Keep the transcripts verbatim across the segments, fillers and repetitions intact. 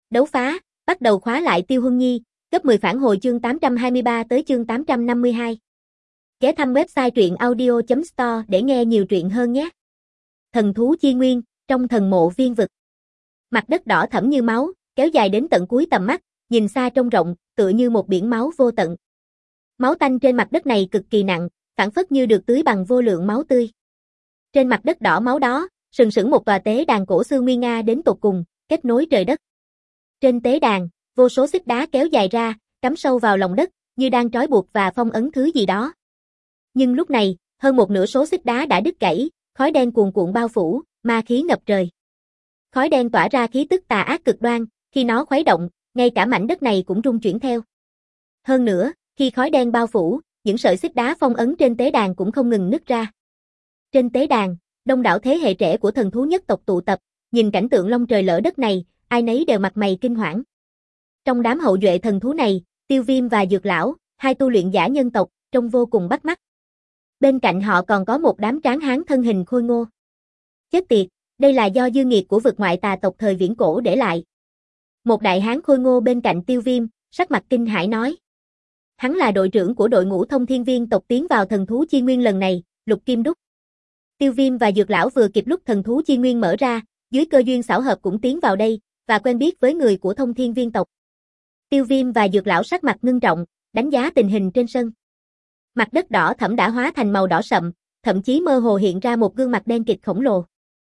Đấu phá, bắt đầu khóa lại Tiêu Huân Nhi, gấp mười phản hồi chương tám trăm hai mươi ba tới chương tám trăm năm mươi hai. Ghé thăm website truyện audio chấm store để nghe nhiều truyện hơn nhé. Thần thú chi nguyên, trong thần mộ viên vực. Mặt đất đỏ thẫm như máu, kéo dài đến tận cuối tầm mắt, nhìn xa trông rộng, tựa như một biển máu vô tận. Máu tanh trên mặt đất này cực kỳ nặng, phảng phất như được tưới bằng vô lượng máu tươi. Trên mặt đất đỏ máu đó, sừng sững một tòa tế đàn cổ xưa nguy nga đến tột cùng, kết nối trời đất. Trên tế đàn, vô số xích đá kéo dài ra, cắm sâu vào lòng đất, như đang trói buộc và phong ấn thứ gì đó. Nhưng lúc này, hơn một nửa số xích đá đã đứt gãy, khói đen cuồn cuộn bao phủ, ma khí ngập trời. Khói đen tỏa ra khí tức tà ác cực đoan, khi nó khuấy động, ngay cả mảnh đất này cũng rung chuyển theo. Hơn nữa, khi khói đen bao phủ, những sợi xích đá phong ấn trên tế đàn cũng không ngừng nứt ra. Trên tế đàn, đông đảo thế hệ trẻ của thần thú nhất tộc tụ tập, nhìn cảnh tượng long trời lỡ đất này, ai nấy đều mặt mày kinh hoảng. Trong đám hậu duệ thần thú này, Tiêu Viêm và Dược Lão, hai tu luyện giả nhân tộc, trông vô cùng bắt mắt. Bên cạnh họ còn có một đám tráng hán thân hình khôi ngô. Chết tiệt, đây là do dư nghiệt của vực ngoại tà tộc thời viễn cổ để lại. Một đại hán khôi ngô bên cạnh Tiêu Viêm, sắc mặt kinh hãi nói. Hắn là đội trưởng của đội ngũ thông thiên viên tộc tiến vào thần thú chi nguyên lần này, Lục Kim Đúc. Tiêu Viêm và Dược Lão vừa kịp lúc thần thú chi nguyên mở ra, dưới cơ duyên xảo hợp cũng tiến vào đây, và quen biết với người của thông thiên viên tộc. Tiêu Viêm và Dược Lão sắc mặt ngưng trọng, đánh giá tình hình trên sân. Mặt đất đỏ thẫm đã hóa thành màu đỏ sậm, thậm chí mơ hồ hiện ra một gương mặt đen kịt khổng lồ.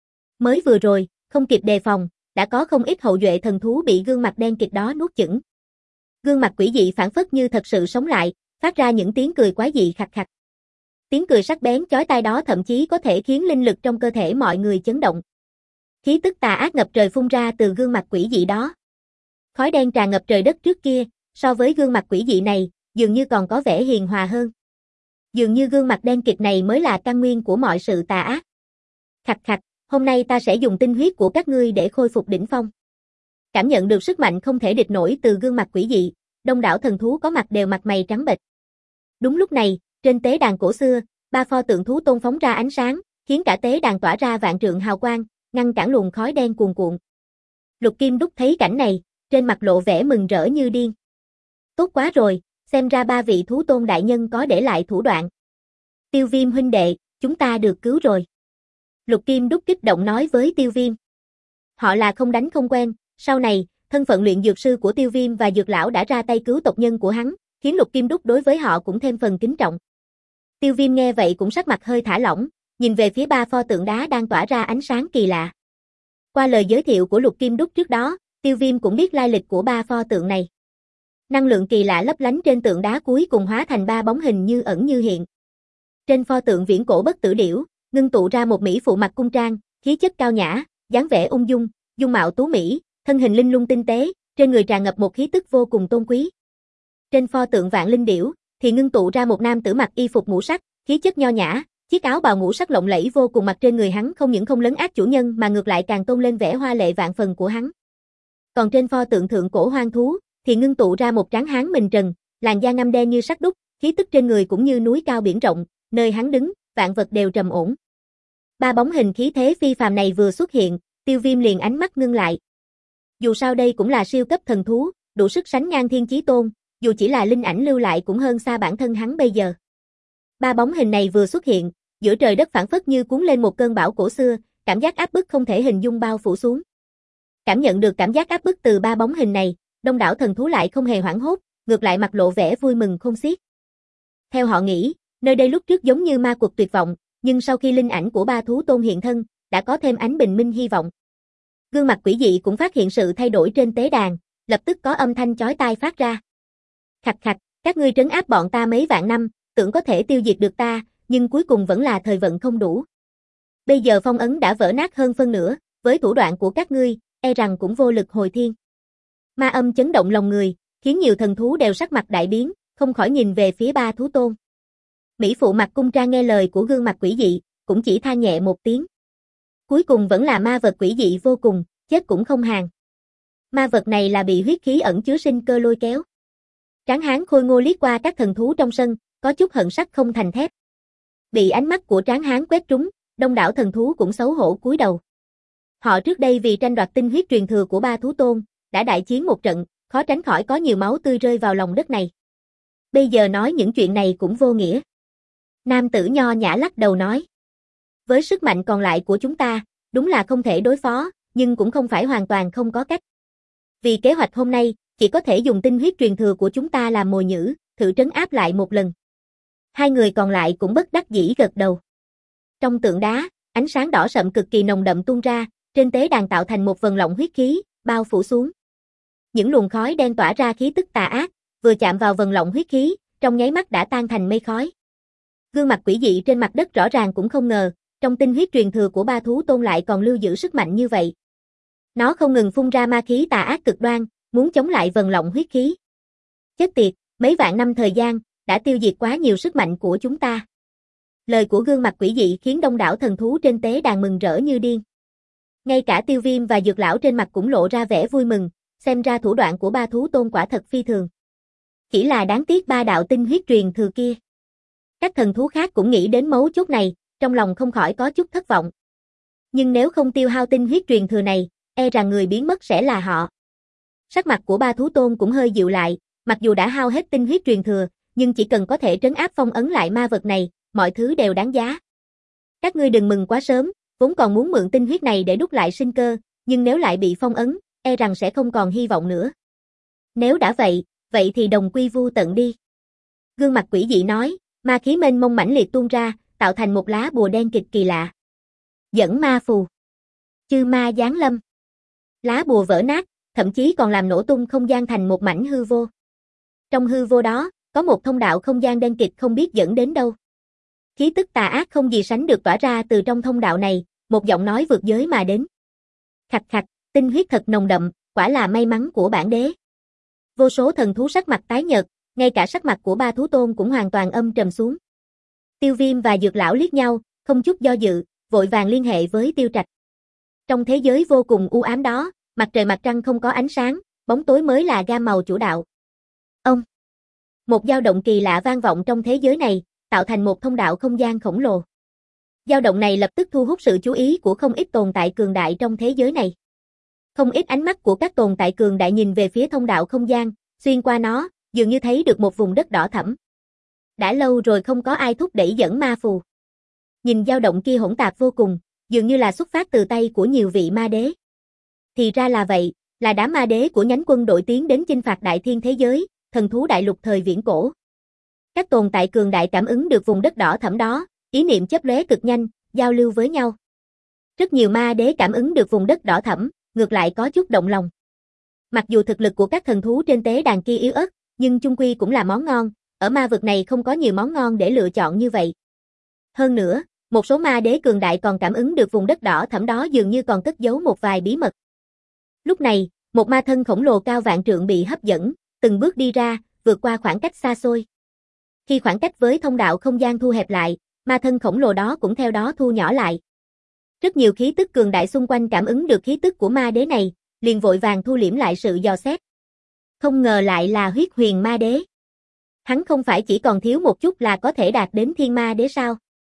Mới vừa rồi, không kịp đề phòng, đã có không ít hậu duệ thần thú bị gương mặt đen kịt đó nuốt chửng. Gương mặt quỷ dị phản phất như thật sự sống lại, phát ra những tiếng cười quái dị khặt khặt. Tiếng cười sắc bén chói tai đó thậm chí có thể khiến linh lực trong cơ thể mọi người chấn động. Khí tức tà ác ngập trời phun ra từ gương mặt quỷ dị đó. Khói đen tràn ngập trời đất trước kia, so với gương mặt quỷ dị này, dường như còn có vẻ hiền hòa hơn. Dường như gương mặt đen kịt này mới là căn nguyên của mọi sự tà ác. Khặt khặt, hôm nay ta sẽ dùng tinh huyết của các ngươi để khôi phục đỉnh phong. Cảm nhận được sức mạnh không thể địch nổi từ gương mặt quỷ dị, đông đảo thần thú có mặt đều mặt mày trắng bệch. Đúng lúc này, trên tế đàn cổ xưa, ba pho tượng thú tôn phóng ra ánh sáng, khiến cả tế đàn tỏa ra vạn trượng hào quang, ngăn cản luồng khói đen cuồn cuộn. Lục Kim Đúc thấy cảnh này, trên mặt lộ vẻ mừng rỡ như điên. Tốt quá rồi, xem ra ba vị thú tôn đại nhân có để lại thủ đoạn. Tiêu Viêm huynh đệ, chúng ta được cứu rồi. Lục Kim Đúc kích động nói với Tiêu Viêm. Họ là không đánh không quen, sau này, thân phận luyện dược sư của Tiêu Viêm và Dược Lão đã ra tay cứu tộc nhân của hắn, khiến Lục Kim Đúc đối với họ cũng thêm phần kính trọng. Tiêu Viêm nghe vậy cũng sắc mặt hơi thả lỏng, nhìn về phía ba pho tượng đá đang tỏa ra ánh sáng kỳ lạ. Qua lời giới thiệu của Lục Kim Đúc trước đó, Tiêu Viêm cũng biết lai lịch của ba pho tượng này. Năng lượng kỳ lạ lấp lánh trên tượng đá cuối cùng hóa thành ba bóng hình như ẩn như hiện. Trên pho tượng viễn cổ bất tử điểu, ngưng tụ ra một mỹ phụ mặc cung trang, khí chất cao nhã, dáng vẻ ung dung, dung mạo tú mỹ, thân hình linh lung tinh tế, trên người tràn ngập một khí tức vô cùng tôn quý. Trên pho tượng vạn linh điểu, thì ngưng tụ ra một nam tử mặc y phục ngũ sắc, khí chất nho nhã, chiếc áo bào ngũ sắc lộng lẫy vô cùng mặc trên người hắn không những không lấn át chủ nhân mà ngược lại càng tôn lên vẻ hoa lệ vạn phần của hắn. Còn trên pho tượng thượng cổ hoang thú, thì ngưng tụ ra một tráng hán mình trần, làn da ngăm đen như sắt đúc, khí tức trên người cũng như núi cao biển rộng, nơi hắn đứng, vạn vật đều trầm ổn. Ba bóng hình khí thế phi phàm này vừa xuất hiện, Tiêu Viêm liền ánh mắt ngưng lại. Dù sao đây cũng là siêu cấp thần thú, đủ sức sánh ngang Thiên Chí Tôn, dù chỉ là linh ảnh lưu lại cũng hơn xa bản thân hắn bây giờ. Ba bóng hình này vừa xuất hiện, giữa trời đất phảng phất như cuốn lên một cơn bão cổ xưa, cảm giác áp bức không thể hình dung bao phủ xuống. Cảm nhận được cảm giác áp bức từ ba bóng hình này, đông đảo thần thú lại không hề hoảng hốt, ngược lại mặt lộ vẻ vui mừng không xiết. Theo họ nghĩ, nơi đây lúc trước giống như ma quật tuyệt vọng, nhưng sau khi linh ảnh của ba thú tôn hiện thân, đã có thêm ánh bình minh hy vọng. Gương mặt quỷ dị cũng phát hiện sự thay đổi trên tế đàn, lập tức có âm thanh chói tai phát ra. Khặt khặt, các ngươi trấn áp bọn ta mấy vạn năm, tưởng có thể tiêu diệt được ta, nhưng cuối cùng vẫn là thời vận không đủ. Bây giờ phong ấn đã vỡ nát hơn phân nửa, với thủ đoạn của các ngươi, e rằng cũng vô lực hồi thiên. Ma âm chấn động lòng người, khiến nhiều thần thú đều sắc mặt đại biến, không khỏi nhìn về phía ba thú tôn. Mỹ phụ mặc cung trang nghe lời của gương mặt quỷ dị, cũng chỉ than nhẹ một tiếng. Cuối cùng vẫn là ma vật quỷ dị vô cùng, chết cũng không hàng. Ma vật này là bị huyết khí ẩn chứa sinh cơ lôi kéo. Tráng hán khôi ngô liếc qua các thần thú trong sân, có chút hận sắt không thành thép. Bị ánh mắt của tráng hán quét trúng, đông đảo thần thú cũng xấu hổ cúi đầu. Họ trước đây vì tranh đoạt tinh huyết truyền thừa của ba thú tôn, đã đại chiến một trận, khó tránh khỏi có nhiều máu tươi rơi vào lòng đất này. Bây giờ nói những chuyện này cũng vô nghĩa. Nam tử nho nhã lắc đầu nói. Với sức mạnh còn lại của chúng ta, đúng là không thể đối phó, nhưng cũng không phải hoàn toàn không có cách. Vì kế hoạch hôm nay, chỉ có thể dùng tinh huyết truyền thừa của chúng ta làm mồi nhử, thử trấn áp lại một lần. Hai người còn lại cũng bất đắc dĩ gật đầu. Trong tượng đá, ánh sáng đỏ sậm cực kỳ nồng đậm tuôn ra, trên tế đàn tạo thành một vần lọng huyết khí, bao phủ xuống. Những luồng khói đen tỏa ra khí tức tà ác, vừa chạm vào vần lọng huyết khí, trong nháy mắt đã tan thành mây khói. Gương mặt quỷ dị trên mặt đất rõ ràng cũng không ngờ, trong tinh huyết truyền thừa của ba thú tôn lại còn lưu giữ sức mạnh như vậy. Nó không ngừng phun ra ma khí tà ác cực đoan, muốn chống lại vần lọng huyết khí. Chết tiệt, mấy vạn năm thời gian, đã tiêu diệt quá nhiều sức mạnh của chúng ta. Lời của gương mặt quỷ dị khiến đông đảo thần thú trên tế đàn mừng rỡ như điên. Ngay cả Tiêu Viêm và Dược Lão trên mặt cũng lộ ra vẻ vui mừng, xem ra thủ đoạn của ba thú tôn quả thật phi thường. Chỉ là đáng tiếc ba đạo tinh huyết truyền thừa kia. Các thần thú khác cũng nghĩ đến mấu chốt này, trong lòng không khỏi có chút thất vọng. Nhưng nếu không tiêu hao tinh huyết truyền thừa này, e rằng người biến mất sẽ là họ. Sắc mặt của ba thú tôn cũng hơi dịu lại, mặc dù đã hao hết tinh huyết truyền thừa, nhưng chỉ cần có thể trấn áp phong ấn lại ma vật này, mọi thứ đều đáng giá. Các ngươi đừng mừng quá sớm, vốn còn muốn mượn tinh huyết này để đúc lại sinh cơ, nhưng nếu lại bị phong ấn, e rằng sẽ không còn hy vọng nữa. Nếu đã vậy, vậy thì đồng quy vu tận đi. Gương mặt quỷ dị nói, ma khí mênh mông mãnh liệt tuôn ra, tạo thành một lá bùa đen cực kỳ lạ. Dẫn ma phù. Chư ma giáng lâm. Lá bùa vỡ nát, thậm chí còn làm nổ tung không gian thành một mảnh hư vô. Trong hư vô đó, có một thông đạo không gian đen kịt không biết dẫn đến đâu. Khí tức tà ác không gì sánh được tỏa ra từ trong thông đạo này, một giọng nói vượt giới mà đến. Khạch khạch, tinh huyết thật nồng đậm, quả là may mắn của bản đế. Vô số thần thú sắc mặt tái nhợt, ngay cả sắc mặt của ba thú tôn cũng hoàn toàn âm trầm xuống. Tiêu Viêm và Dược Lão liếc nhau, không chút do dự, vội vàng liên hệ với Tiêu Trạch. Trong thế giới vô cùng u ám đó, mặt trời mặt trăng không có ánh sáng, bóng tối mới là gam màu chủ đạo. Ông. Một dao động kỳ lạ vang vọng trong thế giới này, tạo thành một thông đạo không gian khổng lồ. Dao động này lập tức thu hút sự chú ý của không ít tồn tại cường đại trong thế giới này. Không ít ánh mắt của các tồn tại cường đại nhìn về phía thông đạo không gian, xuyên qua nó, dường như thấy được một vùng đất đỏ thẫm. Đã lâu rồi không có ai thúc đẩy dẫn ma phù. Nhìn dao động kia hỗn tạp vô cùng, dường như là xuất phát từ tay của nhiều vị ma đế. Thì ra là vậy, là đám ma đế của nhánh quân đội tiến đến chinh phạt đại thiên thế giới, thần thú đại lục thời viễn cổ. Các tồn tại cường đại cảm ứng được vùng đất đỏ thẫm đó, ý niệm chớp lóe cực nhanh, giao lưu với nhau. Rất nhiều ma đế cảm ứng được vùng đất đỏ thẫm, ngược lại có chút động lòng. Mặc dù thực lực của các thần thú trên tế đàn kia yếu ớt, nhưng chung quy cũng là món ngon, ở ma vực này không có nhiều món ngon để lựa chọn như vậy. Hơn nữa, một số ma đế cường đại còn cảm ứng được vùng đất đỏ thẫm đó dường như còn cất giấu một vài bí mật. Lúc này, một ma thân khổng lồ cao vạn trượng bị hấp dẫn, từng bước đi ra, vượt qua khoảng cách xa xôi. Khi khoảng cách với thông đạo không gian thu hẹp lại, ma thân khổng lồ đó cũng theo đó thu nhỏ lại. Rất nhiều khí tức cường đại xung quanh cảm ứng được khí tức của ma đế này, liền vội vàng thu liễm lại sự dò xét. Không ngờ lại là huyết huyền ma đế. Hắn không phải chỉ còn thiếu một chút là có thể đạt đến thiên ma đế sao?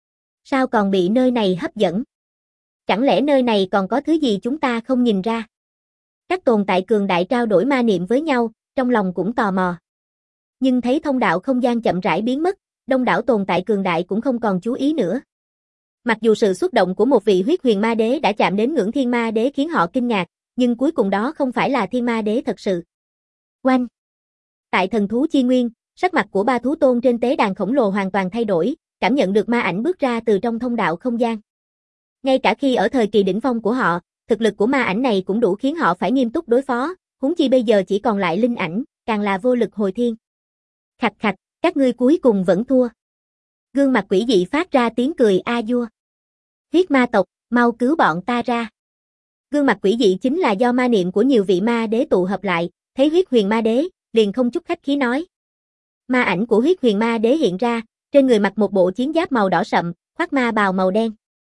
Sao còn bị nơi này hấp dẫn? Chẳng lẽ nơi này còn có thứ gì chúng ta không nhìn ra? Các tồn tại cường đại trao đổi ma niệm với nhau, trong lòng cũng tò mò. Nhưng thấy thông đạo không gian chậm rãi biến mất, đông đảo tồn tại cường đại cũng không còn chú ý nữa. Mặc dù sự xuất động của một vị huyết huyền ma đế đã chạm đến ngưỡng thiên ma đế khiến họ kinh ngạc, nhưng cuối cùng đó không phải là thiên ma đế thật sự. Oanh! Tại thần thú chi nguyên, sắc mặt của ba thú tôn trên tế đàn khổng lồ hoàn toàn thay đổi, cảm nhận được ma ảnh bước ra từ trong thông đạo không gian. Ngay cả khi ở thời kỳ đỉnh phong của họ, thực lực của ma ảnh này cũng đủ khiến họ phải nghiêm túc đối phó, huống chi bây giờ chỉ còn lại linh ảnh, càng là vô lực hồi thiên. Khạch khạch, các ngươi cuối cùng vẫn thua. Gương mặt quỷ dị phát ra tiếng cười a vua. Huyết ma tộc, mau cứu bọn ta ra. Gương mặt quỷ dị chính là do ma niệm của nhiều vị ma đế tụ hợp lại, thấy huyết huyền ma đế, liền không chút khách khí nói. Ma ảnh của huyết huyền ma đế hiện ra, trên người mặc một bộ chiến giáp màu đỏ sậm, khoác ma bào màu đen.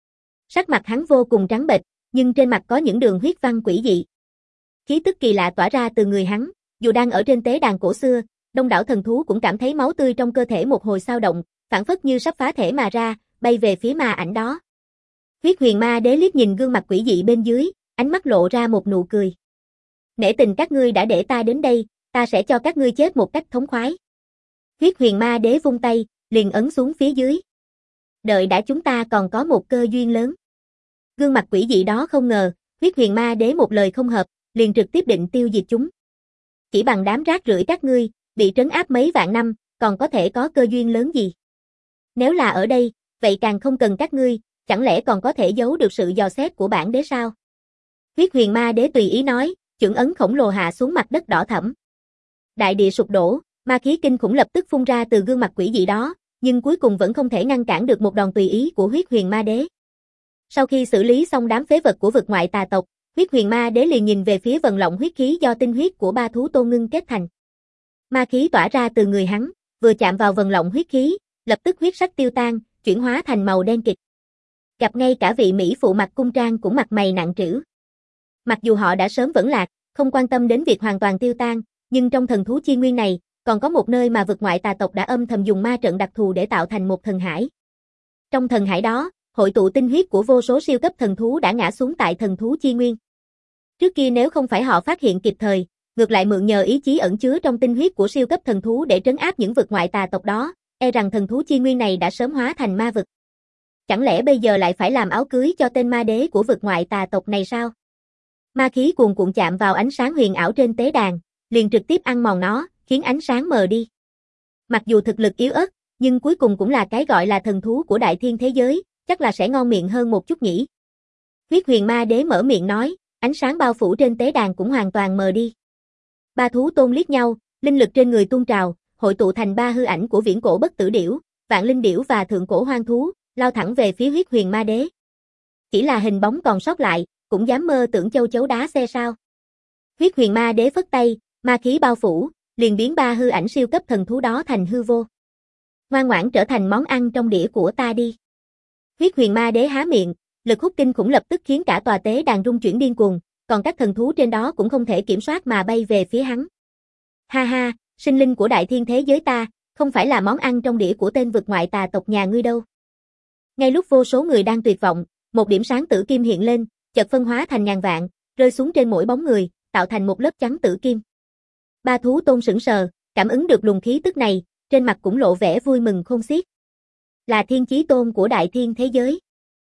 Sắc mặt hắn vô cùng trắng bệch, nhưng trên mặt có những đường huyết văn quỷ dị. Khí tức kỳ lạ tỏa ra từ người hắn, dù đang ở trên tế đàn cổ xưa, đông đảo thần thú cũng cảm thấy máu tươi trong cơ thể một hồi dao động, phảng phất như sắp phá thể mà ra, bay về phía ma ảnh đó. Huyết huyền ma đế liếc nhìn gương mặt quỷ dị bên dưới, ánh mắt lộ ra một nụ cười. Nể tình các ngươi đã để ta đến đây, ta sẽ cho các ngươi chết một cách thống khoái. Huyết huyền ma đế vung tay, liền ấn xuống phía dưới. Đợi đã, chúng ta còn có một cơ duyên lớn. Gương mặt quỷ dị đó không ngờ, huyết huyền ma đế một lời không hợp, liền trực tiếp định tiêu diệt chúng. Chỉ bằng đám rác rưởi các ngươi, bị trấn áp mấy vạn năm, còn có thể có cơ duyên lớn gì? Nếu là ở đây, vậy càng không cần các ngươi, chẳng lẽ còn có thể giấu được sự dò xét của bản đế sao? Huyết huyền ma đế tùy ý nói, chưởng ấn khổng lồ hạ xuống mặt đất đỏ thẫm. Đại địa sụp đổ, ma khí kinh khủng lập tức phun ra từ gương mặt quỷ dị đó, nhưng cuối cùng vẫn không thể ngăn cản được một đòn tùy ý của huyết huyền ma đế. Sau khi xử lý xong đám phế vật của vực ngoại tà tộc, huyết huyền ma đế liền nhìn về phía vần lọng huyết khí do tinh huyết của ba thú tôn ngưng kết thành. Ma khí tỏa ra từ người hắn, vừa chạm vào vần lọng huyết khí, lập tức huyết sắc tiêu tan, chuyển hóa thành màu đen kịt. Gặp ngay cả vị mỹ phụ mặc cung trang cũng mặt mày nặng trĩu. Mặc dù họ đã sớm vẫn lạc, không quan tâm đến việc hoàn toàn tiêu tan, nhưng trong thần thú chi nguyên này, còn có một nơi mà vực ngoại tà tộc đã âm thầm dùng ma trận đặc thù để tạo thành một thần hải. Trong thần hải đó, hội tụ tinh huyết của vô số siêu cấp thần thú đã ngã xuống tại thần thú chi nguyên. Trước kia nếu không phải họ phát hiện kịp thời, ngược lại mượn nhờ ý chí ẩn chứa trong tinh huyết của siêu cấp thần thú để trấn áp những vực ngoại tà tộc đó, e rằng thần thú chi nguyên này đã sớm hóa thành ma vực. Chẳng lẽ bây giờ lại phải làm áo cưới cho tên ma đế của vực ngoại tà tộc này sao? Ma khí cuồn cuộn chạm vào ánh sáng huyền ảo trên tế đàn, liền trực tiếp ăn mòn nó, khiến ánh sáng mờ đi. Mặc dù thực lực yếu ớt, nhưng cuối cùng cũng là cái gọi là thần thú của đại thiên thế giới, chắc là sẽ ngon miệng hơn một chút nhỉ. Huyết huyền ma đế mở miệng nói, ánh sáng bao phủ trên tế đàn cũng hoàn toàn mờ đi. Ba thú tôn liếc nhau, linh lực trên người tuôn trào, hội tụ thành ba hư ảnh của viễn cổ bất tử điểu, vạn linh điểu và thượng cổ hoang thú, lao thẳng về phía huyết huyền ma đế. Chỉ là hình bóng còn sót lại, cũng dám mơ tưởng châu chấu đá xe sao. Huyết huyền ma đế phất tay, ma khí bao phủ, liền biến ba hư ảnh siêu cấp thần thú đó thành hư vô. Ngoan ngoãn trở thành món ăn trong đĩa của ta đi. Huyết huyền ma đế há miệng, lực hút kinh khủng lập tức khiến cả tòa tế đàn rung chuyển điên cuồng, còn các thần thú trên đó cũng không thể kiểm soát mà bay về phía hắn. Ha ha, sinh linh của đại thiên thế giới ta, không phải là món ăn trong đĩa của tên vực ngoại tà tộc nhà ngươi đâu. Ngay lúc vô số người đang tuyệt vọng, một điểm sáng tử kim hiện lên, chợt phân hóa thành ngàn vạn, rơi xuống trên mỗi bóng người, tạo thành một lớp chắn tử kim. Ba thú tôn sững sờ, cảm ứng được luồng khí tức này, trên mặt cũng lộ vẻ vui mừng khôn xiết. Là thiên chí tôn của đại thiên thế giới.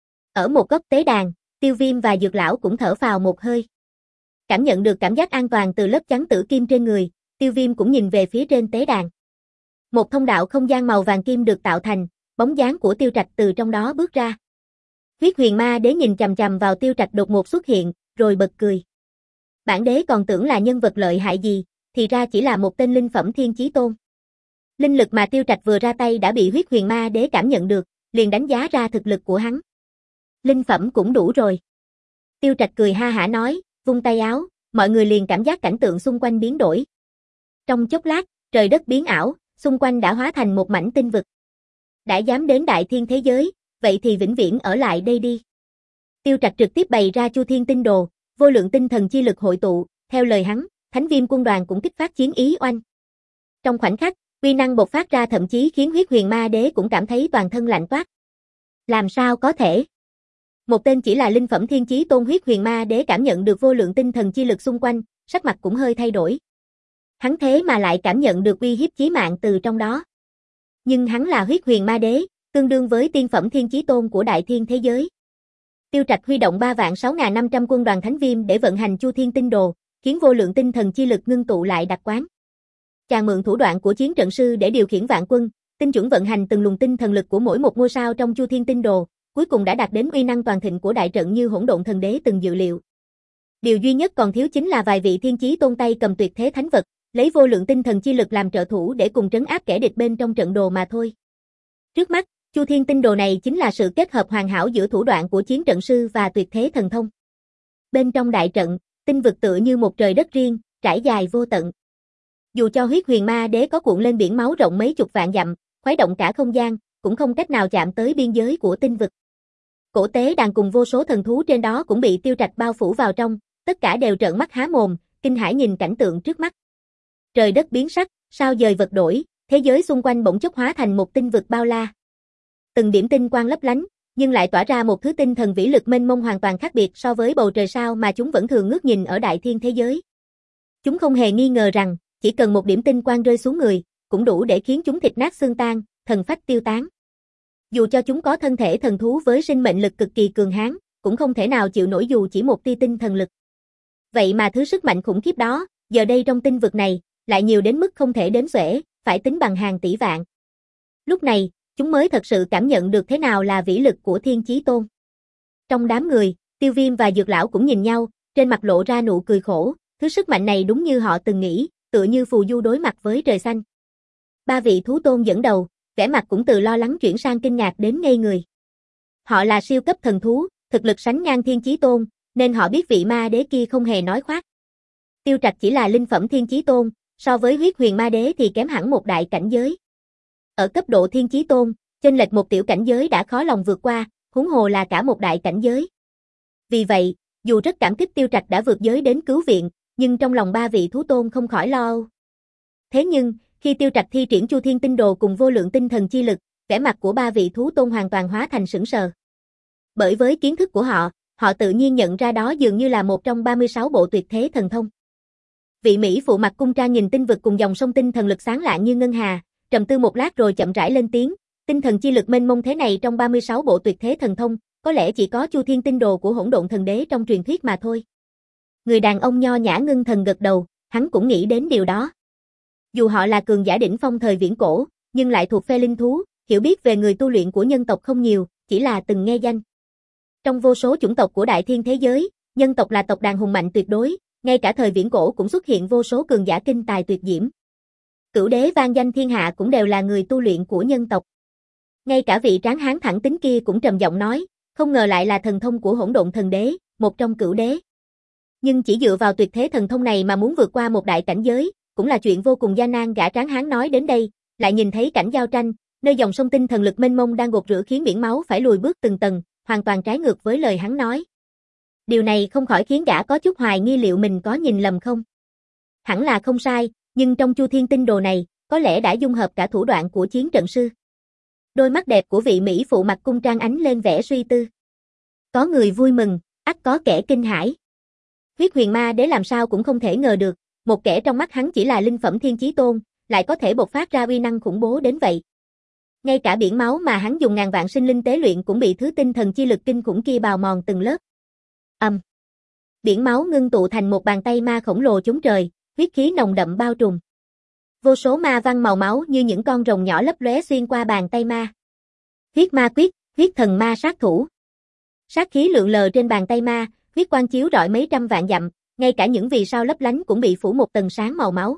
Ở một góc tế đàn, Tiêu Viêm và Dược Lão cũng thở phào một hơi. Cảm nhận được cảm giác an toàn từ lớp chắn tử kim trên người, Tiêu Viêm cũng nhìn về phía trên tế đàn. Một thông đạo không gian màu vàng kim được tạo thành, bóng dáng của Tiêu Trạch từ trong đó bước ra. Huyết huyền ma đế nhìn chằm chằm vào Tiêu Trạch đột ngột xuất hiện, rồi bật cười. Bản đế còn tưởng là nhân vật lợi hại gì, thì ra chỉ là một tên linh phẩm thiên chí tôn. Linh lực mà Tiêu Trạch vừa ra tay đã bị huyết huyền ma đế cảm nhận được, liền đánh giá ra thực lực của hắn. Linh phẩm cũng đủ rồi. Tiêu Trạch cười ha hả nói, vung tay áo, mọi người liền cảm giác cảnh tượng xung quanh biến đổi. Trong chốc lát, trời đất biến ảo, xung quanh đã hóa thành một mảnh tinh vực. Đã dám đến đại thiên thế giới, vậy thì vĩnh viễn ở lại đây đi. Tiêu Trạch trực tiếp bày ra Chu Thiên Tinh Đồ, vô lượng tinh thần chi lực hội tụ, theo lời hắn, Thánh Viêm quân đoàn cũng kích phát chiến ý oanh. Trong khoảnh khắc, uy năng bộc phát ra thậm chí khiến huyết huyền ma đế cũng cảm thấy toàn thân lạnh toát. Làm sao có thể? Một tên chỉ là linh phẩm thiên chí tôn huyết huyền ma đế cảm nhận được vô lượng tinh thần chi lực xung quanh, sắc mặt cũng hơi thay đổi. Hắn thế mà lại cảm nhận được uy hiếp chí mạng từ trong đó. Nhưng hắn là huyết huyền ma đế, tương đương với tiên phẩm thiên chí tôn của đại thiên thế giới. Tiêu Trạch huy động ba vạn sáu nghìn năm trăm quân đoàn Thánh Viêm để vận hành Chu Thiên Tinh Đồ, khiến vô lượng tinh thần chi lực ngưng tụ lại đặc quán. Chàng mượn thủ đoạn của chiến trận sư để điều khiển vạn quân, tinh chuẩn vận hành từng luồng tinh thần lực của mỗi một ngôi sao trong Chu Thiên Tinh Đồ, cuối cùng đã đạt đến uy năng toàn thịnh của đại trận như Hỗn Độn Thần Đế từng dự liệu. Điều duy nhất còn thiếu chính là vài vị thiên chí tôn tay cầm tuyệt thế thánh vật, lấy vô lượng tinh thần chi lực làm trợ thủ để cùng trấn áp kẻ địch bên trong trận đồ mà thôi. Trước mắt, Chu Thiên Tinh Đồ này chính là sự kết hợp hoàn hảo giữa thủ đoạn của chiến trận sư và tuyệt thế thần thông. Bên trong đại trận, tinh vực tựa như một trời đất riêng, trải dài vô tận. Dù cho huyết huyền ma đế có cuộn lên biển máu rộng mấy chục vạn dặm, khuấy động cả không gian, cũng không cách nào chạm tới biên giới của tinh vực. Cổ tế đàn cùng vô số thần thú trên đó cũng bị Tiêu Trạch bao phủ vào trong, tất cả đều trợn mắt há mồm, kinh hãi nhìn cảnh tượng trước mắt. Trời đất biến sắc, sao dời vật đổi, thế giới xung quanh bỗng chốc hóa thành một tinh vực bao la. Từng điểm tinh quang lấp lánh, nhưng lại tỏa ra một thứ tinh thần vĩ lực mênh mông hoàn toàn khác biệt so với bầu trời sao mà chúng vẫn thường ngước nhìn ở đại thiên thế giới. Chúng không hề nghi ngờ rằng, chỉ cần một điểm tinh quang rơi xuống người, cũng đủ để khiến chúng thịt nát xương tan, thần phách tiêu tán. Dù cho chúng có thân thể thần thú với sinh mệnh lực cực kỳ cường hãn, cũng không thể nào chịu nổi dù chỉ một tia tinh thần lực. Vậy mà thứ sức mạnh khủng khiếp đó, giờ đây trong tinh vực này, lại nhiều đến mức không thể đếm xuể, phải tính bằng hàng tỷ vạn. Lúc này, chúng mới thật sự cảm nhận được thế nào là vĩ lực của Thiên Chí Tôn. Trong đám người, Tiêu Viêm và Dược Lão cũng nhìn nhau, trên mặt lộ ra nụ cười khổ, thứ sức mạnh này đúng như họ từng nghĩ, tựa như phù du đối mặt với trời xanh. Ba vị thú tôn dẫn đầu, vẻ mặt cũng từ lo lắng chuyển sang kinh ngạc đến ngây người. Họ là siêu cấp thần thú, thực lực sánh ngang Thiên Chí Tôn, nên họ biết vị ma đế kia không hề nói khoác. Tiêu Trạch chỉ là linh phẩm Thiên Chí Tôn, so với Huyết Huyền Ma Đế thì kém hẳn một đại cảnh giới. Ở cấp độ Thiên Chí Tôn, chênh lệch một tiểu cảnh giới đã khó lòng vượt qua, huống hồ là cả một đại cảnh giới. Vì vậy, dù rất cảm kích Tiêu Trạch đã vượt giới đến cứu viện, nhưng trong lòng ba vị thú tôn không khỏi lo âu. Thế nhưng, khi Tiêu Trạch thi triển Chu Thiên Tinh Đồ cùng vô lượng tinh thần chi lực, vẻ mặt của ba vị thú tôn hoàn toàn hóa thành sững sờ. Bởi với kiến thức của họ, họ tự nhiên nhận ra đó dường như là một trong ba mươi sáu bộ tuyệt thế thần thông. Vị Mỹ phụ mặt cung trang nhìn tinh vực cùng dòng sông tinh thần lực sáng lạng như ngân hà, trầm tư một lát rồi chậm rãi lên tiếng, tinh thần chi lực mênh mông thế này trong ba mươi sáu bộ tuyệt thế thần thông, có lẽ chỉ có Chu Thiên Tinh Đồ của Hỗn Độn Thần Đế trong truyền thuyết mà thôi. Người đàn ông nho nhã ngưng thần gật đầu, hắn cũng nghĩ đến điều đó. Dù họ là cường giả đỉnh phong thời viễn cổ, nhưng lại thuộc phe linh thú, hiểu biết về người tu luyện của nhân tộc không nhiều, chỉ là từng nghe danh. Trong vô số chủng tộc của đại thiên thế giới, nhân tộc là tộc đàn hùng mạnh tuyệt đối, ngay cả thời viễn cổ cũng xuất hiện vô số cường giả kinh tài tuyệt diễm. Cửu đế vang danh thiên hạ cũng đều là người tu luyện của nhân tộc. Ngay cả vị tráng hán thẳng tính kia cũng trầm giọng nói, không ngờ lại là thần thông của Hỗn Độn Thần Đế, một trong cửu đế. Nhưng chỉ dựa vào tuyệt thế thần thông này mà muốn vượt qua một đại cảnh giới, cũng là chuyện vô cùng gian nan. Gã tráng hán nói đến đây, lại nhìn thấy cảnh giao tranh, nơi dòng sông tinh thần lực mênh mông đang gột rửa khiến biển máu phải lùi bước từng tầng, hoàn toàn trái ngược với lời hắn nói. Điều này không khỏi khiến gã có chút hoài nghi liệu mình có nhìn lầm không. Hẳn là không sai, nhưng trong Chu Thiên Tinh Đồ này, có lẽ đã dung hợp cả thủ đoạn của chiến trận sư. Đôi mắt đẹp của vị Mỹ phụ mặt cung trang ánh lên vẻ suy tư. Có người vui mừng, ắt có kẻ kinh hãi. Huyết Huyền Ma Đế làm sao cũng không thể ngờ được, một kẻ trong mắt hắn chỉ là linh phẩm Thiên Chí Tôn, lại có thể bộc phát ra uy năng khủng bố đến vậy. Ngay cả biển máu mà hắn dùng ngàn vạn sinh linh tế luyện cũng bị thứ tinh thần chi lực kinh khủng kia bào mòn từng lớp. Âm. Um. Biển máu ngưng tụ thành một bàn tay ma khổng lồ chống trời, huyết khí nồng đậm bao trùm. Vô số ma văn màu máu như những con rồng nhỏ lấp lóe xuyên qua bàn tay ma. Huyết ma quyết, huyết thần ma sát thủ. Sát khí lượn lờ trên bàn tay ma, huyết quang chiếu rọi mấy trăm vạn dặm, ngay cả những vì sao lấp lánh cũng bị phủ một tầng sáng màu máu.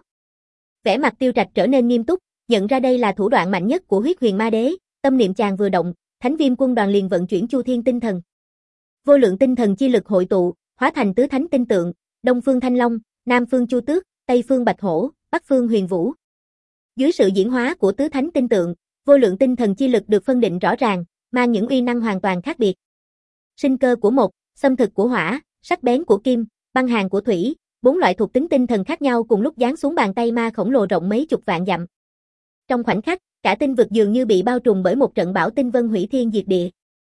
Vẻ mặt Tiêu Trạch trở nên nghiêm túc, nhận ra đây là thủ đoạn mạnh nhất của Huyết Huyền Ma Đế, tâm niệm chàng vừa động, Thánh Viêm quân đoàn liền vận chuyển Chu Thiên tinh thần. Vô lượng tinh thần chi lực hội tụ, hóa thành tứ thánh tinh tượng, Đông phương Thanh Long, Nam phương Chu Tước, Tây phương Bạch Hổ, Bắc phương Huyền Vũ. Dưới sự diễn hóa của tứ thánh tinh tượng, vô lượng tinh thần chi lực được phân định rõ ràng, mang những uy năng hoàn toàn khác biệt. Sinh cơ của một, xâm thực của hỏa, sắc bén của kim, băng hàn của thủy, bốn loại thuộc tính tinh thần khác nhau cùng lúc giáng xuống bàn tay ma khổng lồ rộng mấy chục vạn dặm. Trong khoảnh khắc, cả tinh vực dường như bị bao trùm bởi một trận bão tinh vân hủy thiên diệt địa.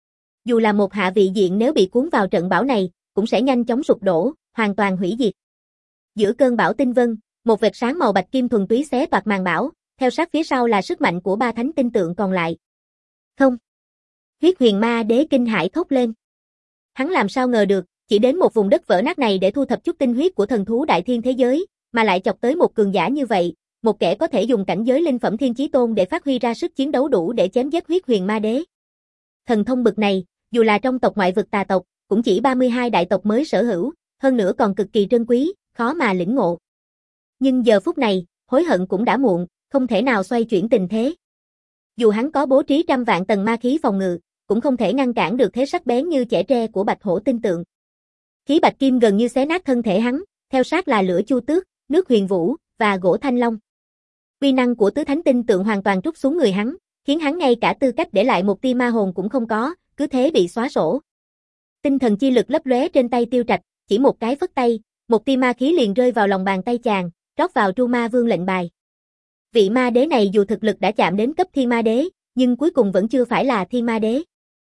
Dù là một hạ vị diện nếu bị cuốn vào trận bão này, cũng sẽ nhanh chóng sụp đổ, hoàn toàn hủy diệt. Giữa cơn bão tinh vân, một vệt sáng màu bạch kim thuần túy xé toạc màn bão, theo sát phía sau là sức mạnh của ba thánh tinh tượng còn lại. Không. Huyết Huyền Ma Đế kinh hãi thốt lên. Hắn làm sao ngờ được, chỉ đến một vùng đất vỡ nát này để thu thập chút tinh huyết của thần thú đại thiên thế giới, mà lại chọc tới một cường giả như vậy, một kẻ có thể dùng cảnh giới linh phẩm Thiên Chí Tôn để phát huy ra sức chiến đấu đủ để chém giết Huyết Huyền Ma Đế. Thần thông bực này, dù là trong tộc ngoại vực tà tộc, cũng chỉ ba mươi hai đại tộc mới sở hữu, hơn nữa còn cực kỳ trân quý, khó mà lĩnh ngộ. Nhưng giờ phút này, hối hận cũng đã muộn, không thể nào xoay chuyển tình thế. Dù hắn có bố trí trăm vạn tầng ma khí phòng ngự, cũng không thể ngăn cản được thế sắc bén như chẻ tre của Bạch Hổ tinh tượng. Khí bạch kim gần như xé nát thân thể hắn, theo sát là lửa Chu Tước, nước Huyền Vũ và gỗ Thanh Long. Uy năng của tứ thánh tinh tượng hoàn toàn trút xuống người hắn, khiến hắn ngay cả tư cách để lại một tia ma hồn cũng không có, cứ thế bị xóa sổ. Tinh thần chi lực lấp lóe trên tay Tiêu Trạch, chỉ một cái phất tay, một tia ma khí liền rơi vào lòng bàn tay chàng, rót vào Tru Ma Vương lệnh bài. Vị ma đế này dù thực lực đã chạm đến cấp thiên ma đế, nhưng cuối cùng vẫn chưa phải là thiên ma đế.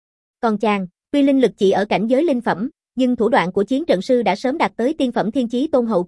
Còn chàng, tuy linh lực chỉ ở cảnh giới linh phẩm, nhưng thủ đoạn của chiến trận sư đã sớm đạt tới tiên phẩm Thiên Chí Tôn hậu kỳ,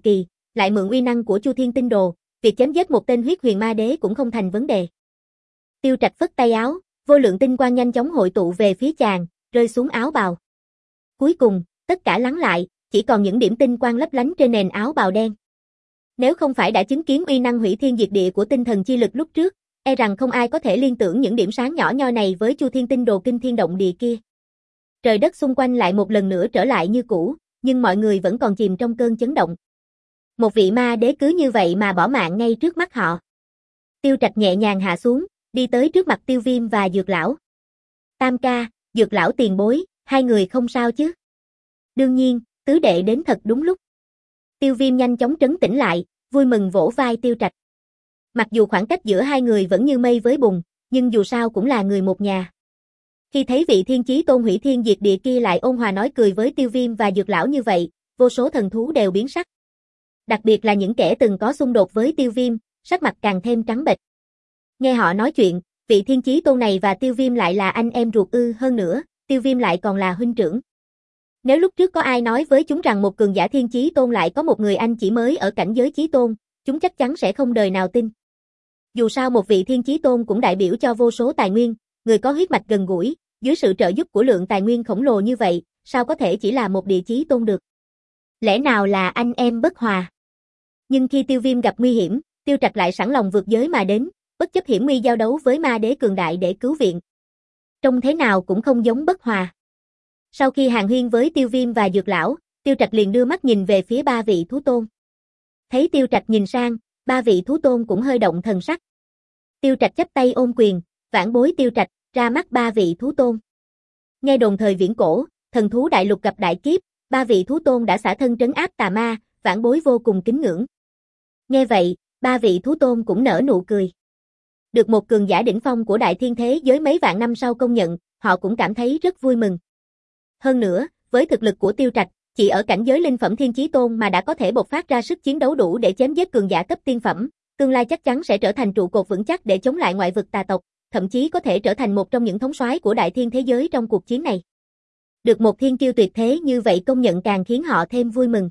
Lại mượn uy năng của Chu Thiên Tinh Đồ, việc chém giết một tên huyết huyền ma đế cũng không thành vấn đề. Tiêu Trạch phất tay áo, vô lượng tinh quang nhanh chóng hội tụ về phía chàng, rơi xuống áo bào. Cuối cùng, tất cả lắng lại, chỉ còn những điểm tinh quang lấp lánh trên nền áo bào đen. Nếu không phải đã chứng kiến uy năng hủy thiên diệt địa của tinh thần chi lực lúc trước, e rằng không ai có thể liên tưởng những điểm sáng nhỏ nhoi này với Chu Thiên Tinh Đồ kinh thiên động địa kia. Trời đất xung quanh lại một lần nữa trở lại như cũ, nhưng mọi người vẫn còn chìm trong cơn chấn động. Một vị ma đế cứ như vậy mà bỏ mạng ngay trước mắt họ. Tiêu Trạch nhẹ nhàng hạ xuống, đi tới trước mặt Tiêu Viêm và Dược Lão. Tam ca, Dược Lão tiền bối, hai người không sao chứ? Đương nhiên, tứ đệ đến thật đúng lúc. Tiêu Viêm nhanh chóng trấn tĩnh lại, vui mừng vỗ vai Tiêu Trạch. Mặc dù khoảng cách giữa hai người vẫn như mây với bùn, nhưng dù sao cũng là người một nhà. Khi thấy vị thiên chí tôn hủy thiên diệt địa kia lại ôn hòa nói cười với Tiêu Viêm và Dược Lão như vậy, vô số thần thú đều biến sắc. Đặc biệt là những kẻ từng có xung đột với Tiêu Viêm, sắc mặt càng thêm trắng bệch. Nghe họ nói chuyện, vị thiên chí tôn này và Tiêu Viêm lại là anh em ruột ư, hơn nữa, Tiêu Viêm lại còn là huynh trưởng. Nếu lúc trước có ai nói với chúng rằng một cường giả thiên chí tôn lại có một người anh chỉ mới ở cảnh giới chí tôn, chúng chắc chắn sẽ không đời nào tin. Dù sao một vị thiên chí tôn cũng đại biểu cho vô số tài nguyên, người có huyết mạch gần gũi, dưới sự trợ giúp của lượng tài nguyên khổng lồ như vậy, sao có thể chỉ là một địa chí tôn được? Lẽ nào là anh em bất hòa? Nhưng khi Tiêu Viêm gặp nguy hiểm, Tiêu Trạch lại sẵn lòng vượt giới mà đến, bất chấp hiểm nguy giao đấu với ma đế cường đại để cứu viện. Trông thế nào cũng không giống bất hòa. Sau khi hàn huyên với Tiêu Viêm và Dược Lão, Tiêu Trạch liền đưa mắt nhìn về phía ba vị thú tôn. Thấy Tiêu Trạch nhìn sang, ba vị thú tôn cũng hơi động thần sắc. Tiêu Trạch chắp tay ôm quyền, vãn bối Tiêu Trạch, ra mắt ba vị thú tôn. Nghe đồn thời viễn cổ, thần thú đại lục gặp đại kiếp, ba vị thú tôn đã xả thân trấn áp tà ma, vãn bối vô cùng kính ngưỡng. Nghe vậy, ba vị thú tôn cũng nở nụ cười. Được một cường giả đỉnh phong của đại thiên thế giới mấy vạn năm sau công nhận, họ cũng cảm thấy rất vui mừng. Hơn nữa, với thực lực của Tiêu Trạch, chỉ ở cảnh giới linh phẩm thiên chí tôn mà đã có thể bộc phát ra sức chiến đấu đủ để chém giết cường giả cấp tiên phẩm, tương lai chắc chắn sẽ trở thành trụ cột vững chắc để chống lại ngoại vực tà tộc, thậm chí có thể trở thành một trong những thống soái của đại thiên thế giới trong cuộc chiến này. Được một thiên kiêu tuyệt thế như vậy công nhận càng khiến họ thêm vui mừng.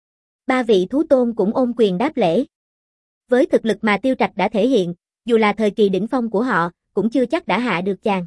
Ba vị thú tôn cũng ôm quyền đáp lễ. Với thực lực mà Tiêu Trạch đã thể hiện, dù là thời kỳ đỉnh phong của họ, cũng chưa chắc đã hạ được chàng.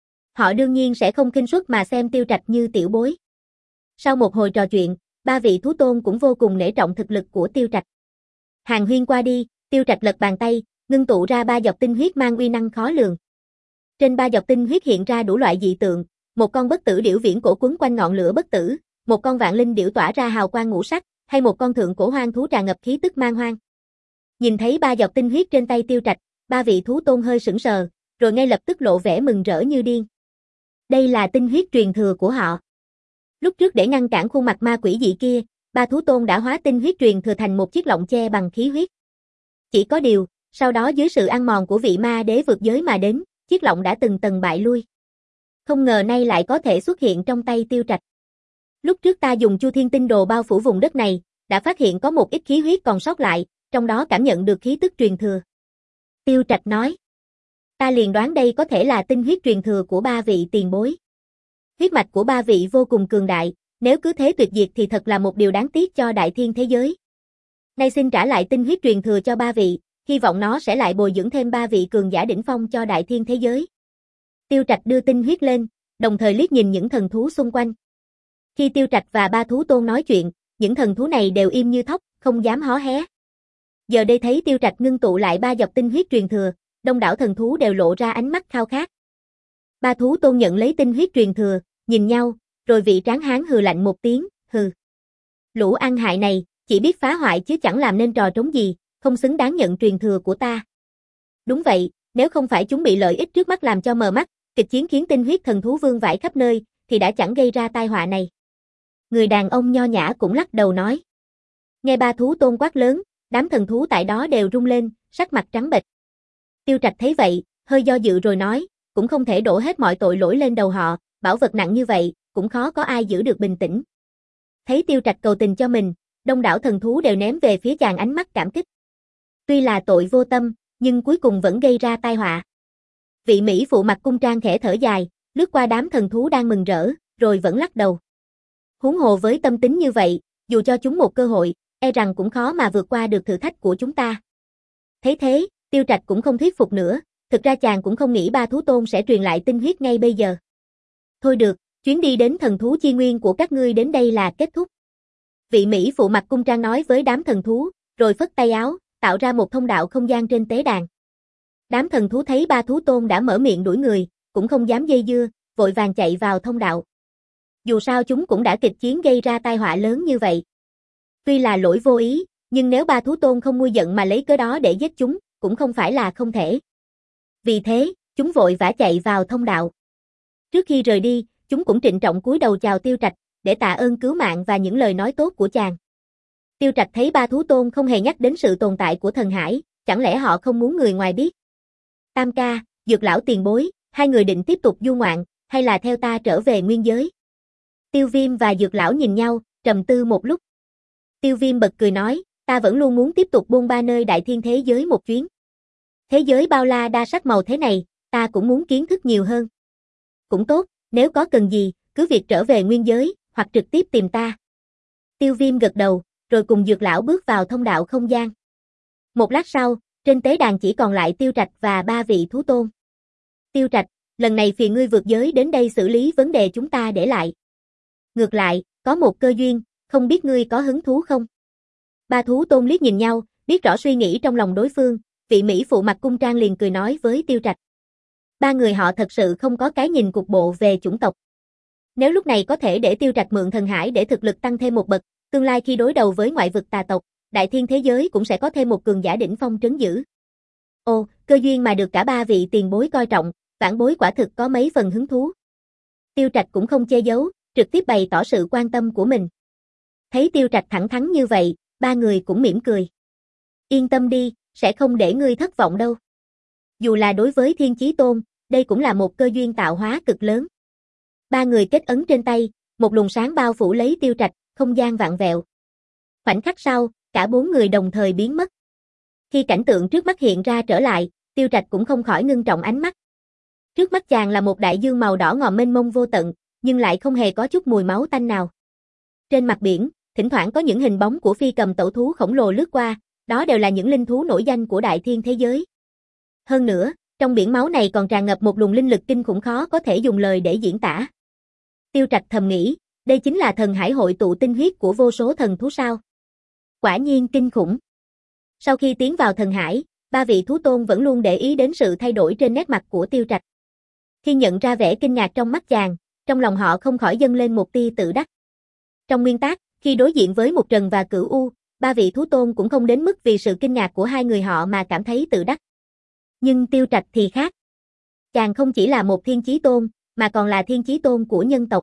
Họ đương nhiên sẽ không khinh suất mà xem Tiêu Trạch như tiểu bối. Sau một hồi trò chuyện, ba vị thú tôn cũng vô cùng nể trọng thực lực của Tiêu Trạch. Hàn huyên qua đi, Tiêu Trạch lật bàn tay, ngưng tụ ra ba giọt tinh huyết mang uy năng khó lường. Trên ba giọt tinh huyết hiện ra đủ loại dị tượng, một con bất tử điểu viễn cổ quấn quanh ngọn lửa bất tử, một con vạn linh điểu tỏa ra hào quang ngũ sắc, hay một con thượng cổ hoang thú tràn ngập khí tức man hoang. Nhìn thấy ba giọt tinh huyết trên tay Tiêu Trạch, ba vị thú tôn hơi sững sờ, rồi ngay lập tức lộ vẻ mừng rỡ như điên. Đây là tinh huyết truyền thừa của họ. Lúc trước để ngăn cản khuôn mặt ma quỷ dị kia, ba thú tôn đã hóa tinh huyết truyền thừa thành một chiếc lọng che bằng khí huyết. Chỉ có điều, sau đó dưới sự ăn mòn của vị ma đế vượt giới mà đến, chiếc lọng đã từng tầng bại lui. Không ngờ nay lại có thể xuất hiện trong tay Tiêu Trạch. Lúc trước ta dùng Chu Thiên Tinh Đồ bao phủ vùng đất này, đã phát hiện có một ít khí huyết còn sót lại, trong đó cảm nhận được khí tức truyền thừa. Tiêu Trạch nói. Ta liền đoán đây có thể là tinh huyết truyền thừa của ba vị tiền bối. Huyết mạch của ba vị vô cùng cường đại, nếu cứ thế tuyệt diệt thì thật là một điều đáng tiếc cho đại thiên thế giới. Nay xin trả lại tinh huyết truyền thừa cho ba vị, hy vọng nó sẽ lại bồi dưỡng thêm ba vị cường giả đỉnh phong cho đại thiên thế giới. Tiêu Trạch đưa tinh huyết lên, đồng thời liếc nhìn những thần thú xung quanh. Khi Tiêu Trạch và ba thú tôn nói chuyện, những thần thú này đều im như thóc, không dám hó hé. Giờ đây thấy Tiêu Trạch ngưng tụ lại ba giọt tinh huyết truyền thừa, đông đảo thần thú đều lộ ra ánh mắt khao khát. Ba thú tôn nhận lấy tinh huyết truyền thừa, nhìn nhau, rồi vị tráng hán hừ lạnh một tiếng, hừ. Lũ ăn hại này, chỉ biết phá hoại chứ chẳng làm nên trò trống gì, không xứng đáng nhận truyền thừa của ta. Đúng vậy, nếu không phải chúng bị lợi ích trước mắt làm cho mờ mắt, kịch chiến khiến tinh huyết thần thú vương vãi khắp nơi, thì đã chẳng gây ra tai họa này. Người đàn ông nho nhã cũng lắc đầu nói. Nghe ba thú tôn quát lớn, đám thần thú tại đó đều rung lên, sắc mặt trắng bệch. Tiêu Trạch thấy vậy, hơi do dự rồi nói, cũng không thể đổ hết mọi tội lỗi lên đầu họ, bảo vật nặng như vậy, cũng khó có ai giữ được bình tĩnh. Thấy Tiêu Trạch cầu tình cho mình, đông đảo thần thú đều ném về phía chàng ánh mắt cảm kích. Tuy là tội vô tâm, nhưng cuối cùng vẫn gây ra tai họa. Vị Mỹ phụ mặc cung trang khẽ thở dài, lướt qua đám thần thú đang mừng rỡ, rồi vẫn lắc đầu. Huống hồ với tâm tính như vậy, dù cho chúng một cơ hội, e rằng cũng khó mà vượt qua được thử thách của chúng ta. Thấy thế, Tiêu Trạch cũng không thuyết phục nữa, thực ra chàng cũng không nghĩ ba thú tôn sẽ truyền lại tinh huyết ngay bây giờ. Thôi được, chuyến đi đến thần thú chi nguyên của các ngươi đến đây là kết thúc. Vị Mỹ phụ mặc cung trang nói với đám thần thú, rồi phất tay áo, tạo ra một thông đạo không gian trên tế đàn. Đám thần thú thấy ba thú tôn đã mở miệng đuổi người, cũng không dám dây dưa, vội vàng chạy vào thông đạo. Dù sao chúng cũng đã kịch chiến gây ra tai họa lớn như vậy. Tuy là lỗi vô ý, nhưng nếu ba thú tôn không nguôi giận mà lấy cớ đó để giết chúng, cũng không phải là không thể. Vì thế, chúng vội vã chạy vào thông đạo. Trước khi rời đi, chúng cũng trịnh trọng cúi đầu chào Tiêu Trạch, để tạ ơn cứu mạng và những lời nói tốt của chàng. Tiêu Trạch thấy ba thú tôn không hề nhắc đến sự tồn tại của thần hải, chẳng lẽ họ không muốn người ngoài biết? Tam ca, Dược lão tiền bối, hai người định tiếp tục du ngoạn, hay là theo ta trở về nguyên giới? Tiêu Viêm và Dược lão nhìn nhau, trầm tư một lúc. Tiêu Viêm bật cười nói, ta vẫn luôn muốn tiếp tục bôn ba nơi đại thiên thế giới một chuyến. Thế giới bao la đa sắc màu thế này, ta cũng muốn kiến thức nhiều hơn. Cũng tốt, nếu có cần gì, cứ việc trở về nguyên giới, hoặc trực tiếp tìm ta. Tiêu Viêm gật đầu, rồi cùng Dược lão bước vào thông đạo không gian. Một lát sau, trên tế đàn chỉ còn lại Tiêu Trạch và ba vị thú tôn. Tiêu Trạch, lần này phiền ngươi vượt giới đến đây xử lý vấn đề chúng ta để lại. Ngược lại, có một cơ duyên, không biết ngươi có hứng thú không? Ba thú tôn liếc nhìn nhau, biết rõ suy nghĩ trong lòng đối phương, vị Mỹ phụ mặc cung trang liền cười nói với Tiêu Trạch. Ba người họ thật sự không có cái nhìn cục bộ về chủng tộc. Nếu lúc này có thể để Tiêu Trạch mượn thần hải để thực lực tăng thêm một bậc, tương lai khi đối đầu với ngoại vực tà tộc, đại thiên thế giới cũng sẽ có thêm một cường giả đỉnh phong trấn giữ. Ồ, cơ duyên mà được cả ba vị tiền bối coi trọng, vãn bối quả thực có mấy phần hứng thú. Tiêu Trạch cũng không che giấu, trực tiếp bày tỏ sự quan tâm của mình. Thấy Tiêu Trạch thẳng thắn như vậy, ba người cũng mỉm cười. Yên tâm đi, sẽ không để ngươi thất vọng đâu. Dù là đối với Thiên Chí Tôn, đây cũng là một cơ duyên tạo hóa cực lớn. Ba người kết ấn trên tay, một luồng sáng bao phủ lấy Tiêu Trạch, không gian vạn vẹo. Khoảnh khắc sau, cả bốn người đồng thời biến mất. Khi cảnh tượng trước mắt hiện ra trở lại, Tiêu Trạch cũng không khỏi ngưng trọng ánh mắt. Trước mắt chàng là một đại dương màu đỏ ngòm mênh mông vô tận, nhưng lại không hề có chút mùi máu tanh nào. Trên mặt biển, thỉnh thoảng có những hình bóng của phi cầm tẩu thú khổng lồ lướt qua, đó đều là những linh thú nổi danh của đại thiên thế giới. Hơn nữa, trong biển máu này còn tràn ngập một luồng linh lực kinh khủng khó có thể dùng lời để diễn tả. Tiêu Trạch thầm nghĩ, đây chính là thần hải hội tụ tinh huyết của vô số thần thú sao? Quả nhiên kinh khủng. Sau khi tiến vào thần hải, ba vị thú tôn vẫn luôn để ý đến sự thay đổi trên nét mặt của Tiêu Trạch. Khi nhận ra vẻ kinh ngạc trong mắt chàng, trong lòng họ không khỏi dâng lên một tia tự đắc. Trong nguyên tắc, khi đối diện với Mục Trần và Cửu U, ba vị thú tôn cũng không đến mức vì sự kinh ngạc của hai người họ mà cảm thấy tự đắc. Nhưng Tiêu Trạch thì khác. Chàng không chỉ là một thiên chí tôn, mà còn là thiên chí tôn của nhân tộc.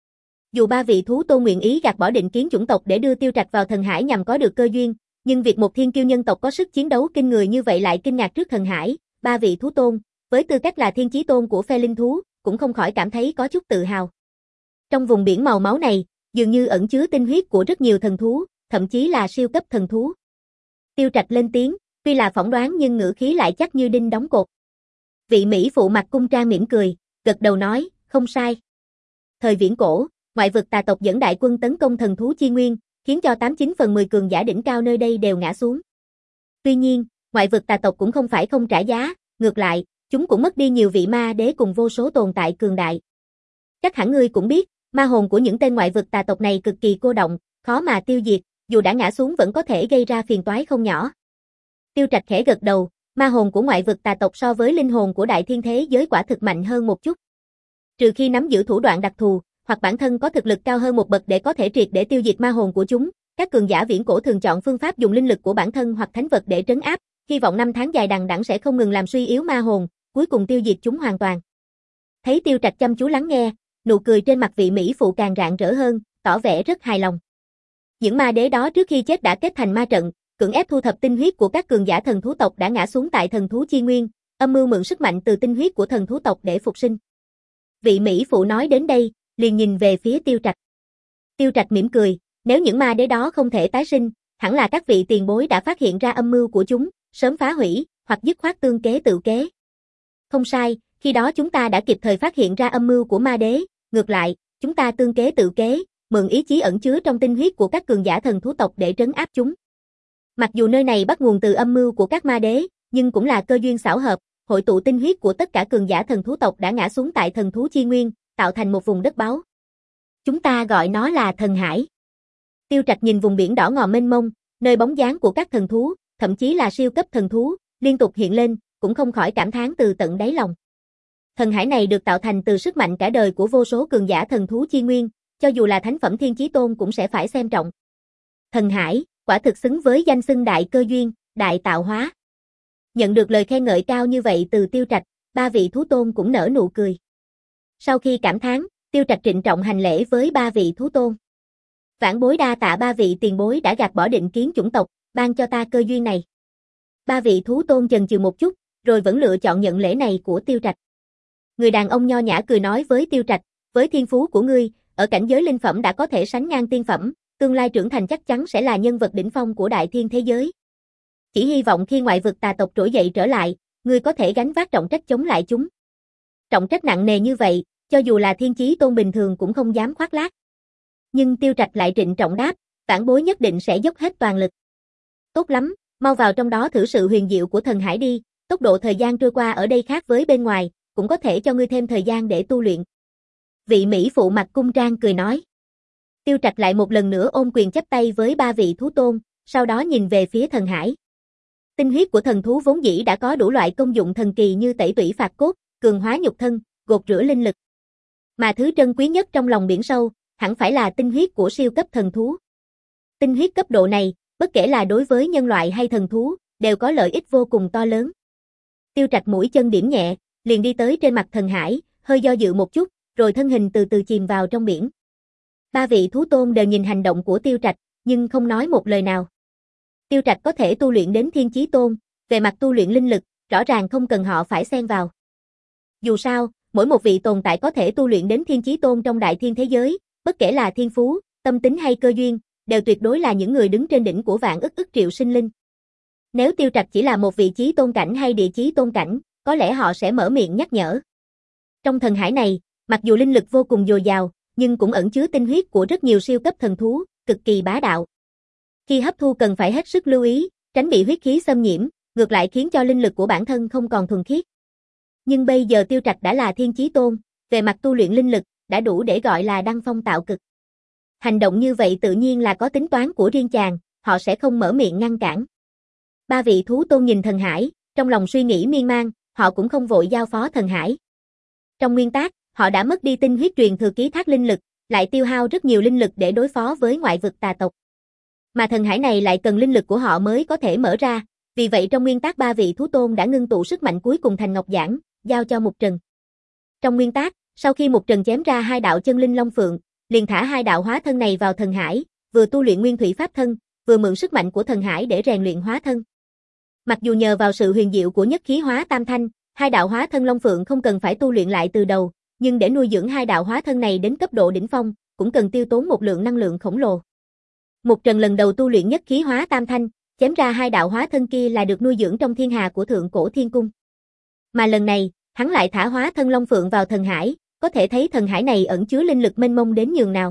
Dù ba vị thú tôn nguyện ý gạt bỏ định kiến chủng tộc để đưa Tiêu Trạch vào thần hải nhằm có được cơ duyên, nhưng việc một thiên kiêu nhân tộc có sức chiến đấu kinh người như vậy lại kinh ngạc trước thần hải, ba vị thú tôn, với tư cách là thiên chí tôn của phe linh thú, cũng không khỏi cảm thấy có chút tự hào. Trong vùng biển màu máu này, dường như ẩn chứa tinh huyết của rất nhiều thần thú, thậm chí là siêu cấp thần thú. Tiêu Trạch lên tiếng, tuy là phỏng đoán nhưng ngữ khí lại chắc như đinh đóng cột. Vị Mỹ phụ mặc cung trang mỉm cười, gật đầu nói, không sai. Thời viễn cổ, ngoại vực tà tộc dẫn đại quân tấn công thần thú chi nguyên, khiến cho tám chín phần mười cường giả đỉnh cao nơi đây đều ngã xuống. Tuy nhiên, ngoại vực tà tộc cũng không phải không trả giá, ngược lại, chúng cũng mất đi nhiều vị ma đế cùng vô số tồn tại cường đại. Chắc hẳn ngươi cũng biết, ma hồn của những tên ngoại vực tà tộc này cực kỳ cô động, khó mà tiêu diệt, dù đã ngã xuống vẫn có thể gây ra phiền toái không nhỏ. Tiêu Trạch khẽ gật đầu, ma hồn của ngoại vực tà tộc so với linh hồn của đại thiên thế giới quả thực mạnh hơn một chút. Trừ khi nắm giữ thủ đoạn đặc thù, hoặc bản thân có thực lực cao hơn một bậc để có thể triệt để tiêu diệt ma hồn của chúng, các cường giả viễn cổ thường chọn phương pháp dùng linh lực của bản thân hoặc thánh vật để trấn áp, hy vọng năm tháng dài đằng đẵng sẽ không ngừng làm suy yếu ma hồn, cuối cùng tiêu diệt chúng hoàn toàn. Thấy Tiêu Trạch chăm chú lắng nghe, nụ cười trên mặt vị Mỹ phụ càng rạng rỡ hơn, tỏ vẻ rất hài lòng. Những ma đế đó trước khi chết đã kết thành ma trận, cưỡng ép thu thập tinh huyết của các cường giả thần thú tộc đã ngã xuống tại thần thú chi nguyên, âm mưu mượn sức mạnh từ tinh huyết của thần thú tộc để phục sinh. Vị Mỹ phụ nói đến đây, liền nhìn về phía Tiêu Trạch. Tiêu Trạch mỉm cười, nếu những ma đế đó không thể tái sinh, hẳn là các vị tiền bối đã phát hiện ra âm mưu của chúng, sớm phá hủy, hoặc dứt khoát tương kế tự kế. Không sai, khi đó chúng ta đã kịp thời phát hiện ra âm mưu của ma đế, ngược lại, chúng ta tương kế tự kế, mượn ý chí ẩn chứa trong tinh huyết của các cường giả thần thú tộc để trấn áp chúng. Mặc dù nơi này bắt nguồn từ âm mưu của các ma đế, nhưng cũng là cơ duyên xảo hợp, hội tụ tinh huyết của tất cả cường giả thần thú tộc đã ngã xuống tại thần thú chi nguyên, tạo thành một vùng đất báu. Chúng ta gọi nó là thần hải. Tiêu Trạch nhìn vùng biển đỏ ngòm mênh mông, nơi bóng dáng của các thần thú, thậm chí là siêu cấp thần thú, liên tục hiện lên, cũng không khỏi cảm thán từ tận đáy lòng. Thần hải này được tạo thành từ sức mạnh cả đời của vô số cường giả thần thú chi nguyên, cho dù là thánh phẩm Thiên Chí Tôn cũng sẽ phải xem trọng. Thần hải, quả thực xứng với danh xưng đại cơ duyên, đại tạo hóa. Nhận được lời khen ngợi cao như vậy từ Tiêu Trạch, ba vị thú tôn cũng nở nụ cười. Sau khi cảm thán, Tiêu Trạch trịnh trọng hành lễ với ba vị thú tôn. Vãn bối đa tạ ba vị tiền bối đã gạt bỏ định kiến chủng tộc, ban cho ta cơ duyên này. Ba vị thú tôn chần chừ một chút, rồi vẫn lựa chọn nhận lễ này của Tiêu Trạch. Người đàn ông nho nhã cười nói với Tiêu Trạch, với thiên phú của ngươi, ở cảnh giới linh phẩm đã có thể sánh ngang tiên phẩm, tương lai trưởng thành chắc chắn sẽ là nhân vật đỉnh phong của đại thiên thế giới. Chỉ hy vọng khi ngoại vực tà tộc trỗi dậy trở lại, ngươi có thể gánh vác trọng trách chống lại chúng. Trọng trách nặng nề như vậy, cho dù là Thiên Chí Tôn bình thường cũng không dám khoác lác. Nhưng Tiêu Trạch lại trịnh trọng đáp, vãn bối nhất định sẽ dốc hết toàn lực. Tốt lắm, mau vào trong đó thử sự huyền diệu của thần hải đi, tốc độ thời gian trôi qua ở đây khác với bên ngoài, cũng có thể cho ngươi thêm thời gian để tu luyện. Vị Mỹ phụ mặt cung trang cười nói. Tiêu Trạch lại một lần nữa ôm quyền chắp tay với ba vị thú tôn, sau đó nhìn về phía thần hải. Tinh huyết của thần thú vốn dĩ đã có đủ loại công dụng thần kỳ như tẩy tủy phạt cốt, cường hóa nhục thân, gột rửa linh lực. Mà thứ trân quý nhất trong lòng biển sâu, hẳn phải là tinh huyết của siêu cấp thần thú. Tinh huyết cấp độ này, bất kể là đối với nhân loại hay thần thú, đều có lợi ích vô cùng to lớn. Tiêu Trạch mũi chân điểm nhẹ, liền đi tới trên mặt thần hải, hơi do dự một chút, rồi thân hình từ từ chìm vào trong biển. Ba vị thú tôn đều nhìn hành động của Tiêu Trạch, nhưng không nói một lời nào. Tiêu Trạch có thể tu luyện đến Thiên Chí Tôn, về mặt tu luyện linh lực, rõ ràng không cần họ phải xen vào. Dù sao, mỗi một vị tồn tại có thể tu luyện đến Thiên Chí Tôn trong đại thiên thế giới, bất kể là thiên phú, tâm tính hay cơ duyên, đều tuyệt đối là những người đứng trên đỉnh của vạn ức ức triệu sinh linh. Nếu Tiêu Trạch chỉ là một vị chí tôn cảnh hay địa chí tôn cảnh, có lẽ họ sẽ mở miệng nhắc nhở. Trong thần hải này, mặc dù linh lực vô cùng dồi dào, nhưng cũng ẩn chứa tinh huyết của rất nhiều siêu cấp thần thú, cực kỳ bá đạo. Khi hấp thu cần phải hết sức lưu ý, tránh bị huyết khí xâm nhiễm, ngược lại khiến cho linh lực của bản thân không còn thuần khiết. Nhưng bây giờ Tiêu Trạch đã là Thiên Chí Tôn, về mặt tu luyện linh lực, đã đủ để gọi là đăng phong tạo cực. Hành động như vậy tự nhiên là có tính toán của riêng chàng, họ sẽ không mở miệng ngăn cản. Ba vị thú tôn nhìn thần hải, trong lòng suy nghĩ miên man, họ cũng không vội giao phó thần hải. Trong nguyên tắc, họ đã mất đi tinh huyết truyền thừa ký thác linh lực, lại tiêu hao rất nhiều linh lực để đối phó với ngoại vực tà tộc. Mà thần hải này lại cần linh lực của họ mới có thể mở ra, vì vậy trong nguyên tắc ba vị thú tôn đã ngưng tụ sức mạnh cuối cùng thành ngọc giản, giao cho Mục Trần. Trong nguyên tắc, sau khi Mục Trần chém ra hai đạo chân linh long phượng, liền thả hai đạo hóa thân này vào thần hải, vừa tu luyện nguyên thủy pháp thân, vừa mượn sức mạnh của thần hải để rèn luyện hóa thân. Mặc dù nhờ vào sự huyền diệu của nhất khí hóa tam thanh, hai đạo hóa thân long phượng không cần phải tu luyện lại từ đầu, nhưng để nuôi dưỡng hai đạo hóa thân này đến cấp độ đỉnh phong, cũng cần tiêu tốn một lượng năng lượng khổng lồ. Mục Trần lần đầu tu luyện nhất khí hóa tam thanh, chém ra hai đạo hóa thân kia là được nuôi dưỡng trong thiên hà của thượng cổ thiên cung. Mà lần này, hắn lại thả hóa thân long phượng vào thần hải, có thể thấy thần hải này ẩn chứa linh lực mênh mông đến nhường nào.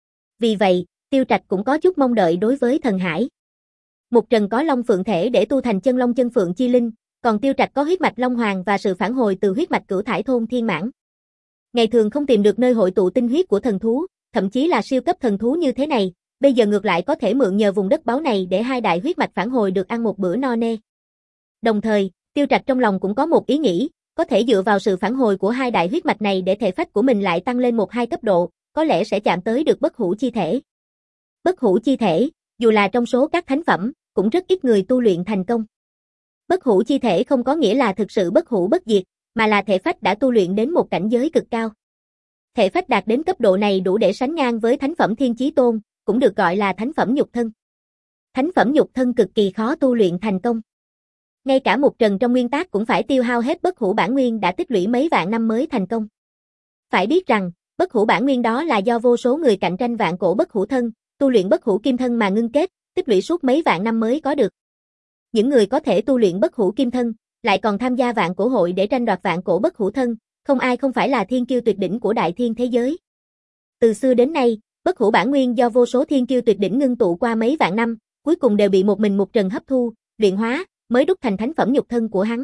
Vì vậy, Tiêu Trạch cũng có chút mong đợi đối với thần hải. Mục Trần có long phượng thể để tu thành chân long chân phượng chi linh, còn Tiêu Trạch có huyết mạch long hoàng và sự phản hồi từ huyết mạch cửu thải thôn thiên mãn. Ngày thường không tìm được nơi hội tụ tinh huyết của thần thú, thậm chí là siêu cấp thần thú như thế này, bây giờ ngược lại có thể mượn nhờ vùng đất báu này để hai đại huyết mạch phản hồi được ăn một bữa no nê. Đồng thời, Tiêu Trạch trong lòng cũng có một ý nghĩ, có thể dựa vào sự phản hồi của hai đại huyết mạch này để thể phách của mình lại tăng lên một hai cấp độ, có lẽ sẽ chạm tới được bất hủ chi thể. Bất hủ chi thể, dù là trong số các thánh phẩm, cũng rất ít người tu luyện thành công. Bất hủ chi thể không có nghĩa là thực sự bất hủ bất diệt, mà là thể phách đã tu luyện đến một cảnh giới cực cao. Thể phách đạt đến cấp độ này đủ để sánh ngang với thánh phẩm Thiên Chí Tôn, cũng được gọi là thánh phẩm nhục thân. Thánh phẩm nhục thân cực kỳ khó tu luyện thành công. Ngay cả Mục Trần trong nguyên tắc cũng phải tiêu hao hết bất hủ bản nguyên đã tích lũy mấy vạn năm mới thành công. Phải biết rằng, bất hủ bản nguyên đó là do vô số người cạnh tranh vạn cổ bất hủ thân, tu luyện bất hủ kim thân mà ngưng kết, tích lũy suốt mấy vạn năm mới có được. Những người có thể tu luyện bất hủ kim thân, lại còn tham gia vạn cổ hội để tranh đoạt vạn cổ bất hủ thân, không ai không phải là thiên kiêu tuyệt đỉnh của đại thiên thế giới. Từ xưa đến nay, Bất hủ bản nguyên do vô số thiên kiêu tuyệt đỉnh ngưng tụ qua mấy vạn năm, cuối cùng đều bị một mình Mục Trần hấp thu, luyện hóa, mới đúc thành thánh phẩm nhục thân của hắn.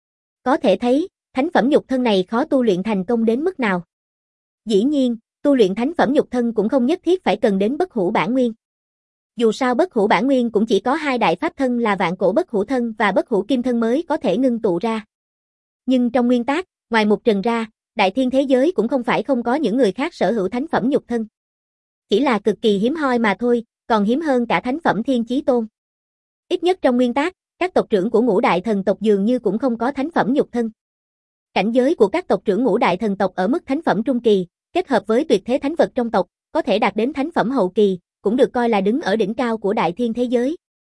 Có thể thấy, thánh phẩm nhục thân này khó tu luyện thành công đến mức nào. Dĩ nhiên, tu luyện thánh phẩm nhục thân cũng không nhất thiết phải cần đến bất hủ bản nguyên. Dù sao bất hủ bản nguyên cũng chỉ có hai đại pháp thân là vạn cổ bất hủ thân và bất hủ kim thân mới có thể ngưng tụ ra. Nhưng trong nguyên tắc, ngoài Mục Trần ra, đại thiên thế giới cũng không phải không có những người khác sở hữu thánh phẩm nhục thân. Chỉ là cực kỳ hiếm hoi mà thôi, còn hiếm hơn cả thánh phẩm thiên chí tôn. Ít nhất trong nguyên tắc, các tộc trưởng của ngũ đại thần tộc dường như cũng không có thánh phẩm nhục thân. Cảnh giới của các tộc trưởng ngũ đại thần tộc ở mức thánh phẩm trung kỳ, kết hợp với tuyệt thế thánh vật trong tộc, có thể đạt đến thánh phẩm hậu kỳ, cũng được coi là đứng ở đỉnh cao của đại thiên thế giới.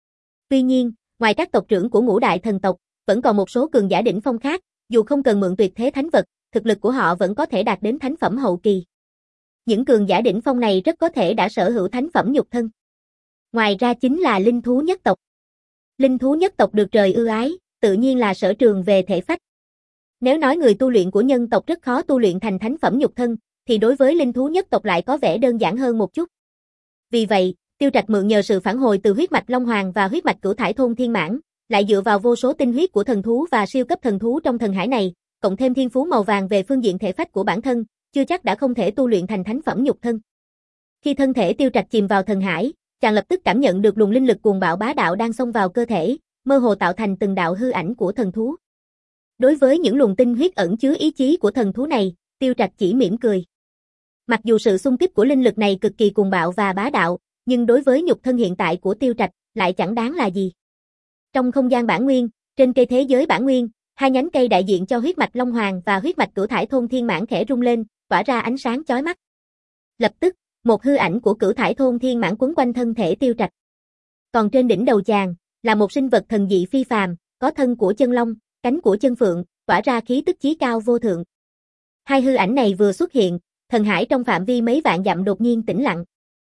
Tuy nhiên, ngoài các tộc trưởng của ngũ đại thần tộc, vẫn còn một số cường giả đỉnh phong khác, dù không cần mượn tuyệt thế thánh vật, thực lực của họ vẫn có thể đạt đến thánh phẩm hậu kỳ. Những cường giả đỉnh phong này rất có thể đã sở hữu thánh phẩm nhục thân. Ngoài ra chính là linh thú nhất tộc. Linh thú nhất tộc được trời ưu ái, tự nhiên là sở trường về thể phách. Nếu nói người tu luyện của nhân tộc rất khó tu luyện thành thánh phẩm nhục thân, thì đối với linh thú nhất tộc lại có vẻ đơn giản hơn một chút. Vì vậy, Tiêu Trạch mượn nhờ sự phản hồi từ huyết mạch Long Hoàng và huyết mạch Cửu Thải Thôn Thiên Mãn, lại dựa vào vô số tinh huyết của thần thú và siêu cấp thần thú trong thần hải này, cộng thêm thiên phú màu vàng về phương diện thể phách của bản thân, chưa chắc đã không thể tu luyện thành thánh phẩm nhục thân. Khi thân thể Tiêu Trạch chìm vào thần hải, chàng lập tức cảm nhận được luồng linh lực cuồng bạo bá đạo đang xông vào cơ thể, mơ hồ tạo thành từng đạo hư ảnh của thần thú. Đối với những luồng tinh huyết ẩn chứa ý chí của thần thú này, Tiêu Trạch chỉ mỉm cười. Mặc dù sự xung kích của linh lực này cực kỳ cuồng bạo và bá đạo, nhưng đối với nhục thân hiện tại của Tiêu Trạch, lại chẳng đáng là gì. Trong không gian bản nguyên, trên cây thế giới bản nguyên, hai nhánh cây đại diện cho huyết mạch Long Hoàng và huyết mạch Cửu Thải Thôn Thiên Mãn khẽ rung lên, tỏa ra ánh sáng chói mắt. Lập tức, một hư ảnh của Cửu Thải Thôn Thiên Mãn quấn quanh thân thể Tiêu Trạch. Còn trên đỉnh đầu chàng, là một sinh vật thần dị phi phàm, có thân của chân long, cánh của chân phượng, tỏa ra khí tức chí cao vô thượng. Hai hư ảnh này vừa xuất hiện, thần hải trong phạm vi mấy vạn dặm đột nhiên tĩnh lặng.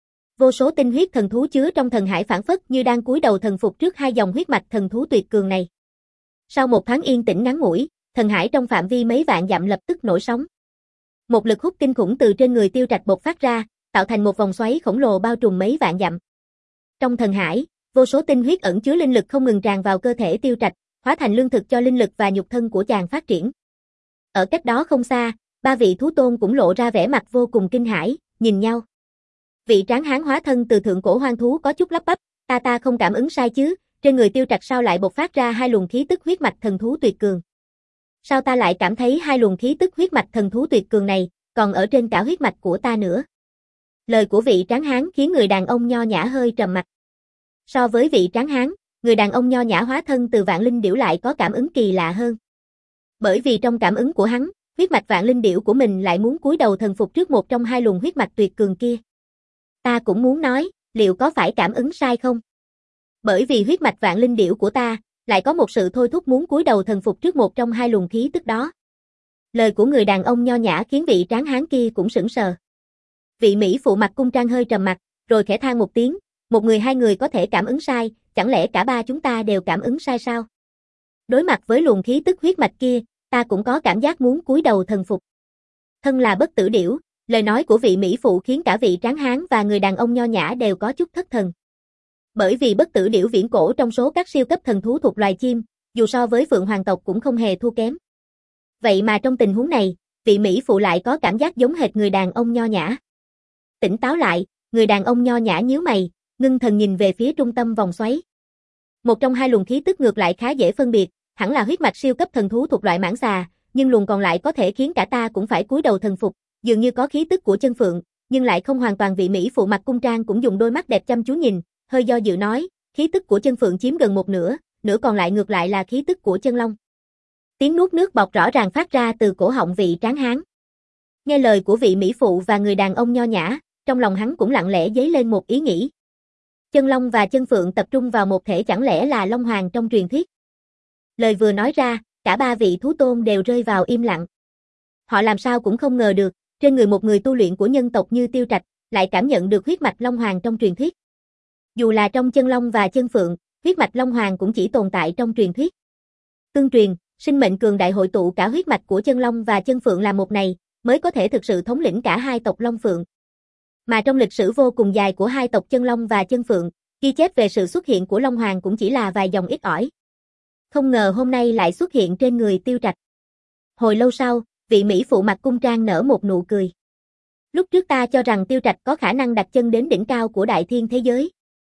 Vô số tinh huyết thần thú chứa trong thần hải phản phất như đang cúi đầu thần phục trước hai dòng huyết mạch thần thú tuyệt cường này. Sau một tháng yên tĩnh ngắn ngủi, thần hải trong phạm vi mấy vạn dặm lập tức nổi sóng. Một lực hút kinh khủng từ trên người Tiêu Trạch bộc phát ra, tạo thành một vòng xoáy khổng lồ bao trùm mấy vạn dặm. Trong thần hải, vô số tinh huyết ẩn chứa linh lực không ngừng tràn vào cơ thể Tiêu Trạch, hóa thành lương thực cho linh lực và nhục thân của chàng phát triển. Ở cách đó không xa, ba vị thú tôn cũng lộ ra vẻ mặt vô cùng kinh hãi, nhìn nhau. Vị tráng hán hóa thân từ thượng cổ hoang thú có chút lắp bắp, ta ta không cảm ứng sai chứ, trên người Tiêu Trạch sao lại bộc phát ra hai luồng khí tức huyết mạch thần thú tuyệt cường. Sao ta lại cảm thấy hai luồng khí tức huyết mạch thần thú tuyệt cường này, còn ở trên cả huyết mạch của ta nữa. Lời của vị tráng hán khiến người đàn ông nho nhã hơi trầm mặt. So với vị tráng hán, người đàn ông nho nhã hóa thân từ vạn linh điểu lại có cảm ứng kỳ lạ hơn. Bởi vì trong cảm ứng của hắn, huyết mạch vạn linh điểu của mình lại muốn cúi đầu thần phục trước một trong hai luồng huyết mạch tuyệt cường kia. Ta cũng muốn nói, liệu có phải cảm ứng sai không? Bởi vì huyết mạch vạn linh điểu của ta, lại có một sự thôi thúc muốn cúi đầu thần phục trước một trong hai luồng khí tức đó. Lời của người đàn ông nho nhã khiến vị tráng hán kia cũng sững sờ. Vị Mỹ phụ mặt cung trang hơi trầm mặt, rồi khẽ than một tiếng, một người hai người có thể cảm ứng sai, chẳng lẽ cả ba chúng ta đều cảm ứng sai sao? Đối mặt với luồng khí tức huyết mạch kia, ta cũng có cảm giác muốn cúi đầu thần phục. Thân là bất tử điểu, lời nói của vị Mỹ phụ khiến cả vị tráng hán và người đàn ông nho nhã đều có chút thất thần. Bởi vì bất tử điểu viễn cổ trong số các siêu cấp thần thú thuộc loài chim, dù so với phượng hoàng tộc cũng không hề thua kém. Vậy mà trong tình huống này, vị Mỹ phụ lại có cảm giác giống hệt người đàn ông nho nhã. Tỉnh táo lại, người đàn ông nho nhã nhíu mày, ngưng thần nhìn về phía trung tâm vòng xoáy. Một trong hai luồng khí tức ngược lại khá dễ phân biệt, hẳn là huyết mạch siêu cấp thần thú thuộc loại mãng xà, nhưng luồng còn lại có thể khiến cả ta cũng phải cúi đầu thần phục, dường như có khí tức của chân phượng, nhưng lại không hoàn toàn. Vị Mỹ phụ mặt cung trang cũng dùng đôi mắt đẹp chăm chú nhìn, hơi do dự nói, khí tức của chân phượng chiếm gần một nửa, nửa còn lại ngược lại là khí tức của chân long. Tiếng nuốt nước bọt rõ ràng phát ra từ cổ họng vị tráng hán. Nghe lời của vị Mỹ phụ và người đàn ông nho nhã, trong lòng hắn cũng lặng lẽ dấy lên một ý nghĩ. Chân long và chân phượng tập trung vào một thể, chẳng lẽ là Long Hoàng trong truyền thuyết? Lời vừa nói ra, cả ba vị thú tôn đều rơi vào im lặng. Họ làm sao cũng không ngờ được, trên người một người tu luyện của nhân tộc như Tiêu Trạch, lại cảm nhận được huyết mạch Long Hoàng trong truyền thuyết. Dù là trong chân long và chân phượng, huyết mạch Long Hoàng cũng chỉ tồn tại trong truyền thuyết. Tương truyền, sinh mệnh cường đại hội tụ cả huyết mạch của chân long và chân phượng làm một này, mới có thể thực sự thống lĩnh cả hai tộc Long Phượng. Mà trong lịch sử vô cùng dài của hai tộc Chân Long và Chân Phượng, ghi chép về sự xuất hiện của Long Hoàng cũng chỉ là vài dòng ít ỏi. Không ngờ hôm nay lại xuất hiện trên người Tiêu Trạch. Hồi lâu sau, vị mỹ phụ mặc cung trang nở một nụ cười. Lúc trước ta cho rằng Tiêu Trạch có khả năng đặt chân đến đỉnh cao của đại thiên thế giới.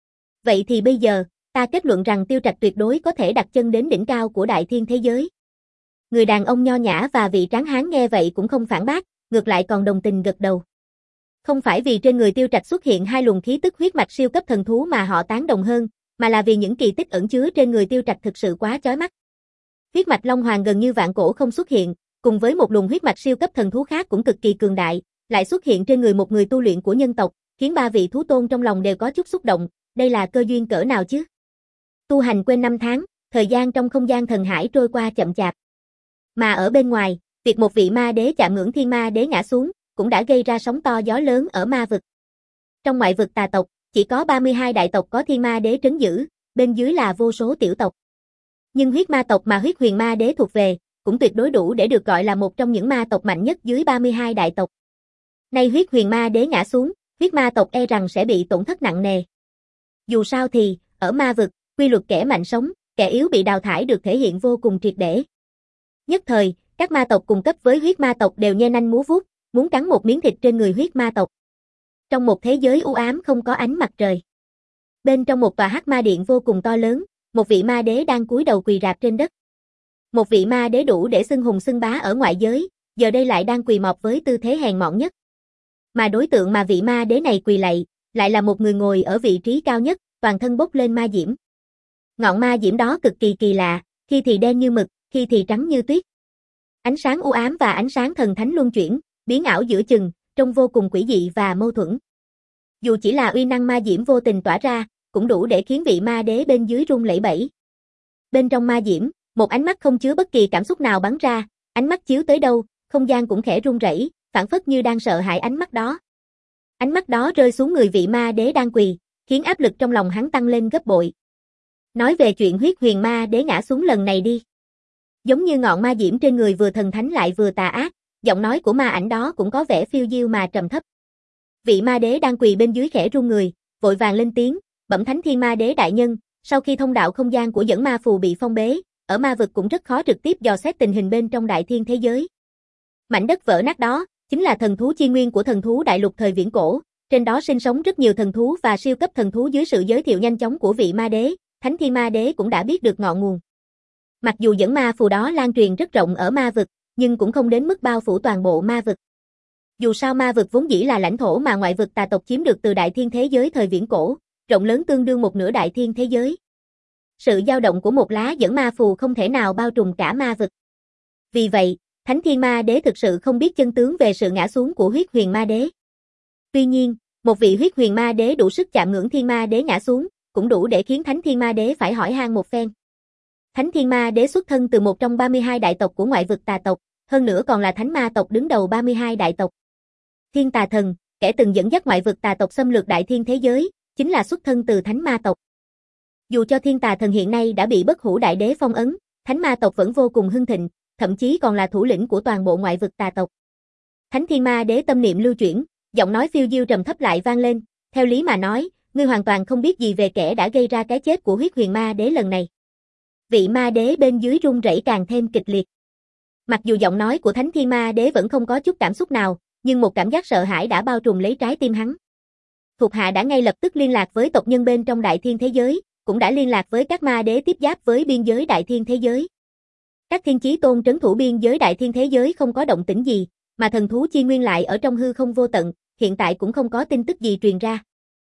Vậy thì bây giờ, ta kết luận rằng Tiêu Trạch tuyệt đối có thể đặt chân đến đỉnh cao của đại thiên thế giới. Người đàn ông nho nhã và vị tráng hán nghe vậy cũng không phản bác, ngược lại còn đồng tình gật đầu. Không phải vì trên người Tiêu Trạch xuất hiện hai luồng khí tức huyết mạch siêu cấp thần thú mà họ tán đồng hơn, mà là vì những kỳ tích ẩn chứa trên người Tiêu Trạch thực sự quá chói mắt. Huyết mạch Long Hoàng gần như vạn cổ không xuất hiện, cùng với một luồng huyết mạch siêu cấp thần thú khác cũng cực kỳ cường đại, lại xuất hiện trên người một người tu luyện của nhân tộc, khiến ba vị thú tôn trong lòng đều có chút xúc động, đây là cơ duyên cỡ nào chứ? Tu hành quên năm tháng, thời gian trong không gian thần hải trôi qua chậm chạp. Mà ở bên ngoài, việc một vị ma đế chạm ngưỡng thiên ma đế ngã xuống, cũng đã gây ra sóng to gió lớn ở ma vực. Trong ngoại vực tà tộc, chỉ có ba mươi hai đại tộc có thiên ma đế trấn giữ, bên dưới là vô số tiểu tộc. Nhưng huyết ma tộc mà huyết huyền ma đế thuộc về, cũng tuyệt đối đủ để được gọi là một trong những ma tộc mạnh nhất dưới ba mươi hai đại tộc. Nay huyết huyền ma đế ngã xuống, huyết ma tộc e rằng sẽ bị tổn thất nặng nề. Dù sao thì, ở ma vực, quy luật kẻ mạnh sống, kẻ yếu bị đào thải được thể hiện vô cùng triệt để. Nhất thời, các ma tộc cùng cấp với huyết ma tộc đều nhe nanh múa vuốt, muốn cắn một miếng thịt trên người huyết ma tộc. Trong một thế giới u ám không có ánh mặt trời. Bên trong một tòa hắc ma điện vô cùng to lớn, một vị ma đế đang cúi đầu quỳ rạp trên đất. Một vị ma đế đủ để xưng hùng xưng bá ở ngoại giới, giờ đây lại đang quỳ mọp với tư thế hèn mọn nhất. Mà đối tượng mà vị ma đế này quỳ lạy, lại là một người ngồi ở vị trí cao nhất, toàn thân bốc lên ma diễm. Ngọn ma diễm đó cực kỳ kỳ lạ, khi thì đen như mực, khi thì trắng như tuyết. Ánh sáng u ám và ánh sáng thần thánh luân chuyển, biến ảo giữa chừng, trông vô cùng quỷ dị và mâu thuẫn. Dù chỉ là uy năng ma diễm vô tình tỏa ra, cũng đủ để khiến vị ma đế bên dưới run lẩy bẩy. Bên trong ma diễm, một ánh mắt không chứa bất kỳ cảm xúc nào bắn ra, ánh mắt chiếu tới đâu, không gian cũng khẽ run rẩy, phảng phất như đang sợ hãi ánh mắt đó. Ánh mắt đó rơi xuống người vị ma đế đang quỳ, khiến áp lực trong lòng hắn tăng lên gấp bội. Nói về chuyện huyết huyền ma đế ngã xuống lần này đi. Giống như ngọn ma diễm trên người vừa thần thánh lại vừa tà ác, giọng nói của ma ảnh đó cũng có vẻ phiêu diêu mà trầm thấp. Vị ma đế đang quỳ bên dưới khẽ run người, vội vàng lên tiếng, bẩm thánh thiên ma đế đại nhân, sau khi thông đạo không gian của dẫn ma phù bị phong bế, ở ma vực cũng rất khó trực tiếp dò xét tình hình bên trong đại thiên thế giới. Mảnh đất vỡ nát đó, chính là thần thú chi nguyên của thần thú đại lục thời viễn cổ, trên đó sinh sống rất nhiều thần thú và siêu cấp thần thú dưới sự giới thiệu nhanh chóng của vị ma đế, thánh thiên ma đế cũng đã biết được ngọn nguồn. Mặc dù dẫn ma phù đó lan truyền rất rộng ở ma vực, nhưng cũng không đến mức bao phủ toàn bộ ma vực. Dù sao ma vực vốn dĩ là lãnh thổ mà ngoại vực tà tộc chiếm được từ đại thiên thế giới thời viễn cổ, rộng lớn tương đương một nửa đại thiên thế giới. Sự dao động của một lá dẫn ma phù không thể nào bao trùm cả ma vực. Vì vậy, Thánh Thiên Ma Đế thực sự không biết chân tướng về sự ngã xuống của huyết huyền ma đế. Tuy nhiên, một vị huyết huyền ma đế đủ sức chạm ngưỡng thiên ma đế ngã xuống, cũng đủ để khiến Thánh Thiên Ma Đế phải hỏi han một phen. Thánh Thiên Ma Đế xuất thân từ một trong ba mươi hai đại tộc của ngoại vực tà tộc, hơn nữa còn là thánh ma tộc đứng đầu ba mươi hai đại tộc. Thiên Tà Thần, kẻ từng dẫn dắt ngoại vực tà tộc xâm lược đại thiên thế giới, chính là xuất thân từ thánh ma tộc. Dù cho Thiên Tà Thần hiện nay đã bị Bất Hủ Đại Đế phong ấn, thánh ma tộc vẫn vô cùng hưng thịnh, thậm chí còn là thủ lĩnh của toàn bộ ngoại vực tà tộc. Thánh Thiên Ma Đế tâm niệm lưu chuyển, giọng nói phiêu diêu trầm thấp lại vang lên, theo lý mà nói, ngươi hoàn toàn không biết gì về kẻ đã gây ra cái chết của huyết huyền ma đế lần này. Vị ma đế bên dưới run rẩy càng thêm kịch liệt. Mặc dù giọng nói của Thánh Thiên Ma Đế vẫn không có chút cảm xúc nào, nhưng một cảm giác sợ hãi đã bao trùm lấy trái tim hắn. Thuộc hạ đã ngay lập tức liên lạc với tộc nhân bên trong đại thiên thế giới, cũng đã liên lạc với các ma đế tiếp giáp với biên giới đại thiên thế giới. Các thiên chí tôn trấn thủ biên giới đại thiên thế giới không có động tĩnh gì, mà thần thú chi nguyên lại ở trong hư không vô tận, hiện tại cũng không có tin tức gì truyền ra.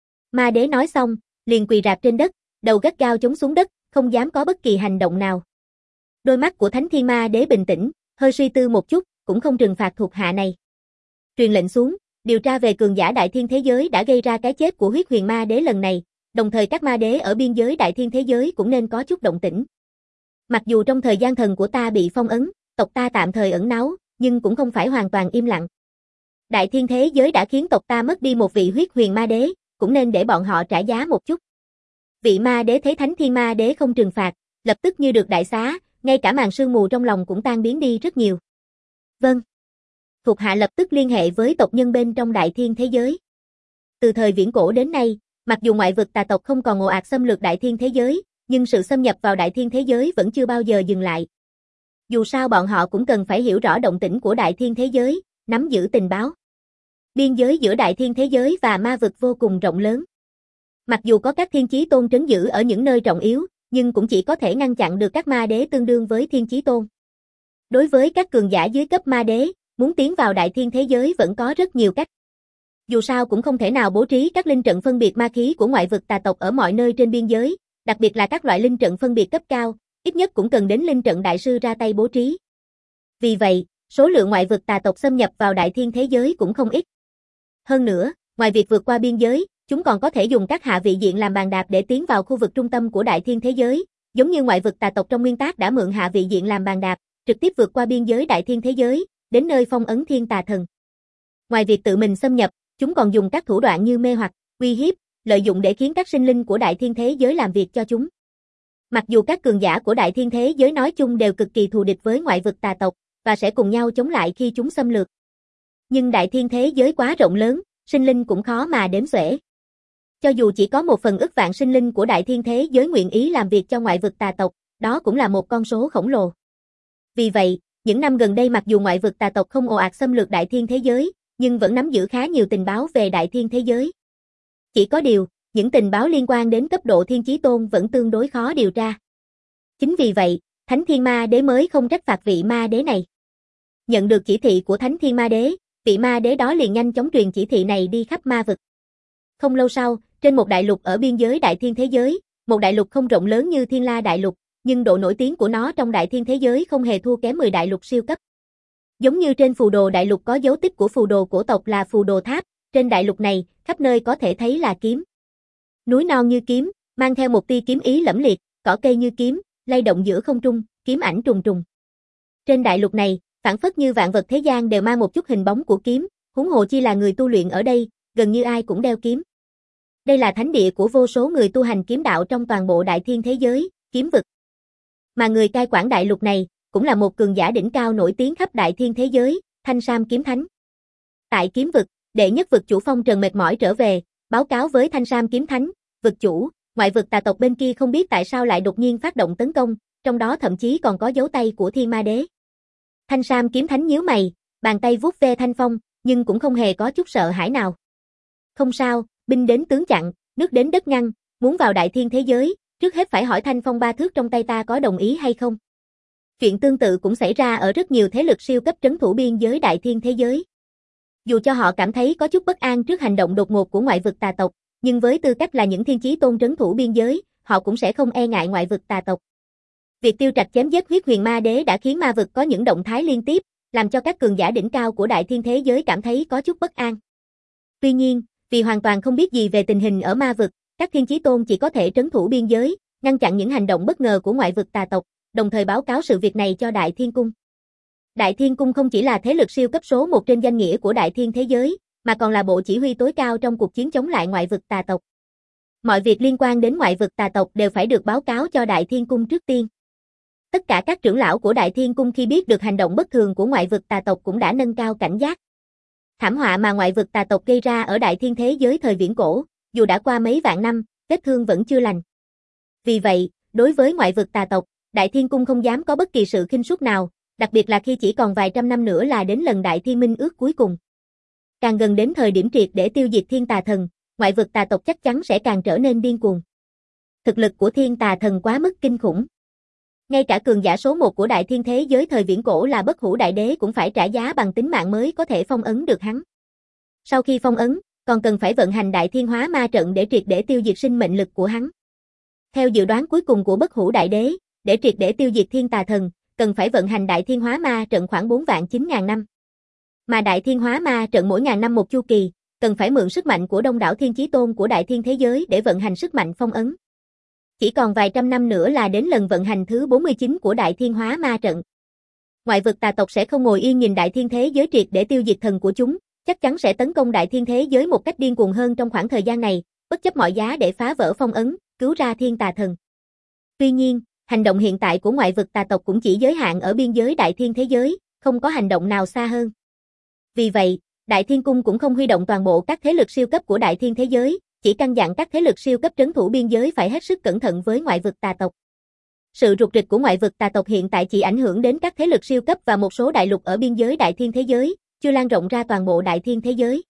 Ma đế nói xong, liền quỳ rạp trên đất, đầu gắt gao chống xuống đất, không dám có bất kỳ hành động nào. Đôi mắt của Thánh Thiên Ma Đế bình tĩnh, hơi suy tư một chút, cũng không trừng phạt thuộc hạ này. Truyền lệnh xuống, điều tra về cường giả đại thiên thế giới đã gây ra cái chết của huyết huyền ma đế lần này, đồng thời các ma đế ở biên giới đại thiên thế giới cũng nên có chút động tĩnh. Mặc dù trong thời gian thần của ta bị phong ấn, tộc ta tạm thời ẩn náu, nhưng cũng không phải hoàn toàn im lặng. Đại thiên thế giới đã khiến tộc ta mất đi một vị huyết huyền ma đế, cũng nên để bọn họ trả giá một chút. Vị ma đế thấy Thánh Thiên Ma Đế không trừng phạt, lập tức như được đại xá, ngay cả màn sương mù trong lòng cũng tan biến đi rất nhiều. Vâng. Thuộc hạ lập tức liên hệ với tộc nhân bên trong đại thiên thế giới. Từ thời viễn cổ đến nay, mặc dù ngoại vực tà tộc không còn ồ ạt xâm lược đại thiên thế giới, nhưng sự xâm nhập vào đại thiên thế giới vẫn chưa bao giờ dừng lại. Dù sao bọn họ cũng cần phải hiểu rõ động tĩnh của đại thiên thế giới, nắm giữ tình báo. Biên giới giữa đại thiên thế giới và ma vực vô cùng rộng lớn. Mặc dù có các thiên chí tôn trấn giữ ở những nơi trọng yếu, nhưng cũng chỉ có thể ngăn chặn được các ma đế tương đương với thiên chí tôn. Đối với các cường giả dưới cấp ma đế, muốn tiến vào đại thiên thế giới vẫn có rất nhiều cách. Dù sao cũng không thể nào bố trí các linh trận phân biệt ma khí của ngoại vực tà tộc ở mọi nơi trên biên giới, đặc biệt là các loại linh trận phân biệt cấp cao, ít nhất cũng cần đến linh trận đại sư ra tay bố trí. Vì vậy, số lượng ngoại vực tà tộc xâm nhập vào đại thiên thế giới cũng không ít. Hơn nữa, ngoài việc vượt qua biên giới, chúng còn có thể dùng các hạ vị diện làm bàn đạp để tiến vào khu vực trung tâm của đại thiên thế giới, giống như ngoại vực tà tộc trong nguyên tác đã mượn hạ vị diện làm bàn đạp, trực tiếp vượt qua biên giới đại thiên thế giới, đến nơi phong ấn thiên tà thần. Ngoài việc tự mình xâm nhập, chúng còn dùng các thủ đoạn như mê hoặc, uy hiếp, lợi dụng để khiến các sinh linh của đại thiên thế giới làm việc cho chúng. Mặc dù các cường giả của đại thiên thế giới nói chung đều cực kỳ thù địch với ngoại vực tà tộc, và sẽ cùng nhau chống lại khi chúng xâm lược. Nhưng đại thiên thế giới quá rộng lớn, sinh linh cũng khó mà đếm xuể. Cho dù chỉ có một phần ức vạn sinh linh của đại thiên thế giới nguyện ý làm việc cho ngoại vực tà tộc, đó cũng là một con số khổng lồ. Vì vậy, những năm gần đây mặc dù ngoại vực tà tộc không ồ ạt xâm lược đại thiên thế giới, nhưng vẫn nắm giữ khá nhiều tình báo về đại thiên thế giới. Chỉ có điều, những tình báo liên quan đến cấp độ thiên chí tôn vẫn tương đối khó điều tra. Chính vì vậy, Thánh Thiên Ma Đế mới không trách phạt vị ma đế này. Nhận được chỉ thị của Thánh Thiên Ma Đế, vị ma đế đó liền nhanh chóng truyền chỉ thị này đi khắp ma vực. Không lâu sau, trên một đại lục ở biên giới đại thiên thế giới, một đại lục không rộng lớn như Thiên La đại lục, nhưng độ nổi tiếng của nó trong đại thiên thế giới không hề thua kém mười đại lục siêu cấp. Giống như trên phù đồ đại lục có dấu tích của phù đồ cổ tộc là phù đồ tháp, trên đại lục này, khắp nơi có thể thấy là kiếm. Núi non như kiếm, mang theo một tia kiếm ý lẫm liệt, cỏ cây như kiếm, lay động giữa không trung, kiếm ảnh trùng trùng. Trên đại lục này, phảng phất như vạn vật thế gian đều mang một chút hình bóng của kiếm, huống hồ chi là người tu luyện ở đây, gần như ai cũng đeo kiếm. Đây là thánh địa của vô số người tu hành kiếm đạo trong toàn bộ đại thiên thế giới, kiếm vực. Mà người cai quản đại lục này, cũng là một cường giả đỉnh cao nổi tiếng khắp đại thiên thế giới, Thanh Sam Kiếm Thánh. Tại kiếm vực, đệ nhất vực chủ Phong Trần mệt mỏi trở về, báo cáo với Thanh Sam Kiếm Thánh, vực chủ, ngoại vực tà tộc bên kia không biết tại sao lại đột nhiên phát động tấn công, trong đó thậm chí còn có dấu tay của Thiên Ma Đế. Thanh Sam Kiếm Thánh nhíu mày, bàn tay vuốt ve thanh phong, nhưng cũng không hề có chút sợ hãi nào. Không sao, binh đến tướng chặn, nước đến đất ngăn, muốn vào đại thiên thế giới, trước hết phải hỏi thanh phong ba thước trong tay ta có đồng ý hay không. Chuyện tương tự cũng xảy ra ở rất nhiều thế lực siêu cấp trấn thủ biên giới đại thiên thế giới. Dù cho họ cảm thấy có chút bất an trước hành động đột ngột của ngoại vực tà tộc, nhưng với tư cách là những thiên chí tôn trấn thủ biên giới, họ cũng sẽ không e ngại ngoại vực tà tộc. Việc Tiêu Trạch chém giết huyết huyền ma đế đã khiến ma vực có những động thái liên tiếp, làm cho các cường giả đỉnh cao của đại thiên thế giới cảm thấy có chút bất an. Tuy nhiên, vì hoàn toàn không biết gì về tình hình ở ma vực, các thiên chí tôn chỉ có thể trấn thủ biên giới, ngăn chặn những hành động bất ngờ của ngoại vực tà tộc, đồng thời báo cáo sự việc này cho Đại Thiên Cung. Đại Thiên Cung không chỉ là thế lực siêu cấp số một trên danh nghĩa của đại thiên thế giới, mà còn là bộ chỉ huy tối cao trong cuộc chiến chống lại ngoại vực tà tộc. Mọi việc liên quan đến ngoại vực tà tộc đều phải được báo cáo cho Đại Thiên Cung trước tiên. Tất cả các trưởng lão của Đại Thiên Cung khi biết được hành động bất thường của ngoại vực tà tộc cũng đã nâng cao cảnh giác. Thảm họa mà ngoại vực tà tộc gây ra ở đại thiên thế giới thời viễn cổ, dù đã qua mấy vạn năm, vết thương vẫn chưa lành. Vì vậy, đối với ngoại vực tà tộc, Đại Thiên Cung không dám có bất kỳ sự khinh suất nào, đặc biệt là khi chỉ còn vài trăm năm nữa là đến lần Đại Thiên Minh ước cuối cùng. Càng gần đến thời điểm triệt để tiêu diệt thiên tà thần, ngoại vực tà tộc chắc chắn sẽ càng trở nên điên cuồng. Thực lực của thiên tà thần quá mức kinh khủng. Ngay cả cường giả số một của đại thiên thế giới thời viễn cổ là Bất Hủ Đại Đế cũng phải trả giá bằng tính mạng mới có thể phong ấn được hắn. Sau khi phong ấn, còn cần phải vận hành Đại Thiên Hóa Ma trận để triệt để tiêu diệt sinh mệnh lực của hắn. Theo dự đoán cuối cùng của Bất Hủ Đại Đế, để triệt để tiêu diệt thiên tà thần, cần phải vận hành Đại Thiên Hóa Ma trận khoảng bốn vạn chín ngàn năm. Mà Đại Thiên Hóa Ma trận mỗi ngàn năm một chu kỳ, cần phải mượn sức mạnh của đông đảo thiên chí tôn của đại thiên thế giới để vận hành sức mạnh phong ấn. Chỉ còn vài trăm năm nữa là đến lần vận hành thứ bốn mươi chín của Đại Thiên Hóa Ma trận. Ngoại vực tà tộc sẽ không ngồi yên nhìn đại thiên thế giới triệt để tiêu diệt thần của chúng, chắc chắn sẽ tấn công đại thiên thế giới một cách điên cuồng hơn trong khoảng thời gian này, bất chấp mọi giá để phá vỡ phong ấn, cứu ra thiên tà thần. Tuy nhiên, hành động hiện tại của ngoại vực tà tộc cũng chỉ giới hạn ở biên giới đại thiên thế giới, không có hành động nào xa hơn. Vì vậy, Đại Thiên Cung cũng không huy động toàn bộ các thế lực siêu cấp của Đại Thiên thế giới, chỉ căn dặn các thế lực siêu cấp trấn thủ biên giới phải hết sức cẩn thận với ngoại vực tà tộc. Sự rục rịch của ngoại vực tà tộc hiện tại chỉ ảnh hưởng đến các thế lực siêu cấp và một số đại lục ở biên giới Đại Thiên thế giới, chưa lan rộng ra toàn bộ Đại Thiên thế giới.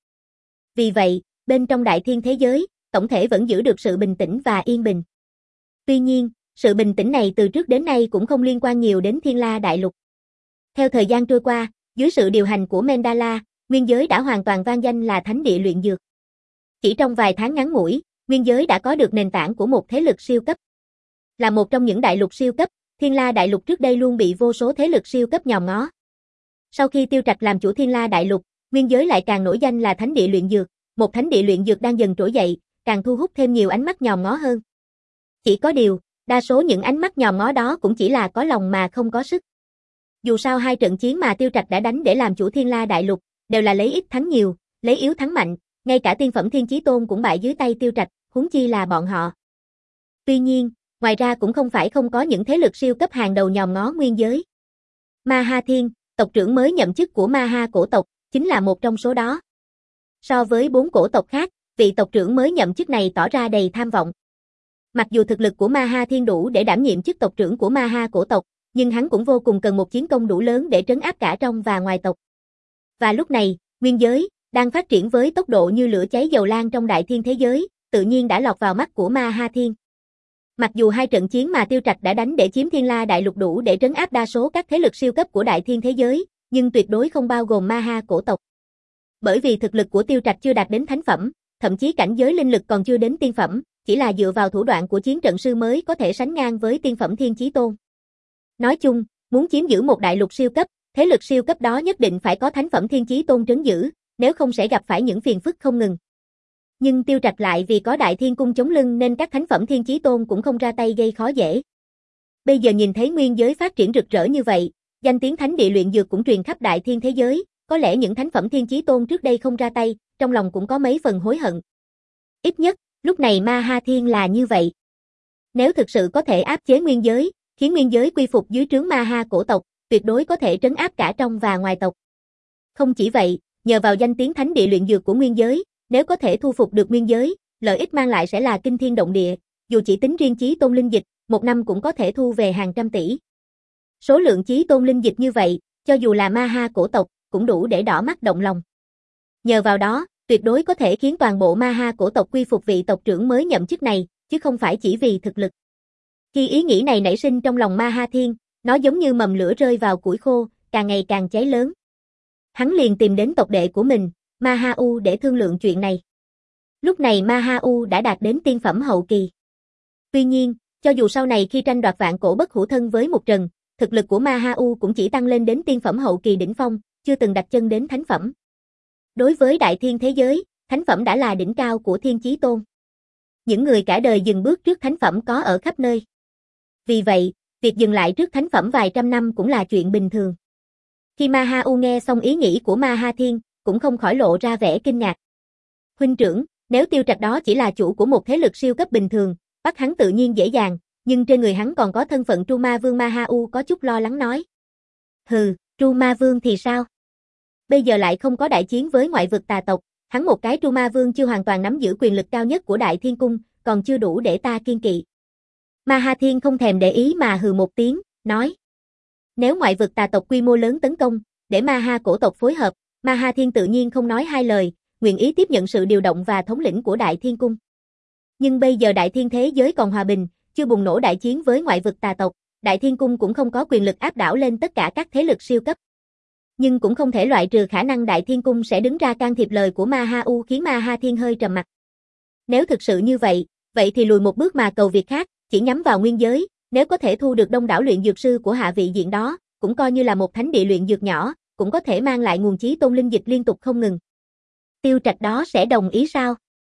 Vì vậy, bên trong Đại Thiên thế giới, tổng thể vẫn giữ được sự bình tĩnh và yên bình. Tuy nhiên, sự bình tĩnh này từ trước đến nay cũng không liên quan nhiều đến Thiên La đại lục. Theo thời gian trôi qua, dưới sự điều hành của Mendala, nguyên giới đã hoàn toàn vang danh là thánh địa luyện dược. Chỉ trong vài tháng ngắn ngủi, nguyên giới đã có được nền tảng của một thế lực siêu cấp. Là một trong những đại lục siêu cấp, Thiên La đại lục trước đây luôn bị vô số thế lực siêu cấp nhòm ngó. Sau khi Tiêu Trạch làm chủ Thiên La đại lục, nguyên giới lại càng nổi danh là thánh địa luyện dược, một thánh địa luyện dược đang dần trỗi dậy, càng thu hút thêm nhiều ánh mắt nhòm ngó hơn. Chỉ có điều, đa số những ánh mắt nhòm ngó đó cũng chỉ là có lòng mà không có sức. Dù sao hai trận chiến mà Tiêu Trạch đã đánh để làm chủ Thiên La đại lục, đều là lấy ít thắng nhiều, lấy yếu thắng mạnh, ngay cả tiên phẩm Thiên Chí Tôn cũng bại dưới tay Tiêu Trạch, huống chi là bọn họ. Tuy nhiên, ngoài ra cũng không phải không có những thế lực siêu cấp hàng đầu nhòm ngó nguyên giới. Ma Ha Thiên, tộc trưởng mới nhậm chức của Ma Ha cổ tộc, chính là một trong số đó. So với bốn cổ tộc khác, vị tộc trưởng mới nhậm chức này tỏ ra đầy tham vọng. Mặc dù thực lực của Ma Ha Thiên đủ để đảm nhiệm chức tộc trưởng của Ma Ha cổ tộc, nhưng hắn cũng vô cùng cần một chiến công đủ lớn để trấn áp cả trong và ngoài tộc. Và lúc này, nguyên giới, đang phát triển với tốc độ như lửa cháy dầu lan trong Đại Thiên thế giới, tự nhiên đã lọt vào mắt của Ma Ha Thiên. Mặc dù hai trận chiến mà Tiêu Trạch đã đánh để chiếm Thiên La đại lục đủ để trấn áp đa số các thế lực siêu cấp của Đại Thiên thế giới, nhưng tuyệt đối không bao gồm Ma Ha cổ tộc. Bởi vì thực lực của Tiêu Trạch chưa đạt đến thánh phẩm, thậm chí cảnh giới linh lực còn chưa đến tiên phẩm, chỉ là dựa vào thủ đoạn của chiến trận sư mới có thể sánh ngang với tiên phẩm Thiên Chí Tôn. Nói chung, muốn chiếm giữ một đại lục siêu cấp, thế lực siêu cấp đó nhất định phải có thánh phẩm Thiên Chí Tôn trấn giữ, nếu không sẽ gặp phải những phiền phức không ngừng. Nhưng Tiêu Trạch lại vì có Đại Thiên Cung chống lưng nên các thánh phẩm Thiên Chí Tôn cũng không ra tay gây khó dễ. Bây giờ nhìn thấy nguyên giới phát triển rực rỡ như vậy, danh tiếng thánh địa luyện dược cũng truyền khắp Đại Thiên thế giới, có lẽ những thánh phẩm Thiên Chí Tôn trước đây không ra tay, trong lòng cũng có mấy phần hối hận. Ít nhất, lúc này Ma Ha Thiên là như vậy. Nếu thực sự có thể áp chế nguyên giới, khiến nguyên giới quy phục dưới trướng Ma Ha cổ tộc, tuyệt đối có thể trấn áp cả trong và ngoài tộc. Không chỉ vậy, nhờ vào danh tiếng thánh địa luyện dược của nguyên giới, nếu có thể thu phục được nguyên giới, lợi ích mang lại sẽ là kinh thiên động địa, dù chỉ tính riêng Chí Tôn linh dịch, một năm cũng có thể thu về hàng trăm tỷ. Số lượng Chí Tôn linh dịch như vậy, cho dù là Ma Ha cổ tộc, cũng đủ để đỏ mắt động lòng. Nhờ vào đó, tuyệt đối có thể khiến toàn bộ Ma Ha cổ tộc quy phục vị tộc trưởng mới nhậm chức này, chứ không phải chỉ vì thực lực. Khi ý nghĩ này nảy sinh trong lòng Ma Ha Thiên, nó giống như mầm lửa rơi vào củi khô, càng ngày càng cháy lớn. Hắn liền tìm đến tộc đệ của mình, Ma Ha U để thương lượng chuyện này. Lúc này Ma Ha U đã đạt đến tiên phẩm hậu kỳ. Tuy nhiên, cho dù sau này khi tranh đoạt vạn cổ bất hủ thân với Mục Trần, thực lực của Ma Ha U cũng chỉ tăng lên đến tiên phẩm hậu kỳ đỉnh phong, chưa từng đặt chân đến thánh phẩm. Đối với Đại Thiên thế giới, thánh phẩm đã là đỉnh cao của Thiên Chí Tôn. Những người cả đời dừng bước trước thánh phẩm có ở khắp nơi. Vì vậy, việc dừng lại trước thánh phẩm vài trăm năm cũng là chuyện bình thường. Khi Ma Ha U nghe xong ý nghĩ của Ma Ha Thiên, cũng không khỏi lộ ra vẻ kinh ngạc. Huynh trưởng, nếu Tiêu Trạch đó chỉ là chủ của một thế lực siêu cấp bình thường, bắt hắn tự nhiên dễ dàng, nhưng trên người hắn còn có thân phận Tru Ma Vương. Ma Ha U có chút lo lắng nói. Hừ, Tru Ma Vương thì sao? Bây giờ lại không có đại chiến với ngoại vực tà tộc, hắn một cái Tru Ma Vương chưa hoàn toàn nắm giữ quyền lực cao nhất của Đại Thiên Cung, còn chưa đủ để ta kiên kỵ. Ma Ha Thiên không thèm để ý mà hừ một tiếng, nói. Nếu ngoại vực tà tộc quy mô lớn tấn công, để Ma Ha cổ tộc phối hợp, Ma Ha Thiên tự nhiên không nói hai lời, nguyện ý tiếp nhận sự điều động và thống lĩnh của Đại Thiên Cung. Nhưng bây giờ Đại Thiên thế giới còn hòa bình, chưa bùng nổ đại chiến với ngoại vực tà tộc, Đại Thiên Cung cũng không có quyền lực áp đảo lên tất cả các thế lực siêu cấp. Nhưng cũng không thể loại trừ khả năng Đại Thiên Cung sẽ đứng ra can thiệp lời của Ma Ha U, khiến Ma Ha Thiên hơi trầm mặt. Nếu thực sự như vậy, vậy thì lùi một bước mà cầu việc khác, chỉ nhắm vào nguyên giới, nếu có thể thu được đông đảo luyện dược sư của hạ vị diện đó, cũng coi như là một thánh địa luyện dược nhỏ, cũng có thể mang lại nguồn Chí Tôn linh dịch liên tục không ngừng. Tiêu Trạch đó sẽ đồng ý sao?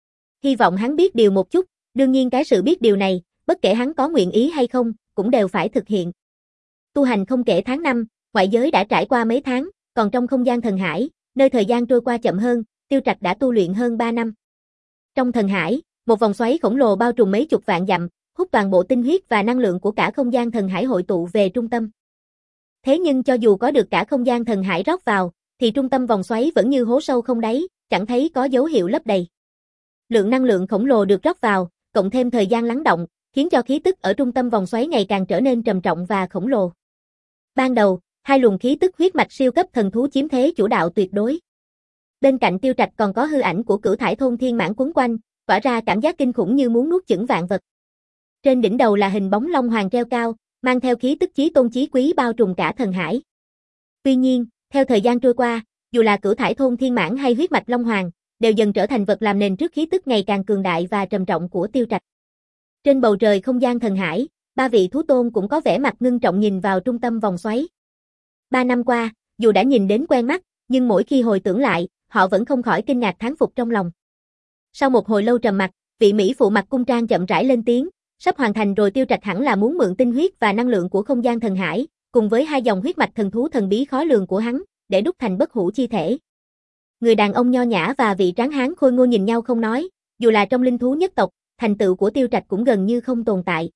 Hy vọng hắn biết điều một chút, đương nhiên cái sự biết điều này, bất kể hắn có nguyện ý hay không, cũng đều phải thực hiện. Tu hành không kể tháng năm, ngoại giới đã trải qua mấy tháng, còn trong không gian thần hải, nơi thời gian trôi qua chậm hơn, Tiêu Trạch đã tu luyện hơn ba năm. Trong thần hải, một vòng xoáy khổng lồ bao trùm mấy chục vạn dặm, hút toàn bộ tinh huyết và năng lượng của cả không gian thần hải hội tụ về trung tâm. Thế nhưng cho dù có được cả không gian thần hải rót vào, thì trung tâm vòng xoáy vẫn như hố sâu không đáy, chẳng thấy có dấu hiệu lấp đầy. Lượng năng lượng khổng lồ được rót vào, cộng thêm thời gian lắng động, khiến cho khí tức ở trung tâm vòng xoáy ngày càng trở nên trầm trọng và khổng lồ. Ban đầu, hai luồng khí tức huyết mạch siêu cấp thần thú chiếm thế chủ đạo tuyệt đối. Bên cạnh Tiêu Trạch còn có hư ảnh của Cửu Thải Thôn Thiên Mãn quấn quanh, tỏa ra cảm giác kinh khủng như muốn nuốt chửng vạn vật. Trên đỉnh đầu là hình bóng Long Hoàng treo cao, mang theo khí tức chí tôn chí quý bao trùm cả thần hải. Tuy nhiên, theo thời gian trôi qua, dù là Cửu Thải Thôn Thiên Mãn hay huyết mạch Long Hoàng, đều dần trở thành vật làm nền trước khí tức ngày càng cường đại và trầm trọng của Tiêu Trạch. Trên bầu trời không gian thần hải, ba vị thú tôn cũng có vẻ mặt ngưng trọng nhìn vào trung tâm vòng xoáy. Ba năm qua, dù đã nhìn đến quen mắt, nhưng mỗi khi hồi tưởng lại, họ vẫn không khỏi kinh ngạc thán phục trong lòng. Sau một hồi lâu trầm mặc, vị mỹ phụ mặc cung trang chậm rãi lên tiếng, sắp hoàn thành rồi. Tiêu Trạch hẳn là muốn mượn tinh huyết và năng lượng của không gian thần hải, cùng với hai dòng huyết mạch thần thú thần bí khó lường của hắn, để đúc thành bất hủ chi thể. Người đàn ông nho nhã và vị tráng hán khôi ngô nhìn nhau không nói, dù là trong linh thú nhất tộc, thành tựu của Tiêu Trạch cũng gần như không tồn tại.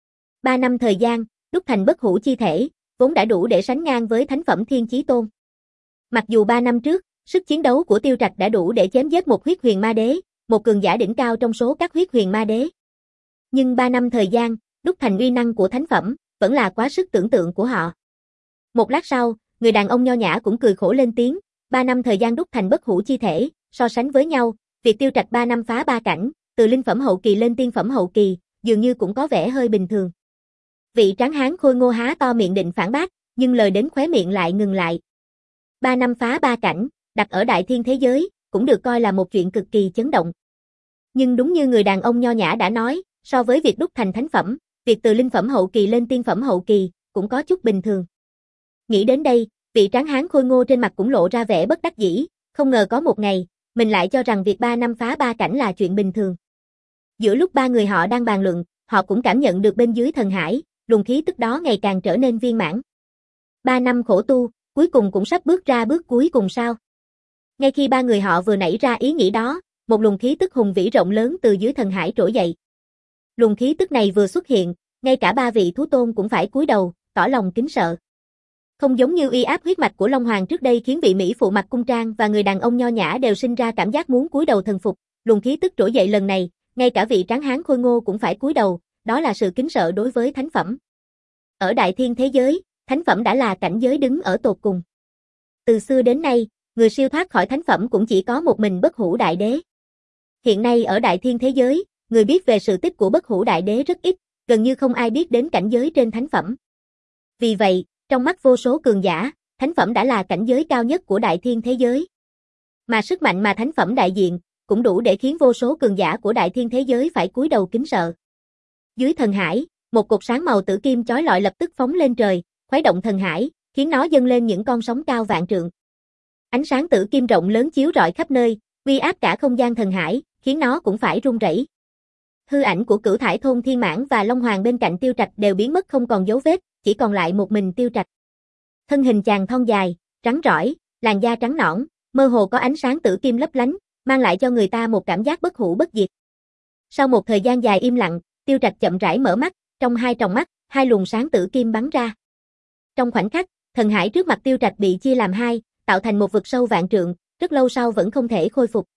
Ba năm thời gian, đúc thành bất hủ chi thể, vốn đã đủ để sánh ngang với thánh phẩm Thiên Chí Tôn. Mặc dù ba năm trước, sức chiến đấu của Tiêu Trạch đã đủ để chém giết một huyết huyền ma đế, một cường giả đỉnh cao trong số các huyết huyền ma đế. Nhưng ba năm thời gian, đúc thành uy năng của thánh phẩm, vẫn là quá sức tưởng tượng của họ. Một lát sau, người đàn ông nho nhã cũng cười khổ lên tiếng, ba năm thời gian đúc thành bất hủ chi thể, so sánh với nhau, việc Tiêu Trạch ba năm phá ba cảnh, từ linh phẩm hậu kỳ lên tiên phẩm hậu kỳ, dường như cũng có vẻ hơi bình thường. Vị tráng hán khôi ngô há to miệng định phản bác, nhưng lời đến khóe miệng lại ngừng lại. Ba năm phá ba cảnh, đặt ở đại thiên thế giới, cũng được coi là một chuyện cực kỳ chấn động. Nhưng đúng như người đàn ông nho nhã đã nói, so với việc đúc thành thánh phẩm, việc từ linh phẩm hậu kỳ lên tiên phẩm hậu kỳ, cũng có chút bình thường. Nghĩ đến đây, vị tráng hán khôi ngô trên mặt cũng lộ ra vẻ bất đắc dĩ, không ngờ có một ngày, mình lại cho rằng việc ba năm phá ba cảnh là chuyện bình thường. Giữa lúc ba người họ đang bàn luận, họ cũng cảm nhận được bên dưới thần hải, luồng khí tức đó ngày càng trở nên viên mãn. Ba năm khổ tu, cuối cùng cũng sắp bước ra bước cuối cùng sao? Ngay khi ba người họ vừa nảy ra ý nghĩ đó, một luồng khí tức hùng vĩ rộng lớn từ dưới thần hải trỗi dậy. Luồng khí tức này vừa xuất hiện, ngay cả ba vị thú tôn cũng phải cúi đầu, tỏ lòng kính sợ. Không giống như uy áp huyết mạch của Long Hoàng trước đây khiến vị mỹ phụ mặc cung trang và người đàn ông nho nhã đều sinh ra cảm giác muốn cúi đầu thần phục, luồng khí tức trỗi dậy lần này, ngay cả vị tráng hán khôi ngô cũng phải cúi đầu, đó là sự kính sợ đối với thánh phẩm. Ở đại thiên thế giới, thánh phẩm đã là cảnh giới đứng ở tột cùng. Từ xưa đến nay, người siêu thoát khỏi thánh phẩm cũng chỉ có một mình bất hủ đại đế. Hiện nay ở đại thiên thế giới, người biết về sự tích của bất hủ đại đế rất ít, gần như không ai biết đến cảnh giới trên thánh phẩm. Vì vậy, trong mắt vô số cường giả, thánh phẩm đã là cảnh giới cao nhất của đại thiên thế giới. Mà sức mạnh mà thánh phẩm đại diện, cũng đủ để khiến vô số cường giả của đại thiên thế giới phải cúi đầu kính sợ. Dưới thần hải, một cột sáng màu tử kim chói lọi lập tức phóng lên trời, khuấy động thần hải, khiến nó dâng lên những con sóng cao vạn trượng. Ánh sáng tử kim rộng lớn chiếu rọi khắp nơi, uy áp cả không gian thần hải, khiến nó cũng phải rung rẩy. Hư ảnh của Cửu Thải Thôn Thiên Mãn và Long Hoàng bên cạnh Tiêu Trạch đều biến mất không còn dấu vết, chỉ còn lại một mình Tiêu Trạch. Thân hình chàng thon dài, trắng trỏi, làn da trắng nõn, mơ hồ có ánh sáng tử kim lấp lánh, mang lại cho người ta một cảm giác bất hủ bất diệt. Sau một thời gian dài im lặng, Tiêu Trạch chậm rãi mở mắt, trong hai tròng mắt, hai luồng sáng tử kim bắn ra. Trong khoảnh khắc, thần hải trước mặt Tiêu Trạch bị chia làm hai, tạo thành một vực sâu vạn trượng, rất lâu sau vẫn không thể khôi phục.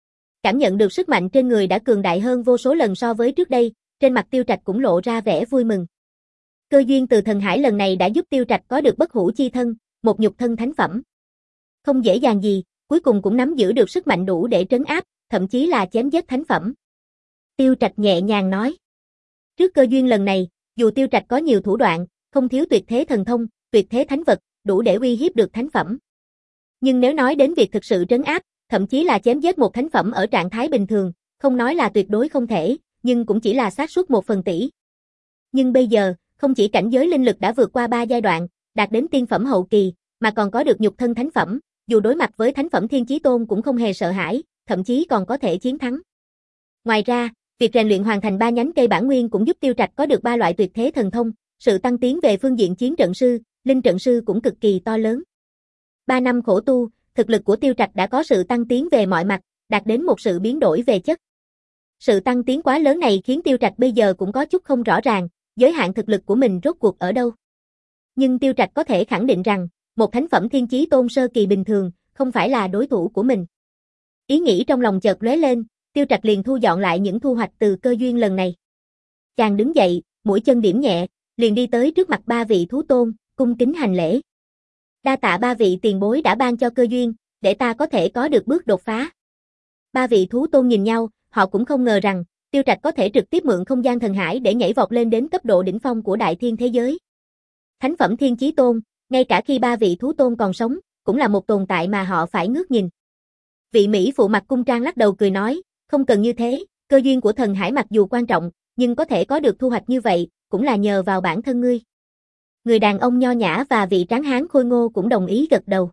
Cảm nhận được sức mạnh trên người đã cường đại hơn vô số lần so với trước đây, trên mặt Tiêu Trạch cũng lộ ra vẻ vui mừng. Cơ duyên từ thần hải lần này đã giúp Tiêu Trạch có được bất hủ chi thân, một nhục thân thánh phẩm. Không dễ dàng gì, cuối cùng cũng nắm giữ được sức mạnh đủ để trấn áp, thậm chí là chém giết thánh phẩm. Tiêu Trạch nhẹ nhàng nói. Trước cơ duyên lần này, dù Tiêu Trạch có nhiều thủ đoạn, không thiếu tuyệt thế thần thông, tuyệt thế thánh vật, đủ để uy hiếp được thánh phẩm. Nhưng nếu nói đến việc thực sự trấn áp, thậm chí là chém giết một thánh phẩm ở trạng thái bình thường, không nói là tuyệt đối không thể, nhưng cũng chỉ là xác suất một phần tỷ. Nhưng bây giờ, không chỉ cảnh giới linh lực đã vượt qua ba giai đoạn, đạt đến tiên phẩm hậu kỳ, mà còn có được nhục thân thánh phẩm, dù đối mặt với thánh phẩm Thiên Chí Tôn cũng không hề sợ hãi, thậm chí còn có thể chiến thắng. Ngoài ra, việc rèn luyện hoàn thành ba nhánh cây bản nguyên cũng giúp Tiêu Trạch có được ba loại tuyệt thế thần thông, sự tăng tiến về phương diện chiến trận sư, linh trận sư cũng cực kỳ to lớn. Ba năm khổ tu, thực lực của Tiêu Trạch đã có sự tăng tiến về mọi mặt, đạt đến một sự biến đổi về chất. Sự tăng tiến quá lớn này khiến Tiêu Trạch bây giờ cũng có chút không rõ ràng, giới hạn thực lực của mình rốt cuộc ở đâu. Nhưng Tiêu Trạch có thể khẳng định rằng, một thánh phẩm Thiên Chí Tôn sơ kỳ bình thường, không phải là đối thủ của mình. Ý nghĩ trong lòng chợt lóe lên, Tiêu Trạch liền thu dọn lại những thu hoạch từ cơ duyên lần này. Chàng đứng dậy, mũi chân điểm nhẹ, liền đi tới trước mặt ba vị thú tôn, cung kính hành lễ. Đa tạ ba vị tiền bối đã ban cho cơ duyên, để ta có thể có được bước đột phá. Ba vị thú tôn nhìn nhau, họ cũng không ngờ rằng, Tiêu Trạch có thể trực tiếp mượn không gian thần hải để nhảy vọt lên đến cấp độ đỉnh phong của đại thiên thế giới. Thánh phẩm thiên chí tôn, ngay cả khi ba vị thú tôn còn sống, cũng là một tồn tại mà họ phải ngước nhìn. Vị Mỹ phụ mặt cung trang lắc đầu cười nói, không cần như thế, cơ duyên của thần hải mặc dù quan trọng, nhưng có thể có được thu hoạch như vậy, cũng là nhờ vào bản thân ngươi. Người đàn ông nho nhã và vị tráng hán khôi ngô cũng đồng ý gật đầu.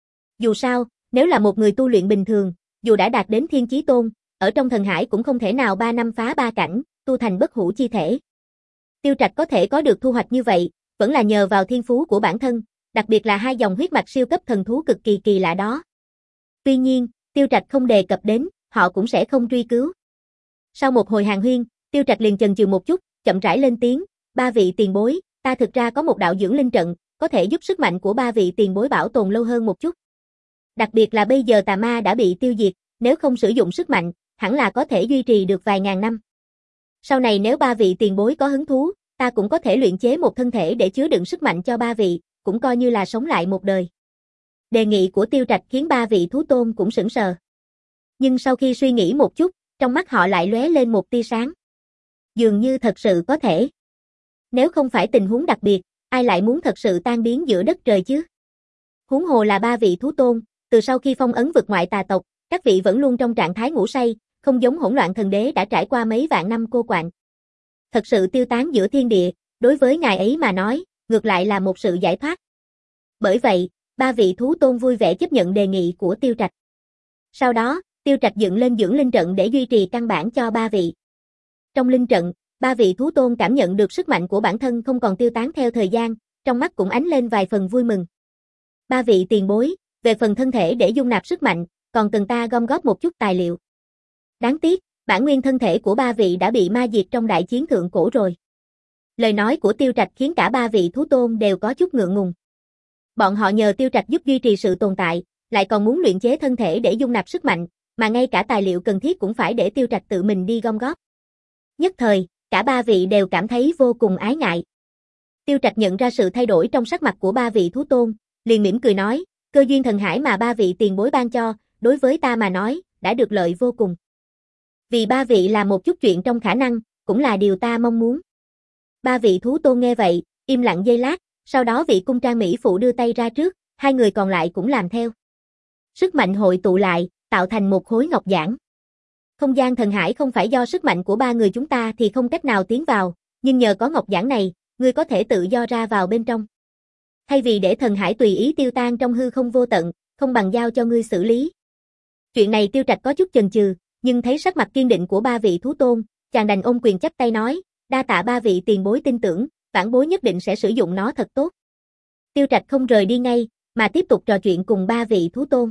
Dù sao, nếu là một người tu luyện bình thường, dù đã đạt đến thiên chí tôn, ở trong thần hải cũng không thể nào ba năm phá ba cảnh, tu thành bất hủ chi thể. Tiêu Trạch có thể có được thu hoạch như vậy, vẫn là nhờ vào thiên phú của bản thân, đặc biệt là hai dòng huyết mạch siêu cấp thần thú cực kỳ kỳ lạ đó. Tuy nhiên, Tiêu Trạch không đề cập đến, họ cũng sẽ không truy cứu. Sau một hồi hàn huyên, Tiêu Trạch liền chần chừ một chút, chậm rãi lên tiếng, ba vị tiền bối, ta thực ra có một đạo dưỡng linh trận, có thể giúp sức mạnh của ba vị tiền bối bảo tồn lâu hơn một chút. Đặc biệt là bây giờ tà ma đã bị tiêu diệt, nếu không sử dụng sức mạnh, hẳn là có thể duy trì được vài ngàn năm. Sau này nếu ba vị tiền bối có hứng thú, ta cũng có thể luyện chế một thân thể để chứa đựng sức mạnh cho ba vị, cũng coi như là sống lại một đời. Đề nghị của Tiêu Trạch khiến ba vị thú tôn cũng sững sờ. Nhưng sau khi suy nghĩ một chút, trong mắt họ lại lóe lên một tia sáng. Dường như thật sự có thể. Nếu không phải tình huống đặc biệt, ai lại muốn thật sự tan biến giữa đất trời chứ? Huống hồ là ba vị thú tôn, từ sau khi phong ấn vực ngoại tà tộc, các vị vẫn luôn trong trạng thái ngủ say, không giống hỗn loạn thần đế đã trải qua mấy vạn năm cô quạnh. Thật sự tiêu tán giữa thiên địa, đối với ngài ấy mà nói, ngược lại là một sự giải thoát. Bởi vậy, ba vị thú tôn vui vẻ chấp nhận đề nghị của Tiêu Trạch. Sau đó, Tiêu Trạch dựng lên dưỡng linh trận để duy trì căn bản cho ba vị. Trong linh trận, ba vị thú tôn cảm nhận được sức mạnh của bản thân không còn tiêu tán theo thời gian, trong mắt cũng ánh lên vài phần vui mừng. Ba vị tiền bối, về phần thân thể để dung nạp sức mạnh, còn cần ta gom góp một chút tài liệu. Đáng tiếc, bản nguyên thân thể của ba vị đã bị ma diệt trong đại chiến thượng cổ rồi. Lời nói của Tiêu Trạch khiến cả ba vị thú tôn đều có chút ngượng ngùng. Bọn họ nhờ Tiêu Trạch giúp duy trì sự tồn tại, lại còn muốn luyện chế thân thể để dung nạp sức mạnh, mà ngay cả tài liệu cần thiết cũng phải để Tiêu Trạch tự mình đi gom góp. Nhất thời, cả ba vị đều cảm thấy vô cùng ái ngại. Tiêu Trạch nhận ra sự thay đổi trong sắc mặt của ba vị thú tôn, liền mỉm cười nói, cơ duyên thần hải mà ba vị tiền bối ban cho, đối với ta mà nói, đã được lợi vô cùng. Vì ba vị làm một chút chuyện trong khả năng, cũng là điều ta mong muốn. Ba vị thú tôn nghe vậy, im lặng giây lát, sau đó vị cung trang mỹ phụ đưa tay ra trước, hai người còn lại cũng làm theo. Sức mạnh hội tụ lại, tạo thành một khối ngọc giản. Không gian thần hải không phải do sức mạnh của ba người chúng ta thì không cách nào tiến vào, nhưng nhờ có ngọc giản này, ngươi có thể tự do ra vào bên trong. Thay vì để thần hải tùy ý tiêu tan trong hư không vô tận, không bằng giao cho ngươi xử lý. Chuyện này Tiêu Trạch có chút chần chừ, nhưng thấy sắc mặt kiên định của ba vị thú tôn, chàng đành ôm quyền chắp tay nói, đa tạ ba vị tiền bối tin tưởng, vãn bối nhất định sẽ sử dụng nó thật tốt. Tiêu Trạch không rời đi ngay, mà tiếp tục trò chuyện cùng ba vị thú tôn.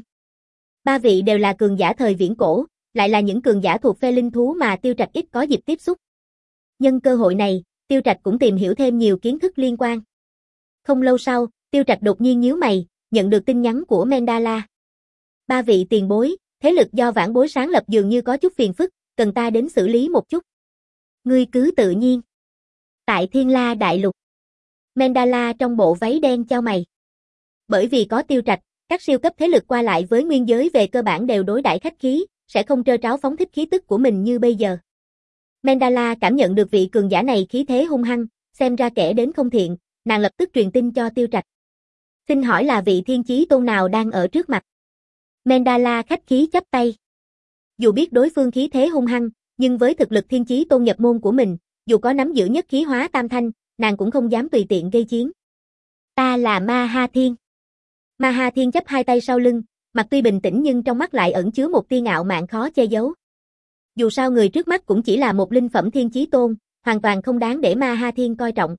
Ba vị đều là cường giả thời viễn cổ, lại là những cường giả thuộc phe linh thú mà Tiêu Trạch ít có dịp tiếp xúc. Nhân cơ hội này, Tiêu Trạch cũng tìm hiểu thêm nhiều kiến thức liên quan. Không lâu sau, Tiêu Trạch đột nhiên nhíu mày, nhận được tin nhắn của Mendala. Ba vị tiền bối, thế lực do vãn bối sáng lập dường như có chút phiền phức, cần ta đến xử lý một chút. Ngươi cứ tự nhiên. Tại Thiên La Đại Lục. Mendala trong bộ váy đen chau mày. Bởi vì có Tiêu Trạch, các siêu cấp thế lực qua lại với nguyên giới về cơ bản đều đối đãi khách khí, sẽ không trơ tráo phóng thích khí tức của mình như bây giờ. Mendala cảm nhận được vị cường giả này khí thế hung hăng, xem ra kẻ đến không thiện, nàng lập tức truyền tin cho Tiêu Trạch. Xin hỏi là vị thiên chí tôn nào đang ở trước mặt? Mendala khách khí chắp tay. Dù biết đối phương khí thế hung hăng, nhưng với thực lực thiên chí tôn nhập môn của mình, dù có nắm giữ nhất khí hóa tam thanh, nàng cũng không dám tùy tiện gây chiến. Ta là Ma Ha Thiên. Ma Ha Thiên chắp hai tay sau lưng, mặt tuy bình tĩnh nhưng trong mắt lại ẩn chứa một tia ngạo mạn khó che giấu. Dù sao người trước mắt cũng chỉ là một linh phẩm thiên chí tôn, hoàn toàn không đáng để Ma Ha Thiên coi trọng.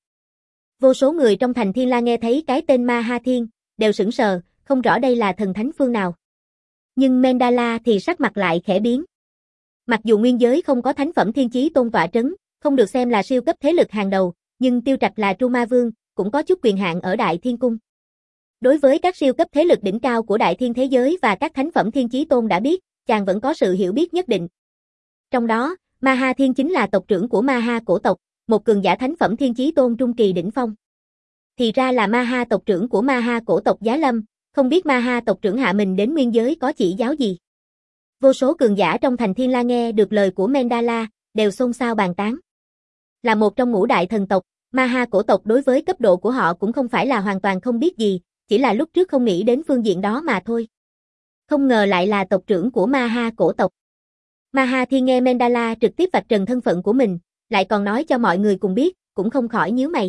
Vô số người trong thành Thiên La nghe thấy cái tên Ma Ha Thiên, đều sững sờ, không rõ đây là thần thánh phương nào. Nhưng Mendala thì sắc mặt lại khẽ biến. Mặc dù nguyên giới không có thánh phẩm thiên chí tôn tọa trấn, không được xem là siêu cấp thế lực hàng đầu, nhưng Tiêu Trạch là Tru Ma Vương, cũng có chút quyền hạn ở Đại Thiên Cung. Đối với các siêu cấp thế lực đỉnh cao của đại thiên thế giới và các thánh phẩm thiên chí tôn đã biết, chàng vẫn có sự hiểu biết nhất định. Trong đó, Ma Ha Thiên chính là tộc trưởng của Ma Ha cổ tộc, một cường giả thánh phẩm thiên chí tôn trung kỳ đỉnh phong. Thì ra là Ma Ha tộc trưởng của Ma Ha cổ tộc Giá Lâm, không biết Ma Ha tộc trưởng hạ mình đến nguyên giới có chỉ giáo gì. Vô số cường giả trong thành Thiên La nghe được lời của Mendala, đều xôn xao bàn tán. Là một trong ngũ đại thần tộc, Ma Ha cổ tộc đối với cấp độ của họ cũng không phải là hoàn toàn không biết gì, chỉ là lúc trước không nghĩ đến phương diện đó mà thôi. Không ngờ lại là tộc trưởng của Ma Ha cổ tộc. Ma Ha Thiên nghe Mendala trực tiếp vạch trần thân phận của mình, lại còn nói cho mọi người cùng biết, cũng không khỏi nhíu mày.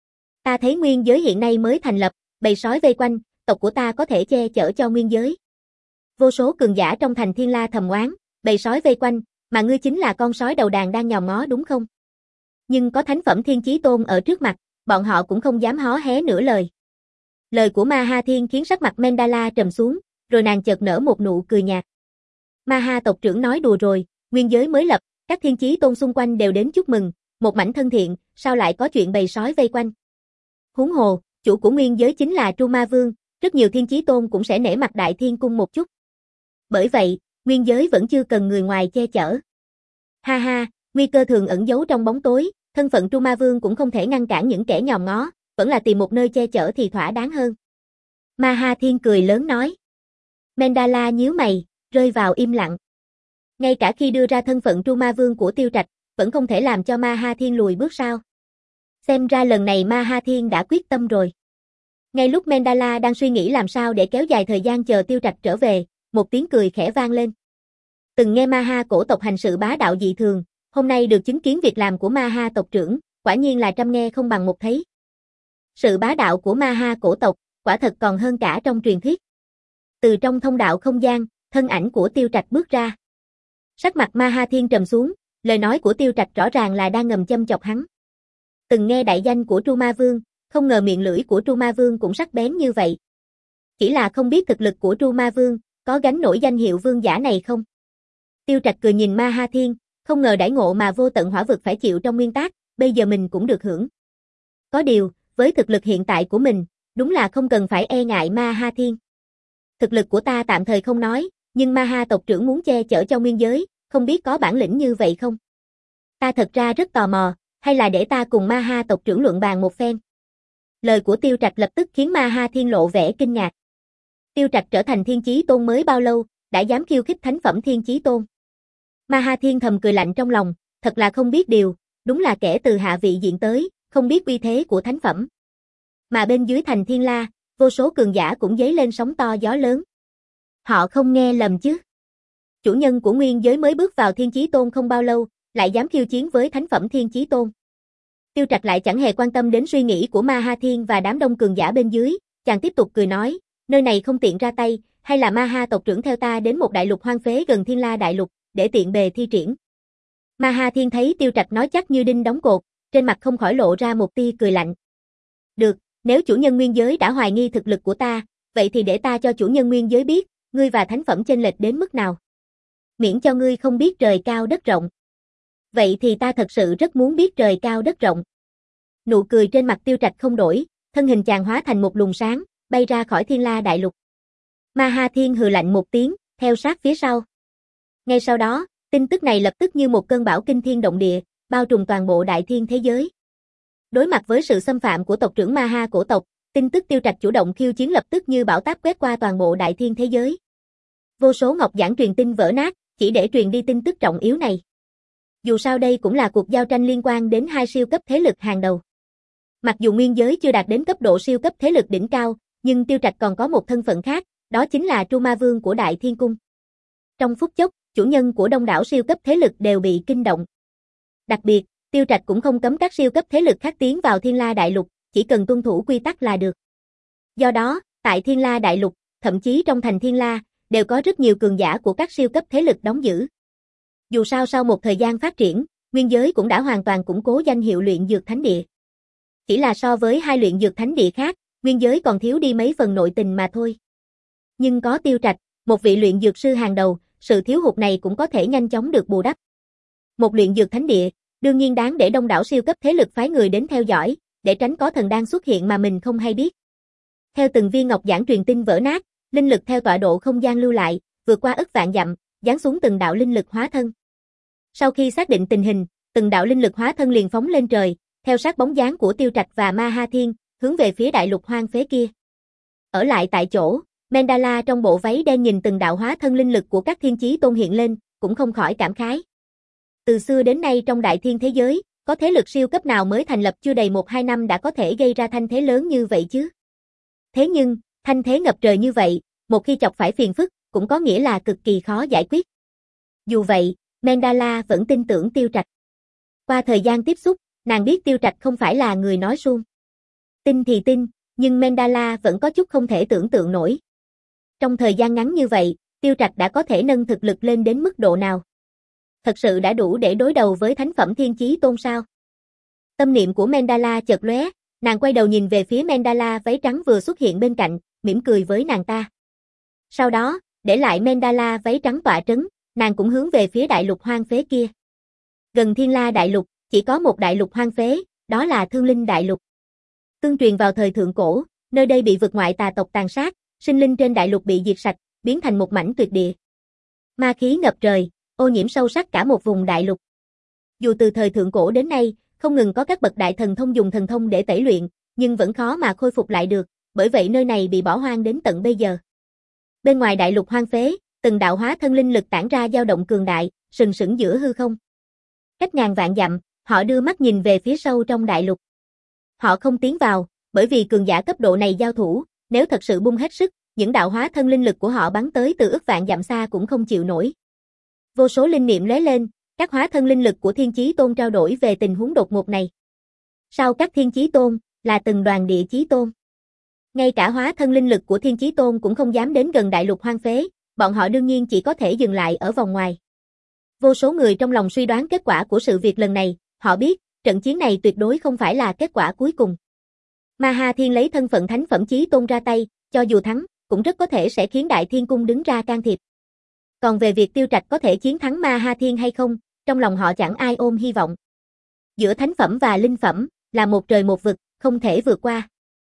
Ta thấy nguyên giới hiện nay mới thành lập, bầy sói vây quanh, tộc của ta có thể che chở cho nguyên giới. Vô số cường giả trong thành Thiên La thầm oán, bầy sói vây quanh, mà ngươi chính là con sói đầu đàn đang nhòm ngó đúng không? Nhưng có thánh phẩm thiên chí tôn ở trước mặt, bọn họ cũng không dám hó hé nửa lời. Lời của Ma Ha Thiên khiến sắc mặt Mendala trầm xuống, rồi nàng chợt nở một nụ cười nhạt. Ma Ha tộc trưởng nói đùa rồi, nguyên giới mới lập, các thiên chí tôn xung quanh đều đến chúc mừng, một mảnh thân thiện, sao lại có chuyện bầy sói vây quanh? Huống hồ, chủ của nguyên giới chính là Tru Ma Vương, rất nhiều thiên chí tôn cũng sẽ nể mặt Đại Thiên Cung một chút. Bởi vậy, nguyên giới vẫn chưa cần người ngoài che chở. Ha ha, nguy cơ thường ẩn giấu trong bóng tối, thân phận Tru Ma Vương cũng không thể ngăn cản những kẻ nhòm ngó, vẫn là tìm một nơi che chở thì thỏa đáng hơn. Ma Ha Thiên cười lớn nói. Mendala nhíu mày, rơi vào im lặng. Ngay cả khi đưa ra thân phận Tru Ma Vương của Tiêu Trạch, vẫn không thể làm cho Ma Ha Thiên lùi bước sao. Xem ra lần này Ma Ha Thiên đã quyết tâm rồi. Ngay lúc Mendala đang suy nghĩ làm sao để kéo dài thời gian chờ Tiêu Trạch trở về, một tiếng cười khẽ vang lên. Từng nghe Ma Ha cổ tộc hành sự bá đạo dị thường, hôm nay được chứng kiến việc làm của Ma Ha tộc trưởng, quả nhiên là trăm nghe không bằng một thấy. Sự bá đạo của Ma Ha cổ tộc, quả thật còn hơn cả trong truyền thuyết. Từ trong thông đạo không gian, thân ảnh của Tiêu Trạch bước ra. Sắc mặt Ma Ha Thiên trầm xuống, lời nói của Tiêu Trạch rõ ràng là đang ngầm châm chọc hắn. Từng nghe đại danh của Tru Ma Vương, không ngờ miệng lưỡi của Tru Ma Vương cũng sắc bén như vậy. Chỉ là không biết thực lực của Tru Ma Vương, có gánh nổi danh hiệu vương giả này không? Tiêu Trạch cười nhìn Ma Ha Thiên, không ngờ đãi ngộ mà vô tận hỏa vực phải chịu trong nguyên tác, bây giờ mình cũng được hưởng. Có điều, với thực lực hiện tại của mình, đúng là không cần phải e ngại Ma Ha Thiên. Thực lực của ta tạm thời không nói, nhưng Ma Ha tộc trưởng muốn che chở cho nguyên giới, không biết có bản lĩnh như vậy không? Ta thật ra rất tò mò, hay là để ta cùng Ma Ha tộc trưởng luận bàn một phen? Lời của Tiêu Trạch lập tức khiến Ma Ha Thiên lộ vẻ kinh ngạc. Tiêu Trạch trở thành thiên chí tôn mới bao lâu, đã dám khiêu khích thánh phẩm thiên chí tôn. Ma Ha Thiên thầm cười lạnh trong lòng, thật là không biết điều, đúng là kẻ từ hạ vị diện tới, không biết uy thế của thánh phẩm. Mà bên dưới thành Thiên La, vô số cường giả cũng dấy lên sóng to gió lớn. Họ không nghe lầm chứ. Chủ nhân của nguyên giới mới bước vào thiên chí tôn không bao lâu, lại dám khiêu chiến với thánh phẩm thiên chí tôn. Tiêu Trạch lại chẳng hề quan tâm đến suy nghĩ của Ma Ha Thiên và đám đông cường giả bên dưới, chàng tiếp tục cười nói, nơi này không tiện ra tay, hay là Ma Ha tộc trưởng theo ta đến một đại lục hoang phế gần Thiên La đại lục, để tiện bề thi triển. Ma Ha Thiên thấy Tiêu Trạch nói chắc như đinh đóng cột, trên mặt không khỏi lộ ra một tia cười lạnh. Được, nếu chủ nhân nguyên giới đã hoài nghi thực lực của ta, vậy thì để ta cho chủ nhân nguyên giới biết, ngươi và thánh phẩm chênh lệch đến mức nào. Miễn cho ngươi không biết trời cao đất rộng. Vậy thì ta thật sự rất muốn biết trời cao đất rộng. Nụ cười trên mặt Tiêu Trạch không đổi, thân hình chàng hóa thành một luồng sáng, bay ra khỏi Thiên La đại lục. Ma Ha Thiên hừ lạnh một tiếng, theo sát phía sau. Ngay sau đó, tin tức này lập tức như một cơn bão kinh thiên động địa, bao trùm toàn bộ đại thiên thế giới. Đối mặt với sự xâm phạm của tộc trưởng Ma Ha cổ tộc, tin tức Tiêu Trạch chủ động khiêu chiến lập tức như bão táp quét qua toàn bộ đại thiên thế giới. Vô số ngọc giản truyền tin vỡ nát, chỉ để truyền đi tin tức trọng yếu này. Dù sao đây cũng là cuộc giao tranh liên quan đến hai siêu cấp thế lực hàng đầu. Mặc dù nguyên giới chưa đạt đến cấp độ siêu cấp thế lực đỉnh cao, nhưng Tiêu Trạch còn có một thân phận khác, đó chính là Tru Ma Vương của Đại Thiên Cung. Trong phút chốc, chủ nhân của đông đảo siêu cấp thế lực đều bị kinh động. Đặc biệt, Tiêu Trạch cũng không cấm các siêu cấp thế lực khác tiến vào Thiên La đại lục, chỉ cần tuân thủ quy tắc là được. Do đó, tại Thiên La đại lục, thậm chí trong thành Thiên La, đều có rất nhiều cường giả của các siêu cấp thế lực đóng giữ. Dù sao sau một thời gian phát triển, nguyên giới cũng đã hoàn toàn củng cố danh hiệu luyện dược thánh địa. Chỉ là so với hai luyện dược thánh địa khác, nguyên giới còn thiếu đi mấy phần nội tình mà thôi. Nhưng có Tiêu Trạch, một vị luyện dược sư hàng đầu, sự thiếu hụt này cũng có thể nhanh chóng được bù đắp. Một luyện dược thánh địa, đương nhiên đáng để đông đảo siêu cấp thế lực phái người đến theo dõi, để tránh có thần đan xuất hiện mà mình không hay biết. Theo từng viên ngọc giản truyền tin vỡ nát, linh lực theo tọa độ không gian lưu lại, vượt qua ức vạn dặm, giáng xuống từng đạo linh lực hóa thân. Sau khi xác định tình hình, từng đạo linh lực hóa thân liền phóng lên trời, theo sát bóng dáng của Tiêu Trạch và Ma Ha Thiên, hướng về phía đại lục hoang phế kia. Ở lại tại chỗ, Mendala trong bộ váy đen nhìn từng đạo hóa thân linh lực của các thiên chí tôn hiện lên, cũng không khỏi cảm khái. Từ xưa đến nay trong đại thiên thế giới, có thế lực siêu cấp nào mới thành lập chưa đầy một hai năm đã có thể gây ra thanh thế lớn như vậy chứ? Thế nhưng, thanh thế ngập trời như vậy, một khi chọc phải phiền phức, cũng có nghĩa là cực kỳ khó giải quyết. Dù vậy, Mendala vẫn tin tưởng Tiêu Trạch. Qua thời gian tiếp xúc, nàng biết Tiêu Trạch không phải là người nói suông. Tin thì tin, nhưng Mendala vẫn có chút không thể tưởng tượng nổi. Trong thời gian ngắn như vậy, Tiêu Trạch đã có thể nâng thực lực lên đến mức độ nào? Thật sự đã đủ để đối đầu với thánh phẩm thiên chí tôn sao? Tâm niệm của Mendala chợt lóe, nàng quay đầu nhìn về phía Mendala váy trắng vừa xuất hiện bên cạnh, mỉm cười với nàng ta. Sau đó, để lại Mendala váy trắng tọa trấn, nàng cũng hướng về phía đại lục hoang phế kia. Gần Thiên La đại lục, chỉ có một đại lục hoang phế, đó là Thương Linh đại lục. Tương truyền vào thời thượng cổ, nơi đây bị vực ngoại tà tộc tàn sát, sinh linh trên đại lục bị diệt sạch, biến thành một mảnh tuyệt địa. Ma khí ngập trời, ô nhiễm sâu sắc cả một vùng đại lục. Dù từ thời thượng cổ đến nay, không ngừng có các bậc đại thần thông dùng thần thông để tẩy luyện, nhưng vẫn khó mà khôi phục lại được, bởi vậy nơi này bị bỏ hoang đến tận bây giờ. Bên ngoài đại lục hoang phế, từng đạo hóa thân linh lực tản ra dao động cường đại, sừng sững giữa hư không. Cách ngàn vạn dặm, họ đưa mắt nhìn về phía sâu trong đại lục. Họ không tiến vào, bởi vì cường giả cấp độ này giao thủ, nếu thật sự bung hết sức, những đạo hóa thân linh lực của họ bắn tới từ ức vạn dặm xa cũng không chịu nổi. Vô số linh niệm lóe lên, các hóa thân linh lực của Thiên Chí Tôn trao đổi về tình huống đột ngột này. Sau các Thiên Chí Tôn, là từng đoàn Địa Chí Tôn. Ngay cả hóa thân linh lực của Thiên Chí Tôn cũng không dám đến gần đại lục hoang phế, bọn họ đương nhiên chỉ có thể dừng lại ở vòng ngoài. Vô số người trong lòng suy đoán kết quả của sự việc lần này, họ biết, trận chiến này tuyệt đối không phải là kết quả cuối cùng. Ma Ha Thiên lấy thân phận thánh phẩm chí tôn ra tay, cho dù thắng, cũng rất có thể sẽ khiến Đại Thiên Cung đứng ra can thiệp. Còn về việc Tiêu Trạch có thể chiến thắng Ma Ha Thiên hay không, trong lòng họ chẳng ai ôm hy vọng. Giữa thánh phẩm và linh phẩm, là một trời một vực, không thể vượt qua.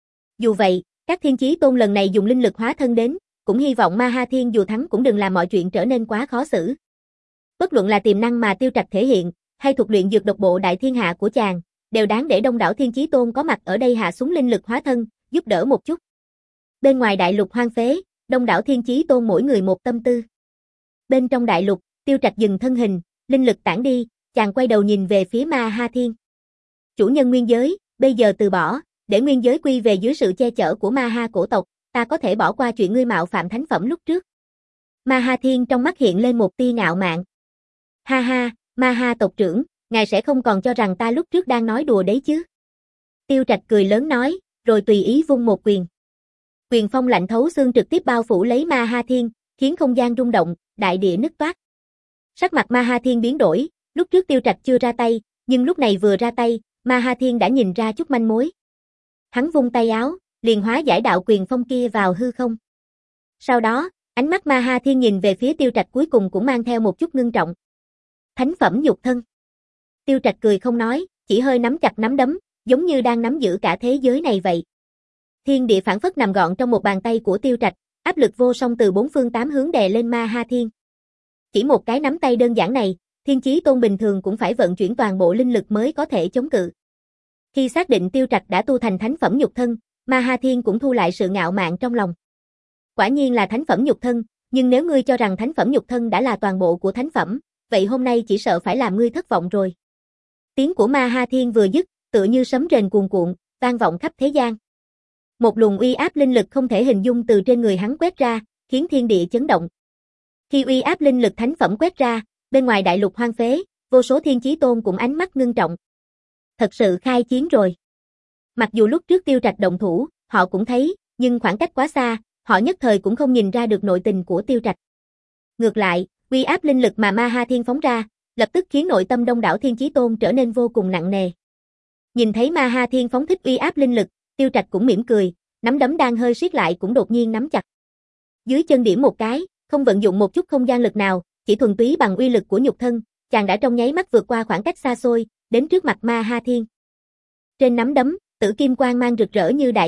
Dù vậy, các thiên chí tôn lần này dùng linh lực hóa thân đến, cũng hy vọng Ma Ha Thiên dù thắng cũng đừng làm mọi chuyện trở nên quá khó xử. Bất luận là tiềm năng mà Tiêu Trạch thể hiện, hay thuật luyện dược độc bộ đại thiên hạ của chàng, đều đáng để đông đảo thiên chí tôn có mặt ở đây hạ xuống linh lực hóa thân, giúp đỡ một chút. Bên ngoài đại lục hoang phế, đông đảo thiên chí tôn mỗi người một tâm tư. Bên trong đại lục, Tiêu Trạch dừng thân hình, linh lực tản đi, chàng quay đầu nhìn về phía Ma Ha Thiên. Chủ nhân nguyên giới, bây giờ từ bỏ, để nguyên giới quy về dưới sự che chở của Ma Ha cổ tộc, ta có thể bỏ qua chuyện ngươi mạo phạm thánh phẩm lúc trước. Ma Ha Thiên trong mắt hiện lên một tia ngạo mạn. Ha ha, Ma Ha tộc trưởng, ngài sẽ không còn cho rằng ta lúc trước đang nói đùa đấy chứ. Tiêu Trạch cười lớn nói, rồi tùy ý vung một quyền. Quyền phong lạnh thấu xương trực tiếp bao phủ lấy Ma Ha Thiên, khiến không gian rung động, đại địa nứt toác. Sắc mặt Ma Ha Thiên biến đổi, lúc trước Tiêu Trạch chưa ra tay, nhưng lúc này vừa ra tay, Ma Ha Thiên đã nhìn ra chút manh mối. Hắn vung tay áo, liền hóa giải đạo quyền phong kia vào hư không. Sau đó, ánh mắt Ma Ha Thiên nhìn về phía Tiêu Trạch cuối cùng cũng mang theo một chút ngưng trọng. Thánh phẩm nhục thân. Tiêu Trạch cười không nói, chỉ hơi nắm chặt nắm đấm, giống như đang nắm giữ cả thế giới này vậy. Thiên địa phảng phất nằm gọn trong một bàn tay của Tiêu Trạch, áp lực vô song từ bốn phương tám hướng đè lên Ma Ha Thiên. Chỉ một cái nắm tay đơn giản này, thiên chí tôn bình thường cũng phải vận chuyển toàn bộ linh lực mới có thể chống cự. Khi xác định Tiêu Trạch đã tu thành thánh phẩm nhục thân, Ma Ha Thiên cũng thu lại sự ngạo mạn trong lòng. Quả nhiên là thánh phẩm nhục thân, nhưng nếu ngươi cho rằng thánh phẩm nhục thân đã là toàn bộ của thánh phẩm, vậy hôm nay chỉ sợ phải làm ngươi thất vọng rồi. Tiếng của Ma Ha Thiên vừa dứt, tựa như sấm rền cuồn cuộn, vang vọng khắp thế gian. Một luồng uy áp linh lực không thể hình dung từ trên người hắn quét ra, khiến thiên địa chấn động. Khi uy áp linh lực thánh phẩm quét ra, bên ngoài đại lục hoang phế, vô số thiên chí tôn cũng ánh mắt ngưng trọng. Thật sự khai chiến rồi. Mặc dù lúc trước Tiêu Trạch động thủ, họ cũng thấy, nhưng khoảng cách quá xa, họ nhất thời cũng không nhìn ra được nội tình của Tiêu Trạch. Ngược lại, uy áp linh lực mà Ma Ha Thiên phóng ra, lập tức khiến nội tâm đông đảo thiên chí tôn trở nên vô cùng nặng nề. Nhìn thấy Ma Ha Thiên phóng thích uy áp linh lực, Tiêu Trạch cũng mỉm cười, nắm đấm đang hơi siết lại cũng đột nhiên nắm chặt. Dưới chân điểm một cái, không vận dụng một chút không gian lực nào, chỉ thuần túy bằng uy lực của nhục thân, chàng đã trong nháy mắt vượt qua khoảng cách xa xôi, đến trước mặt Ma Ha Thiên. Trên nắm đấm, tử kim quang mang rực rỡ như đại nhật,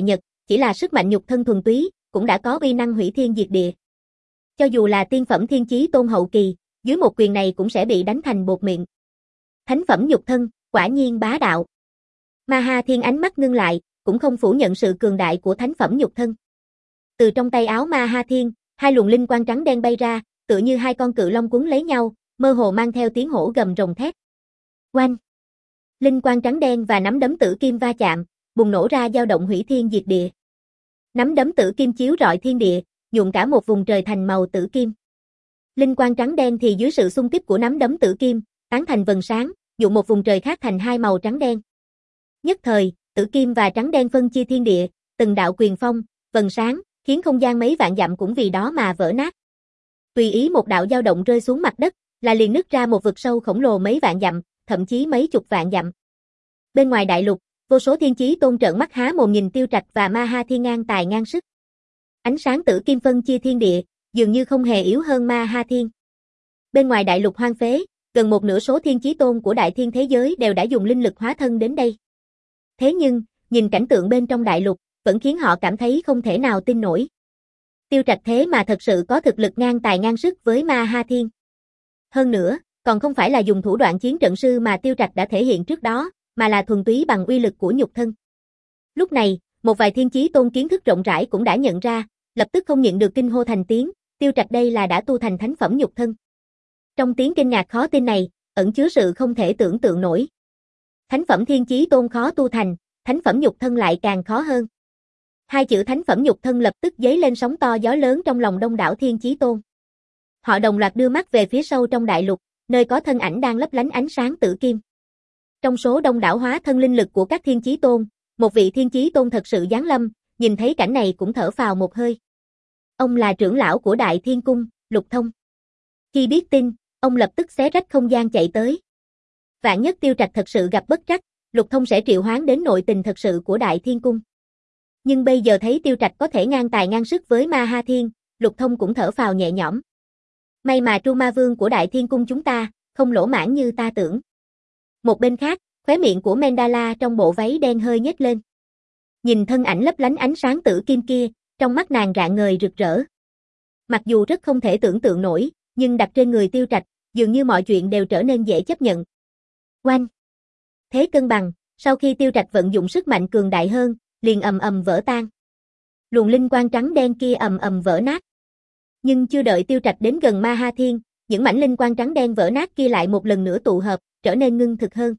chỉ là sức mạnh nhục thân thuần túy, cũng đã có uy năng hủy thiên diệt địa. Cho dù là tiên phẩm thiên chí tôn hậu kỳ, dưới một quyền này cũng sẽ bị đánh thành bột mịn. Thánh phẩm nhục thân, quả nhiên bá đạo. Ma Ha Thiên ánh mắt ngưng lại, cũng không phủ nhận sự cường đại của thánh phẩm nhục thân. Từ trong tay áo Ma Ha Thiên, hai luồng linh quang trắng đen bay ra, tựa như hai con cự long quấn lấy nhau, mơ hồ mang theo tiếng hổ gầm rồng thét. Oanh! Linh quang trắng đen và nắm đấm tử kim va chạm, bùng nổ ra dao động hủy thiên diệt địa. Nắm đấm tử kim chiếu rọi thiên địa, nhuộm cả một vùng trời thành màu tử kim. Linh quang trắng đen thì dưới sự xung kích của nắm đấm tử kim, tán thành vầng sáng, nhuộm một vùng trời khác thành hai màu trắng đen. Nhất thời, tử kim và trắng đen phân chia thiên địa, từng đạo quyền phong, vầng sáng, khiến không gian mấy vạn dặm cũng vì đó mà vỡ nát. Tùy ý một đạo dao động rơi xuống mặt đất, là liền nứt ra một vực sâu khổng lồ mấy vạn dặm, thậm chí mấy chục vạn dặm. Bên ngoài đại lục, vô số thiên chí tôn trợn mắt há mồm nhìn Tiêu Trạch và Ma Ha Thiên ngang tài ngang sức. Ánh sáng tử kim phân chia thiên địa, dường như không hề yếu hơn Ma Ha Thiên. Bên ngoài đại lục hoang phế, gần một nửa số thiên chí tôn của đại thiên thế giới đều đã dùng linh lực hóa thân đến đây. Thế nhưng, nhìn cảnh tượng bên trong đại lục, vẫn khiến họ cảm thấy không thể nào tin nổi. Tiêu Trạch thế mà thật sự có thực lực ngang tài ngang sức với Ma Ha Thiên. Hơn nữa, còn không phải là dùng thủ đoạn chiến trận sư mà Tiêu Trạch đã thể hiện trước đó, mà là thuần túy bằng uy lực của nhục thân. Lúc này, một vài thiên chí tôn kiến thức rộng rãi cũng đã nhận ra, lập tức không nhịn được kinh hô thành tiếng, Tiêu Trạch đây là đã tu thành thánh phẩm nhục thân. Trong tiếng kinh ngạc khó tin này, ẩn chứa sự không thể tưởng tượng nổi. Thánh phẩm thiên chí tôn khó tu thành, thánh phẩm nhục thân lại càng khó hơn. Hai chữ thánh phẩm nhục thân lập tức dấy lên sóng to gió lớn trong lòng đông đảo thiên chí tôn. Họ đồng loạt đưa mắt về phía sâu trong đại lục, nơi có thân ảnh đang lấp lánh ánh sáng tử kim. Trong số đông đảo hóa thân linh lực của các thiên chí tôn, một vị thiên chí tôn thật sự giáng lâm, nhìn thấy cảnh này cũng thở phào một hơi. Ông là trưởng lão của Đại Thiên Cung, Lục Thông. Khi biết tin, ông lập tức xé rách không gian chạy tới. Vạn nhất Tiêu Trạch thật sự gặp bất trắc, Lục Thông sẽ triệu hoán đến nội tình thật sự của Đại Thiên Cung. Nhưng bây giờ thấy Tiêu Trạch có thể ngang tài ngang sức với Ma Ha Thiên, Lục Thông cũng thở phào nhẹ nhõm. May mà Tru Ma Vương của Đại Thiên Cung chúng ta, không lỗ mãn như ta tưởng. Một bên khác, khóe miệng của Mendala trong bộ váy đen hơi nhếch lên. Nhìn thân ảnh lấp lánh ánh sáng tử kim kia, trong mắt nàng rạng ngời rực rỡ. Mặc dù rất không thể tưởng tượng nổi, nhưng đặt trên người Tiêu Trạch, dường như mọi chuyện đều trở nên dễ chấp nhận. Oanh! Thế cân bằng, sau khi Tiêu Trạch vận dụng sức mạnh cường đại hơn, liền ầm ầm vỡ tan. Luồng linh quang trắng đen kia ầm ầm vỡ nát. Nhưng chưa đợi Tiêu Trạch đến gần Ma Ha Thiên, những mảnh linh quang trắng đen vỡ nát kia lại một lần nữa tụ hợp, trở nên ngưng thực hơn.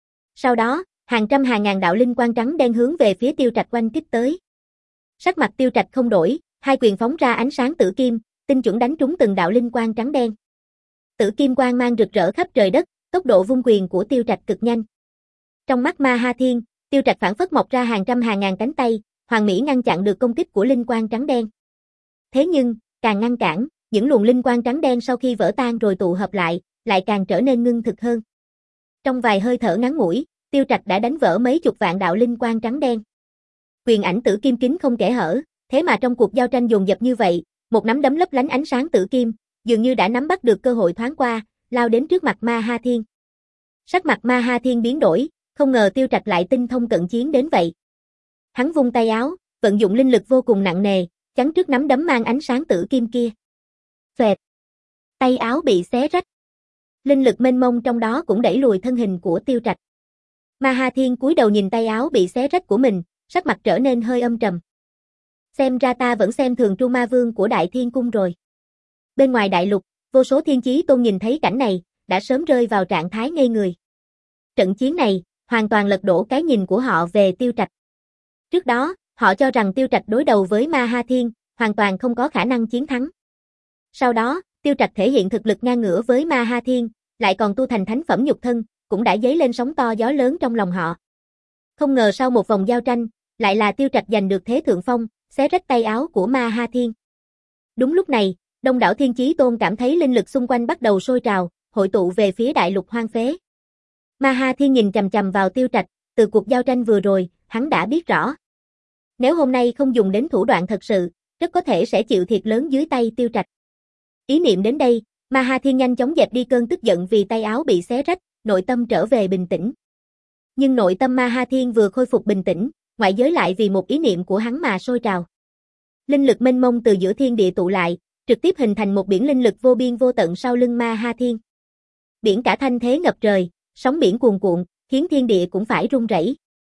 Sau đó, hàng trăm hàng ngàn đạo linh quang trắng đen hướng về phía Tiêu Trạch quanh kích tới. Sắc mặt Tiêu Trạch không đổi, hai quyền phóng ra ánh sáng tử kim, tinh chuẩn đánh trúng từng đạo linh quang trắng đen. Tử kim quang mang rực rỡ khắp trời đất, tốc độ vung quyền của Tiêu Trạch cực nhanh. Trong mắt Ma Ha Thiên, Tiêu Trạch phảng phất mọc ra hàng trăm hàng ngàn cánh tay, hoàn mỹ ngăn chặn được công kích của linh quang trắng đen. Thế nhưng, càng ngăn cản, những luồng linh quang trắng đen sau khi vỡ tan rồi tụ hợp lại, lại càng trở nên ngưng thực hơn. Trong vài hơi thở ngắn ngủi, Tiêu Trạch đã đánh vỡ mấy chục vạn đạo linh quang trắng đen. Quyền ảnh tử kim kính không kẽ hở, thế mà trong cuộc giao tranh dồn dập như vậy, một nắm đấm lấp lánh ánh sáng tử kim, dường như đã nắm bắt được cơ hội thoáng qua, lao đến trước mặt Ma Ha Thiên. Sắc mặt Ma Ha Thiên biến đổi, không ngờ Tiêu Trạch lại tinh thông cận chiến đến vậy. Hắn vung tay áo, vận dụng linh lực vô cùng nặng nề, chắn trước nắm đấm mang ánh sáng tử kim kia. Phệt! Tay áo bị xé rách. Linh lực mênh mông trong đó cũng đẩy lùi thân hình của Tiêu Trạch. Ma Ha Thiên cúi đầu nhìn tay áo bị xé rách của mình, sắc mặt trở nên hơi âm trầm. Xem ra ta vẫn xem thường Tru Ma Vương của Đại Thiên Cung rồi. Bên ngoài đại lục, vô số thiên chí tôn nhìn thấy cảnh này, đã sớm rơi vào trạng thái ngây người. Trận chiến này, hoàn toàn lật đổ cái nhìn của họ về Tiêu Trạch. Trước đó, họ cho rằng Tiêu Trạch đối đầu với Ma Ha Thiên, hoàn toàn không có khả năng chiến thắng. Sau đó, Tiêu Trạch thể hiện thực lực ngang ngửa với Ma Ha Thiên, lại còn tu thành thánh phẩm nhục thân, cũng đã dấy lên sóng to gió lớn trong lòng họ. Không ngờ sau một vòng giao tranh, lại là Tiêu Trạch giành được thế thượng phong, xé rách tay áo của Ma Ha Thiên. Đúng lúc này, đông đảo thiên chí tôn cảm thấy linh lực xung quanh bắt đầu sôi trào, hội tụ về phía đại lục hoang phế. Ma Ha Thiên nhìn chằm chằm vào Tiêu Trạch, từ cuộc giao tranh vừa rồi, hắn đã biết rõ. Nếu hôm nay không dùng đến thủ đoạn thật sự, rất có thể sẽ chịu thiệt lớn dưới tay Tiêu Trạch. Ý niệm đến đây, Ma Ha Thiên nhanh chóng dẹp đi cơn tức giận vì tay áo bị xé rách, nội tâm trở về bình tĩnh. Nhưng nội tâm Ma Ha Thiên vừa khôi phục bình tĩnh, ngoại giới lại vì một ý niệm của hắn mà sôi trào. Linh lực mênh mông từ giữa thiên địa tụ lại, trực tiếp hình thành một biển linh lực vô biên vô tận sau lưng Ma Ha Thiên. Biển cả thanh thế ngập trời, sóng biển cuồn cuộn, khiến thiên địa cũng phải rung rẩy.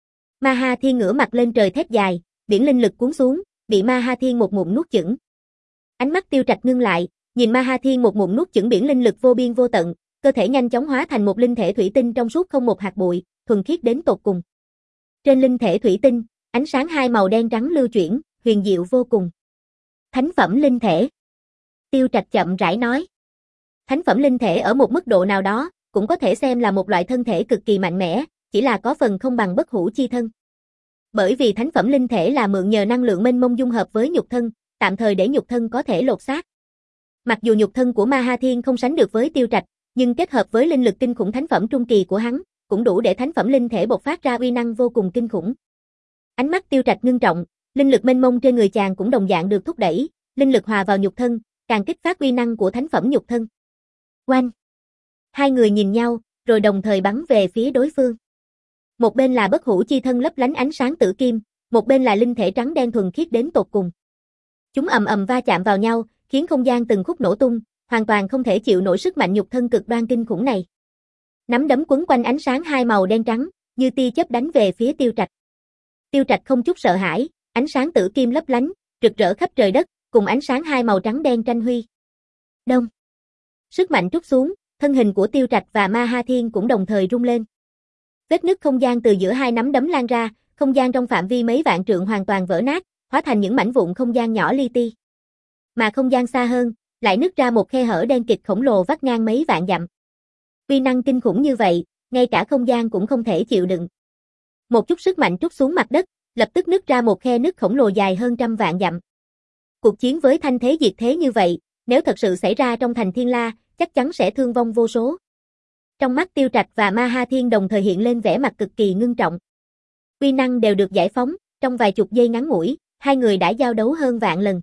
Ma Ha Thiên ngửa mặt lên trời thét dài, biển linh lực cuốn xuống, bị Ma Ha Thiên một ngụm nuốt chửng. Ánh mắt Tiêu Trạch ngưng lại, nhìn Ma Ha Thiên một ngụm nuốt chửng biển linh lực vô biên vô tận, cơ thể nhanh chóng hóa thành một linh thể thủy tinh trong suốt không một hạt bụi, thuần khiết đến tột cùng. Trên linh thể thủy tinh, ánh sáng hai màu đen trắng lưu chuyển, huyền diệu vô cùng. Thánh phẩm linh thể. Tiêu Trạch chậm rãi nói. Thánh phẩm linh thể ở một mức độ nào đó, cũng có thể xem là một loại thân thể cực kỳ mạnh mẽ, chỉ là có phần không bằng bất hủ chi thân. Bởi vì thánh phẩm linh thể là mượn nhờ năng lượng mênh mông dung hợp với nhục thân, tạm thời để nhục thân có thể lột xác. Mặc dù nhục thân của Ma Ha Thiên không sánh được với Tiêu Trạch, nhưng kết hợp với linh lực kinh khủng thánh phẩm trung kỳ của hắn, cũng đủ để thánh phẩm linh thể bộc phát ra uy năng vô cùng kinh khủng. Ánh mắt Tiêu Trạch ngưng trọng, linh lực mênh mông trên người chàng cũng đồng dạng được thúc đẩy, linh lực hòa vào nhục thân, càng kích phát uy năng của thánh phẩm nhục thân. Oanh! Hai người nhìn nhau, rồi đồng thời bắn về phía đối phương. Một bên là bất hủ chi thân lấp lánh ánh sáng tử kim, một bên là linh thể trắng đen thuần khiết đến tột cùng. Chúng ầm ầm va chạm vào nhau, khiến không gian từng khúc nổ tung, hoàn toàn không thể chịu nổi sức mạnh nhục thân cực đoan kinh khủng này. Nắm đấm quấn quanh ánh sáng hai màu đen trắng, như tia chớp đánh về phía Tiêu Trạch. Tiêu Trạch không chút sợ hãi, ánh sáng tử kim lấp lánh, rực rỡ khắp trời đất, cùng ánh sáng hai màu trắng đen tranh huy. Đông. Sức mạnh trút xuống, thân hình của Tiêu Trạch và Ma Ha Thiên cũng đồng thời rung lên. Vết nứt không gian từ giữa hai nắm đấm lan ra, không gian trong phạm vi mấy vạn trượng hoàn toàn vỡ nát, hóa thành những mảnh vụn không gian nhỏ li ti. Mà không gian xa hơn, lại nứt ra một khe hở đen kịt khổng lồ vắt ngang mấy vạn dặm. Uy năng kinh khủng như vậy, ngay cả không gian cũng không thể chịu đựng. Một chút sức mạnh trút xuống mặt đất, lập tức nứt ra một khe nứt khổng lồ dài hơn trăm vạn dặm. Cuộc chiến với thanh thế diệt thế như vậy, nếu thật sự xảy ra trong thành Thiên La, chắc chắn sẽ thương vong vô số. Trong mắt Tiêu Trạch và Ma Ha Thiên đồng thời hiện lên vẻ mặt cực kỳ ngưng trọng. Uy năng đều được giải phóng, trong vài chục giây ngắn ngủi, hai người đã giao đấu hơn vạn lần.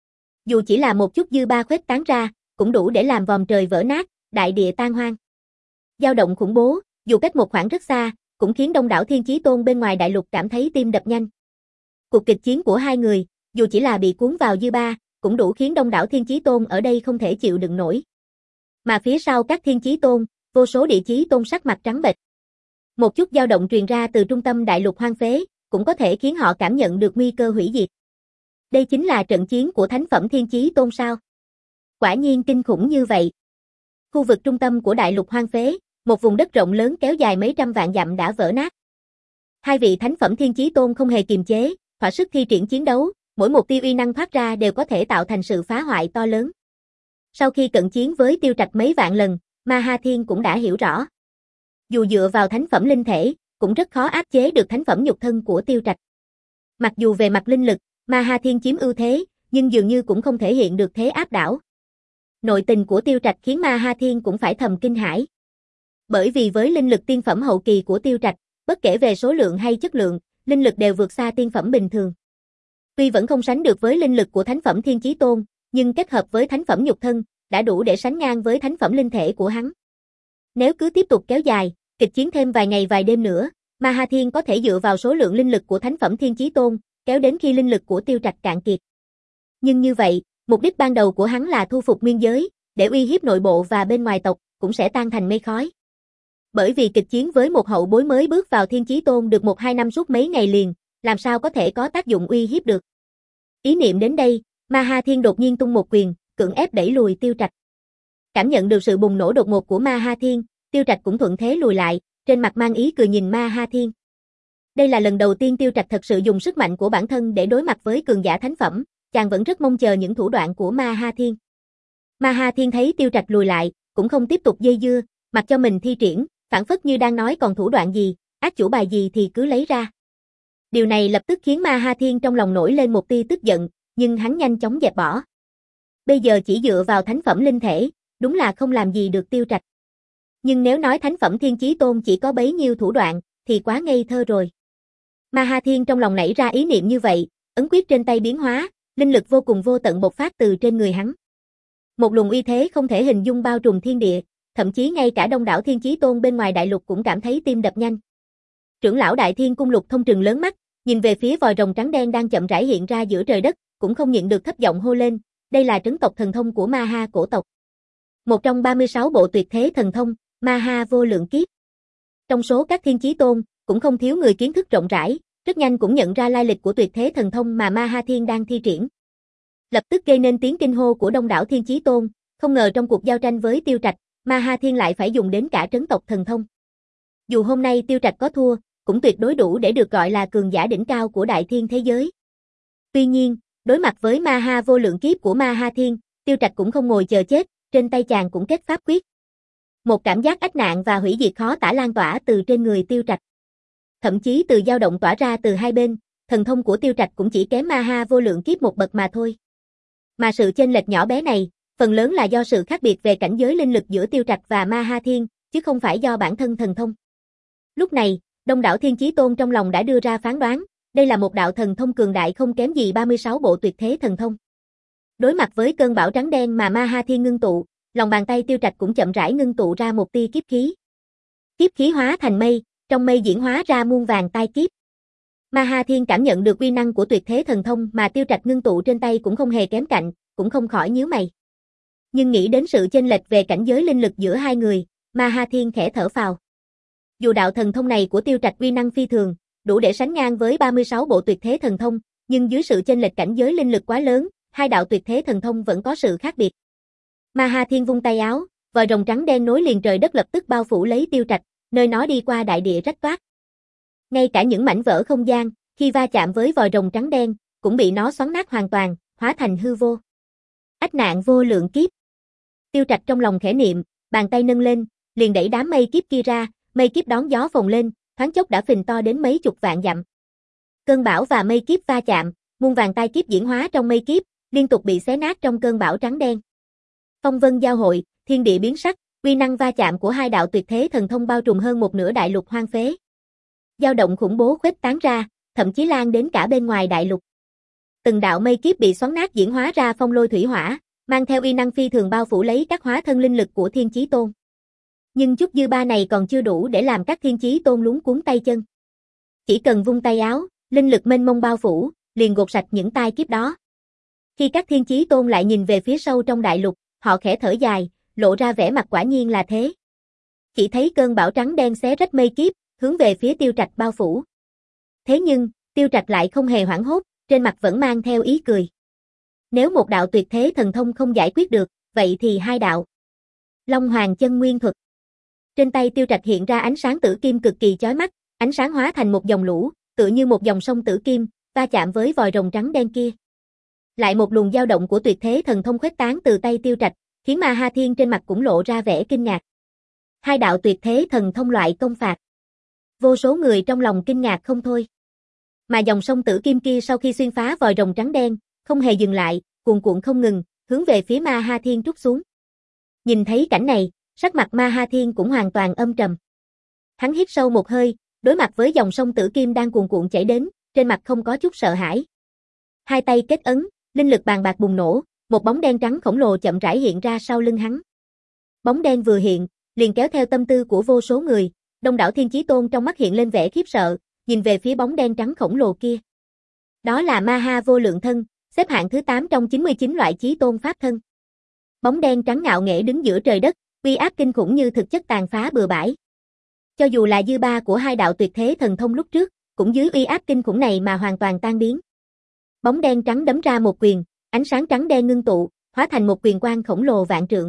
Dù chỉ là một chút dư ba khuếch tán ra, cũng đủ để làm vòm trời vỡ nát, đại địa tan hoang. Dao động khủng bố, dù cách một khoảng rất xa, cũng khiến đông đảo Thiên Chí Tôn bên ngoài đại lục cảm thấy tim đập nhanh. Cuộc kịch chiến của hai người, dù chỉ là bị cuốn vào dư ba, cũng đủ khiến đông đảo Thiên Chí Tôn ở đây không thể chịu đựng nổi. Mà phía sau các Thiên Chí Tôn, vô số địa chí tôn sắc mặt trắng bệch. Một chút dao động truyền ra từ trung tâm đại lục hoang phế, cũng có thể khiến họ cảm nhận được nguy cơ hủy diệt. Đây chính là trận chiến của thánh phẩm Thiên Chí Tôn sao? Quả nhiên kinh khủng như vậy. Khu vực trung tâm của đại lục hoang phế, một vùng đất rộng lớn kéo dài mấy trăm vạn dặm đã vỡ nát. Hai vị thánh phẩm Thiên Chí Tôn không hề kiềm chế, thỏa sức thi triển chiến đấu, mỗi một tia uy năng thoát ra đều có thể tạo thành sự phá hoại to lớn. Sau khi cận chiến với Tiêu Trạch mấy vạn lần, Ma Ha Thiên cũng đã hiểu rõ. Dù dựa vào thánh phẩm linh thể, cũng rất khó áp chế được thánh phẩm nhục thân của Tiêu Trạch. Mặc dù về mặt linh lực, Ma Ha Thiên chiếm ưu thế, nhưng dường như cũng không thể hiện được thế áp đảo. Nội tình của Tiêu Trạch khiến Ma Ha Thiên cũng phải thầm kinh hãi. Bởi vì với linh lực tiên phẩm hậu kỳ của Tiêu Trạch, bất kể về số lượng hay chất lượng, linh lực đều vượt xa tiên phẩm bình thường. Tuy vẫn không sánh được với linh lực của thánh phẩm Thiên Chí Tôn, nhưng kết hợp với thánh phẩm nhục thân, đã đủ để sánh ngang với thánh phẩm linh thể của hắn. Nếu cứ tiếp tục kéo dài, kịch chiến thêm vài ngày vài đêm nữa, Ma Ha Thiên có thể dựa vào số lượng linh lực của thánh phẩm Thiên Chí Tôn, kéo đến khi linh lực của Tiêu Trạch cạn kiệt. Nhưng như vậy, mục đích ban đầu của hắn là thu phục nguyên giới, để uy hiếp nội bộ và bên ngoài tộc, cũng sẽ tan thành mây khói. Bởi vì kịch chiến với một hậu bối mới bước vào Thiên Chí Tôn được một hai năm suốt mấy ngày liền, làm sao có thể có tác dụng uy hiếp được. Ý niệm đến đây, Ma Ha Thiên đột nhiên tung một quyền, cưỡng ép đẩy lùi Tiêu Trạch. Cảm nhận được sự bùng nổ đột ngột của Ma Ha Thiên, Tiêu Trạch cũng thuận thế lùi lại, trên mặt mang ý cười nhìn Ma Ha Thiên. Đây là lần đầu tiên Tiêu Trạch thật sự dùng sức mạnh của bản thân để đối mặt với cường giả thánh phẩm, chàng vẫn rất mong chờ những thủ đoạn của Ma Ha Thiên. Ma Ha Thiên thấy Tiêu Trạch lùi lại, cũng không tiếp tục dây dưa, mặc cho mình thi triển, phản phất như đang nói còn thủ đoạn gì, ác chủ bài gì thì cứ lấy ra. Điều này lập tức khiến Ma Ha Thiên trong lòng nổi lên một tia tức giận, nhưng hắn nhanh chóng dẹp bỏ. Bây giờ chỉ dựa vào thánh phẩm linh thể, đúng là không làm gì được Tiêu Trạch. Nhưng nếu nói thánh phẩm Thiên Chí Tôn chỉ có bấy nhiêu thủ đoạn, thì quá ngây thơ rồi. Ma Ha Thiên trong lòng nảy ra ý niệm như vậy, ấn quyết trên tay biến hóa, linh lực vô cùng vô tận bộc phát từ trên người hắn. Một luồng uy thế không thể hình dung bao trùm thiên địa, thậm chí ngay cả đông đảo Thiên Chí Tôn bên ngoài đại lục cũng cảm thấy tim đập nhanh. Trưởng lão Đại Thiên Cung Lục Thông trừng lớn mắt, Nhìn về phía vòi rồng trắng đen đang chậm rãi hiện ra giữa trời đất, cũng không nhịn được thấp giọng hô lên, đây là trấn tộc thần thông của Ma Ha cổ tộc. Một trong ba mươi sáu bộ tuyệt thế thần thông, Ma Ha vô lượng kiếp. Trong số các thiên chí tôn, cũng không thiếu người kiến thức rộng rãi, rất nhanh cũng nhận ra lai lịch của tuyệt thế thần thông mà Ma Ha Thiên đang thi triển. Lập tức gây nên tiếng kinh hô của đông đảo thiên chí tôn, không ngờ trong cuộc giao tranh với Tiêu Trạch, Ma Ha Thiên lại phải dùng đến cả trấn tộc thần thông. Dù hôm nay Tiêu Trạch có thua, cũng tuyệt đối đủ để được gọi là cường giả đỉnh cao của đại thiên thế giới. Tuy nhiên, đối mặt với Ma Ha vô lượng kiếp của Ma Ha Thiên, Tiêu Trạch cũng không ngồi chờ chết, trên tay chàng cũng kết pháp quyết. Một cảm giác ách nạn và hủy diệt khó tả lan tỏa từ trên người Tiêu Trạch. Thậm chí từ dao động tỏa ra từ hai bên, thần thông của Tiêu Trạch cũng chỉ kém Ma Ha vô lượng kiếp một bậc mà thôi. Mà sự chênh lệch nhỏ bé này, phần lớn là do sự khác biệt về cảnh giới linh lực giữa Tiêu Trạch và Ma Ha Thiên, chứ không phải do bản thân thần thông. Lúc này, đông đảo thiên chí tôn trong lòng đã đưa ra phán đoán, đây là một đạo thần thông cường đại không kém gì ba mươi sáu bộ tuyệt thế thần thông. Đối mặt với cơn bão trắng đen mà Ma Ha Thiên ngưng tụ, lòng bàn tay Tiêu Trạch cũng chậm rãi ngưng tụ ra một tia kiếp khí. Kiếp khí hóa thành mây, trong mây diễn hóa ra muôn vàng tai kiếp. Ma Ha Thiên cảm nhận được uy năng của tuyệt thế thần thông mà Tiêu Trạch ngưng tụ trên tay cũng không hề kém cạnh, cũng không khỏi nhíu mày. Nhưng nghĩ đến sự chênh lệch về cảnh giới linh lực giữa hai người, Ma Ha Thiên khẽ thở phào. Dù đạo thần thông này của Tiêu Trạch uy năng phi thường, đủ để sánh ngang với ba mươi sáu bộ tuyệt thế thần thông, nhưng dưới sự chênh lệch cảnh giới linh lực quá lớn, hai đạo tuyệt thế thần thông vẫn có sự khác biệt. Ma Ha Thiên vung tay áo, vòi rồng trắng đen nối liền trời đất lập tức bao phủ lấy Tiêu Trạch, nơi nó đi qua đại địa rách toát. Ngay cả những mảnh vỡ không gian, khi va chạm với vòi rồng trắng đen, cũng bị nó xoắn nát hoàn toàn, hóa thành hư vô. Ách nạn vô lượng kiếp. Tiêu Trạch trong lòng khẽ niệm, bàn tay nâng lên, liền đẩy đám mây kiếp kia ra, mây kiếp đón gió phồng lên, thoáng chốc đã phình to đến mấy chục vạn dặm. Cơn bão và mây kiếp va chạm, muôn vàng tai kiếp diễn hóa trong mây kiếp, liên tục bị xé nát trong cơn bão trắng đen. Phong vân giao hội, thiên địa biến sắc, uy năng va chạm của hai đạo tuyệt thế thần thông bao trùm hơn một nửa đại lục hoang phế. Dao động khủng bố khuếch tán ra, thậm chí lan đến cả bên ngoài đại lục. Từng đạo mây kiếp bị xoắn nát diễn hóa ra phong lôi thủy hỏa, mang theo uy năng phi thường bao phủ lấy các hóa thân linh lực của thiên chí tôn. Nhưng chút dư ba này còn chưa đủ để làm các thiên chí tôn luống cuống tay chân. Chỉ cần vung tay áo, linh lực mênh mông bao phủ, liền gột sạch những tai kiếp đó. Khi các thiên chí tôn lại nhìn về phía sâu trong đại lục, họ khẽ thở dài, lộ ra vẻ mặt quả nhiên là thế. Chỉ thấy cơn bão trắng đen xé rách mây kiếp, hướng về phía Tiêu Trạch bao phủ. Thế nhưng, Tiêu Trạch lại không hề hoảng hốt, trên mặt vẫn mang theo ý cười. Nếu một đạo tuyệt thế thần thông không giải quyết được, vậy thì hai đạo. Long Hoàng chân nguyên thuật. Trên tay Tiêu Trạch hiện ra ánh sáng tử kim cực kỳ chói mắt, ánh sáng hóa thành một dòng lũ, tựa như một dòng sông tử kim, va chạm với vòi rồng trắng đen kia. Lại một luồng dao động của tuyệt thế thần thông khuếch tán từ tay Tiêu Trạch, khiến Ma Ha Thiên trên mặt cũng lộ ra vẻ kinh ngạc. Hai đạo tuyệt thế thần thông loại công phạt. Vô số người trong lòng kinh ngạc không thôi. Mà dòng sông tử kim kia sau khi xuyên phá vòi rồng trắng đen, không hề dừng lại, cuồn cuộn không ngừng, hướng về phía Ma Ha Thiên trút xuống. Nhìn thấy cảnh này, sắc mặt Ma Ha Thiên cũng hoàn toàn âm trầm. Hắn hít sâu một hơi, đối mặt với dòng sông tử kim đang cuồn cuộn chảy đến, trên mặt không có chút sợ hãi. Hai tay kết ấn, linh lực bàn bạc bùng nổ, một bóng đen trắng khổng lồ chậm rãi hiện ra sau lưng hắn. Bóng đen vừa hiện, liền kéo theo tâm tư của vô số người, đông đảo thiên chí tôn trong mắt hiện lên vẻ khiếp sợ, nhìn về phía bóng đen trắng khổng lồ kia. Đó là Ma Ha vô lượng thân, xếp hạng thứ tám trong chín mươi chín loại chí tôn pháp thân. Bóng đen trắng ngạo nghễ đứng giữa trời đất, uy áp kinh khủng như thực chất tàn phá bừa bãi. Cho dù là dư ba của hai đạo tuyệt thế thần thông lúc trước, cũng dưới uy áp kinh khủng này mà hoàn toàn tan biến. Bóng đen trắng đấm ra một quyền, ánh sáng trắng đen ngưng tụ, hóa thành một quyền quang khổng lồ vạn trượng.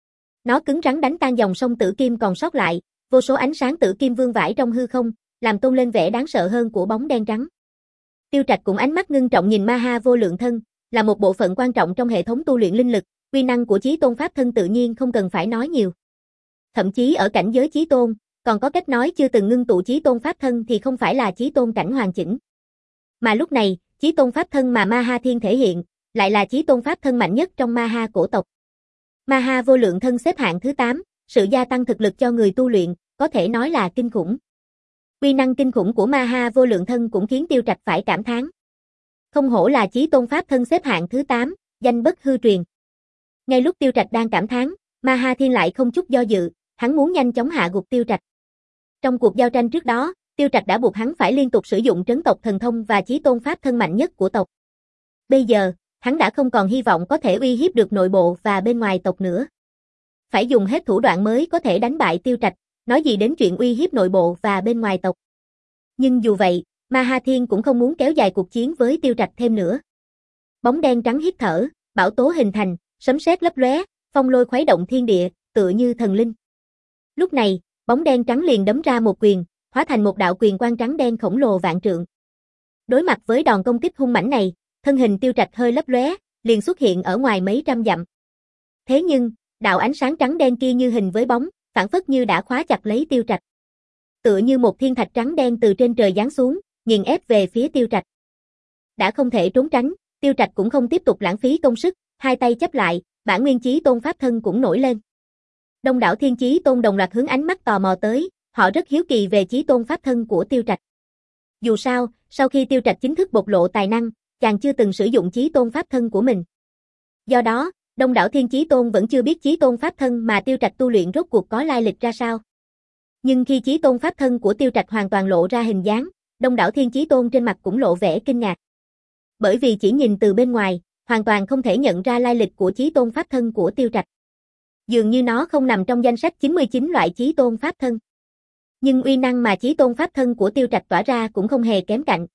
Nó cứng rắn đánh tan dòng sông tử kim còn sót lại, vô số ánh sáng tử kim vương vãi trong hư không, làm tôn lên vẻ đáng sợ hơn của bóng đen trắng. Tiêu Trạch cũng ánh mắt ngưng trọng nhìn Ma Ha vô lượng thân, là một bộ phận quan trọng trong hệ thống tu luyện linh lực, uy năng của chí tôn pháp thân tự nhiên không cần phải nói nhiều. Thậm chí ở cảnh giới chí tôn, còn có cách nói chưa từng ngưng tụ chí tôn pháp thân thì không phải là chí tôn cảnh hoàn chỉnh. Mà lúc này, chí tôn pháp thân mà Ma Ha Thiên thể hiện, lại là chí tôn pháp thân mạnh nhất trong Ma Ha cổ tộc. Ma Ha vô lượng thân xếp hạng thứ tám, sự gia tăng thực lực cho người tu luyện, có thể nói là kinh khủng. Uy năng kinh khủng của Ma Ha vô lượng thân cũng khiến Tiêu Trạch phải cảm thán. Không hổ là chí tôn pháp thân xếp hạng thứ tám, danh bất hư truyền. Ngay lúc Tiêu Trạch đang cảm thán, Ma Ha Thiên lại không chút do dự, hắn muốn nhanh chóng hạ gục Tiêu Trạch. Trong cuộc giao tranh trước đó, Tiêu Trạch đã buộc hắn phải liên tục sử dụng trấn tộc thần thông và chí tôn pháp thân mạnh nhất của tộc. Bây giờ, hắn đã không còn hy vọng có thể uy hiếp được nội bộ và bên ngoài tộc nữa. Phải dùng hết thủ đoạn mới có thể đánh bại Tiêu Trạch, nói gì đến chuyện uy hiếp nội bộ và bên ngoài tộc. Nhưng dù vậy, Ma Ha Thiên cũng không muốn kéo dài cuộc chiến với Tiêu Trạch thêm nữa. Bóng đen trắng hít thở, bão tố hình thành, sấm sét lấp lóe, phong lôi khuấy động thiên địa, tựa như thần linh. Lúc này, bóng đen trắng liền đấm ra một quyền, hóa thành một đạo quyền quang trắng đen khổng lồ vạn trượng. Đối mặt với đòn công kích hung mãnh này, thân hình Tiêu Trạch hơi lấp lóe, liền xuất hiện ở ngoài mấy trăm dặm. Thế nhưng, đạo ánh sáng trắng đen kia như hình với bóng, phảng phất như đã khóa chặt lấy Tiêu Trạch. Tựa như một thiên thạch trắng đen từ trên trời giáng xuống, nghiền ép về phía Tiêu Trạch. Đã không thể trốn tránh, Tiêu Trạch cũng không tiếp tục lãng phí công sức, hai tay chắp lại, bản nguyên chí tôn pháp thân cũng nổi lên. Đông đảo thiên chí tôn đồng loạt hướng ánh mắt tò mò tới, họ rất hiếu kỳ về chí tôn pháp thân của Tiêu Trạch. Dù sao, sau khi Tiêu Trạch chính thức bộc lộ tài năng, chàng chưa từng sử dụng chí tôn pháp thân của mình. Do đó, đông đảo thiên chí tôn vẫn chưa biết chí tôn pháp thân mà Tiêu Trạch tu luyện rốt cuộc có lai lịch ra sao. Nhưng khi chí tôn pháp thân của Tiêu Trạch hoàn toàn lộ ra hình dáng, đông đảo thiên chí tôn trên mặt cũng lộ vẻ kinh ngạc. Bởi vì chỉ nhìn từ bên ngoài, hoàn toàn không thể nhận ra lai lịch của chí tôn pháp thân của Tiêu Trạch. Dường như nó không nằm trong danh sách chín mươi chín loại chí tôn pháp thân. Nhưng uy năng mà chí tôn pháp thân của Tiêu Trạch tỏa ra cũng không hề kém cạnh.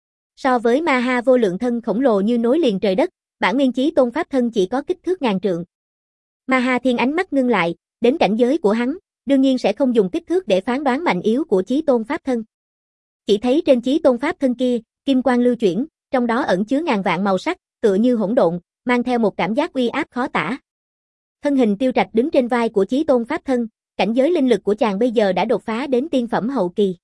So với Ma Ha vô lượng thân khổng lồ như nối liền trời đất, bản nguyên chí tôn pháp thân chỉ có kích thước ngàn trượng. Ma Ha Thiên ánh mắt ngưng lại, đến cảnh giới của hắn, đương nhiên sẽ không dùng kích thước để phán đoán mạnh yếu của chí tôn pháp thân. Chỉ thấy trên chí tôn pháp thân kia, kim quang lưu chuyển, trong đó ẩn chứa ngàn vạn màu sắc, tựa như hỗn độn, mang theo một cảm giác uy áp khó tả. Thân hình Tiêu Trạch đứng trên vai của chí tôn pháp thân, cảnh giới linh lực của chàng bây giờ đã đột phá đến tiên phẩm hậu kỳ.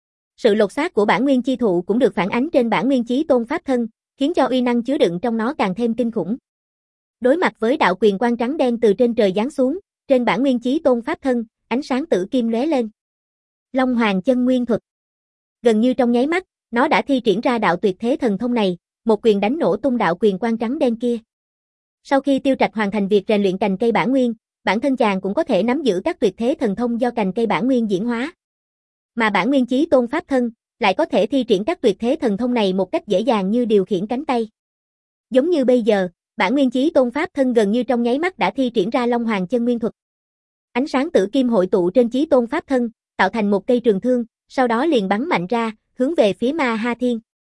Sự lột xác của bản nguyên chi thụ cũng được phản ánh trên bản nguyên chí tôn pháp thân, khiến cho uy năng chứa đựng trong nó càng thêm kinh khủng. Đối mặt với đạo quyền quang trắng đen từ trên trời giáng xuống, trên bản nguyên chí tôn pháp thân, ánh sáng tử kim lóe lên. Long Hoàng chân nguyên thuật. Gần như trong nháy mắt, nó đã thi triển ra đạo tuyệt thế thần thông này, một quyền đánh nổ tung đạo quyền quang trắng đen kia. Sau khi Tiêu Trạch hoàn thành việc rèn luyện cành cây bản nguyên, bản thân chàng cũng có thể nắm giữ các tuyệt thế thần thông do cành cây bản nguyên diễn hóa. Mà bản nguyên chí tôn pháp thân lại có thể thi triển các tuyệt thế thần thông này một cách dễ dàng như điều khiển cánh tay. Giống như bây giờ, bản nguyên chí tôn pháp thân gần như trong nháy mắt đã thi triển ra Long Hoàng chân nguyên thuật. Ánh sáng tử kim hội tụ trên chí tôn pháp thân, tạo thành một cây trường thương, sau đó liền bắn mạnh ra, hướng về phía Ma Ha Thiên.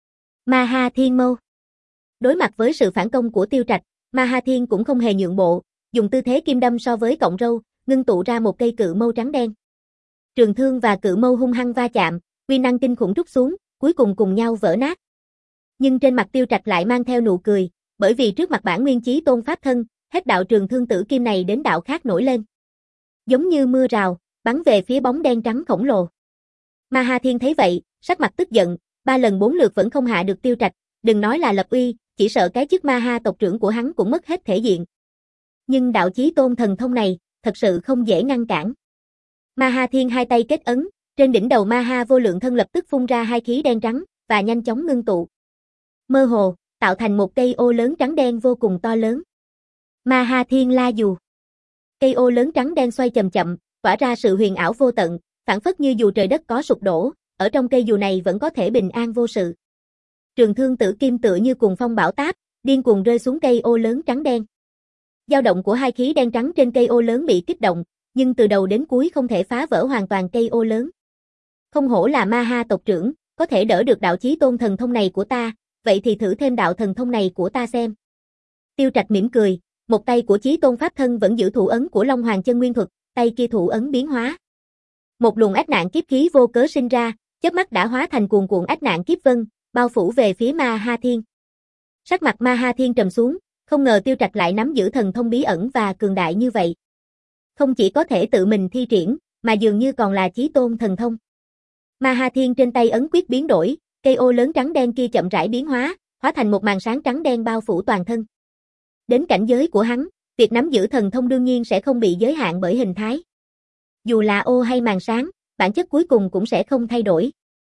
Ma Ha Thiên mâu. Đối mặt với sự phản công của Tiêu Trạch, Ma Ha Thiên cũng không hề nhượng bộ, dùng tư thế kim đâm so với cọng râu, ngưng tụ ra một cây cự mâu trắng đen. Trường thương và cự mâu hung hăng va chạm, uy năng kinh khủng trút xuống, cuối cùng cùng nhau vỡ nát. Nhưng trên mặt Tiêu Trạch lại mang theo nụ cười, bởi vì trước mặt bản nguyên chí tôn pháp thân, hết đạo trường thương tử kim này đến đạo khác nổi lên. Giống như mưa rào, bắn về phía bóng đen trắng khổng lồ. Ma Ha Thiên thấy vậy, sắc mặt tức giận, ba lần bốn lượt vẫn không hạ được Tiêu Trạch, đừng nói là lập uy, chỉ sợ cái chức Ma Ha tộc trưởng của hắn cũng mất hết thể diện. Nhưng đạo chí tôn thần thông này, thật sự không dễ ngăn cản. Ma Ha Thiên hai tay kết ấn, trên đỉnh đầu Ma Ha vô lượng thân lập tức phun ra hai khí đen trắng, và nhanh chóng ngưng tụ. Mơ hồ, tạo thành một cây ô lớn trắng đen vô cùng to lớn. Ma Ha Thiên La Dù. Cây ô lớn trắng đen xoay chậm chậm, tỏa ra sự huyền ảo vô tận, phảng phất như dù trời đất có sụp đổ, ở trong cây dù này vẫn có thể bình an vô sự. Trường thương tử kim tựa như cuồng phong bão táp, điên cuồng rơi xuống cây ô lớn trắng đen. Dao động của hai khí đen trắng trên cây ô lớn bị kích động, nhưng từ đầu đến cuối không thể phá vỡ hoàn toàn cây ô lớn. Không hổ là Ma Ha tộc trưởng, có thể đỡ được đạo chí tôn thần thông này của ta, vậy thì thử thêm đạo thần thông này của ta xem. Tiêu Trạch mỉm cười, một tay của chí tôn pháp thân vẫn giữ thủ ấn của Long Hoàng chân nguyên thuật, tay kia thủ ấn biến hóa. Một luồng ách nạn kiếp khí vô cớ sinh ra, chớp mắt đã hóa thành cuồn cuộn ách nạn kiếp vân, bao phủ về phía Ma Ha Thiên. Sắc mặt Ma Ha Thiên trầm xuống, không ngờ Tiêu Trạch lại nắm giữ thần thông bí ẩn và cường đại như vậy. Không chỉ có thể tự mình thi triển, mà dường như còn là chí tôn thần thông. Ma Ha Thiên trên tay ấn quyết biến đổi, cây ô lớn trắng đen kia chậm rãi biến hóa, hóa thành một màn sáng trắng đen bao phủ toàn thân. Đến cảnh giới của hắn, việc nắm giữ thần thông đương nhiên sẽ không bị giới hạn bởi hình thái. Dù là ô hay màn sáng, bản chất cuối cùng cũng sẽ không thay đổi.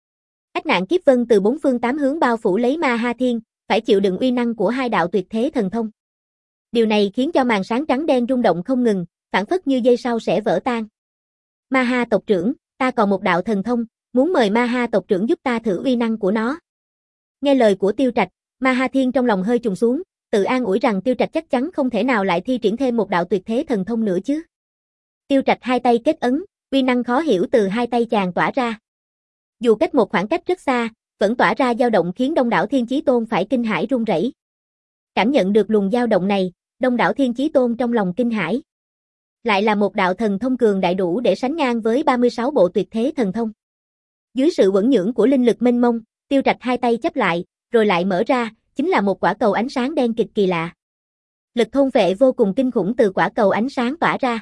Ách nạn kiếp vân từ bốn phương tám hướng bao phủ lấy Ma Ha Thiên, phải chịu đựng uy năng của hai đạo tuyệt thế thần thông. Điều này khiến cho màn sáng trắng đen rung động không ngừng, phảng phất như dây sau sẽ vỡ tan. Ma Ha tộc trưởng, ta còn một đạo thần thông, muốn mời Ma Ha tộc trưởng giúp ta thử uy năng của nó. Nghe lời của Tiêu Trạch, Ma Ha Thiên trong lòng hơi trùng xuống, tự an ủi rằng Tiêu Trạch chắc chắn không thể nào lại thi triển thêm một đạo tuyệt thế thần thông nữa chứ. Tiêu Trạch hai tay kết ấn, uy năng khó hiểu từ hai tay chàng tỏa ra. Dù cách một khoảng cách rất xa, vẫn tỏa ra dao động khiến Đông đảo Thiên Chí Tôn phải kinh hãi run rẩy. Cảm nhận được luồng dao động này, Đông đảo Thiên Chí Tôn trong lòng kinh hãi. Lại là một đạo thần thông cường đại đủ để sánh ngang với ba mươi sáu bộ tuyệt thế thần thông. Dưới sự uẩn nhưỡng của linh lực mênh mông, Tiêu Trạch hai tay chắp lại, rồi lại mở ra, chính là một quả cầu ánh sáng đen cực kỳ lạ. Lực thôn phệ vô cùng kinh khủng từ quả cầu ánh sáng tỏa ra.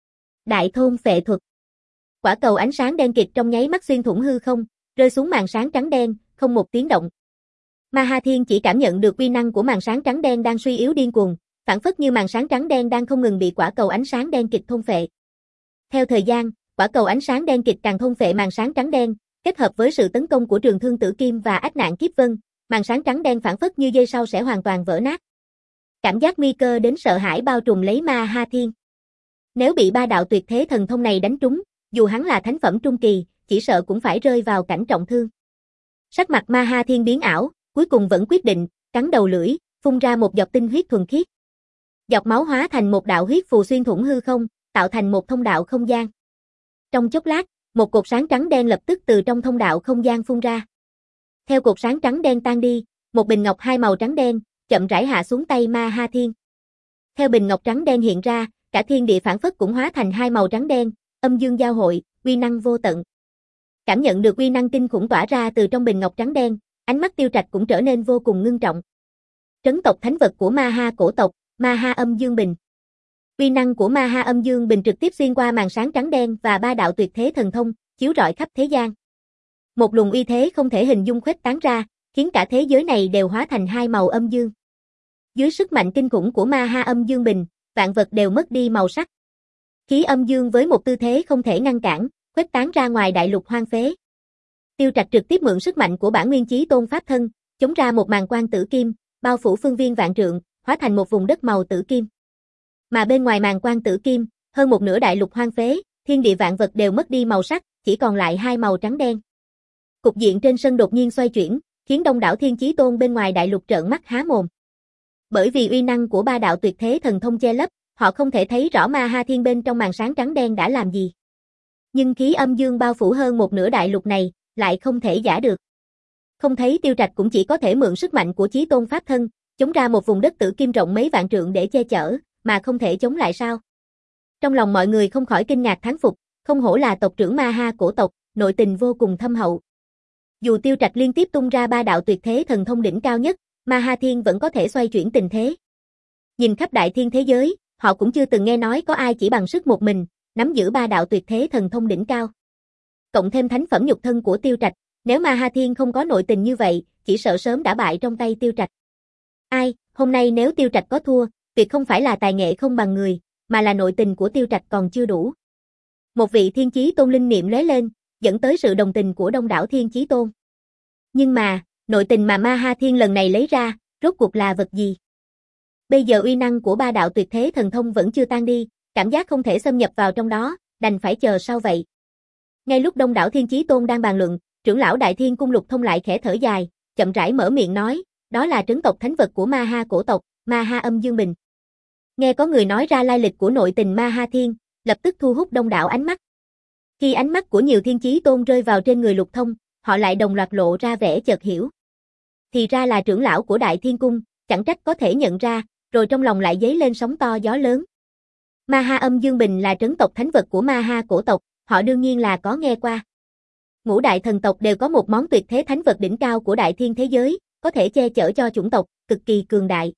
Đại thôn phệ thuật. Quả cầu ánh sáng đen kịt trong nháy mắt xuyên thủng hư không, rơi xuống màn sáng trắng đen, không một tiếng động. Ma Ha Thiên chỉ cảm nhận được uy năng của màn sáng trắng đen đang suy yếu điên cuồng, phản phất như màn sáng trắng đen đang không ngừng bị quả cầu ánh sáng đen kịt thôn phệ. Theo thời gian, quả cầu ánh sáng đen kịt càng thôn phệ màn sáng trắng đen, kết hợp với sự tấn công của Trường Thương Tử Kim và Ách Nạn Kiếp Vân, màn sáng trắng đen phản phất như giây sau sẽ hoàn toàn vỡ nát. Cảm giác nguy cơ đến sợ hãi bao trùm lấy Ma Ha Thiên. Nếu bị ba đạo tuyệt thế thần thông này đánh trúng, dù hắn là thánh phẩm trung kỳ, chỉ sợ cũng phải rơi vào cảnh trọng thương. Sắc mặt Ma Ha Thiên biến ảo, cuối cùng vẫn quyết định, cắn đầu lưỡi, phun ra một giọt tinh huyết thuần khiết. Giọt máu hóa thành một đạo huyết phù xuyên thủng hư không, tạo thành một thông đạo không gian. Trong chốc lát, một cột sáng trắng đen lập tức từ trong thông đạo không gian phun ra. Theo cột sáng trắng đen tan đi, một bình ngọc hai màu trắng đen chậm rãi hạ xuống tay Ma Ha Thiên. Theo bình ngọc trắng đen hiện ra, cả thiên địa phản phất cũng hóa thành hai màu trắng đen, âm dương giao hội, uy năng vô tận. Cảm nhận được uy năng kinh khủng tỏa ra từ trong bình ngọc trắng đen, ánh mắt Tiêu Trạch cũng trở nên vô cùng ngưng trọng. Trấn tộc thánh vật của Ma Ha cổ tộc, Ma Ha âm dương bình. Uy năng của Ma Ha âm dương bình trực tiếp xuyên qua màn sáng trắng đen và ba đạo tuyệt thế thần thông, chiếu rọi khắp thế gian. Một luồng uy thế không thể hình dung khuếch tán ra, khiến cả thế giới này đều hóa thành hai màu âm dương. Dưới sức mạnh kinh khủng của Ma Ha âm dương bình, vạn vật đều mất đi màu sắc. Khí âm dương với một tư thế không thể ngăn cản, khuếch tán ra ngoài đại lục hoang phế. Tiêu Trạch trực tiếp mượn sức mạnh của Bản Nguyên Chí Tôn pháp thân, chống ra một màn quang tử kim, bao phủ phương viên vạn trượng, hóa thành một vùng đất màu tử kim. Mà bên ngoài màn quang tử kim, hơn một nửa đại lục hoang phế, thiên địa vạn vật đều mất đi màu sắc, chỉ còn lại hai màu trắng đen. Cục diện trên sân đột nhiên xoay chuyển, khiến đông đảo Thiên Chí Tôn bên ngoài đại lục trợn mắt há mồm. Bởi vì uy năng của ba đạo tuyệt thế thần thông che lấp, họ không thể thấy rõ Ma Ha Thiên bên trong màn sáng trắng đen đã làm gì. Nhưng khí âm dương bao phủ hơn một nửa đại lục này, lại không thể giả được. Không thấy Tiêu Trạch cũng chỉ có thể mượn sức mạnh của Chí Tôn pháp thân, chống ra một vùng đất tử kim rộng mấy vạn trượng để che chở, mà không thể chống lại sao? Trong lòng mọi người không khỏi kinh ngạc thán phục, không hổ là tộc trưởng Ma Ha cổ tộc, nội tình vô cùng thâm hậu. Dù Tiêu Trạch liên tiếp tung ra ba đạo tuyệt thế thần thông đỉnh cao nhất, Ma Ha Thiên vẫn có thể xoay chuyển tình thế. Nhìn khắp đại thiên thế giới, họ cũng chưa từng nghe nói có ai chỉ bằng sức một mình, nắm giữ ba đạo tuyệt thế thần thông đỉnh cao. Cộng thêm thánh phẩm nhục thân của Tiêu Trạch, nếu Ma Ha Thiên không có nội tình như vậy, chỉ sợ sớm đã bại trong tay Tiêu Trạch. Ai, hôm nay nếu Tiêu Trạch có thua, tuyệt không phải là tài nghệ không bằng người, mà là nội tình của Tiêu Trạch còn chưa đủ. Một vị Thiên Chí Tôn linh niệm lóe lên, dẫn tới sự đồng tình của đông đảo Thiên Chí Tôn. Nhưng mà, nội tình mà Ma Ha Thiên lần này lấy ra, rốt cuộc là vật gì? Bây giờ uy năng của ba đạo tuyệt thế thần thông vẫn chưa tan đi, cảm giác không thể xâm nhập vào trong đó, đành phải chờ sau vậy. Ngay lúc đông đảo Thiên Chí Tôn đang bàn luận, trưởng lão Đại Thiên Cung Lục Thông lại khẽ thở dài, chậm rãi mở miệng nói, đó là trấn tộc thánh vật của Ma Ha cổ tộc, Ma Ha âm dương bình. Nghe có người nói ra lai lịch của nội tình Ma Ha Thiên, lập tức thu hút đông đảo ánh mắt. Khi ánh mắt của nhiều Thiên Chí Tôn rơi vào trên người Lục Thông, họ lại đồng loạt lộ ra vẻ chợt hiểu. Thì ra là trưởng lão của Đại Thiên Cung, chẳng trách có thể nhận ra, rồi trong lòng lại dấy lên sóng to gió lớn. Ma Ha âm dương bình là trấn tộc thánh vật của Ma Ha cổ tộc, họ đương nhiên là có nghe qua. Ngũ đại thần tộc đều có một món tuyệt thế thánh vật đỉnh cao của đại thiên thế giới, có thể che chở cho chủng tộc, cực kỳ cường đại.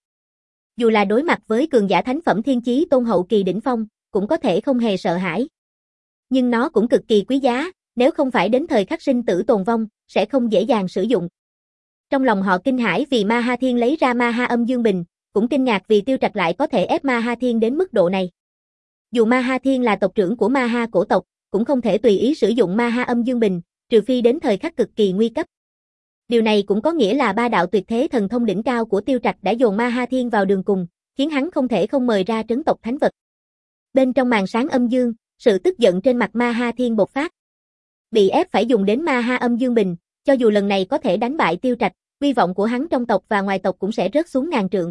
Dù là đối mặt với cường giả thánh phẩm Thiên Chí Tôn hậu kỳ đỉnh phong, cũng có thể không hề sợ hãi. Nhưng nó cũng cực kỳ quý giá, nếu không phải đến thời khắc sinh tử tồn vong, sẽ không dễ dàng sử dụng. Trong lòng họ kinh hãi vì Ma Ha Thiên lấy ra Ma Ha âm dương bình, cũng kinh ngạc vì Tiêu Trạch lại có thể ép Ma Ha Thiên đến mức độ này. Dù Ma Ha Thiên là tộc trưởng của Ma Ha cổ tộc, cũng không thể tùy ý sử dụng Ma Ha âm dương bình, trừ phi đến thời khắc cực kỳ nguy cấp. Điều này cũng có nghĩa là ba đạo tuyệt thế thần thông đỉnh cao của Tiêu Trạch đã dồn Ma Ha Thiên vào đường cùng, khiến hắn không thể không mời ra trấn tộc thánh vật. Bên trong màn sáng âm dương, sự tức giận trên mặt Ma Ha Thiên bộc phát. Bị ép phải dùng đến ma ha âm dương bình, cho dù lần này có thể đánh bại Tiêu Trạch, uy vọng của hắn trong tộc và ngoài tộc cũng sẽ rớt xuống ngàn trượng.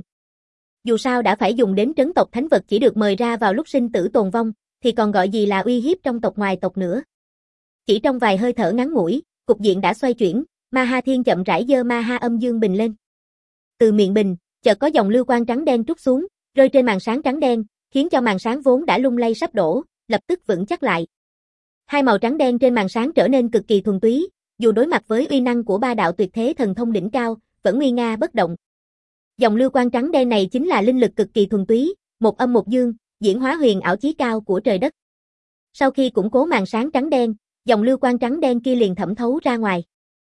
Dù sao đã phải dùng đến trấn tộc thánh vật chỉ được mời ra vào lúc sinh tử tồn vong, thì còn gọi gì là uy hiếp trong tộc ngoài tộc nữa. Chỉ trong vài hơi thở ngắn ngủi, cục diện đã xoay chuyển, Ma Ha Thiên chậm rãi giơ ma ha âm dương bình lên. Từ miệng bình, chợt có dòng lưu quang trắng đen trút xuống, rơi trên màn sáng trắng đen, khiến cho màn sáng vốn đã lung lay sắp đổ, lập tức vững chắc lại. Hai màu trắng đen trên màn sáng trở nên cực kỳ thuần túy, dù đối mặt với uy năng của ba đạo tuyệt thế thần thông đỉnh cao, vẫn nguy nga bất động. Dòng lưu quang trắng đen này chính là linh lực cực kỳ thuần túy, một âm một dương, diễn hóa huyền ảo chí cao của trời đất. Sau khi củng cố màn sáng trắng đen, dòng lưu quang trắng đen kia liền thẩm thấu ra ngoài.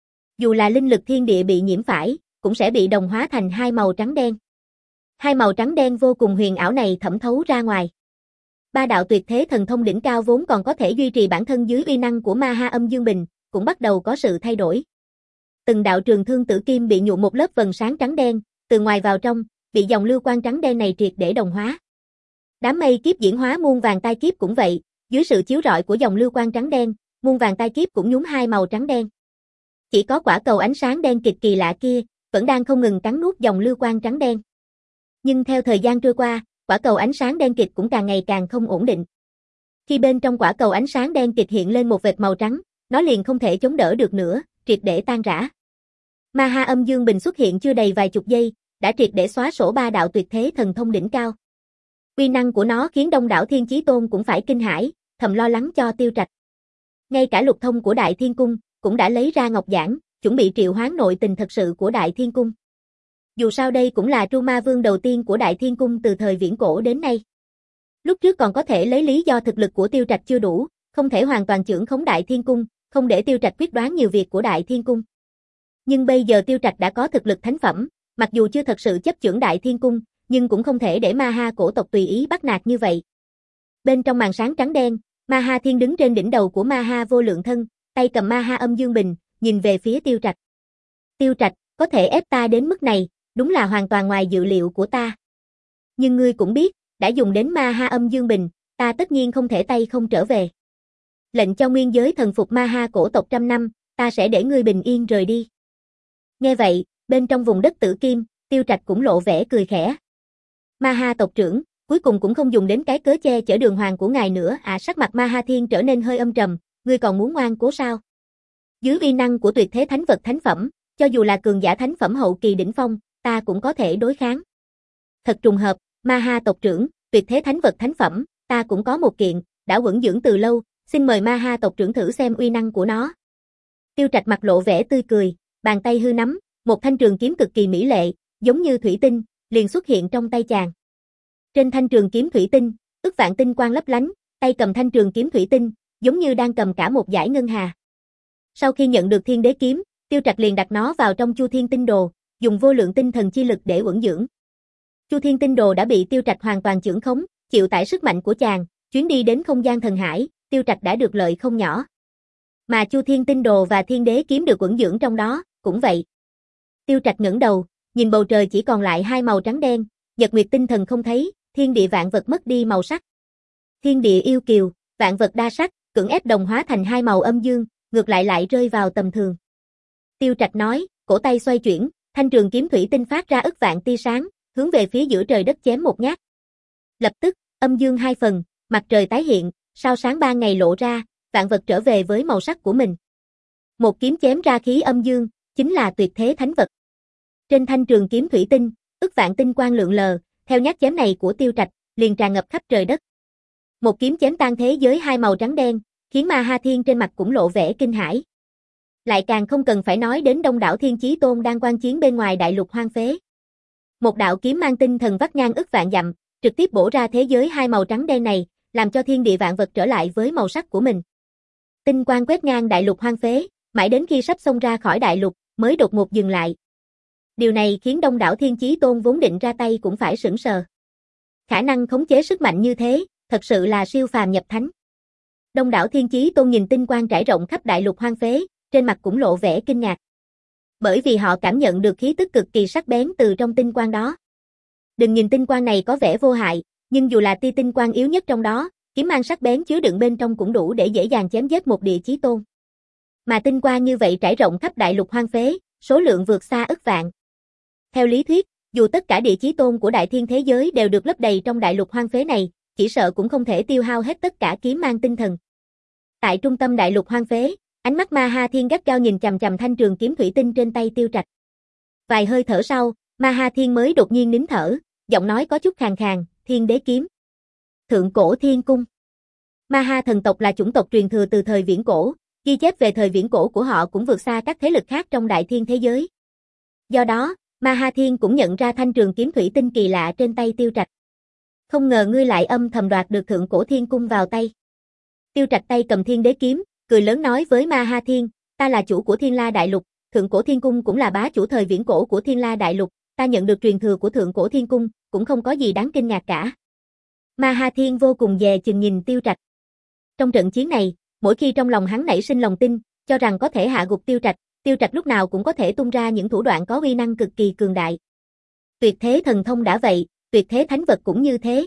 Dù là linh lực thiên địa bị nhiễm phải, cũng sẽ bị đồng hóa thành hai màu trắng đen. Hai màu trắng đen vô cùng huyền ảo này thẩm thấu ra ngoài. Ba đạo tuyệt thế thần thông đỉnh cao vốn còn có thể duy trì bản thân dưới uy năng của ma ha âm dương bình, cũng bắt đầu có sự thay đổi. Từng đạo trường thương tử kim bị nhuộm một lớp vầng sáng trắng đen, từ ngoài vào trong, bị dòng lưu quang trắng đen này triệt để đồng hóa. Đám mây kiếp diễn hóa muôn vàng tai kiếp cũng vậy, dưới sự chiếu rọi của dòng lưu quang trắng đen, muôn vàng tai kiếp cũng nhúm hai màu trắng đen. Chỉ có quả cầu ánh sáng đen kịch kỳ lạ kia, vẫn đang không ngừng cắn nuốt dòng lưu quang trắng đen. Nhưng theo thời gian trôi qua, quả cầu ánh sáng đen kịch cũng càng ngày càng không ổn định. Khi bên trong quả cầu ánh sáng đen kịch hiện lên một vệt màu trắng, nó liền không thể chống đỡ được nữa, triệt để tan rã. Ma ha âm dương bình xuất hiện chưa đầy vài chục giây, đã triệt để xóa sổ ba đạo tuyệt thế thần thông đỉnh cao. Uy năng của nó khiến đông đảo Thiên Chí Tôn cũng phải kinh hãi, thầm lo lắng cho Tiêu Trạch. Ngay cả Lục Thông của Đại Thiên Cung cũng đã lấy ra ngọc giản, chuẩn bị triệu hoán nội tình thật sự của Đại Thiên Cung. Dù sao đây cũng là Tru Ma Vương đầu tiên của Đại Thiên Cung từ thời viễn cổ đến nay. Lúc trước còn có thể lấy lý do thực lực của Tiêu Trạch chưa đủ, không thể hoàn toàn chưởng khống Đại Thiên Cung, không để Tiêu Trạch quyết đoán nhiều việc của Đại Thiên Cung. Nhưng bây giờ Tiêu Trạch đã có thực lực thánh phẩm, mặc dù chưa thật sự chấp chưởng Đại Thiên Cung, nhưng cũng không thể để Ma Ha cổ tộc tùy ý bắt nạt như vậy. Bên trong màn sáng trắng đen, Ma Ha Thiên đứng trên đỉnh đầu của Ma Ha vô lượng thân, tay cầm Ma Ha âm dương bình, nhìn về phía Tiêu Trạch. Tiêu Trạch, có thể ép ta đến mức này, đúng là hoàn toàn ngoài dự liệu của ta. Nhưng ngươi cũng biết, đã dùng đến Ma Ha âm dương bình, ta tất nhiên không thể tay không trở về. Lệnh cho nguyên giới thần phục Ma Ha cổ tộc trăm năm, ta sẽ để ngươi bình yên rời đi. Nghe vậy, bên trong vùng đất Tử Kim, Tiêu Trạch cũng lộ vẻ cười khẽ. Ma Ha tộc trưởng, cuối cùng cũng không dùng đến cái cớ che chở đường hoàng của ngài nữa à. Sắc mặt Ma Ha Thiên trở nên hơi âm trầm, ngươi còn muốn ngoan cố sao? Dưới uy năng của tuyệt thế thánh vật thánh phẩm, cho dù là cường giả thánh phẩm hậu kỳ đỉnh phong, ta cũng có thể đối kháng. Thật trùng hợp, Ma Ha tộc trưởng, tuyệt thế thánh vật thánh phẩm, ta cũng có một kiện, đã quẩn dưỡng từ lâu, xin mời Ma Ha tộc trưởng thử xem uy năng của nó. Tiêu Trạch mặt lộ vẻ tươi cười, bàn tay hư nắm, một thanh trường kiếm cực kỳ mỹ lệ, giống như thủy tinh, liền xuất hiện trong tay chàng. Trên thanh trường kiếm thủy tinh, ức vạn tinh quang lấp lánh, tay cầm thanh trường kiếm thủy tinh, giống như đang cầm cả một dải ngân hà. Sau khi nhận được Thiên Đế kiếm, Tiêu Trạch liền đặt nó vào trong Chu Thiên Tinh Đồ, dùng vô lượng tinh thần chi lực để uẩn dưỡng. Chu Thiên Tinh Đồ đã bị Tiêu Trạch hoàn toàn chưởng khống, chịu tải sức mạnh của chàng, chuyến đi đến không gian thần hải, Tiêu Trạch đã được lợi không nhỏ. Mà Chu Thiên Tinh Đồ và Thiên Đế kiếm được uẩn dưỡng trong đó, cũng vậy. Tiêu Trạch ngẩng đầu, nhìn bầu trời chỉ còn lại hai màu trắng đen, nhật nguyệt tinh thần không thấy, thiên địa vạn vật mất đi màu sắc. Thiên địa yêu kiều, vạn vật đa sắc, cưỡng ép đồng hóa thành hai màu âm dương, ngược lại lại rơi vào tầm thường. Tiêu Trạch nói, cổ tay xoay chuyển, thanh trường kiếm thủy tinh phát ra ức vạn tia sáng, hướng về phía giữa trời đất chém một nhát. Lập tức, âm dương hai phần, mặt trời tái hiện, sao sáng ban ngày lộ ra, vạn vật trở về với màu sắc của mình. Một kiếm chém ra khí âm dương, chính là tuyệt thế thánh vật. Trên thanh trường kiếm thủy tinh, ức vạn tinh quang lượn lờ, theo nhát chém này của Tiêu Trạch, liền tràn ngập khắp trời đất. Một kiếm chém tan thế giới hai màu trắng đen, khiến Ma Ha Thiên trên mặt cũng lộ vẻ kinh hãi. Lại càng không cần phải nói đến đông đảo Thiên Chí Tôn đang quan chiến bên ngoài đại lục hoang phế. Một đạo kiếm mang tinh thần vắt ngang ức vạn dặm, trực tiếp bổ ra thế giới hai màu trắng đen này, làm cho thiên địa vạn vật trở lại với màu sắc của mình. Tinh quang quét ngang đại lục hoang phế, mãi đến khi sắp xông ra khỏi đại lục, mới đột ngột dừng lại. Điều này khiến đông đảo Thiên Chí Tôn vốn định ra tay cũng phải sửng sờ. Khả năng khống chế sức mạnh như thế, thật sự là siêu phàm nhập thánh. Đông đảo Thiên Chí Tôn nhìn tinh quang trải rộng khắp đại lục hoang phế, trên mặt cũng lộ vẻ kinh ngạc. Bởi vì họ cảm nhận được khí tức cực kỳ sắc bén từ trong tinh quang đó. Đừng nhìn tinh quang này có vẻ vô hại, nhưng dù là tia tinh quang yếu nhất trong đó, kiếm mang sắc bén chứa đựng bên trong cũng đủ để dễ dàng chém giết một địa chí tôn. Mà tinh quang như vậy trải rộng khắp đại lục hoang phế, số lượng vượt xa ức vạn. Theo lý thuyết, dù tất cả địa chí tôn của đại thiên thế giới đều được lấp đầy trong đại lục hoang phế này, chỉ sợ cũng không thể tiêu hao hết tất cả kiếm mang tinh thần. Tại trung tâm đại lục hoang phế, ánh mắt Ma Ha Thiên gắt gao nhìn chằm chằm thanh trường kiếm thủy tinh trên tay Tiêu Trạch. Vài hơi thở sau, Ma Ha Thiên mới đột nhiên nín thở, giọng nói có chút khàn khàn, Thiên Đế kiếm. Thượng cổ Thiên Cung. Ma Ha thần tộc là chủng tộc truyền thừa từ thời viễn cổ, ghi chép về thời viễn cổ của họ cũng vượt xa các thế lực khác trong đại thiên thế giới. Do đó, Ma Ha Thiên cũng nhận ra thanh trường kiếm thủy tinh kỳ lạ trên tay Tiêu Trạch. Không ngờ ngươi lại âm thầm đoạt được thượng cổ Thiên Cung vào tay. Tiêu Trạch tay cầm Thiên Đế kiếm, cười lớn nói với Ma Ha Thiên, ta là chủ của Thiên La Đại Lục, thượng cổ Thiên Cung cũng là bá chủ thời viễn cổ của Thiên La Đại Lục, ta nhận được truyền thừa của thượng cổ Thiên Cung, cũng không có gì đáng kinh ngạc cả. Ma Ha Thiên vô cùng dè chừng nhìn Tiêu Trạch. Trong trận chiến này, mỗi khi trong lòng hắn nảy sinh lòng tin, cho rằng có thể hạ gục Tiêu Trạch, Tiêu Trạch lúc nào cũng có thể tung ra những thủ đoạn có uy năng cực kỳ cường đại. Tuyệt thế thần thông đã vậy, tuyệt thế thánh vật cũng như thế.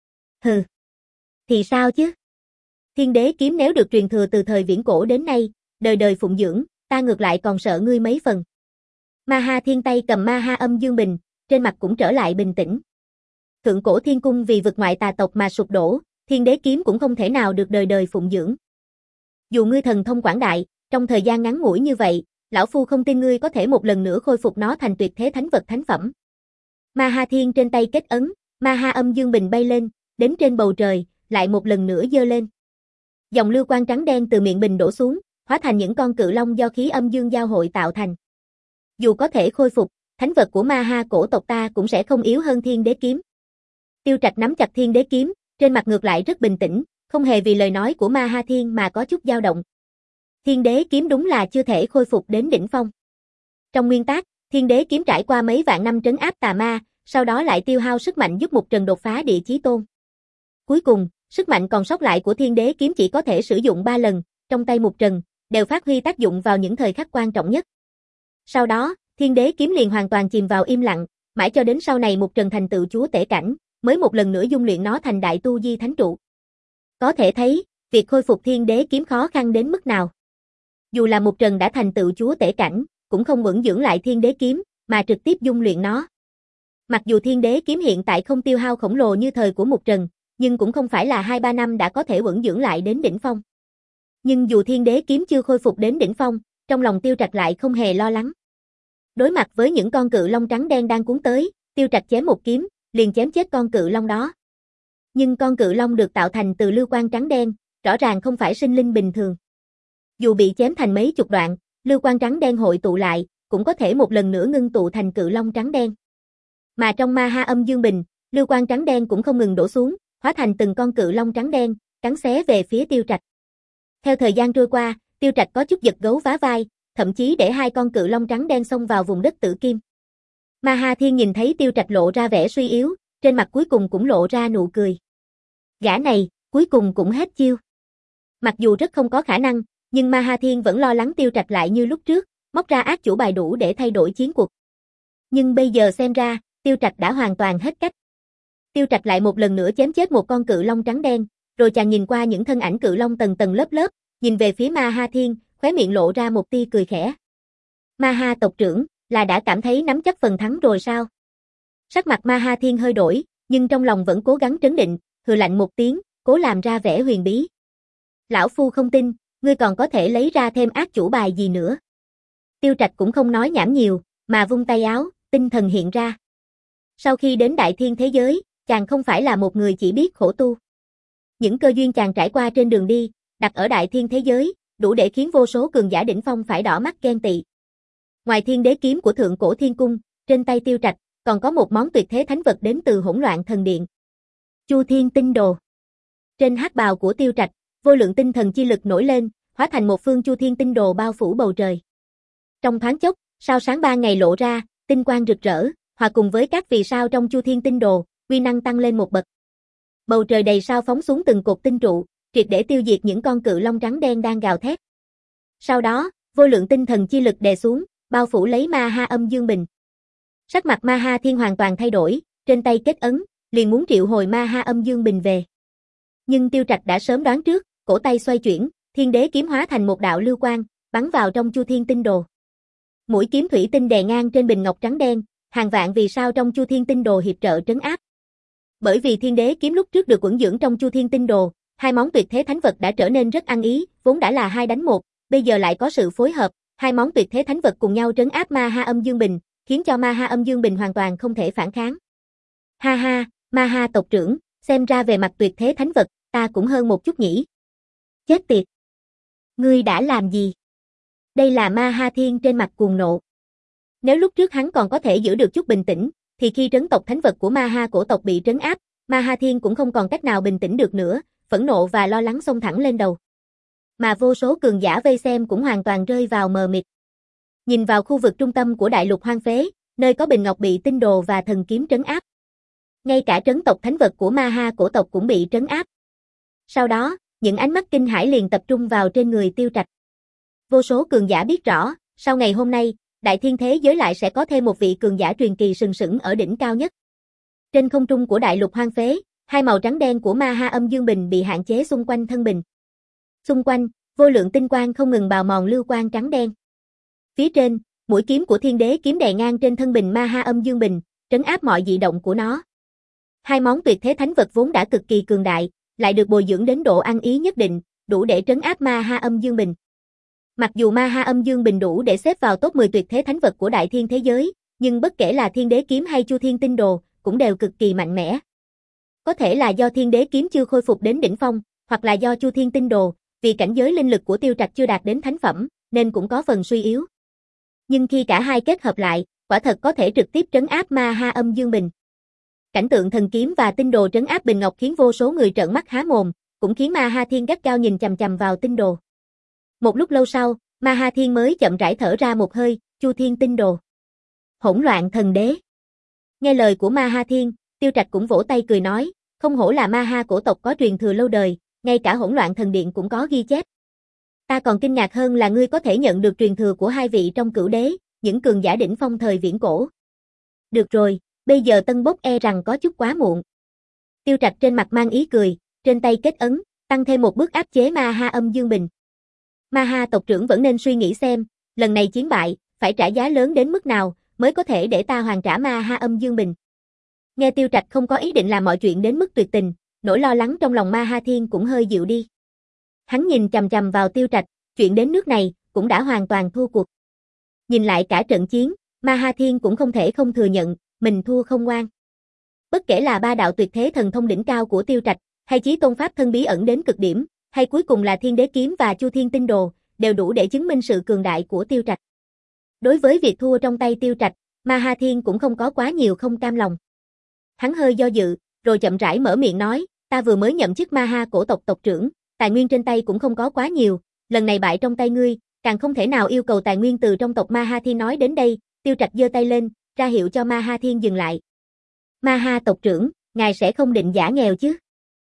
Hừ. Thì sao chứ? Thiên Đế kiếm nếu được truyền thừa từ thời viễn cổ đến nay, đời đời phụng dưỡng, ta ngược lại còn sợ ngươi mấy phần. Ma Ha Thiên tay cầm Ma Ha âm dương bình, trên mặt cũng trở lại bình tĩnh. Thượng cổ Thiên Cung vì vực ngoại tà tộc mà sụp đổ, Thiên Đế kiếm cũng không thể nào được đời đời phụng dưỡng. Dù ngươi thần thông quảng đại, trong thời gian ngắn ngủi như vậy, lão phu không tin ngươi có thể một lần nữa khôi phục nó thành tuyệt thế thánh vật thánh phẩm. Ma Ha Thiên trên tay kết ấn, Ma Ha âm dương bình bay lên, đến trên bầu trời, lại một lần nữa giơ lên. Dòng lưu quang trắng đen từ miệng bình đổ xuống, hóa thành những con cự long do khí âm dương giao hội tạo thành. Dù có thể khôi phục, thánh vật của Ma Ha cổ tộc ta cũng sẽ không yếu hơn Thiên Đế kiếm. Tiêu Trạch nắm chặt Thiên Đế kiếm, trên mặt ngược lại rất bình tĩnh, không hề vì lời nói của Ma Ha Thiên mà có chút dao động. Thiên Đế kiếm đúng là chưa thể khôi phục đến đỉnh phong. Trong nguyên tắc, Thiên Đế kiếm trải qua mấy vạn năm trấn áp tà ma, sau đó lại tiêu hao sức mạnh giúp Mục Trần đột phá địa chí tôn. Cuối cùng, sức mạnh còn sót lại của Thiên Đế kiếm chỉ có thể sử dụng ba lần, trong tay Mục Trần, đều phát huy tác dụng vào những thời khắc quan trọng nhất. Sau đó, Thiên Đế kiếm liền hoàn toàn chìm vào im lặng, mãi cho đến sau này Mục Trần thành tựu chúa tể cảnh, mới một lần nữa dung luyện nó thành đại tu di thánh trụ. Có thể thấy, việc khôi phục Thiên Đế kiếm khó khăn đến mức nào. Dù là Mục Trần đã thành tựu chúa tể cảnh, cũng không vững dưỡng lại Thiên Đế kiếm, mà trực tiếp dung luyện nó. Mặc dù Thiên Đế kiếm hiện tại không tiêu hao khổng lồ như thời của Mục Trần, nhưng cũng không phải là hai ba năm đã có thể vững dưỡng lại đến đỉnh phong. Nhưng dù Thiên Đế kiếm chưa khôi phục đến đỉnh phong, trong lòng Tiêu Trạch lại không hề lo lắng. Đối mặt với những con cự long trắng đen đang cuốn tới, Tiêu Trạch chém một kiếm, liền chém chết con cự long đó. Nhưng con cự long được tạo thành từ lưu quang trắng đen, rõ ràng không phải sinh linh bình thường. Dù bị chém thành mấy chục đoạn, lưu quang trắng đen hội tụ lại, cũng có thể một lần nữa ngưng tụ thành cự long trắng đen. Mà trong Ma Ha âm dương bình, lưu quang trắng đen cũng không ngừng đổ xuống, hóa thành từng con cự long trắng đen, cắn xé về phía Tiêu Trạch. Theo thời gian trôi qua, Tiêu Trạch có chút giật gấu vá vai, thậm chí để hai con cự long trắng đen xông vào vùng đất tử kim. Ma Ha Thiên nhìn thấy Tiêu Trạch lộ ra vẻ suy yếu, trên mặt cuối cùng cũng lộ ra nụ cười. Gã này, cuối cùng cũng hết chiêu. Mặc dù rất không có khả năng, nhưng Ma Ha Thiên vẫn lo lắng Tiêu Trạch lại như lúc trước, móc ra ác chủ bài đủ để thay đổi chiến cuộc. Nhưng bây giờ xem ra, Tiêu Trạch đã hoàn toàn hết cách. Tiêu Trạch lại một lần nữa chém chết một con cự long trắng đen, rồi chàng nhìn qua những thân ảnh cự long tầng tầng lớp lớp, nhìn về phía Ma Ha Thiên, khóe miệng lộ ra một tia cười khẽ. Ma Ha tộc trưởng, là đã cảm thấy nắm chắc phần thắng rồi sao? Sắc mặt Ma Ha Thiên hơi đổi, nhưng trong lòng vẫn cố gắng trấn định, hừ lạnh một tiếng, cố làm ra vẻ huyền bí. Lão phu không tin, ngươi còn có thể lấy ra thêm ác chủ bài gì nữa. Tiêu Trạch cũng không nói nhảm nhiều, mà vung tay áo, tinh thần hiện ra. Sau khi đến đại thiên thế giới, chàng không phải là một người chỉ biết khổ tu. Những cơ duyên chàng trải qua trên đường đi, đặt ở đại thiên thế giới, đủ để khiến vô số cường giả đỉnh phong phải đỏ mắt ghen tị. Ngoài Thiên Đế kiếm của thượng cổ Thiên Cung, trên tay Tiêu Trạch, còn có một món tuyệt thế thánh vật đến từ hỗn loạn thần điện. Chu Thiên Tinh Đồ. Trên hắc bào của Tiêu Trạch, vô lượng tinh thần chi lực nổi lên, hóa thành một phương Chu Thiên Tinh Đồ bao phủ bầu trời. Trong thoáng chốc, sao sáng ba ngày lộ ra, tinh quang rực rỡ, hòa cùng với các vì sao trong Chu Thiên Tinh Đồ, uy năng tăng lên một bậc. Bầu trời đầy sao phóng xuống từng cột tinh trụ, triệt để tiêu diệt những con cự long trắng đen đang gào thét. Sau đó, vô lượng tinh thần chi lực đè xuống, bao phủ lấy Ma Ha âm dương bình. Sắc mặt Ma Ha Thiên hoàn toàn thay đổi, trên tay kết ấn, liền muốn triệu hồi Ma Ha âm dương bình về. Nhưng Tiêu Trạch đã sớm đoán trước, cổ tay xoay chuyển, Thiên Đế kiếm hóa thành một đạo lưu quang, bắn vào trong Chu Thiên Tinh Đồ. Mũi kiếm thủy tinh đè ngang trên bình ngọc trắng đen, hàng vạn vì sao trong Chu Thiên Tinh Đồ hiệp trợ trấn áp. Bởi vì Thiên Đế kiếm lúc trước được ẩn dưỡng trong Chu Thiên Tinh Đồ, hai món tuyệt thế thánh vật đã trở nên rất ăn ý, vốn đã là hai đánh một, bây giờ lại có sự phối hợp, hai món tuyệt thế thánh vật cùng nhau trấn áp Ma Ha Âm Dương Bình, khiến cho Ma Ha Âm Dương Bình hoàn toàn không thể phản kháng. Ha ha, Ma Ha tộc trưởng, xem ra về mặt tuyệt thế thánh vật, ta cũng hơn một chút nhỉ. Chết tiệt! Ngươi đã làm gì? Đây là Ma Ha Thiên trên mặt cuồng nộ. Nếu lúc trước hắn còn có thể giữ được chút bình tĩnh, thì khi trấn tộc thánh vật của Ma Ha cổ tộc bị trấn áp, Ma Ha Thiên cũng không còn cách nào bình tĩnh được nữa, phẫn nộ và lo lắng xông thẳng lên đầu. Mà vô số cường giả vây xem cũng hoàn toàn rơi vào mờ mịt. Nhìn vào khu vực trung tâm của đại lục hoang phế, nơi có bình ngọc bị tinh đồ và thần kiếm trấn áp. Ngay cả trấn tộc thánh vật của Ma Ha cổ tộc cũng bị trấn áp. Sau đó, những ánh mắt kinh hãi liền tập trung vào trên người Tiêu Trạch. Vô số cường giả biết rõ, sau ngày hôm nay, đại thiên thế giới lại sẽ có thêm một vị cường giả truyền kỳ sừng sững ở đỉnh cao nhất. Trên không trung của đại lục hoang phế, hai màu trắng đen của Ma Ha Âm Dương Bình bị hạn chế xung quanh thân bình. Xung quanh, vô lượng tinh quang không ngừng bào mòn lưu quang trắng đen. Phía trên, mũi kiếm của Thiên Đế kiếm đè ngang trên thân bình Ma Ha Âm Dương Bình, trấn áp mọi dị động của nó. Hai món tuyệt thế thánh vật vốn đã cực kỳ cường đại, lại được bồi dưỡng đến độ ăn ý nhất định, đủ để trấn áp Ma Ha Âm Dương Bình. Mặc dù Ma Ha Âm Dương Bình đủ để xếp vào top mười tuyệt thế thánh vật của đại thiên thế giới, nhưng bất kể là Thiên Đế kiếm hay Chu Thiên Tinh Đồ, cũng đều cực kỳ mạnh mẽ. Có thể là do Thiên Đế kiếm chưa khôi phục đến đỉnh phong, hoặc là do Chu Thiên Tinh Đồ, vì cảnh giới linh lực của Tiêu Trạch chưa đạt đến thánh phẩm, nên cũng có phần suy yếu. Nhưng khi cả hai kết hợp lại, quả thật có thể trực tiếp trấn áp Ma Ha Âm Dương Bình. Cảnh tượng thần kiếm và tinh đồ trấn áp bình ngọc khiến vô số người trợn mắt há mồm, cũng khiến Ma Ha Thiên gắt gao nhìn chằm chằm vào tinh đồ. Một lúc lâu sau, Ma Ha Thiên mới chậm rãi thở ra một hơi, Chu Thiên Tinh Đồ. Hỗn loạn thần đế. Nghe lời của Ma Ha Thiên, Tiêu Trạch cũng vỗ tay cười nói, không hổ là Ma Ha cổ tộc có truyền thừa lâu đời, ngay cả hỗn loạn thần điện cũng có ghi chép. Ta còn kinh ngạc hơn là ngươi có thể nhận được truyền thừa của hai vị trong cửu đế, những cường giả đỉnh phong thời viễn cổ. Được rồi, bây giờ tân bốc e rằng có chút quá muộn. Tiêu Trạch trên mặt mang ý cười, trên tay kết ấn, tăng thêm một bước áp chế Ma Ha Âm Dương Bình. Ma Ha tộc trưởng vẫn nên suy nghĩ xem, lần này chiến bại, phải trả giá lớn đến mức nào, mới có thể để ta hoàn trả Ma Ha Âm Dương Bình. Nghe Tiêu Trạch không có ý định làm mọi chuyện đến mức tuyệt tình, nỗi lo lắng trong lòng Ma Ha Thiên cũng hơi dịu đi. Hắn nhìn chằm chằm vào Tiêu Trạch, chuyện đến nước này, cũng đã hoàn toàn thua cuộc. Nhìn lại cả trận chiến, Ma Ha Thiên cũng không thể không thừa nhận, mình thua không ngoan. Bất kể là ba đạo tuyệt thế thần thông đỉnh cao của Tiêu Trạch, hay chí tôn pháp thân bí ẩn đến cực điểm, hay cuối cùng là Thiên Đế kiếm và Chu Thiên Tinh Đồ, đều đủ để chứng minh sự cường đại của Tiêu Trạch. Đối với việc thua trong tay Tiêu Trạch, Ma Ha Thiên cũng không có quá nhiều không cam lòng. Hắn hơi do dự, rồi chậm rãi mở miệng nói, ta vừa mới nhậm chức Ma Ha cổ tộc tộc trưởng, tài nguyên trên tay cũng không có quá nhiều, lần này bại trong tay ngươi, càng không thể nào yêu cầu tài nguyên từ trong tộc Ma Ha Thiên. Nói đến đây, Tiêu Trạch giơ tay lên, ra hiệu cho Ma Ha Thiên dừng lại. Ma Ha tộc trưởng, ngài sẽ không định giả nghèo chứ?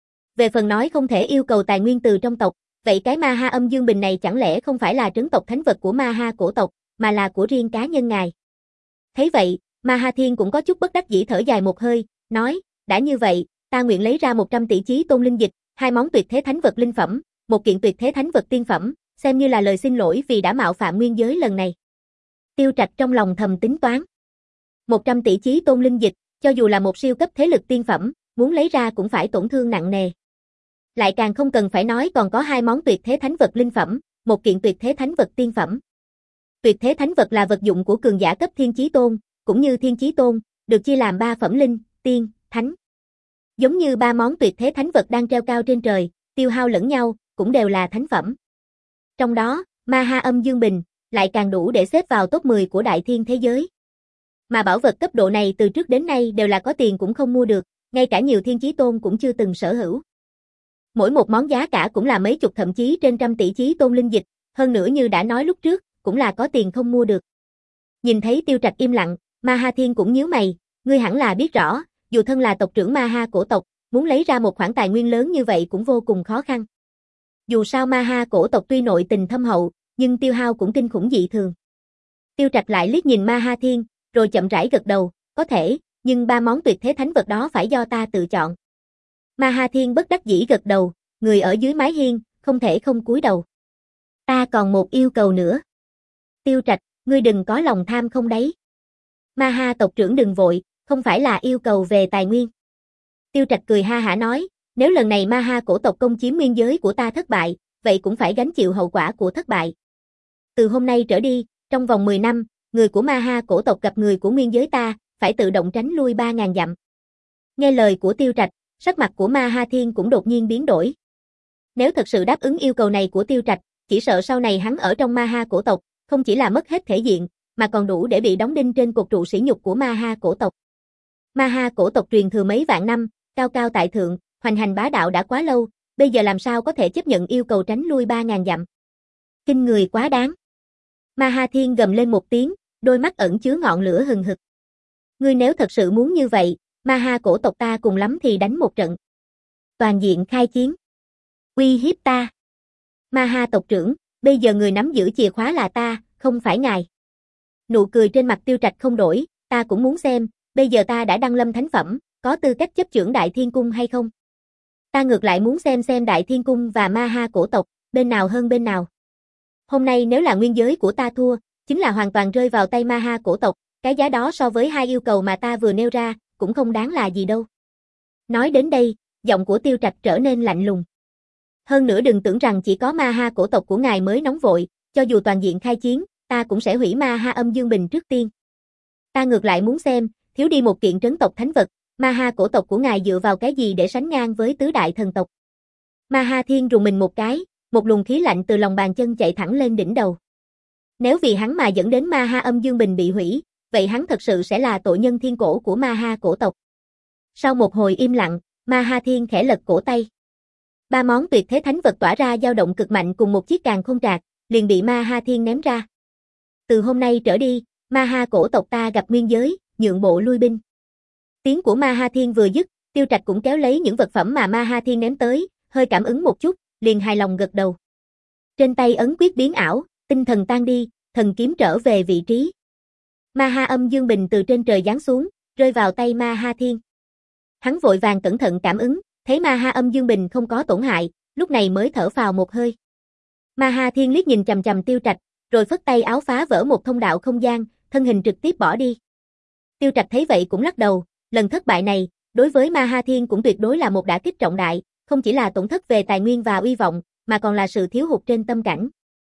Về phần nói không thể yêu cầu tài nguyên từ trong tộc, vậy cái Ma Ha Âm Dương Bình này chẳng lẽ không phải là trấn tộc thánh vật của Ma Ha cổ tộc, mà là của riêng cá nhân ngài? Thấy vậy, Ma Ha Thiên cũng có chút bất đắc dĩ thở dài một hơi, nói, đã như vậy, ta nguyện lấy ra một trăm tỷ chí tôn linh dịch, hai món tuyệt thế thánh vật linh phẩm, một kiện tuyệt thế thánh vật tiên phẩm, xem như là lời xin lỗi vì đã mạo phạm nguyên giới lần này. Tiêu Trạch trong lòng thầm tính toán. một trăm tỷ chí tôn linh dịch, cho dù là một siêu cấp thế lực tiên phẩm, muốn lấy ra cũng phải tổn thương nặng nề. Lại càng không cần phải nói còn có hai món tuyệt thế thánh vật linh phẩm, một kiện tuyệt thế thánh vật tiên phẩm. Tuyệt thế thánh vật là vật dụng của cường giả cấp thiên chí tôn, cũng như thiên chí tôn, được chia làm ba phẩm linh, tiên, thánh. Giống như ba món tuyệt thế thánh vật đang treo cao trên trời, tiêu hao lẫn nhau, cũng đều là thánh phẩm. Trong đó, Ma Ha Âm Dương Bình lại càng đủ để xếp vào top mười của đại thiên thế giới. Mà bảo vật cấp độ này từ trước đến nay đều là có tiền cũng không mua được, ngay cả nhiều thiên chí tôn cũng chưa từng sở hữu. Mỗi một món giá cả cũng là mấy chục thậm chí trên trăm tỷ chí tôn linh dịch, hơn nữa như đã nói lúc trước, cũng là có tiền không mua được. Nhìn thấy Tiêu Trạch im lặng, Ma Ha Thiên cũng nhíu mày, ngươi hẳn là biết rõ, dù thân là tộc trưởng Ma Ha cổ tộc, muốn lấy ra một khoản tài nguyên lớn như vậy cũng vô cùng khó khăn. Dù sao Ma Ha cổ tộc tuy nội tình thâm hậu, nhưng tiêu hao cũng kinh khủng dị thường. Tiêu Trạch lại liếc nhìn Ma Ha Thiên, rồi chậm rãi gật đầu, có thể, nhưng ba món tuyệt thế thánh vật đó phải do ta tự chọn. Ma Ha Thiên bất đắc dĩ gật đầu, người ở dưới mái hiên, không thể không cúi đầu. Ta còn một yêu cầu nữa. Tiêu Trạch, ngươi đừng có lòng tham không đấy. Ma Ha tộc trưởng đừng vội, không phải là yêu cầu về tài nguyên. Tiêu Trạch cười ha hả nói, nếu lần này Ma Ha cổ tộc công chiếm nguyên giới của ta thất bại, vậy cũng phải gánh chịu hậu quả của thất bại. Từ hôm nay trở đi, trong vòng mười năm, người của Ma Ha cổ tộc gặp người của nguyên giới ta, phải tự động tránh lui ba ngàn dặm. Nghe lời của Tiêu Trạch, sắc mặt của Ma Ha Thiên cũng đột nhiên biến đổi. Nếu thật sự đáp ứng yêu cầu này của Tiêu Trạch, chỉ sợ sau này hắn ở trong Ma Ha cổ tộc, không chỉ là mất hết thể diện, mà còn đủ để bị đóng đinh trên cột trụ sỉ nhục của Ma Ha cổ tộc. Ma Ha cổ tộc truyền thừa mấy vạn năm, cao cao tại thượng, hoành hành bá đạo đã quá lâu, bây giờ làm sao có thể chấp nhận yêu cầu tránh lui ba ngàn dặm. Kinh người quá đáng. Ma Ha Thiên gầm lên một tiếng, đôi mắt ẩn chứa ngọn lửa hừng hực. Ngươi nếu thật sự muốn như vậy, Ma Ha cổ tộc ta cùng lắm thì đánh một trận. Toàn diện khai chiến. Uy hiếp ta. Ma Ha tộc trưởng, bây giờ người nắm giữ chìa khóa là ta, không phải ngài. Nụ cười trên mặt Tiêu Trạch không đổi, ta cũng muốn xem, bây giờ ta đã đăng lâm thánh phẩm, có tư cách chấp chưởng Đại Thiên Cung hay không? Ta ngược lại muốn xem xem Đại Thiên Cung và Ma Ha cổ tộc, bên nào hơn bên nào. Hôm nay nếu là nguyên giới của ta thua, chính là hoàn toàn rơi vào tay Ma Ha cổ tộc, cái giá đó so với hai yêu cầu mà ta vừa nêu ra, cũng không đáng là gì đâu. Nói đến đây, giọng của Tiêu Trạch trở nên lạnh lùng. Hơn nữa đừng tưởng rằng chỉ có Ma Ha cổ tộc của ngài mới nóng vội, cho dù toàn diện khai chiến, ta cũng sẽ hủy Ma Ha âm dương bình trước tiên. Ta ngược lại muốn xem, thiếu đi một kiện trấn tộc thánh vật, Ma Ha cổ tộc của ngài dựa vào cái gì để sánh ngang với tứ đại thần tộc. Ma Ha Thiên rùng mình một cái, một luồng khí lạnh từ lòng bàn chân chạy thẳng lên đỉnh đầu. Nếu vì hắn mà dẫn đến Ma Ha âm dương bình bị hủy, vậy hắn thật sự sẽ là tội nhân thiên cổ của Ma Ha cổ tộc. Sau một hồi im lặng, Ma Ha Thiên khẽ lật cổ tay. Ba món tuyệt thế thánh vật tỏa ra dao động cực mạnh cùng một chiếc càn khôn trạc, liền bị Ma Ha Thiên ném ra. Từ hôm nay trở đi, Ma Ha cổ tộc ta gặp nguyên giới, nhượng bộ lui binh. Tiếng của Ma Ha Thiên vừa dứt, Tiêu Trạch cũng kéo lấy những vật phẩm mà Ma Ha Thiên ném tới, hơi cảm ứng một chút, liền hài lòng gật đầu. Trên tay ấn quyết biến ảo, tinh thần tan đi, thần kiếm trở về vị trí. Ma Ha âm dương bình từ trên trời giáng xuống, rơi vào tay Ma Ha Thiên. Hắn vội vàng cẩn thận cảm ứng, thấy Ma Ha âm dương bình không có tổn hại, lúc này mới thở phào một hơi. Ma Ha Thiên liếc nhìn chằm chằm Tiêu Trạch, rồi phất tay áo phá vỡ một thông đạo không gian, thân hình trực tiếp bỏ đi. Tiêu Trạch thấy vậy cũng lắc đầu, lần thất bại này, đối với Ma Ha Thiên cũng tuyệt đối là một đả kích trọng đại, không chỉ là tổn thất về tài nguyên và uy vọng, mà còn là sự thiếu hụt trên tâm cảnh.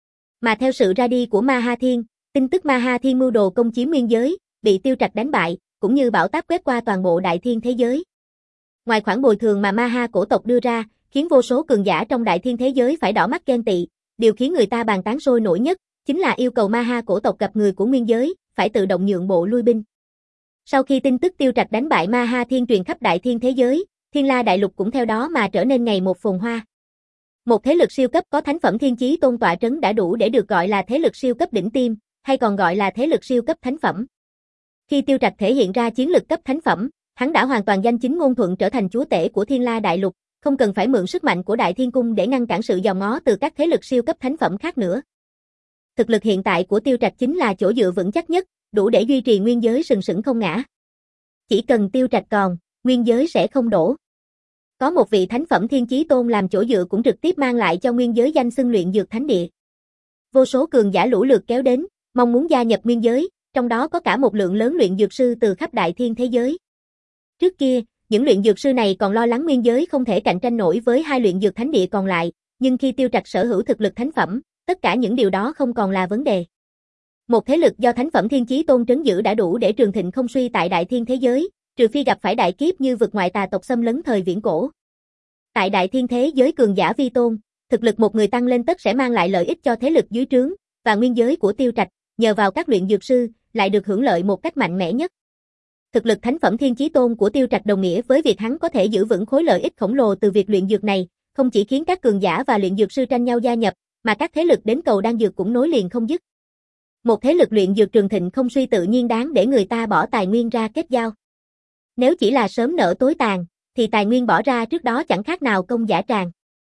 Mà theo sự ra đi của Ma Ha Thiên, tin tức Ma Ha Thiên mưu đồ công chiếm nguyên giới, bị Tiêu Trạch đánh bại, cũng như bão táp quét qua toàn bộ đại thiên thế giới. Ngoài khoản bồi thường mà Ma Ha cổ tộc đưa ra, khiến vô số cường giả trong đại thiên thế giới phải đỏ mắt ghen tị, điều khiến người ta bàn tán sôi nổi nhất, chính là yêu cầu Ma Ha cổ tộc gặp người của nguyên giới, phải tự động nhượng bộ lui binh. Sau khi tin tức Tiêu Trạch đánh bại Ma Ha Thiên truyền khắp đại thiên thế giới, Thiên La đại lục cũng theo đó mà trở nên ngày một phồn hoa. Một thế lực siêu cấp có thánh phẩm thiên chí tôn tọa trấn đã đủ để được gọi là thế lực siêu cấp đỉnh tiêm, hay còn gọi là thế lực siêu cấp thánh phẩm. Khi Tiêu Trạch thể hiện ra chiến lực cấp thánh phẩm, hắn đã hoàn toàn danh chính ngôn thuận trở thành chúa tể của Thiên La đại lục, không cần phải mượn sức mạnh của Đại Thiên Cung để ngăn cản sự dòm ngó từ các thế lực siêu cấp thánh phẩm khác nữa. Thực lực hiện tại của Tiêu Trạch chính là chỗ dựa vững chắc nhất, đủ để duy trì nguyên giới sừng sững không ngã. Chỉ cần Tiêu Trạch còn, nguyên giới sẽ không đổ. Có một vị thánh phẩm thiên chí tôn làm chỗ dựa cũng trực tiếp mang lại cho nguyên giới danh xưng luyện dược thánh địa. Vô số cường giả lũ lượt kéo đến, mong muốn gia nhập nguyên giới, trong đó có cả một lượng lớn luyện dược sư từ khắp đại thiên thế giới. Trước kia, những luyện dược sư này còn lo lắng nguyên giới không thể cạnh tranh nổi với hai luyện dược thánh địa còn lại, nhưng khi Tiêu Trạch sở hữu thực lực thánh phẩm, tất cả những điều đó không còn là vấn đề. Một thế lực do thánh phẩm thiên chí tôn trấn giữ đã đủ để trường thịnh không suy tại đại thiên thế giới, trừ phi gặp phải đại kiếp như vực ngoại tà tộc xâm lấn thời viễn cổ. Tại đại thiên thế giới cường giả vi tôn, thực lực một người tăng lên tất sẽ mang lại lợi ích cho thế lực dưới trướng, và nguyên giới của Tiêu Trạch, nhờ vào các luyện dược sư, lại được hưởng lợi một cách mạnh mẽ nhất. Thực lực thánh phẩm thiên chí tôn của Tiêu Trạch đồng nghĩa với việc hắn có thể giữ vững khối lợi ích khổng lồ từ việc luyện dược này, không chỉ khiến các cường giả và luyện dược sư tranh nhau gia nhập, mà các thế lực đến cầu đan dược cũng nối liền không dứt. Một thế lực luyện dược trường thịnh không suy tự nhiên đáng để người ta bỏ tài nguyên ra kết giao. Nếu chỉ là sớm nở tối tàn, thì tài nguyên bỏ ra trước đó chẳng khác nào công giả tràng.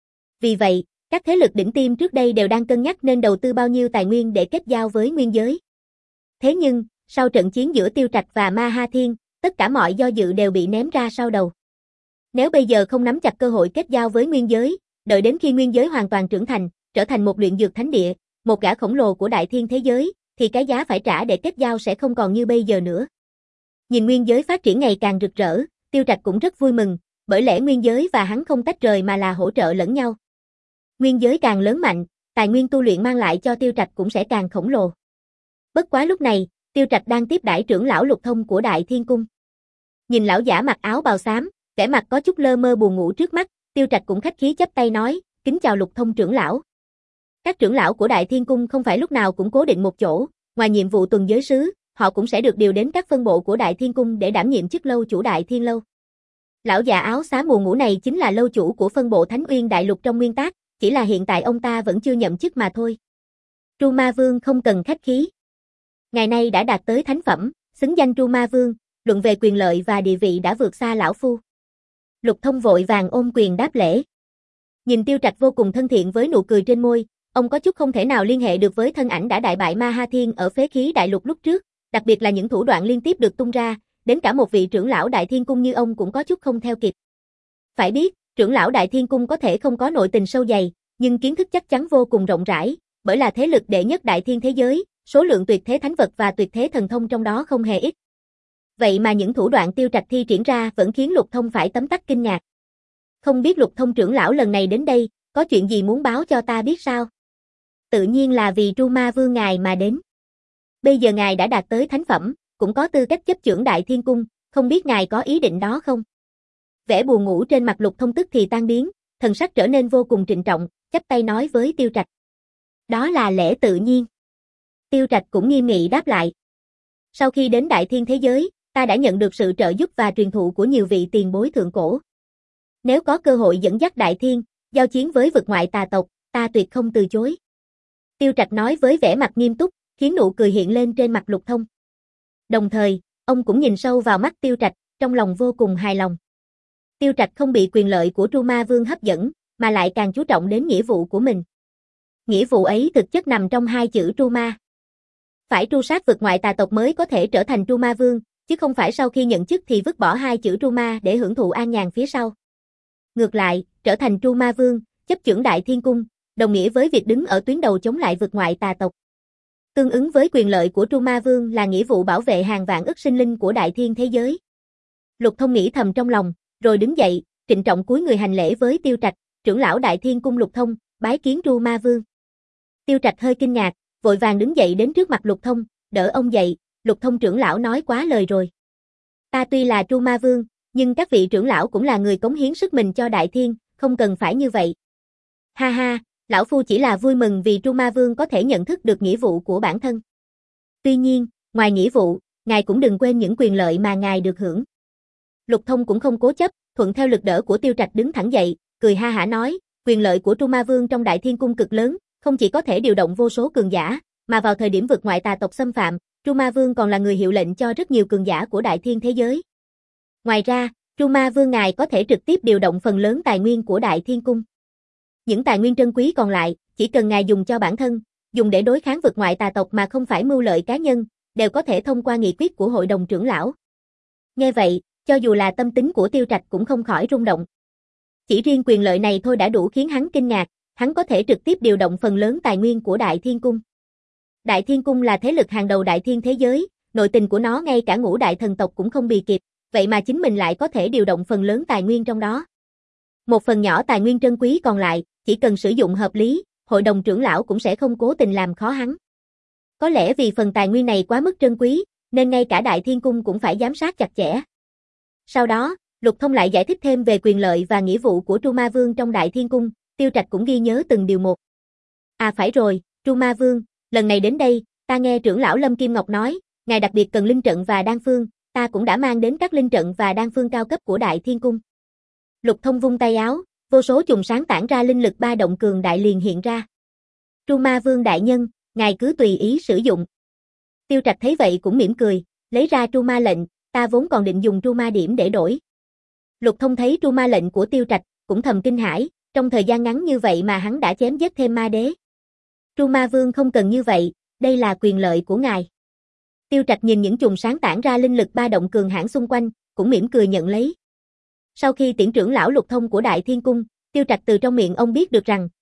Vì vậy, các thế lực đỉnh tiêm trước đây đều đang cân nhắc nên đầu tư bao nhiêu tài nguyên để kết giao với nguyên giới. Thế nhưng, sau trận chiến giữa Tiêu Trạch và Ma Ha Thiên, tất cả mọi do dự đều bị ném ra sau đầu. Nếu bây giờ không nắm chặt cơ hội kết giao với nguyên giới, đợi đến khi nguyên giới hoàn toàn trưởng thành, trở thành một luyện dược thánh địa, một gã khổng lồ của đại thiên thế giới, thì cái giá phải trả để kết giao sẽ không còn như bây giờ nữa. Nhìn nguyên giới phát triển ngày càng rực rỡ, Tiêu Trạch cũng rất vui mừng, bởi lẽ nguyên giới và hắn không tách rời mà là hỗ trợ lẫn nhau. Nguyên giới càng lớn mạnh, tài nguyên tu luyện mang lại cho Tiêu Trạch cũng sẽ càng khổng lồ. Bất quá lúc này, Tiêu Trạch đang tiếp đãi trưởng lão Lục Thông của Đại Thiên Cung. Nhìn lão giả mặc áo bào xám, vẻ mặt có chút lơ mơ buồn ngủ trước mắt, Tiêu Trạch cũng khách khí chắp tay nói, kính chào Lục Thông trưởng lão. Các trưởng lão của Đại Thiên Cung không phải lúc nào cũng cố định một chỗ, ngoài nhiệm vụ tuần giới sứ, họ cũng sẽ được điều đến các phân bộ của Đại Thiên Cung để đảm nhiệm chức lâu chủ Đại Thiên Lâu. Lão già áo xám buồn ngủ này chính là lâu chủ của phân bộ Thánh Uyên Đại Lục trong nguyên tác, chỉ là hiện tại ông ta vẫn chưa nhậm chức mà thôi. Tru Ma Vương không cần khách khí. Ngày nay đã đạt tới thánh phẩm, xứng danh Tru Ma Vương, luận về quyền lợi và địa vị đã vượt xa lão phu. Lục Thông vội vàng ôm quyền đáp lễ. Nhìn Tiêu Trạch vô cùng thân thiện với nụ cười trên môi, ông có chút không thể nào liên hệ được với thân ảnh đã đại bại Ma Ha Thiên ở Phế Khí Đại Lục lúc trước, đặc biệt là những thủ đoạn liên tiếp được tung ra, đến cả một vị trưởng lão Đại Thiên Cung như ông cũng có chút không theo kịp. Phải biết, trưởng lão Đại Thiên Cung có thể không có nội tình sâu dày, nhưng kiến thức chắc chắn vô cùng rộng rãi, bởi là thế lực đệ nhất đại thiên thế giới, số lượng tuyệt thế thánh vật và tuyệt thế thần thông trong đó không hề ít. Vậy mà những thủ đoạn Tiêu Trạch thi triển ra vẫn khiến Lục Thông phải tấm tắc kinh ngạc. Không biết Lục Thông trưởng lão lần này đến đây, có chuyện gì muốn báo cho ta biết sao? Tự nhiên là vì Tru Ma Vương ngài mà đến. Bây giờ ngài đã đạt tới thánh phẩm, cũng có tư cách chấp chưởng Đại Thiên Cung, không biết ngài có ý định đó không? Vẻ buồn ngủ trên mặt Lục Thông tức thì tan biến, thần sắc trở nên vô cùng trịnh trọng, chắp tay nói với Tiêu Trạch. Đó là lẽ tự nhiên. Tiêu Trạch cũng nghiêm nghị đáp lại. Sau khi đến Đại Thiên thế giới, ta đã nhận được sự trợ giúp và truyền thụ của nhiều vị tiền bối thượng cổ. Nếu có cơ hội dẫn dắt Đại Thiên, giao chiến với vực ngoại tà tộc, ta tuyệt không từ chối. Tiêu Trạch nói với vẻ mặt nghiêm túc, khiến nụ cười hiện lên trên mặt Lục Thông. Đồng thời, ông cũng nhìn sâu vào mắt Tiêu Trạch, trong lòng vô cùng hài lòng. Tiêu Trạch không bị quyền lợi của Tru Ma Vương hấp dẫn, mà lại càng chú trọng đến nghĩa vụ của mình. Nghĩa vụ ấy thực chất nằm trong hai chữ Tru Ma. Phải tru sát vực ngoại tà tộc mới có thể trở thành Tru Ma Vương, chứ không phải sau khi nhận chức thì vứt bỏ hai chữ Tru Ma để hưởng thụ an nhàn phía sau. Ngược lại, trở thành Tru Ma Vương, chấp chưởng Đại Thiên Cung, đồng nghĩa với việc đứng ở tuyến đầu chống lại vực ngoại tà tộc. Tương ứng với quyền lợi của Tru Ma Vương là nghĩa vụ bảo vệ hàng vạn ức sinh linh của Đại Thiên thế giới. Lục Thông nghĩ thầm trong lòng, rồi đứng dậy, trịnh trọng cúi người hành lễ với Tiêu Trạch, trưởng lão Đại Thiên Cung Lục Thông, bái kiến Tru Ma Vương. Tiêu Trạch hơi kinh ngạc, vội vàng đứng dậy đến trước mặt Lục Thông, đỡ ông dậy, Lục Thông trưởng lão nói quá lời rồi. Ta tuy là Tru Ma Vương, nhưng các vị trưởng lão cũng là người cống hiến sức mình cho Đại Thiên, không cần phải như vậy. Ha ha, lão phu chỉ là vui mừng vì Tru Ma Vương có thể nhận thức được nghĩa vụ của bản thân. Tuy nhiên, ngoài nghĩa vụ, ngài cũng đừng quên những quyền lợi mà ngài được hưởng. Lục Thông cũng không cố chấp, thuận theo lực đỡ của Tiêu Trạch đứng thẳng dậy, cười ha hả nói, quyền lợi của Tru Ma Vương trong Đại Thiên Cung cực lớn, không chỉ có thể điều động vô số cường giả, mà vào thời điểm vực ngoại tà tộc xâm phạm, Tru Ma Vương còn là người hiệu lệnh cho rất nhiều cường giả của Đại Thiên thế giới. Ngoài ra, Tru Ma Vương ngài có thể trực tiếp điều động phần lớn tài nguyên của Đại Thiên Cung. Những tài nguyên trân quý còn lại, chỉ cần ngài dùng cho bản thân, dùng để đối kháng vực ngoại tà tộc mà không phải mưu lợi cá nhân, đều có thể thông qua nghị quyết của hội đồng trưởng lão. Nghe vậy, cho dù là tâm tính của Tiêu Trạch cũng không khỏi rung động. Chỉ riêng quyền lợi này thôi đã đủ khiến hắn kinh ngạc, hắn có thể trực tiếp điều động phần lớn tài nguyên của Đại Thiên Cung. Đại Thiên Cung là thế lực hàng đầu Đại Thiên thế giới, nội tình của nó ngay cả ngũ đại thần tộc cũng không bì kịp, vậy mà chính mình lại có thể điều động phần lớn tài nguyên trong đó. Một phần nhỏ tài nguyên trân quý còn lại, chỉ cần sử dụng hợp lý, hội đồng trưởng lão cũng sẽ không cố tình làm khó hắn. Có lẽ vì phần tài nguyên này quá mức trân quý, nên ngay cả Đại Thiên Cung cũng phải giám sát chặt chẽ. Sau đó, Lục Thông lại giải thích thêm về quyền lợi và nghĩa vụ của Tru Ma Vương trong Đại Thiên Cung, Tiêu Trạch cũng ghi nhớ từng điều một. À phải rồi, Tru Ma Vương, lần này đến đây, ta nghe trưởng lão Lâm Kim Ngọc nói, ngài đặc biệt cần linh trận và đan phương, ta cũng đã mang đến các linh trận và đan phương cao cấp của Đại Thiên Cung. Lục Thông vung tay áo, vô số chùm sáng tản ra linh lực ba động cường đại liền hiện ra. Tru Ma Vương đại nhân, ngài cứ tùy ý sử dụng. Tiêu Trạch thấy vậy cũng mỉm cười, lấy ra Tru Ma lệnh, ta vốn còn định dùng Tru Ma điểm để đổi. Lục Thông thấy Tru Ma lệnh của Tiêu Trạch, cũng thầm kinh hãi, trong thời gian ngắn như vậy mà hắn đã chém giết thêm ma đế. Tru Ma Vương không cần như vậy, đây là quyền lợi của ngài. Tiêu Trạch nhìn những chùm sáng tản ra linh lực ba động cường hãn xung quanh, cũng mỉm cười nhận lấy. Sau khi tiễn trưởng lão Lục Thông của Đại Thiên Cung, Tiêu Trạch từ trong miệng ông biết được rằng,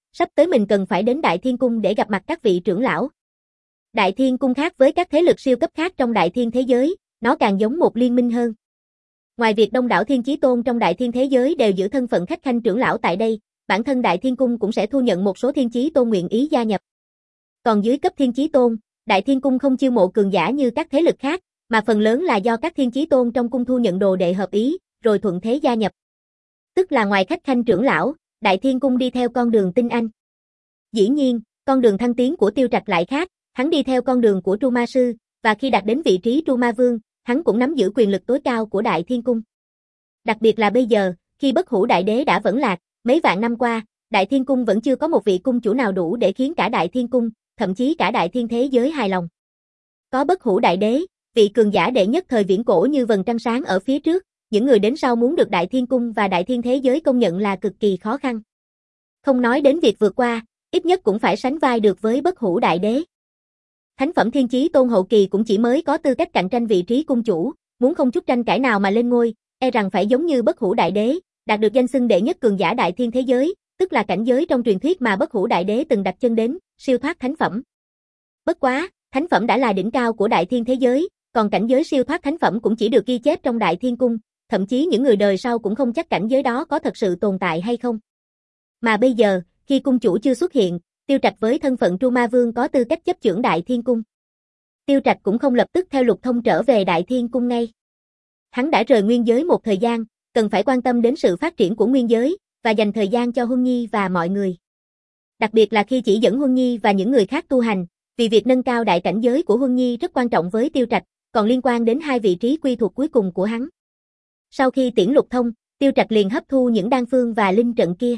sắp tới mình cần phải đến Đại Thiên Cung để gặp mặt các vị trưởng lão. Đại Thiên Cung khác với các thế lực siêu cấp khác trong Đại Thiên thế giới, nó càng giống một liên minh hơn. Ngoài việc đông đảo Thiên Chí Tôn trong Đại Thiên thế giới đều giữ thân phận khách khanh trưởng lão tại đây, bản thân Đại Thiên Cung cũng sẽ thu nhận một số Thiên Chí Tôn nguyện ý gia nhập. Còn dưới cấp Thiên Chí Tôn, Đại Thiên Cung không chiêu mộ cường giả như các thế lực khác, mà phần lớn là do các Thiên Chí Tôn trong cung thu nhận đồ đệ hợp ý, rồi thuận thế gia nhập. Tức là ngoài khách khanh trưởng lão, Đại Thiên Cung đi theo con đường tinh anh. Dĩ nhiên, con đường thăng tiến của Tiêu Trạch lại khác, hắn đi theo con đường của Tru Ma Sư, và khi đạt đến vị trí Tru Ma Vương, hắn cũng nắm giữ quyền lực tối cao của Đại Thiên Cung. Đặc biệt là bây giờ, khi Bất Hủ Đại Đế đã vẫn lạc, mấy vạn năm qua, Đại Thiên Cung vẫn chưa có một vị cung chủ nào đủ để khiến cả Đại Thiên Cung, thậm chí cả Đại Thiên thế giới hài lòng. Có Bất Hủ Đại Đế, vị cường giả đệ nhất thời viễn cổ như vầng trăng sáng ở phía trước, những người đến sau muốn được Đại Thiên Cung và Đại Thiên thế giới công nhận là cực kỳ khó khăn. Không nói đến việc vượt qua, ít nhất cũng phải sánh vai được với Bất Hủ Đại Đế. Thánh phẩm Thiên Chí Tôn hậu kỳ cũng chỉ mới có tư cách cạnh tranh vị trí cung chủ, muốn không chút tranh cãi nào mà lên ngôi, e rằng phải giống như Bất Hủ Đại Đế, đạt được danh xưng đệ nhất cường giả Đại Thiên thế giới, tức là cảnh giới trong truyền thuyết mà Bất Hủ Đại Đế từng đặt chân đến, siêu thoát thánh phẩm. Bất quá, thánh phẩm đã là đỉnh cao của Đại Thiên thế giới, còn cảnh giới siêu thoát thánh phẩm cũng chỉ được ghi chép trong Đại Thiên Cung, thậm chí những người đời sau cũng không chắc cảnh giới đó có thật sự tồn tại hay không. Mà bây giờ, khi cung chủ chưa xuất hiện, Tiêu Trạch với thân phận Tru Ma Vương có tư cách chấp chưởng Đại Thiên Cung. Tiêu Trạch cũng không lập tức theo Lục Thông trở về Đại Thiên Cung ngay. Hắn đã rời nguyên giới một thời gian, cần phải quan tâm đến sự phát triển của nguyên giới, và dành thời gian cho Huân Nhi và mọi người. Đặc biệt là khi chỉ dẫn Huân Nhi và những người khác tu hành, vì việc nâng cao đại cảnh giới của Huân Nhi rất quan trọng với Tiêu Trạch, còn liên quan đến hai vị trí quy thuộc cuối cùng của hắn. Sau khi tiễn Lục Thông, Tiêu Trạch liền hấp thu những đan phương và linh trận kia.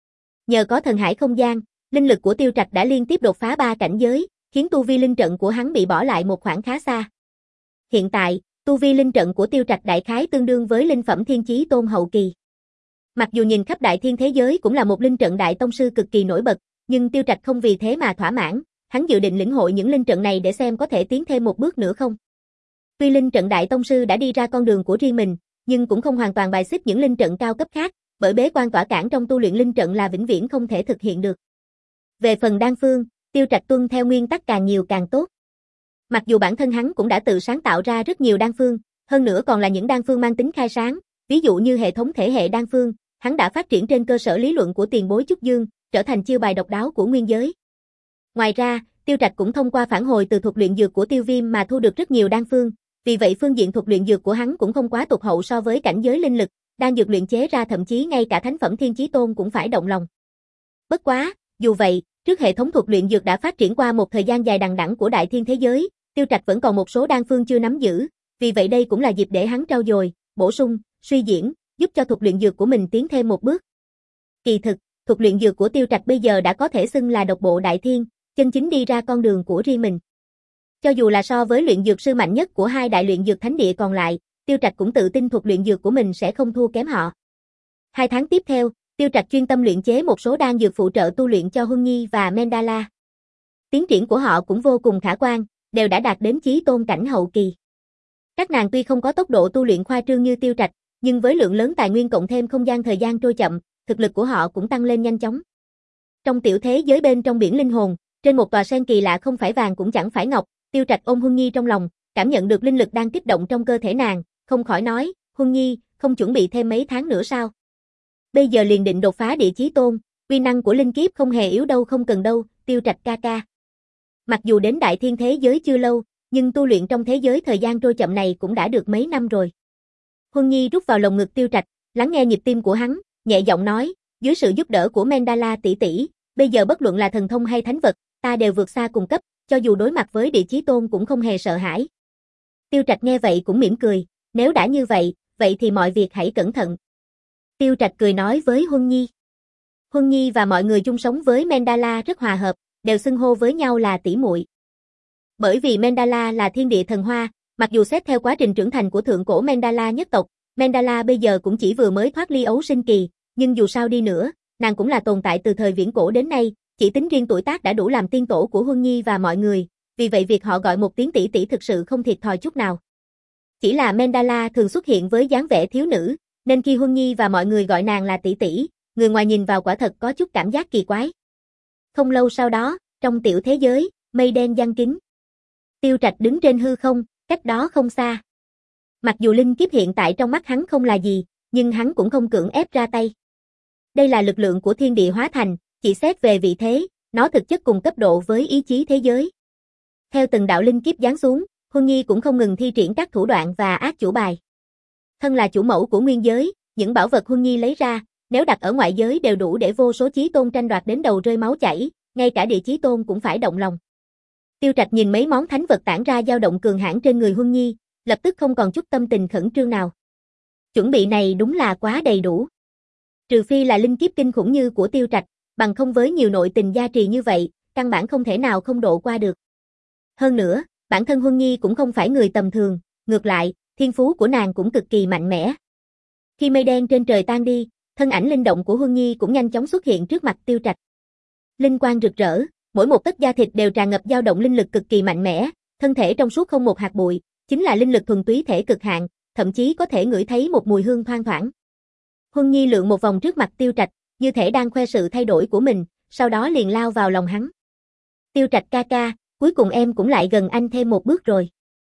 Nhờ có thần hải không gian, linh lực của Tiêu Trạch đã liên tiếp đột phá ba cảnh giới, khiến tu vi linh trận của hắn bị bỏ lại một khoảng khá xa. Hiện tại, tu vi linh trận của Tiêu Trạch đại khái tương đương với linh phẩm Thiên Chí Tôn hậu kỳ. Mặc dù nhìn khắp Đại Thiên thế giới cũng là một linh trận đại tông sư cực kỳ nổi bật, nhưng Tiêu Trạch không vì thế mà thỏa mãn, hắn dự định lĩnh hội những linh trận này để xem có thể tiến thêm một bước nữa không. Tuy linh trận đại tông sư đã đi ra con đường của riêng mình, nhưng cũng không hoàn toàn bài xích những linh trận cao cấp khác, bởi bế quan tỏa cản trong tu luyện linh trận là vĩnh viễn không thể thực hiện được. Về phần đan phương, Tiêu Trạch tuân theo nguyên tắc càng nhiều càng tốt. Mặc dù bản thân hắn cũng đã tự sáng tạo ra rất nhiều đan phương, hơn nữa còn là những đan phương mang tính khai sáng, ví dụ như hệ thống thể hệ đan phương, hắn đã phát triển trên cơ sở lý luận của tiền bối Trúc Dương, trở thành chiêu bài độc đáo của nguyên giới. Ngoài ra, Tiêu Trạch cũng thông qua phản hồi từ thuật luyện dược của Tiêu Viêm mà thu được rất nhiều đan phương, vì vậy phương diện thuật luyện dược của hắn cũng không quá tụt hậu so với cảnh giới linh lực, đan dược luyện chế ra thậm chí ngay cả thánh phẩm Thiên Chí Tôn cũng phải động lòng. Bất quá, dù vậy, trước hệ thống thuật luyện dược đã phát triển qua một thời gian dài đằng đẵng của Đại Thiên thế giới, Tiêu Trạch vẫn còn một số đan phương chưa nắm giữ, vì vậy đây cũng là dịp để hắn trau dồi, bổ sung, suy diễn, giúp cho thuật luyện dược của mình tiến thêm một bước. Kỳ thực, thuật luyện dược của Tiêu Trạch bây giờ đã có thể xưng là độc bộ Đại Thiên, chân chính đi ra con đường của riêng mình. Cho dù là so với luyện dược sư mạnh nhất của hai đại luyện dược thánh địa còn lại, Tiêu Trạch cũng tự tin thuật luyện dược của mình sẽ không thua kém họ. Hai tháng tiếp theo, Tiêu Trạch chuyên tâm luyện chế một số đan dược phụ trợ tu luyện cho Huân Nhi và Mendala. Tiến triển của họ cũng vô cùng khả quan, đều đã đạt đến chí tôn cảnh hậu kỳ. Các nàng tuy không có tốc độ tu luyện khoa trương như Tiêu Trạch, nhưng với lượng lớn tài nguyên cộng thêm không gian thời gian trôi chậm, thực lực của họ cũng tăng lên nhanh chóng. Trong tiểu thế giới bên trong biển linh hồn, trên một tòa sen kỳ lạ không phải vàng cũng chẳng phải ngọc, Tiêu Trạch ôm Huân Nhi trong lòng, cảm nhận được linh lực đang kích động trong cơ thể nàng, không khỏi nói, Huân Nhi, không chuẩn bị thêm mấy tháng nữa sao? Bây giờ liền định đột phá địa chí tôn, uy năng của linh kiếp không hề yếu đâu không cần đâu, Tiêu Trạch ca ca. Mặc dù đến Đại Thiên thế giới chưa lâu, nhưng tu luyện trong thế giới thời gian trôi chậm này cũng đã được mấy năm rồi. Huân Nhi rút vào lồng ngực Tiêu Trạch, lắng nghe nhịp tim của hắn, nhẹ giọng nói, dưới sự giúp đỡ của Mendala tỷ tỷ, bây giờ bất luận là thần thông hay thánh vật, ta đều vượt xa cùng cấp, cho dù đối mặt với địa chí tôn cũng không hề sợ hãi. Tiêu Trạch nghe vậy cũng mỉm cười, nếu đã như vậy, vậy thì mọi việc hãy cẩn thận. Tiêu Trạch cười nói với Huân Nhi. Huân Nhi và mọi người chung sống với Mendala rất hòa hợp, đều xưng hô với nhau là tỷ muội. Bởi vì Mendala là thiên địa thần hoa, mặc dù xét theo quá trình trưởng thành của thượng cổ Mendala nhất tộc, Mendala bây giờ cũng chỉ vừa mới thoát ly ấu sinh kỳ, nhưng dù sao đi nữa, nàng cũng là tồn tại từ thời viễn cổ đến nay, chỉ tính riêng tuổi tác đã đủ làm tiên tổ của Huân Nhi và mọi người, vì vậy việc họ gọi một tiếng tỷ tỷ thực sự không thiệt thòi chút nào. Chỉ là Mendala thường xuất hiện với dáng vẻ thiếu nữ, nên khi Huân Nhi và mọi người gọi nàng là tỷ tỷ, người ngoài nhìn vào quả thật có chút cảm giác kỳ quái. Không lâu sau đó, trong tiểu thế giới, mây đen giăng kín. Tiêu Trạch đứng trên hư không, cách đó không xa. Mặc dù linh kiếp hiện tại trong mắt hắn không là gì, nhưng hắn cũng không cưỡng ép ra tay. Đây là lực lượng của thiên địa hóa thành, chỉ xét về vị thế, nó thực chất cùng cấp độ với ý chí thế giới. Theo từng đạo linh kiếp giáng xuống, Huân Nhi cũng không ngừng thi triển các thủ đoạn và ác chủ bài. Thân là chủ mẫu của nguyên giới, những bảo vật Huân Nhi lấy ra, nếu đặt ở ngoại giới đều đủ để vô số chí tôn tranh đoạt đến đầu rơi máu chảy, ngay cả địa chí tôn cũng phải động lòng. Tiêu Trạch nhìn mấy món thánh vật tản ra dao động cường hãn trên người Huân Nhi, lập tức không còn chút tâm tình khẩn trương nào. Chuẩn bị này đúng là quá đầy đủ. Trừ phi là linh kiếp kinh khủng như của Tiêu Trạch, bằng không với nhiều nội tình gia trì như vậy, căn bản không thể nào không độ qua được. Hơn nữa, bản thân Huân Nhi cũng không phải người tầm thường, ngược lại, thiên phú của nàng cũng cực kỳ mạnh mẽ. Khi mây đen trên trời tan đi, thân ảnh linh động của Huân Nhi cũng nhanh chóng xuất hiện trước mặt Tiêu Trạch. Linh quang rực rỡ, mỗi một tấc da thịt đều tràn ngập dao động linh lực cực kỳ mạnh mẽ, thân thể trong suốt không một hạt bụi, chính là linh lực thuần túy thể cực hạn, thậm chí có thể ngửi thấy một mùi hương thoang thoảng. Huân Nhi lượn một vòng trước mặt Tiêu Trạch, như thể đang khoe sự thay đổi của mình, sau đó liền lao vào lòng hắn. Tiêu Trạch ca ca, cuối cùng em cũng lại gần anh thêm một bước rồi.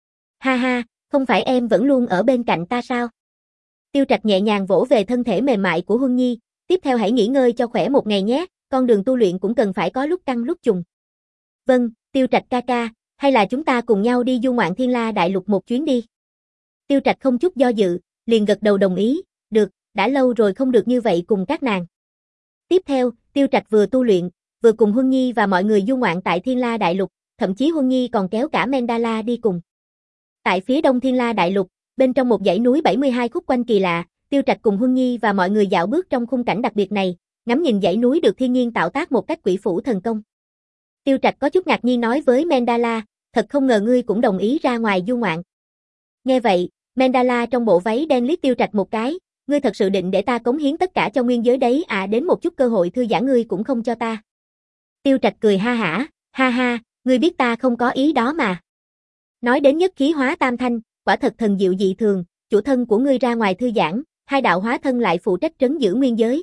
Ha ha, không phải em vẫn luôn ở bên cạnh ta sao? Tiêu Trạch nhẹ nhàng vỗ về thân thể mềm mại của Huân Nhi, tiếp theo hãy nghỉ ngơi cho khỏe một ngày nhé, con đường tu luyện cũng cần phải có lúc căng lúc trùng. Vâng, Tiêu Trạch ca ca, hay là chúng ta cùng nhau đi du ngoạn Thiên La Đại Lục một chuyến đi? Tiêu Trạch không chút do dự, liền gật đầu đồng ý, được, đã lâu rồi không được như vậy cùng các nàng. Tiếp theo, Tiêu Trạch vừa tu luyện, vừa cùng Huân Nhi và mọi người du ngoạn tại Thiên La Đại Lục, thậm chí Huân Nhi còn kéo cả Mendala đi cùng. Tại phía đông Thiên La Đại Lục, bên trong một dãy núi bảy mươi hai khúc quanh kỳ lạ, Tiêu Trạch cùng Huân Nhi và mọi người dạo bước trong khung cảnh đặc biệt này, ngắm nhìn dãy núi được thiên nhiên tạo tác một cách quỷ phủ thần công. Tiêu Trạch có chút ngạc nhiên nói với Mendala, thật không ngờ ngươi cũng đồng ý ra ngoài du ngoạn. Nghe vậy, Mendala trong bộ váy đen liếc Tiêu Trạch một cái, ngươi thật sự định để ta cống hiến tất cả cho nguyên giới đấy à, đến một chút cơ hội thư giãn ngươi cũng không cho ta. Tiêu Trạch cười ha hả, ha ha, ngươi biết ta không có ý đó mà. Nói đến nhất khí hóa tam thanh, quả thật thần diệu dị thường, chủ thân của ngươi ra ngoài thư giãn, hai đạo hóa thân lại phụ trách trấn giữ nguyên giới.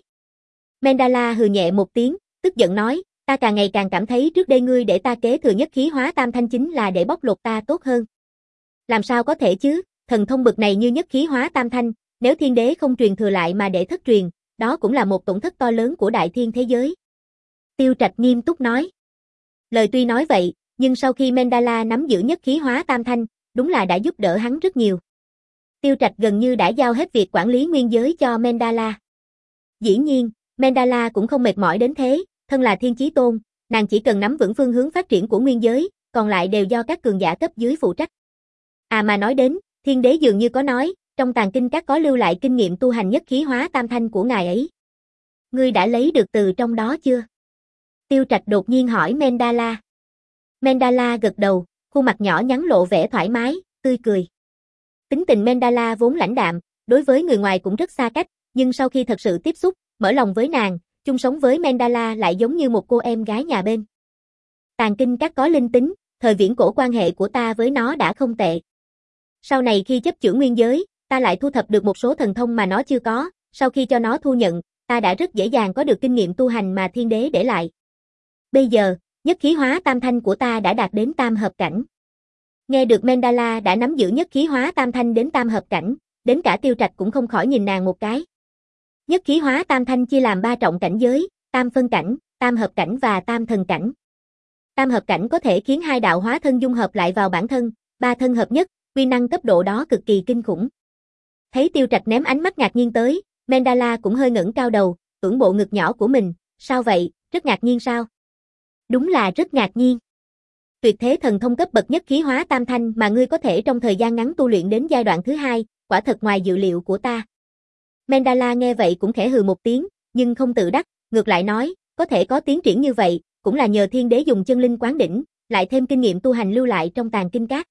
Mendala hừ nhẹ một tiếng, tức giận nói, ta càng ngày càng cảm thấy trước đây ngươi để ta kế thừa nhất khí hóa tam thanh chính là để bóc lột ta tốt hơn. Làm sao có thể chứ, thần thông bực này như nhất khí hóa tam thanh, nếu thiên đế không truyền thừa lại mà để thất truyền, đó cũng là một tổn thất to lớn của đại thiên thế giới. Tiêu Trạch nghiêm túc nói. Lời tuy nói vậy, nhưng sau khi Mendala nắm giữ nhất khí hóa tam thanh, đúng là đã giúp đỡ hắn rất nhiều. Tiêu Trạch gần như đã giao hết việc quản lý nguyên giới cho Mendala. Dĩ nhiên, Mendala cũng không mệt mỏi đến thế, thân là thiên chí tôn, nàng chỉ cần nắm vững phương hướng phát triển của nguyên giới, còn lại đều do các cường giả cấp dưới phụ trách. À mà nói đến, thiên đế dường như có nói, trong tàng kinh các có lưu lại kinh nghiệm tu hành nhất khí hóa tam thanh của ngài ấy. Ngươi đã lấy được từ trong đó chưa? Tiêu Trạch đột nhiên hỏi Mendala. Mendala gật đầu, khuôn mặt nhỏ nhắn lộ vẻ thoải mái, tươi cười. Tính tình Mendala vốn lãnh đạm, đối với người ngoài cũng rất xa cách, nhưng sau khi thật sự tiếp xúc, mở lòng với nàng, chung sống với Mendala lại giống như một cô em gái nhà bên. Tàng kinh các có linh tính, thời viễn cổ quan hệ của ta với nó đã không tệ. Sau này khi chấp chưởng nguyên giới, ta lại thu thập được một số thần thông mà nó chưa có, sau khi cho nó thu nhận, ta đã rất dễ dàng có được kinh nghiệm tu hành mà thiên đế để lại. Bây giờ, nhất khí hóa tam thanh của ta đã đạt đến tam hợp cảnh. Nghe được Mendala đã nắm giữ nhất khí hóa tam thanh đến tam hợp cảnh, đến cả Tiêu Trạch cũng không khỏi nhìn nàng một cái. Nhất khí hóa tam thanh chia làm ba trọng cảnh giới, tam phân cảnh, tam hợp cảnh và tam thần cảnh. Tam hợp cảnh có thể khiến hai đạo hóa thân dung hợp lại vào bản thân, ba thân hợp nhất, uy năng cấp độ đó cực kỳ kinh khủng. Thấy Tiêu Trạch ném ánh mắt ngạc nhiên tới, Mendala cũng hơi ngẩng cao đầu, ưỡn bộ ngực nhỏ của mình, sao vậy, rất ngạc nhiên sao? Đúng là rất ngạc nhiên. Tuyệt thế thần thông cấp bậc nhất khí hóa tam thanh mà ngươi có thể trong thời gian ngắn tu luyện đến giai đoạn thứ hai, quả thật ngoài dự liệu của ta. Mendala nghe vậy cũng khẽ hừ một tiếng, nhưng không tự đắc, ngược lại nói, có thể có tiến triển như vậy, cũng là nhờ thiên đế dùng chân linh quán đỉnh, lại thêm kinh nghiệm tu hành lưu lại trong tàng kinh các.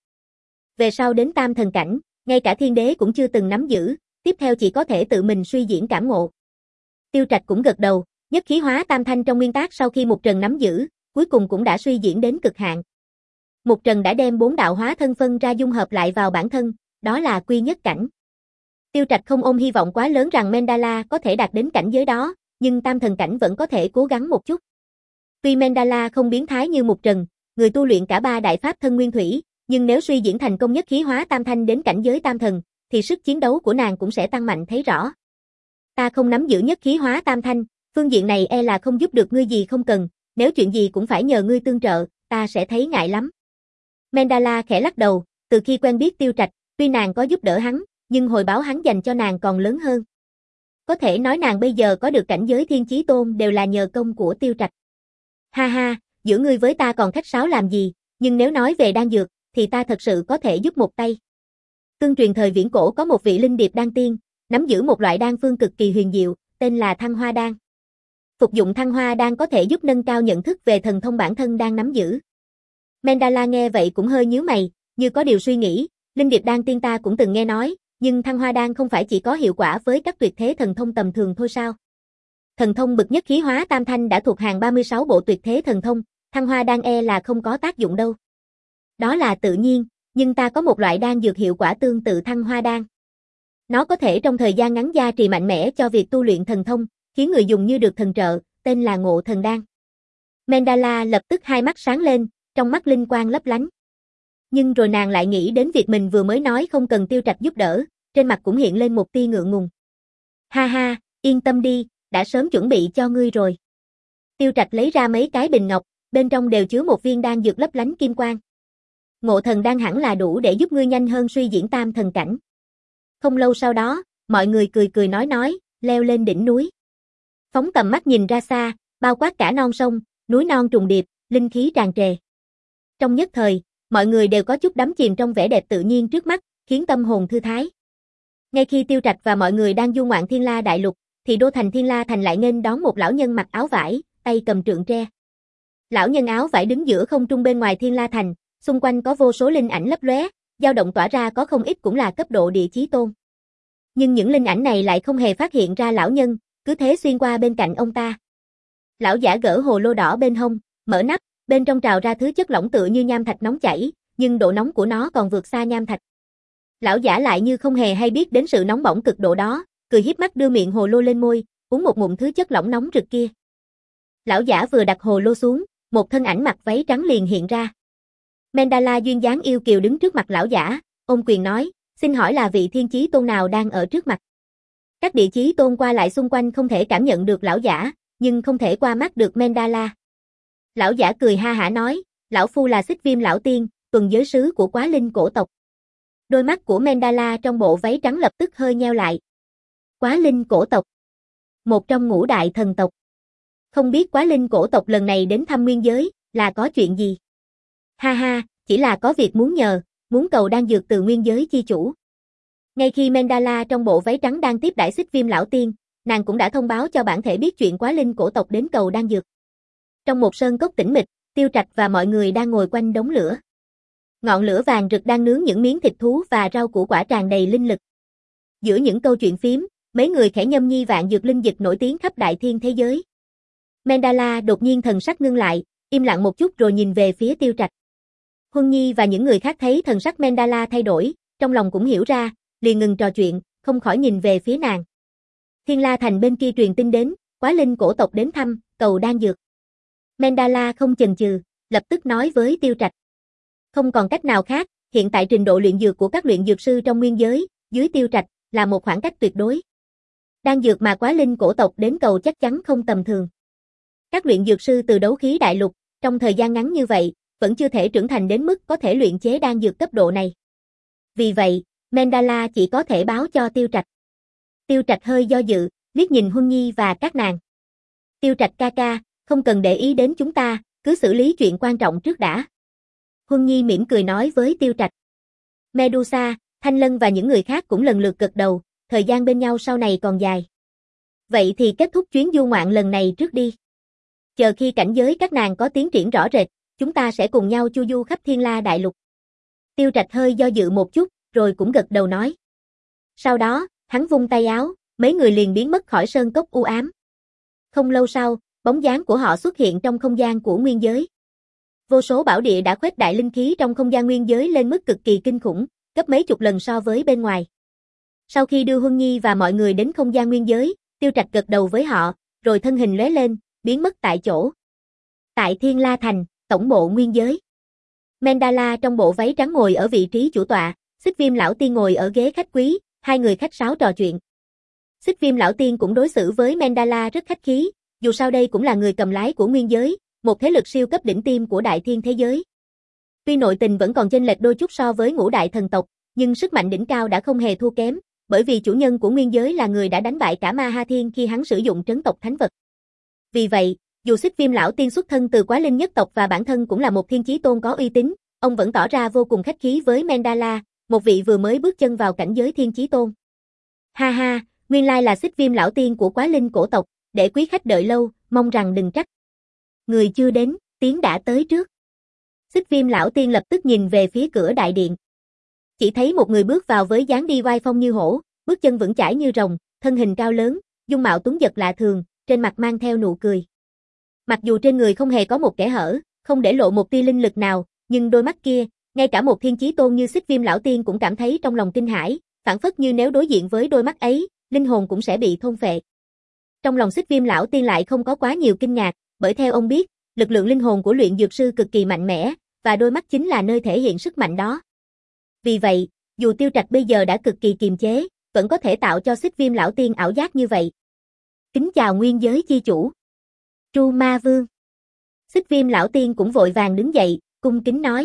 Về sau đến tam thần cảnh, ngay cả thiên đế cũng chưa từng nắm giữ, tiếp theo chỉ có thể tự mình suy diễn cảm ngộ. Tiêu Trạch cũng gật đầu, nhất khí hóa tam thanh trong nguyên tác sau khi Mục Trần nắm giữ, cuối cùng cũng đã suy diễn đến cực hạn. Mục Trần đã đem bốn đạo hóa thân phân ra dung hợp lại vào bản thân, đó là quy nhất cảnh. Tiêu Trạch không ôm hy vọng quá lớn rằng Mendala có thể đạt đến cảnh giới đó, nhưng tam thần cảnh vẫn có thể cố gắng một chút. Tuy Mendala không biến thái như Mục Trần, người tu luyện cả ba đại pháp thân nguyên thủy, nhưng nếu suy diễn thành công nhất khí hóa tam thanh đến cảnh giới tam thần, thì sức chiến đấu của nàng cũng sẽ tăng mạnh thấy rõ. Ta không nắm giữ nhất khí hóa tam thanh, phương diện này e là không giúp được ngươi gì không cần, nếu chuyện gì cũng phải nhờ ngươi tương trợ, ta sẽ thấy ngại lắm. Mendala khẽ lắc đầu, từ khi quen biết Tiêu Trạch, tuy nàng có giúp đỡ hắn, nhưng hồi báo hắn dành cho nàng còn lớn hơn. Có thể nói nàng bây giờ có được cảnh giới thiên chí tôn đều là nhờ công của Tiêu Trạch. Ha ha, giữa ngươi với ta còn khách sáo làm gì, nhưng nếu nói về đan dược, thì ta thật sự có thể giúp một tay. Tương truyền thời viễn cổ có một vị linh điệp đan tiên, nắm giữ một loại đan phương cực kỳ huyền diệu, tên là Thăng Hoa đan. Phục dụng Thăng Hoa đan có thể giúp nâng cao nhận thức về thần thông bản thân đang nắm giữ. Mendala nghe vậy cũng hơi nhíu mày, như có điều suy nghĩ, linh điệp đan tiên ta cũng từng nghe nói, nhưng Thăng Hoa đan không phải chỉ có hiệu quả với các tuyệt thế thần thông tầm thường thôi sao? Thần thông bậc nhất khí hóa tam thanh đã thuộc hàng ba mươi sáu bộ tuyệt thế thần thông, Thăng Hoa đan e là không có tác dụng đâu. Đó là tự nhiên, nhưng ta có một loại đan dược hiệu quả tương tự Thăng Hoa đan. Nó có thể trong thời gian ngắn gia trì mạnh mẽ cho việc tu luyện thần thông, khiến người dùng như được thần trợ, tên là Ngộ Thần đan. Mendala lập tức hai mắt sáng lên, trong mắt linh quang lấp lánh. Nhưng rồi nàng lại nghĩ đến việc mình vừa mới nói không cần Tiêu Trạch giúp đỡ, trên mặt cũng hiện lên một tia ngượng ngùng. Ha ha, yên tâm đi, đã sớm chuẩn bị cho ngươi rồi. Tiêu Trạch lấy ra mấy cái bình ngọc, bên trong đều chứa một viên đan dược lấp lánh kim quang. Ngộ Thần đan hẳn là đủ để giúp ngươi nhanh hơn suy diễn tam thần cảnh. Không lâu sau đó, mọi người cười cười nói nói, leo lên đỉnh núi. Phóng tầm mắt nhìn ra xa, bao quát cả non sông, núi non trùng điệp, linh khí tràn trề. Trong nhất thời, mọi người đều có chút đắm chìm trong vẻ đẹp tự nhiên trước mắt, khiến tâm hồn thư thái. Ngay khi Tiêu Trạch và mọi người đang du ngoạn Thiên La Đại Lục, thì đô thành Thiên La Thành lại nghênh đón một lão nhân mặc áo vải, tay cầm trượng tre. Lão nhân áo vải đứng giữa không trung bên ngoài Thiên La Thành, xung quanh có vô số linh ảnh lấp lóe, dao động tỏa ra có không ít cũng là cấp độ địa chí tôn. Nhưng những linh ảnh này lại không hề phát hiện ra lão nhân, cứ thế xuyên qua bên cạnh ông ta. Lão giả gỡ hồ lô đỏ bên hông, mở nắp, bên trong trào ra thứ chất lỏng tựa như nham thạch nóng chảy, nhưng độ nóng của nó còn vượt xa nham thạch. Lão giả lại như không hề hay biết đến sự nóng bỏng cực độ đó, cười híp mắt đưa miệng hồ lô lên môi, uống một ngụm thứ chất lỏng nóng rực kia. Lão giả vừa đặt hồ lô xuống, một thân ảnh mặc váy trắng liền hiện ra. Mendala duyên dáng yêu kiều đứng trước mặt lão giả, ôm quyền nói, xin hỏi là vị thiên chí tôn nào đang ở trước mặt. Các địa chí tôn qua lại xung quanh không thể cảm nhận được lão giả, nhưng không thể qua mắt được Mendala. Lão giả cười ha hả nói, lão phu là Xích Viêm lão tiên, tuần giới sứ của Quá Linh cổ tộc. Đôi mắt của Mendala trong bộ váy trắng lập tức hơi nheo lại. Quá Linh cổ tộc, một trong ngũ đại thần tộc. Không biết Quá Linh cổ tộc lần này đến thăm nguyên giới, là có chuyện gì? Ha ha, chỉ là có việc muốn nhờ, muốn cầu đan dược từ nguyên giới chi chủ. Ngay khi Mendala trong bộ váy trắng đang tiếp đãi Xích Viêm lão tiên, nàng cũng đã thông báo cho bản thể biết chuyện Quá Linh cổ tộc đến cầu đan dược. Trong một sơn cốc tĩnh mịch, Tiêu Trạch và mọi người đang ngồi quanh đống lửa. Ngọn lửa vàng rực đang nướng những miếng thịt thú và rau củ quả tràn đầy linh lực. Giữa những câu chuyện phím, mấy người khẽ nhâm nhi vạn dược linh dịch nổi tiếng khắp đại thiên thế giới. Mendala đột nhiên thần sắc ngưng lại, im lặng một chút rồi nhìn về phía Tiêu Trạch. Huân Nhi và những người khác thấy thần sắc Mendala thay đổi, trong lòng cũng hiểu ra, liền ngừng trò chuyện, không khỏi nhìn về phía nàng. Thiên La Thành bên kia truyền tin đến, Quá Linh cổ tộc đến thăm, cầu đan dược. Mendala không chần chừ, lập tức nói với Tiêu Trạch. Không còn cách nào khác, hiện tại trình độ luyện dược của các luyện dược sư trong nguyên giới, dưới Tiêu Trạch, là một khoảng cách tuyệt đối. Đan dược mà Quá Linh cổ tộc đến cầu chắc chắn không tầm thường. Các luyện dược sư từ đấu khí đại lục, trong thời gian ngắn như vậy, vẫn chưa thể trưởng thành đến mức có thể luyện chế đan dược cấp độ này. Vì vậy, Mendala chỉ có thể báo cho Tiêu Trạch. Tiêu Trạch hơi do dự, liếc nhìn Huân Nhi và các nàng. Tiêu Trạch ca ca, không cần để ý đến chúng ta, cứ xử lý chuyện quan trọng trước đã. Huân Nhi mỉm cười nói với Tiêu Trạch. Medusa, Thanh Lân và những người khác cũng lần lượt gật đầu, thời gian bên nhau sau này còn dài. Vậy thì kết thúc chuyến du ngoạn lần này trước đi. Chờ khi cảnh giới các nàng có tiến triển rõ rệt, chúng ta sẽ cùng nhau chu du khắp Thiên La Đại Lục. Tiêu Trạch hơi do dự một chút, rồi cũng gật đầu nói. Sau đó, hắn vung tay áo, mấy người liền biến mất khỏi sơn cốc u ám. Không lâu sau, bóng dáng của họ xuất hiện trong không gian của nguyên giới. Vô số bảo địa đã khuếch đại linh khí trong không gian nguyên giới lên mức cực kỳ kinh khủng, gấp mấy chục lần so với bên ngoài. Sau khi đưa Huân Nhi và mọi người đến không gian nguyên giới, Tiêu Trạch gật đầu với họ, rồi thân hình lóe lên, biến mất tại chỗ. Tại Thiên La Thành, tổng bộ nguyên giới. Mandala trong bộ váy trắng ngồi ở vị trí chủ tọa, Xích Viêm lão tiên ngồi ở ghế khách quý, hai người khách sáo trò chuyện. Xích Viêm lão tiên cũng đối xử với Mandala rất khách khí, dù sao đây cũng là người cầm lái của nguyên giới, một thế lực siêu cấp đỉnh tiêm của đại thiên thế giới. Tuy nội tình vẫn còn chênh lệch đôi chút so với ngũ đại thần tộc, nhưng sức mạnh đỉnh cao đã không hề thua kém, bởi vì chủ nhân của nguyên giới là người đã đánh bại cả Ma Ha Thiên khi hắn sử dụng trấn tộc thánh vật. Vì vậy, dù Xích Viêm lão tiên xuất thân từ Quá Linh nhất tộc và bản thân cũng là một thiên chí tôn có uy tín, ông vẫn tỏ ra vô cùng khách khí với Mandala, một vị vừa mới bước chân vào cảnh giới thiên chí tôn. Ha ha, nguyên lai là Xích Viêm lão tiên của Quá Linh cổ tộc, để quý khách đợi lâu, mong rằng đừng trách. Người chưa đến, tiếng đã tới trước. Xích Viêm lão tiên lập tức nhìn về phía cửa đại điện. Chỉ thấy một người bước vào với dáng đi oai phong như hổ, bước chân vững chãi như rồng, thân hình cao lớn, dung mạo tuấn giật lạ thường, trên mặt mang theo nụ cười. Mặc dù trên người không hề có một kẽ hở, không để lộ một tia linh lực nào, nhưng đôi mắt kia, ngay cả một thiên chí tôn như Xích Viêm lão tiên cũng cảm thấy trong lòng kinh hãi, phảng phất như nếu đối diện với đôi mắt ấy, linh hồn cũng sẽ bị thôn phệ. Trong lòng Xích Viêm lão tiên lại không có quá nhiều kinh ngạc, bởi theo ông biết, lực lượng linh hồn của luyện dược sư cực kỳ mạnh mẽ, và đôi mắt chính là nơi thể hiện sức mạnh đó. Vì vậy, dù Tiêu Trạch bây giờ đã cực kỳ kiềm chế, vẫn có thể tạo cho Xích Viêm lão tiên ảo giác như vậy. Kính chào nguyên giới chi chủ. Tru Ma Vương. Xích Viêm lão tiên cũng vội vàng đứng dậy, cung kính nói.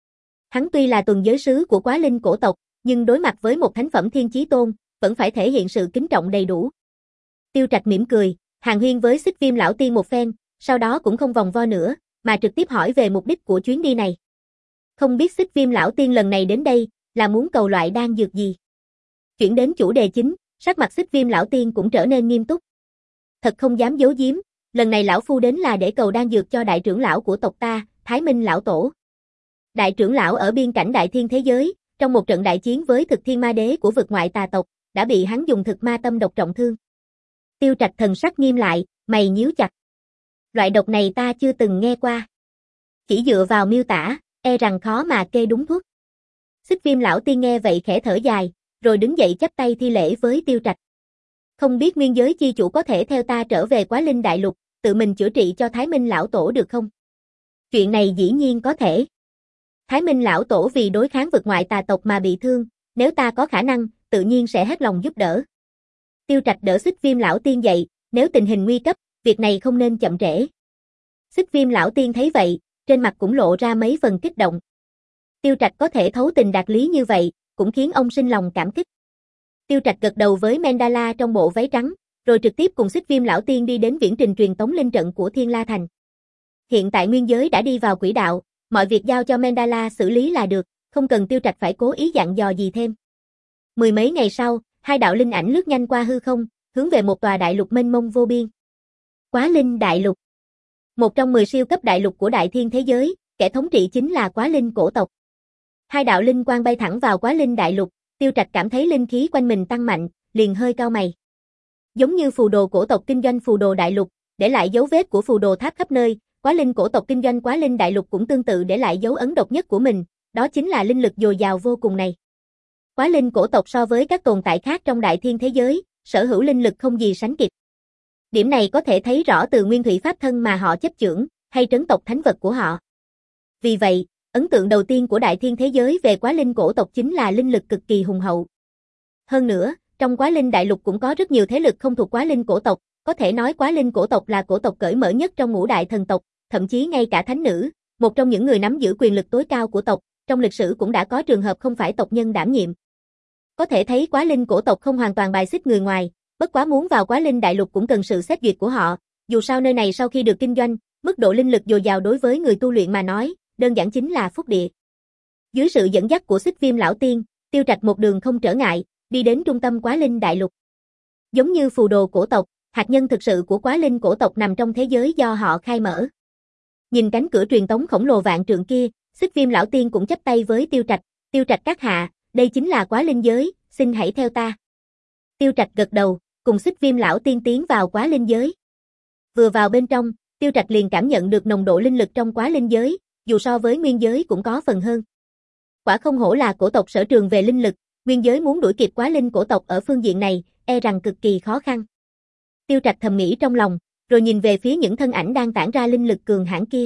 Hắn tuy là tuần giới sứ của Quá Linh cổ tộc, nhưng đối mặt với một thánh phẩm thiên chí tôn, vẫn phải thể hiện sự kính trọng đầy đủ. Tiêu Trạch mỉm cười, hàn huyên với Xích Viêm lão tiên một phen, sau đó cũng không vòng vo nữa, mà trực tiếp hỏi về mục đích của chuyến đi này. Không biết Xích Viêm lão tiên lần này đến đây, là muốn cầu loại đan dược gì? Chuyển đến chủ đề chính, sắc mặt Xích Viêm lão tiên cũng trở nên nghiêm túc. Thật không dám giấu giếm, lần này lão phu đến là để cầu đan dược cho đại trưởng lão của tộc ta, Thái Minh lão tổ. Đại trưởng lão ở biên cảnh đại thiên thế giới, trong một trận đại chiến với thực thiên ma đế của vực ngoại tà tộc, đã bị hắn dùng thực ma tâm độc trọng thương. Tiêu Trạch thần sắc nghiêm lại, mày nhíu chặt. Loại độc này ta chưa từng nghe qua. Chỉ dựa vào miêu tả, e rằng khó mà kê đúng thuốc. Xích Viêm lão tiên nghe vậy khẽ thở dài, rồi đứng dậy chắp tay thi lễ với Tiêu Trạch. Không biết nguyên giới chi chủ có thể theo ta trở về Quá Linh đại lục, tự mình chữa trị cho Thái Minh lão tổ được không? Chuyện này dĩ nhiên có thể. Thái Minh lão tổ vì đối kháng vực ngoại tà tộc mà bị thương, nếu ta có khả năng, tự nhiên sẽ hết lòng giúp đỡ. Tiêu Trạch đỡ Xích Viêm lão tiên dậy, nếu tình hình nguy cấp, việc này không nên chậm trễ. Xích Viêm lão tiên thấy vậy, trên mặt cũng lộ ra mấy phần kích động. Tiêu Trạch có thể thấu tình đạt lý như vậy, cũng khiến ông sinh lòng cảm kích. Tiêu Trạch gật đầu với Mandala trong bộ váy trắng, rồi trực tiếp cùng Xích Viêm lão tiên đi đến viễn trình truyền tống linh trận của Thiên La Thành. Hiện tại nguyên giới đã đi vào quỹ đạo, mọi việc giao cho Mandala xử lý là được, không cần Tiêu Trạch phải cố ý dặn dò gì thêm. Mười mấy ngày sau, hai đạo linh ảnh lướt nhanh qua hư không, hướng về một tòa đại lục mênh mông vô biên. Quá Linh đại lục. Một trong mười siêu cấp đại lục của đại thiên thế giới, kẻ thống trị chính là Quá Linh cổ tộc. Hai đạo linh quang bay thẳng vào Quá Linh đại lục, Tiêu Trạch cảm thấy linh khí quanh mình tăng mạnh, liền hơi cau mày. Giống như phù đồ cổ tộc kinh doanh phù đồ đại lục, để lại dấu vết của phù đồ tháp khắp nơi, Quá Linh cổ tộc kinh doanh Quá Linh đại lục cũng tương tự để lại dấu ấn độc nhất của mình, đó chính là linh lực dồi dào vô cùng này. Quá Linh cổ tộc so với các tồn tại khác trong đại thiên thế giới, sở hữu linh lực không gì sánh kịp. Điểm này có thể thấy rõ từ nguyên thủy pháp thân mà họ chấp chưởng, hay trấn tộc thánh vật của họ. Vì vậy, ấn tượng đầu tiên của đại thiên thế giới về Quá Linh cổ tộc chính là linh lực cực kỳ hùng hậu. Hơn nữa, trong Quá Linh đại lục cũng có rất nhiều thế lực không thuộc Quá Linh cổ tộc, có thể nói Quá Linh cổ tộc là cổ tộc cởi mở nhất trong ngũ đại thần tộc, thậm chí ngay cả thánh nữ, một trong những người nắm giữ quyền lực tối cao của tộc, trong lịch sử cũng đã có trường hợp không phải tộc nhân đảm nhiệm. Có thể thấy Quá Linh cổ tộc không hoàn toàn bài xích người ngoài, bất quá muốn vào Quá Linh đại lục cũng cần sự xét duyệt của họ, dù sao nơi này sau khi được kinh doanh, mức độ linh lực dồi dào đối với người tu luyện mà nói, đơn giản chính là phúc địa. Dưới sự dẫn dắt của Xích Viêm lão tiên, Tiêu Trạch một đường không trở ngại, đi đến trung tâm Quá Linh đại lục. Giống như phù đồ cổ tộc, hạt nhân thực sự của Quá Linh cổ tộc nằm trong thế giới do họ khai mở. Nhìn cánh cửa truyền tống khổng lồ vạn trượng kia, Xích Viêm lão tiên cũng chắp tay với Tiêu Trạch, "Tiêu Trạch các hạ, đây chính là Quá Linh giới, xin hãy theo ta." Tiêu Trạch gật đầu, cùng Xích Viêm lão tiên tiến vào Quá Linh giới. Vừa vào bên trong, Tiêu Trạch liền cảm nhận được nồng độ linh lực trong Quá Linh giới, dù so với nguyên giới cũng có phần hơn. Quả không hổ là cổ tộc sở trường về linh lực, nguyên giới muốn đuổi kịp Quá Linh cổ tộc ở phương diện này, e rằng cực kỳ khó khăn. Tiêu Trạch thầm nghĩ trong lòng, rồi nhìn về phía những thân ảnh đang tản ra linh lực cường hãn kia.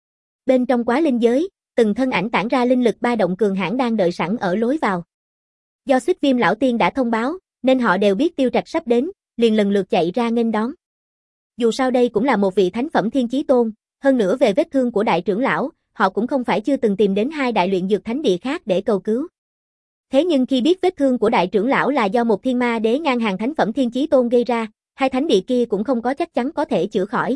Bên trong Quá Linh giới, từng thân ảnh tản ra linh lực ba động cường hãn đang đợi sẵn ở lối vào. Do Xích Viêm lão tiên đã thông báo, nên họ đều biết Tiêu Trạch sắp đến, liền lần lượt chạy ra nghênh đón. Dù sao đây cũng là một vị thánh phẩm thiên chí tôn, hơn nữa về vết thương của đại trưởng lão, họ cũng không phải chưa từng tìm đến hai đại luyện dược thánh địa khác để cầu cứu. Thế nhưng khi biết vết thương của đại trưởng lão là do một thiên ma đế ngang hàng thánh phẩm thiên chí tôn gây ra, hai thánh địa kia cũng không có chắc chắn có thể chữa khỏi.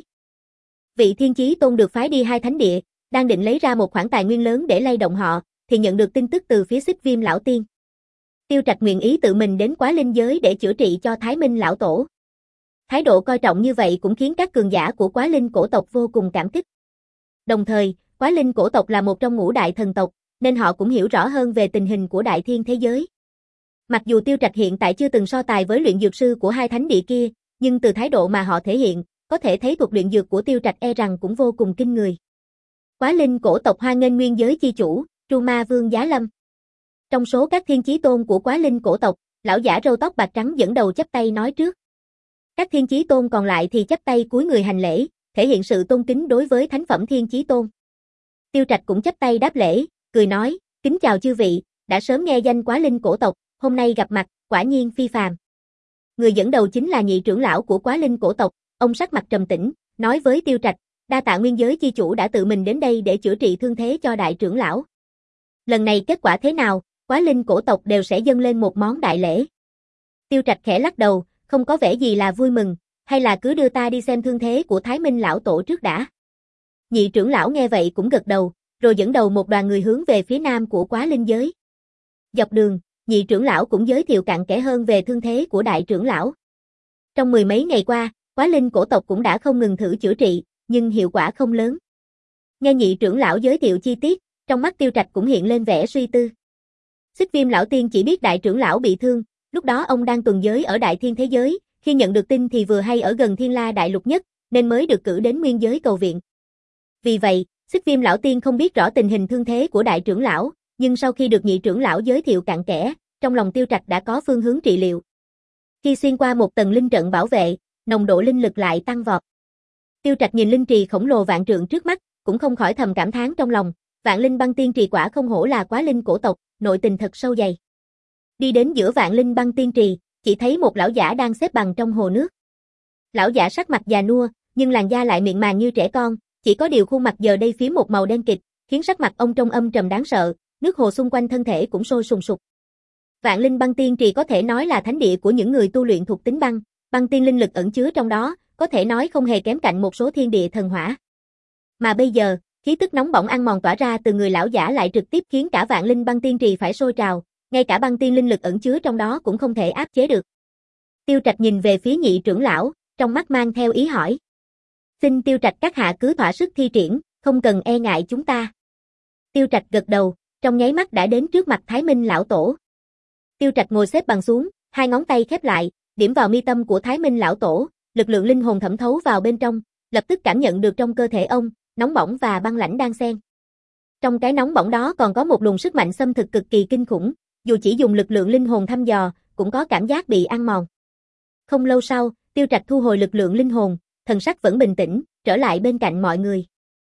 Vị thiên chí tôn được phái đi hai thánh địa, đang định lấy ra một khoản tài nguyên lớn để lay động họ, thì nhận được tin tức từ phía Xích Viêm lão tiên. Tiêu Trạch nguyện ý tự mình đến Quá Linh giới để chữa trị cho Thái Minh lão tổ. Thái độ coi trọng như vậy cũng khiến các cường giả của Quá Linh cổ tộc vô cùng cảm kích. Đồng thời, Quá Linh cổ tộc là một trong ngũ đại thần tộc, nên họ cũng hiểu rõ hơn về tình hình của đại thiên thế giới. Mặc dù Tiêu Trạch hiện tại chưa từng so tài với luyện dược sư của hai thánh địa kia, nhưng từ thái độ mà họ thể hiện, có thể thấy thuật luyện dược của Tiêu Trạch e rằng cũng vô cùng kinh người. Quá Linh cổ tộc hoan nghênh nguyên giới chi chủ, Tru Ma Vương Giá Lâm. Trong số các thiên chí tôn của Quá Linh cổ tộc, lão giả râu tóc bạc trắng dẫn đầu chắp tay nói trước. Các thiên chí tôn còn lại thì chắp tay cúi người hành lễ, thể hiện sự tôn kính đối với thánh phẩm thiên chí tôn. Tiêu Trạch cũng chắp tay đáp lễ, cười nói, kính chào chư vị, đã sớm nghe danh Quá Linh cổ tộc, hôm nay gặp mặt, quả nhiên phi phàm. Người dẫn đầu chính là nhị trưởng lão của Quá Linh cổ tộc, ông sắc mặt trầm tĩnh, nói với Tiêu Trạch, đa tạ nguyên giới chi chủ đã tự mình đến đây để chữa trị thương thế cho đại trưởng lão. Lần này kết quả thế nào, Quá Linh cổ tộc đều sẽ dâng lên một món đại lễ. Tiêu Trạch khẽ lắc đầu, không có vẻ gì là vui mừng, hay là cứ đưa ta đi xem thương thế của Thái Minh lão tổ trước đã. Nhị trưởng lão nghe vậy cũng gật đầu, rồi dẫn đầu một đoàn người hướng về phía nam của Quá Linh giới. Dọc đường, nhị trưởng lão cũng giới thiệu cặn kẽ hơn về thương thế của đại trưởng lão. Trong mười mấy ngày qua, Quá Linh cổ tộc cũng đã không ngừng thử chữa trị, nhưng hiệu quả không lớn. Nghe nhị trưởng lão giới thiệu chi tiết, trong mắt Tiêu Trạch cũng hiện lên vẻ suy tư. Xích Viêm lão tiên chỉ biết đại trưởng lão bị thương, lúc đó ông đang tuần giới ở đại thiên thế giới, khi nhận được tin thì vừa hay ở gần Thiên La đại lục nhất, nên mới được cử đến nguyên giới cầu viện. Vì vậy, Xích Viêm lão tiên không biết rõ tình hình thương thế của đại trưởng lão, nhưng sau khi được nhị trưởng lão giới thiệu cặn kẽ, trong lòng Tiêu Trạch đã có phương hướng trị liệu. Khi xuyên qua một tầng linh trận bảo vệ, nồng độ linh lực lại tăng vọt. Tiêu Trạch nhìn linh trì khổng lồ vạn trượng trước mắt, cũng không khỏi thầm cảm thán trong lòng, Vạn Linh Băng Tiên Trì quả không hổ là Quá Linh cổ tộc, nội tình thật sâu dày. Đi đến giữa Vạn Linh Băng Tiên Trì, chỉ thấy một lão giả đang xếp bằng trong hồ nước. Lão giả sắc mặt già nua, nhưng làn da lại mịn màng như trẻ con, chỉ có điều khuôn mặt giờ đây phím một màu đen kịt, khiến sắc mặt ông trông âm trầm đáng sợ, nước hồ xung quanh thân thể cũng sôi sùng sục. Vạn Linh Băng Tiên Trì có thể nói là thánh địa của những người tu luyện thuộc tính băng, băng tiên linh lực ẩn chứa trong đó, có thể nói không hề kém cạnh một số thiên địa thần hỏa. Mà bây giờ, khí tức nóng bỏng ăn mòn tỏa ra từ người lão giả lại trực tiếp khiến cả Vạn Linh Băng Tiên Trì phải sôi trào, ngay cả băng tiên linh lực ẩn chứa trong đó cũng không thể áp chế được. Tiêu Trạch nhìn về phía nhị trưởng lão, trong mắt mang theo ý hỏi. Xin Tiêu Trạch các hạ cứ thỏa sức thi triển, không cần e ngại chúng ta. Tiêu Trạch gật đầu, trong nháy mắt đã đến trước mặt Thái Minh lão tổ. Tiêu Trạch ngồi xếp bằng xuống, hai ngón tay khép lại, điểm vào mi tâm của Thái Minh lão tổ, lực lượng linh hồn thẩm thấu vào bên trong, lập tức cảm nhận được trong cơ thể ông, nóng bỏng và băng lãnh đang xen. Trong cái nóng bỏng đó còn có một luồng sức mạnh xâm thực cực kỳ kinh khủng, dù chỉ dùng lực lượng linh hồn thăm dò, cũng có cảm giác bị ăn mòn. Không lâu sau, Tiêu Trạch thu hồi lực lượng linh hồn, thần sắc vẫn bình tĩnh, trở lại bên cạnh mọi người.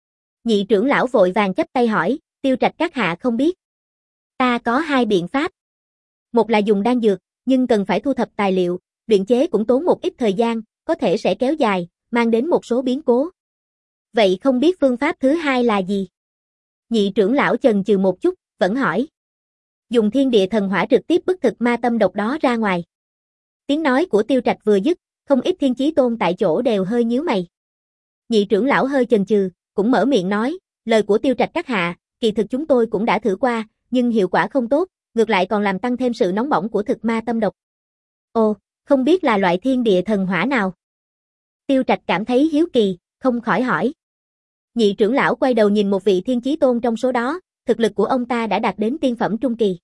Nhị trưởng lão vội vàng chắp tay hỏi, Tiêu Trạch các hạ không biết. Ta có hai biện pháp. Một là dùng đan dược, nhưng cần phải thu thập tài liệu, luyện chế cũng tốn một ít thời gian, có thể sẽ kéo dài, mang đến một số biến cố. Vậy không biết phương pháp thứ hai là gì? Nhị trưởng lão chần chừ một chút, vẫn hỏi. Dùng thiên địa thần hỏa trực tiếp bức thực ma tâm độc đó ra ngoài. Tiếng nói của Tiêu Trạch vừa dứt, không ít thiên chí tôn tại chỗ đều hơi nhíu mày. Nhị trưởng lão hơi chần chừ, cũng mở miệng nói, lời của Tiêu Trạch các hạ, kỳ thực chúng tôi cũng đã thử qua, nhưng hiệu quả không tốt, ngược lại còn làm tăng thêm sự nóng bỏng của thực ma tâm độc. Ồ, không biết là loại thiên địa thần hỏa nào? Tiêu Trạch cảm thấy hiếu kỳ, không khỏi hỏi. Nhị trưởng lão quay đầu nhìn một vị thiên chí tôn trong số đó, thực lực của ông ta đã đạt đến tiên phẩm trung kỳ.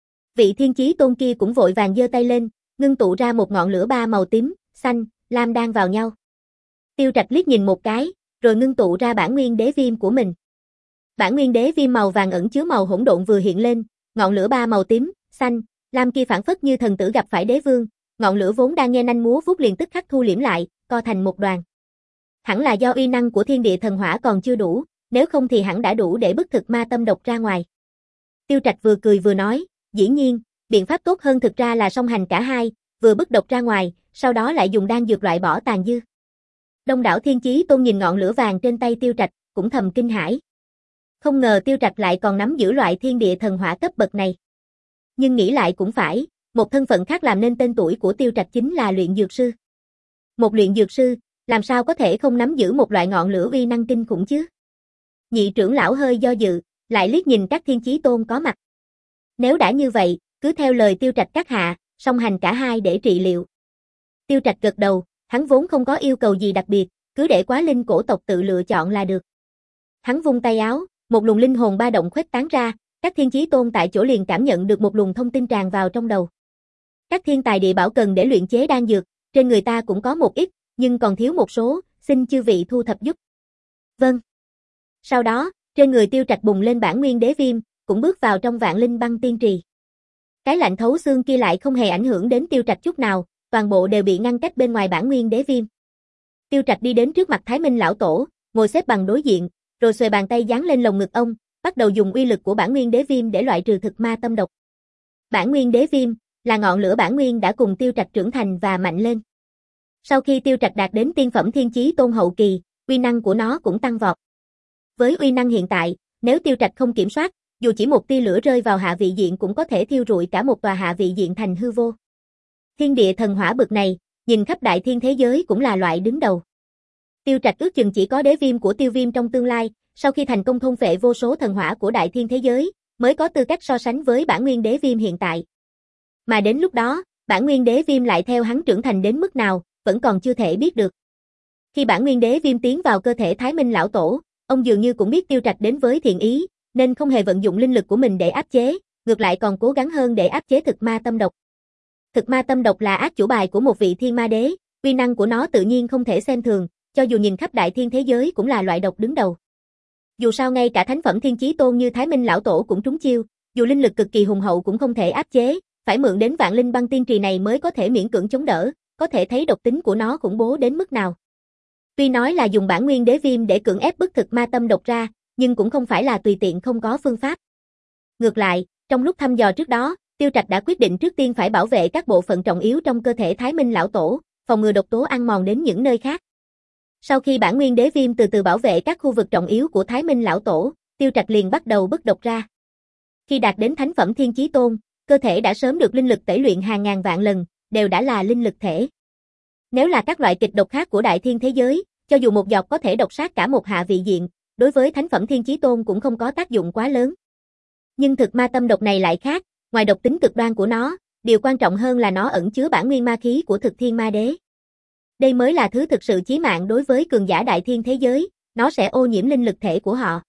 Vị thiên chí tôn kia cũng vội vàng giơ tay lên, ngưng tụ ra một ngọn lửa ba màu tím, xanh, lam đan vào nhau. Tiêu Trạch liếc nhìn một cái, rồi ngưng tụ ra bản nguyên đế viêm của mình. Bản nguyên đế viêm màu vàng ẩn chứa màu hỗn độn vừa hiện lên, ngọn lửa ba màu tím, xanh, lam kia phản phất như thần tử gặp phải đế vương, ngọn lửa vốn đang nhe nanh múa vuốt liền tức khắc thu liễm lại, co thành một đoàn. Hẳn là do uy năng của thiên địa thần hỏa còn chưa đủ, nếu không thì hẳn đã đủ để bức thực ma tâm độc ra ngoài. Tiêu Trạch vừa cười vừa nói, dĩ nhiên, biện pháp tốt hơn thực ra là song hành cả hai, vừa bức độc ra ngoài, sau đó lại dùng đan dược loại bỏ tàn dư. Đông đảo Thiên Chí Tôn nhìn ngọn lửa vàng trên tay Tiêu Trạch, cũng thầm kinh hãi. Không ngờ Tiêu Trạch lại còn nắm giữ loại thiên địa thần hỏa cấp bậc này. Nhưng nghĩ lại cũng phải, một thân phận khác làm nên tên tuổi của Tiêu Trạch chính là luyện dược sư. Một luyện dược sư, làm sao có thể không nắm giữ một loại ngọn lửa uy năng kinh khủng chứ? Nhị trưởng lão hơi do dự, lại liếc nhìn các Thiên Chí Tôn có mặt. Nếu đã như vậy, cứ theo lời Tiêu Trạch các hạ, song hành cả hai để trị liệu. Tiêu Trạch gật đầu, hắn vốn không có yêu cầu gì đặc biệt, cứ để Quá Linh cổ tộc tự lựa chọn là được. Hắn vung tay áo, một luồng linh hồn ba động khuếch tán ra, các Thiên Chí Tôn tại chỗ liền cảm nhận được một luồng thông tin tràn vào trong đầu. Các thiên tài địa bảo cần để luyện chế đan dược, trên người ta cũng có một ít, nhưng còn thiếu một số, xin chư vị thu thập giúp. Vâng. Sau đó, trên người Tiêu Trạch bùng lên bản nguyên đế viêm, cũng bước vào trong vạn linh băng tiên trì. Cái lạnh thấu xương kia lại không hề ảnh hưởng đến Tiêu Trạch chút nào, toàn bộ đều bị ngăn cách bên ngoài bản nguyên đế viêm. Tiêu Trạch đi đến trước mặt Thái Minh lão tổ, ngồi xếp bằng đối diện, rồi xuề bàn tay giáng lên lồng ngực ông, bắt đầu dùng uy lực của bản nguyên đế viêm để loại trừ thực ma tâm độc. Bản nguyên đế viêm là ngọn lửa bản nguyên đã cùng Tiêu Trạch trưởng thành và mạnh lên. Sau khi Tiêu Trạch đạt đến tiên phẩm Thiên Chí Tôn hậu kỳ, uy năng của nó cũng tăng vọt. Với uy năng hiện tại, nếu Tiêu Trạch không kiểm soát, dù chỉ một tia lửa rơi vào hạ vị diện cũng có thể thiêu rụi cả một tòa hạ vị diện thành hư vô. Thiên địa thần hỏa bực này, nhìn khắp đại thiên thế giới cũng là loại đứng đầu. Tiêu Trạch ước chừng chỉ có đế viêm của Tiêu Viêm trong tương lai, sau khi thành công thôn phệ vô số thần hỏa của đại thiên thế giới, mới có tư cách so sánh với bản nguyên đế viêm hiện tại. Mà đến lúc đó, bản nguyên đế viêm lại theo hắn trưởng thành đến mức nào, vẫn còn chưa thể biết được. Khi bản nguyên đế viêm tiến vào cơ thể Thái Minh lão tổ, ông dường như cũng biết Tiêu Trạch đến với thiện ý, nên không hề vận dụng linh lực của mình để áp chế, ngược lại còn cố gắng hơn để áp chế thực ma tâm độc. Thực ma tâm độc là ác chủ bài của một vị thiên ma đế, uy năng của nó tự nhiên không thể xem thường, cho dù nhìn khắp đại thiên thế giới cũng là loại độc đứng đầu. Dù sao ngay cả thánh phẩm Thiên Chí Tôn như Thái Minh lão tổ cũng trúng chiêu, dù linh lực cực kỳ hùng hậu cũng không thể áp chế, phải mượn đến vạn linh băng tiên trì này mới có thể miễn cưỡng chống đỡ, có thể thấy độc tính của nó khủng bố đến mức nào. Tuy nói là dùng bản nguyên đế viêm để cưỡng ép bức thực ma tâm độc ra, nhưng cũng không phải là tùy tiện không có phương pháp. Ngược lại, trong lúc thăm dò trước đó, Tiêu Trạch đã quyết định trước tiên phải bảo vệ các bộ phận trọng yếu trong cơ thể Thái Minh lão tổ, phòng ngừa độc tố ăn mòn đến những nơi khác. Sau khi bản nguyên đế viêm từ từ bảo vệ các khu vực trọng yếu của Thái Minh lão tổ, Tiêu Trạch liền bắt đầu bức độc ra. Khi đạt đến thánh phẩm Thiên Chí Tôn, cơ thể đã sớm được linh lực tẩy luyện hàng ngàn vạn lần, đều đã là linh lực thể. Nếu là các loại kịch độc khác của đại thiên thế giới, cho dù một giọt có thể độc sát cả một hạ vị diện, đối với thánh phẩm Thiên Chí Tôn cũng không có tác dụng quá lớn. Nhưng thực ma tâm độc này lại khác, ngoài độc tính cực đoan của nó, điều quan trọng hơn là nó ẩn chứa bản nguyên ma khí của thực thiên ma đế. Đây mới là thứ thực sự chí mạng đối với cường giả đại thiên thế giới, nó sẽ ô nhiễm linh lực thể của họ.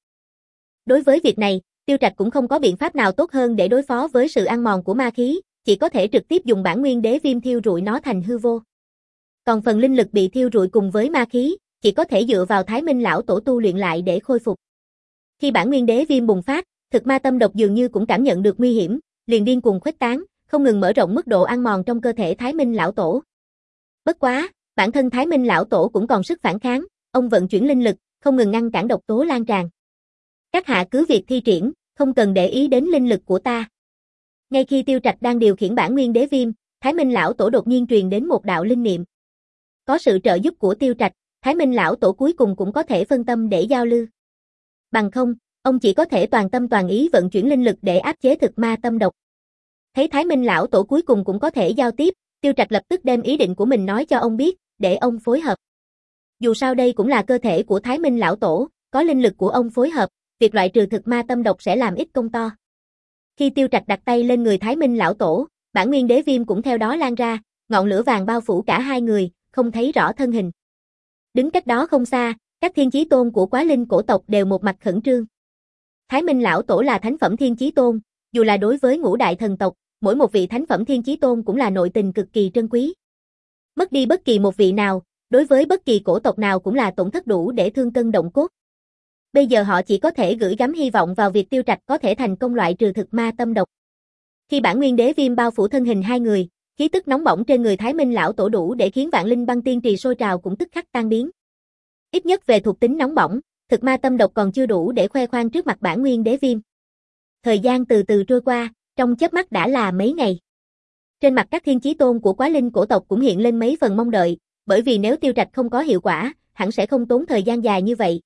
Đối với việc này, Tiêu Trạch cũng không có biện pháp nào tốt hơn để đối phó với sự ăn mòn của ma khí, chỉ có thể trực tiếp dùng bản nguyên đế viêm thiêu rụi nó thành hư vô. Còn phần linh lực bị thiêu rụi cùng với ma khí, chỉ có thể dựa vào Thái Minh lão tổ tu luyện lại để khôi phục. Khi bản nguyên đế viêm bùng phát, thực ma tâm độc dường như cũng cảm nhận được nguy hiểm, liền điên cuồng khuếch tán, không ngừng mở rộng mức độ ăn mòn trong cơ thể Thái Minh lão tổ. Bất quá, bản thân Thái Minh lão tổ cũng còn sức phản kháng, ông vận chuyển linh lực, không ngừng ngăn cản độc tố lan tràn. Các hạ cứ việc thi triển, không cần để ý đến linh lực của ta. Ngay khi Tiêu Trạch đang điều khiển bản nguyên đế viêm, Thái Minh lão tổ đột nhiên truyền đến một đạo linh niệm. Có sự trợ giúp của Tiêu Trạch, Thái Minh lão tổ cuối cùng cũng có thể phân tâm để giao lưu. Bằng không, ông chỉ có thể toàn tâm toàn ý vận chuyển linh lực để áp chế thực ma tâm độc. Thấy Thái Minh lão tổ cuối cùng cũng có thể giao tiếp, Tiêu Trạch lập tức đem ý định của mình nói cho ông biết, để ông phối hợp. Dù sao đây cũng là cơ thể của Thái Minh lão tổ, có linh lực của ông phối hợp, việc loại trừ thực ma tâm độc sẽ làm ít công to. Khi Tiêu Trạch đặt tay lên người Thái Minh lão tổ, bản nguyên đế viêm cũng theo đó lan ra, ngọn lửa vàng bao phủ cả hai người, không thấy rõ thân hình. Đứng cách đó không xa, các thiên chí tôn của Quá Linh cổ tộc đều một mặt khẩn trương. Thái Minh lão tổ là thánh phẩm thiên chí tôn, dù là đối với ngũ đại thần tộc, mỗi một vị thánh phẩm thiên chí tôn cũng là nội tình cực kỳ trân quý. Mất đi bất kỳ một vị nào, đối với bất kỳ cổ tộc nào cũng là tổn thất đủ để thương cân động cốt. Bây giờ họ chỉ có thể gửi gắm hy vọng vào việc Tiêu Trạch có thể thành công loại trừ thực ma tâm độc. Khi bản nguyên đế viêm bao phủ thân hình hai người, khí tức nóng bỏng trên người Thái Minh lão tổ đủ để khiến vạn linh băng tiên trì sôi trào cũng tức khắc tan biến. Ít nhất về thuộc tính nóng bỏng, thực ma tâm độc còn chưa đủ để khoe khoang trước mặt bản nguyên đế viêm. Thời gian từ từ trôi qua, trong chớp mắt đã là mấy ngày. Trên mặt các thiên chí tôn của Quá Linh cổ tộc cũng hiện lên mấy phần mong đợi, bởi vì nếu tiêu trạch không có hiệu quả, hẳn sẽ không tốn thời gian dài như vậy.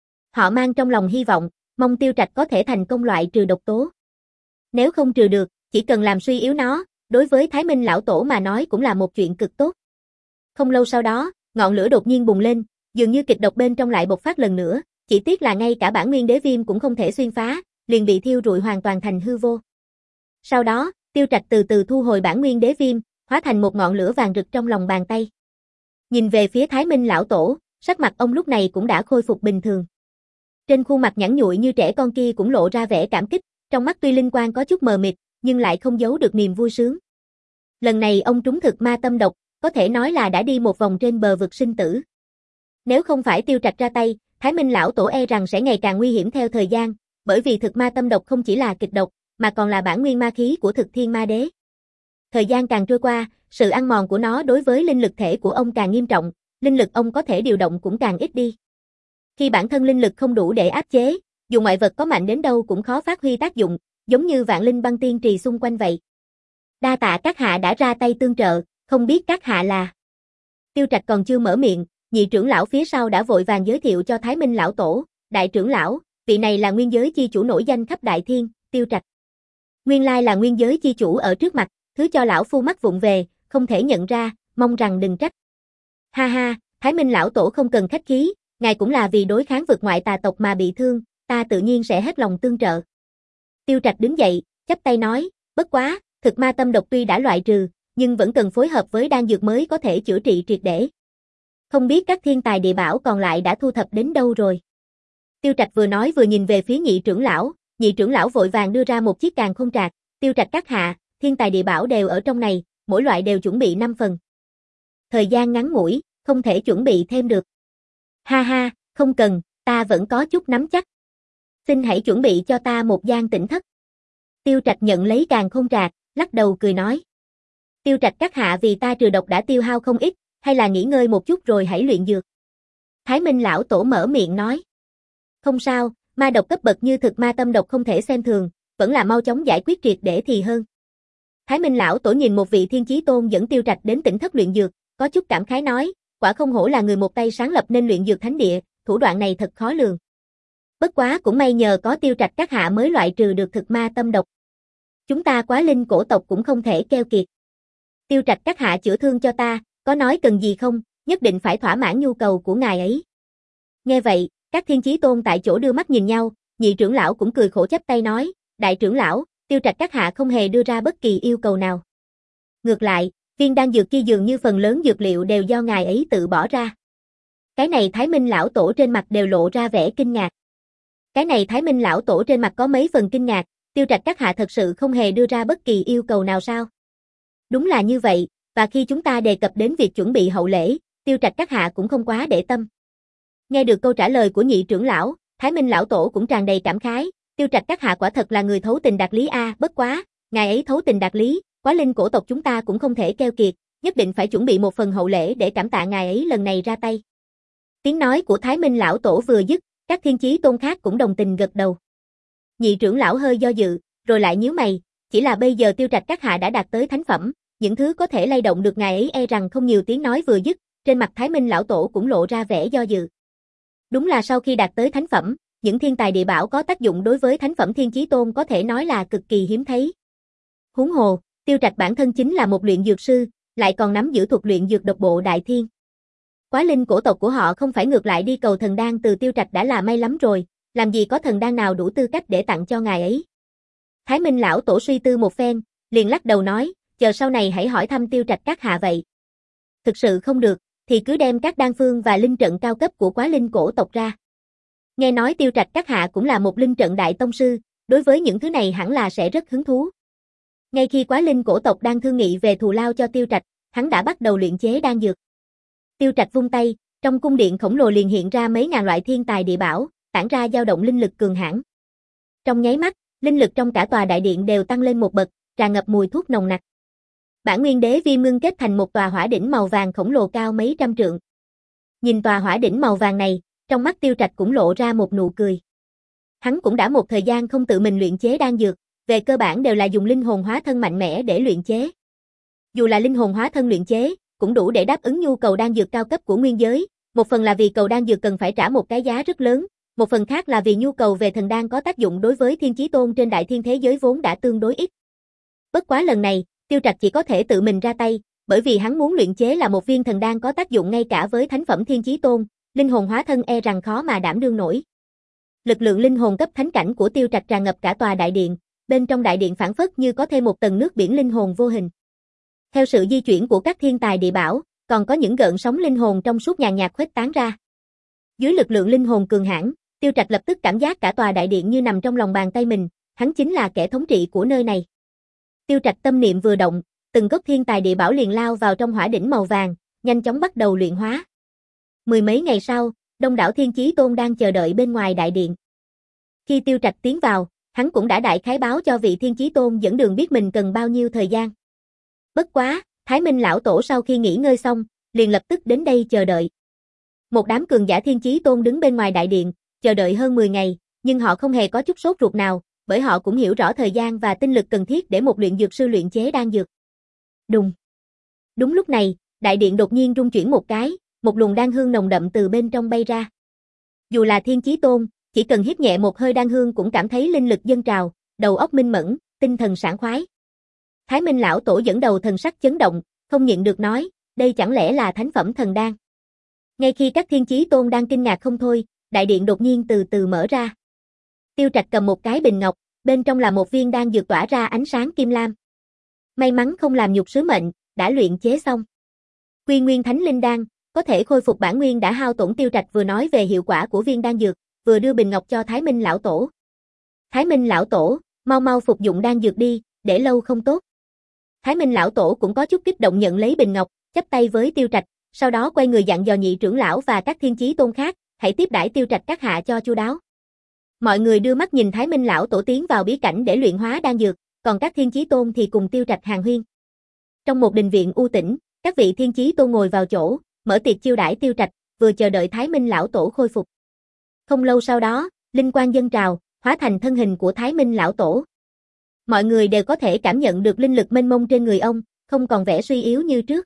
Họ mang trong lòng hy vọng, mong tiêu trạch có thể thành công loại trừ độc tố. Nếu không trừ được, chỉ cần làm suy yếu nó, đối với Thái Minh lão tổ mà nói cũng là một chuyện cực tốt. Không lâu sau đó, ngọn lửa đột nhiên bùng lên, dường như kịch độc bên trong lại bộc phát lần nữa, chỉ tiếc là ngay cả bản nguyên đế viêm cũng không thể xuyên phá, liền bị thiêu rụi hoàn toàn thành hư vô. Sau đó, tiêu trạch từ từ thu hồi bản nguyên đế viêm, hóa thành một ngọn lửa vàng rực trong lòng bàn tay. Nhìn về phía Thái Minh lão tổ, sắc mặt ông lúc này cũng đã khôi phục bình thường. Trên khuôn mặt nhẵn nhụi như trẻ con kia cũng lộ ra vẻ cảm kích, trong mắt tuy linh quang có chút mờ mịt, nhưng lại không giấu được niềm vui sướng. Lần này ông trúng thực ma tâm độc, có thể nói là đã đi một vòng trên bờ vực sinh tử. Nếu không phải tiêu trạch ra tay, Thái Minh lão tổ e rằng sẽ ngày càng nguy hiểm theo thời gian, bởi vì thực ma tâm độc không chỉ là kịch độc, mà còn là bản nguyên ma khí của thực thiên ma đế. Thời gian càng trôi qua, sự ăn mòn của nó đối với linh lực thể của ông càng nghiêm trọng, linh lực ông có thể điều động cũng càng ít đi. Khi bản thân linh lực không đủ để áp chế, dù ngoại vật có mạnh đến đâu cũng khó phát huy tác dụng, giống như vạn linh băng tiên trì xung quanh vậy. Đa tạ các hạ đã ra tay tương trợ, không biết các hạ là. Tiêu trạch còn chưa mở miệng, nhị trưởng lão phía sau đã vội vàng giới thiệu cho Thái Minh lão tổ, đại trưởng lão, vị này là nguyên giới chi chủ nổi danh khắp đại thiên, tiêu trạch. Nguyên lai là nguyên giới chi chủ ở trước mặt, thứ cho lão phu mắt vụng về, không thể nhận ra, mong rằng đừng trách. Ha ha, Thái Minh lão tổ không cần khách khí, ngài cũng là vì đối kháng vực ngoại tà tộc mà bị thương, ta tự nhiên sẽ hết lòng tương trợ. Tiêu trạch đứng dậy, chắp tay nói, bất quá, thực ma tâm độc tuy đã loại trừ, nhưng vẫn cần phối hợp với đan dược mới có thể chữa trị triệt để. Không biết các thiên tài địa bảo còn lại đã thu thập đến đâu rồi. Tiêu trạch vừa nói vừa nhìn về phía nhị trưởng lão, nhị trưởng lão vội vàng đưa ra một chiếc càn khôn trạc, tiêu trạch các hạ, thiên tài địa bảo đều ở trong này, mỗi loại đều chuẩn bị năm phần. Thời gian ngắn ngủi, không thể chuẩn bị thêm được. Ha ha, không cần, ta vẫn có chút nắm chắc. Xin hãy chuẩn bị cho ta một gian tĩnh thất. Tiêu trạch nhận lấy càn khôn trạc, lắc đầu cười nói. Tiêu trạch các hạ vì ta trừ độc đã tiêu hao không ít, hay là nghỉ ngơi một chút rồi hãy luyện dược. Thái Minh lão tổ mở miệng nói. Không sao, ma độc cấp bậc như thực ma tâm độc không thể xem thường, vẫn là mau chóng giải quyết triệt để thì hơn. Thái Minh lão tổ nhìn một vị thiên chí tôn dẫn tiêu trạch đến tỉnh thất luyện dược, có chút cảm khái nói, quả không hổ là người một tay sáng lập nên luyện dược thánh địa, thủ đoạn này thật khó lường. Bất quá cũng may nhờ có tiêu trạch các hạ mới loại trừ được thực ma tâm độc. Chúng ta Quá Linh cổ tộc cũng không thể keo kiệt. Tiêu trạch các hạ chữa thương cho ta, có nói cần gì không, nhất định phải thỏa mãn nhu cầu của ngài ấy. Nghe vậy, các thiên chí tôn tại chỗ đưa mắt nhìn nhau, nhị trưởng lão cũng cười khổ chắp tay nói, đại trưởng lão, tiêu trạch các hạ không hề đưa ra bất kỳ yêu cầu nào. Ngược lại, viên đan dược kia dường như phần lớn dược liệu đều do ngài ấy tự bỏ ra. Cái này Thái Minh lão tổ trên mặt đều lộ ra vẻ kinh ngạc. Cái này Thái Minh lão tổ trên mặt có mấy phần kinh ngạc, tiêu trạch các hạ thật sự không hề đưa ra bất kỳ yêu cầu nào sao? Đúng là như vậy, và khi chúng ta đề cập đến việc chuẩn bị hậu lễ, tiêu trạch các hạ cũng không quá để tâm. Nghe được câu trả lời của nhị trưởng lão, Thái Minh lão tổ cũng tràn đầy cảm khái, tiêu trạch các hạ quả thật là người thấu tình đạt lý a, bất quá, ngài ấy thấu tình đạt lý, Quá Linh cổ tộc chúng ta cũng không thể keo kiệt, nhất định phải chuẩn bị một phần hậu lễ để cảm tạ ngài ấy lần này ra tay. Tiếng nói của Thái Minh lão tổ vừa dứt, các thiên chí tôn khác cũng đồng tình gật đầu. Nhị trưởng lão hơi do dự, rồi lại nhíu mày, chỉ là bây giờ tiêu trạch các hạ đã đạt tới thánh phẩm, những thứ có thể lay động được ngài ấy e rằng không nhiều. Tiếng nói vừa dứt, trên mặt Thái Minh lão tổ cũng lộ ra vẻ do dự. Đúng là sau khi đạt tới thánh phẩm, những thiên tài địa bảo có tác dụng đối với thánh phẩm thiên chí tôn có thể nói là cực kỳ hiếm thấy. Huống hồ, tiêu trạch bản thân chính là một luyện dược sư, lại còn nắm giữ thuật luyện dược độc bộ đại thiên. Quá Linh cổ tộc của họ không phải ngược lại đi cầu thần đan từ tiêu trạch đã là may lắm rồi, làm gì có thần đan nào đủ tư cách để tặng cho ngài ấy. Thái Minh lão tổ suy tư một phen, liền lắc đầu nói, chờ sau này hãy hỏi thăm tiêu trạch các hạ vậy. Thực sự không được, thì cứ đem các đan phương và linh trận cao cấp của Quá Linh cổ tộc ra. Nghe nói tiêu trạch các hạ cũng là một linh trận đại tông sư, đối với những thứ này hẳn là sẽ rất hứng thú. Ngay khi Quá Linh cổ tộc đang thương nghị về thù lao cho tiêu trạch, hắn đã bắt đầu luyện chế đan dược. Tiêu trạch vung tay, trong cung điện khổng lồ liền hiện ra mấy ngàn loại thiên tài địa bảo, tản ra dao động linh lực cường hãn. Trong nháy mắt, linh lực trong cả tòa đại điện đều tăng lên một bậc, tràn ngập mùi thuốc nồng nặc. Bản nguyên đế viêm ngưng kết thành một tòa hỏa đỉnh màu vàng khổng lồ cao mấy trăm trượng. Nhìn tòa hỏa đỉnh màu vàng này, trong mắt Tiêu Trạch cũng lộ ra một nụ cười. Hắn cũng đã một thời gian không tự mình luyện chế đan dược, về cơ bản đều là dùng linh hồn hóa thân mạnh mẽ để luyện chế. Dù là linh hồn hóa thân luyện chế, cũng đủ để đáp ứng nhu cầu đan dược cao cấp của nguyên giới, một phần là vì cầu đan dược cần phải trả một cái giá rất lớn, một phần khác là vì nhu cầu về thần đan có tác dụng đối với Thiên Chí Tôn trên đại thiên thế giới vốn đã tương đối ít. Bất quá lần này, Tiêu Trạch chỉ có thể tự mình ra tay, bởi vì hắn muốn luyện chế là một viên thần đan có tác dụng ngay cả với thánh phẩm Thiên Chí Tôn, linh hồn hóa thân e rằng khó mà đảm đương nổi. Lực lượng linh hồn cấp thánh cảnh của Tiêu Trạch tràn ngập cả tòa đại điện, bên trong đại điện phảng phất như có thêm một tầng nước biển linh hồn vô hình. Theo sự di chuyển của các thiên tài địa bảo, còn có những gợn sóng linh hồn trong suốt nhàn nhạt khuếch tán ra. Dưới lực lượng linh hồn cường hãn, Tiêu Trạch lập tức cảm giác cả tòa đại điện như nằm trong lòng bàn tay mình, hắn chính là kẻ thống trị của nơi này. Tiêu Trạch tâm niệm vừa động, từng gốc thiên tài địa bảo liền lao vào trong hỏa đỉnh màu vàng, nhanh chóng bắt đầu luyện hóa. Mười mấy ngày sau, đông đảo Thiên Chí Tôn đang chờ đợi bên ngoài đại điện. Khi Tiêu Trạch tiến vào, hắn cũng đã đại khái báo cho vị Thiên Chí Tôn dẫn đường biết mình cần bao nhiêu thời gian. Bất quá, Thái Minh lão tổ sau khi nghỉ ngơi xong, liền lập tức đến đây chờ đợi. Một đám cường giả Thiên Chí Tôn đứng bên ngoài đại điện, chờ đợi hơn mười ngày, nhưng họ không hề có chút sốt ruột nào, bởi họ cũng hiểu rõ thời gian và tinh lực cần thiết để một luyện dược sư luyện chế đan dược. Đùng. Đúng lúc này, đại điện đột nhiên rung chuyển một cái, một luồng đan hương nồng đậm từ bên trong bay ra. Dù là Thiên Chí Tôn, chỉ cần hít nhẹ một hơi đan hương cũng cảm thấy linh lực dâng trào, đầu óc minh mẫn, tinh thần sảng khoái. Thái Minh lão tổ dẫn đầu thần sắc chấn động, không nhịn được nói, đây chẳng lẽ là thánh phẩm thần đan. Ngay khi các Thiên Chí Tôn đang kinh ngạc không thôi, đại điện đột nhiên từ từ mở ra. Tiêu Trạch cầm một cái bình ngọc, bên trong là một viên đan dược tỏa ra ánh sáng kim lam. May mắn không làm nhục sứ mệnh, đã luyện chế xong. Quy Nguyên Thánh Linh đan, có thể khôi phục bản nguyên đã hao tổn. Tiêu Trạch vừa nói về hiệu quả của viên đan dược, vừa đưa bình ngọc cho Thái Minh lão tổ. Thái Minh lão tổ, mau mau phục dụng đan dược đi, để lâu không tốt. Thái Minh lão tổ cũng có chút kích động nhận lấy bình ngọc, chắp tay với Tiêu Trạch, sau đó quay người dặn dò nhị trưởng lão và các Thiên Chí Tôn khác, hãy tiếp đãi Tiêu Trạch các hạ cho chu đáo. Mọi người đưa mắt nhìn Thái Minh lão tổ tiến vào bí cảnh để luyện hóa đan dược, còn các Thiên Chí Tôn thì cùng Tiêu Trạch hàn huyên. Trong một đình viện u tĩnh, các vị Thiên Chí Tôn ngồi vào chỗ, mở tiệc chiêu đãi Tiêu Trạch, vừa chờ đợi Thái Minh lão tổ khôi phục. Không lâu sau đó, linh quang dâng trào, hóa thành thân hình của Thái Minh lão tổ. Mọi người đều có thể cảm nhận được linh lực mênh mông trên người ông, không còn vẻ suy yếu như trước.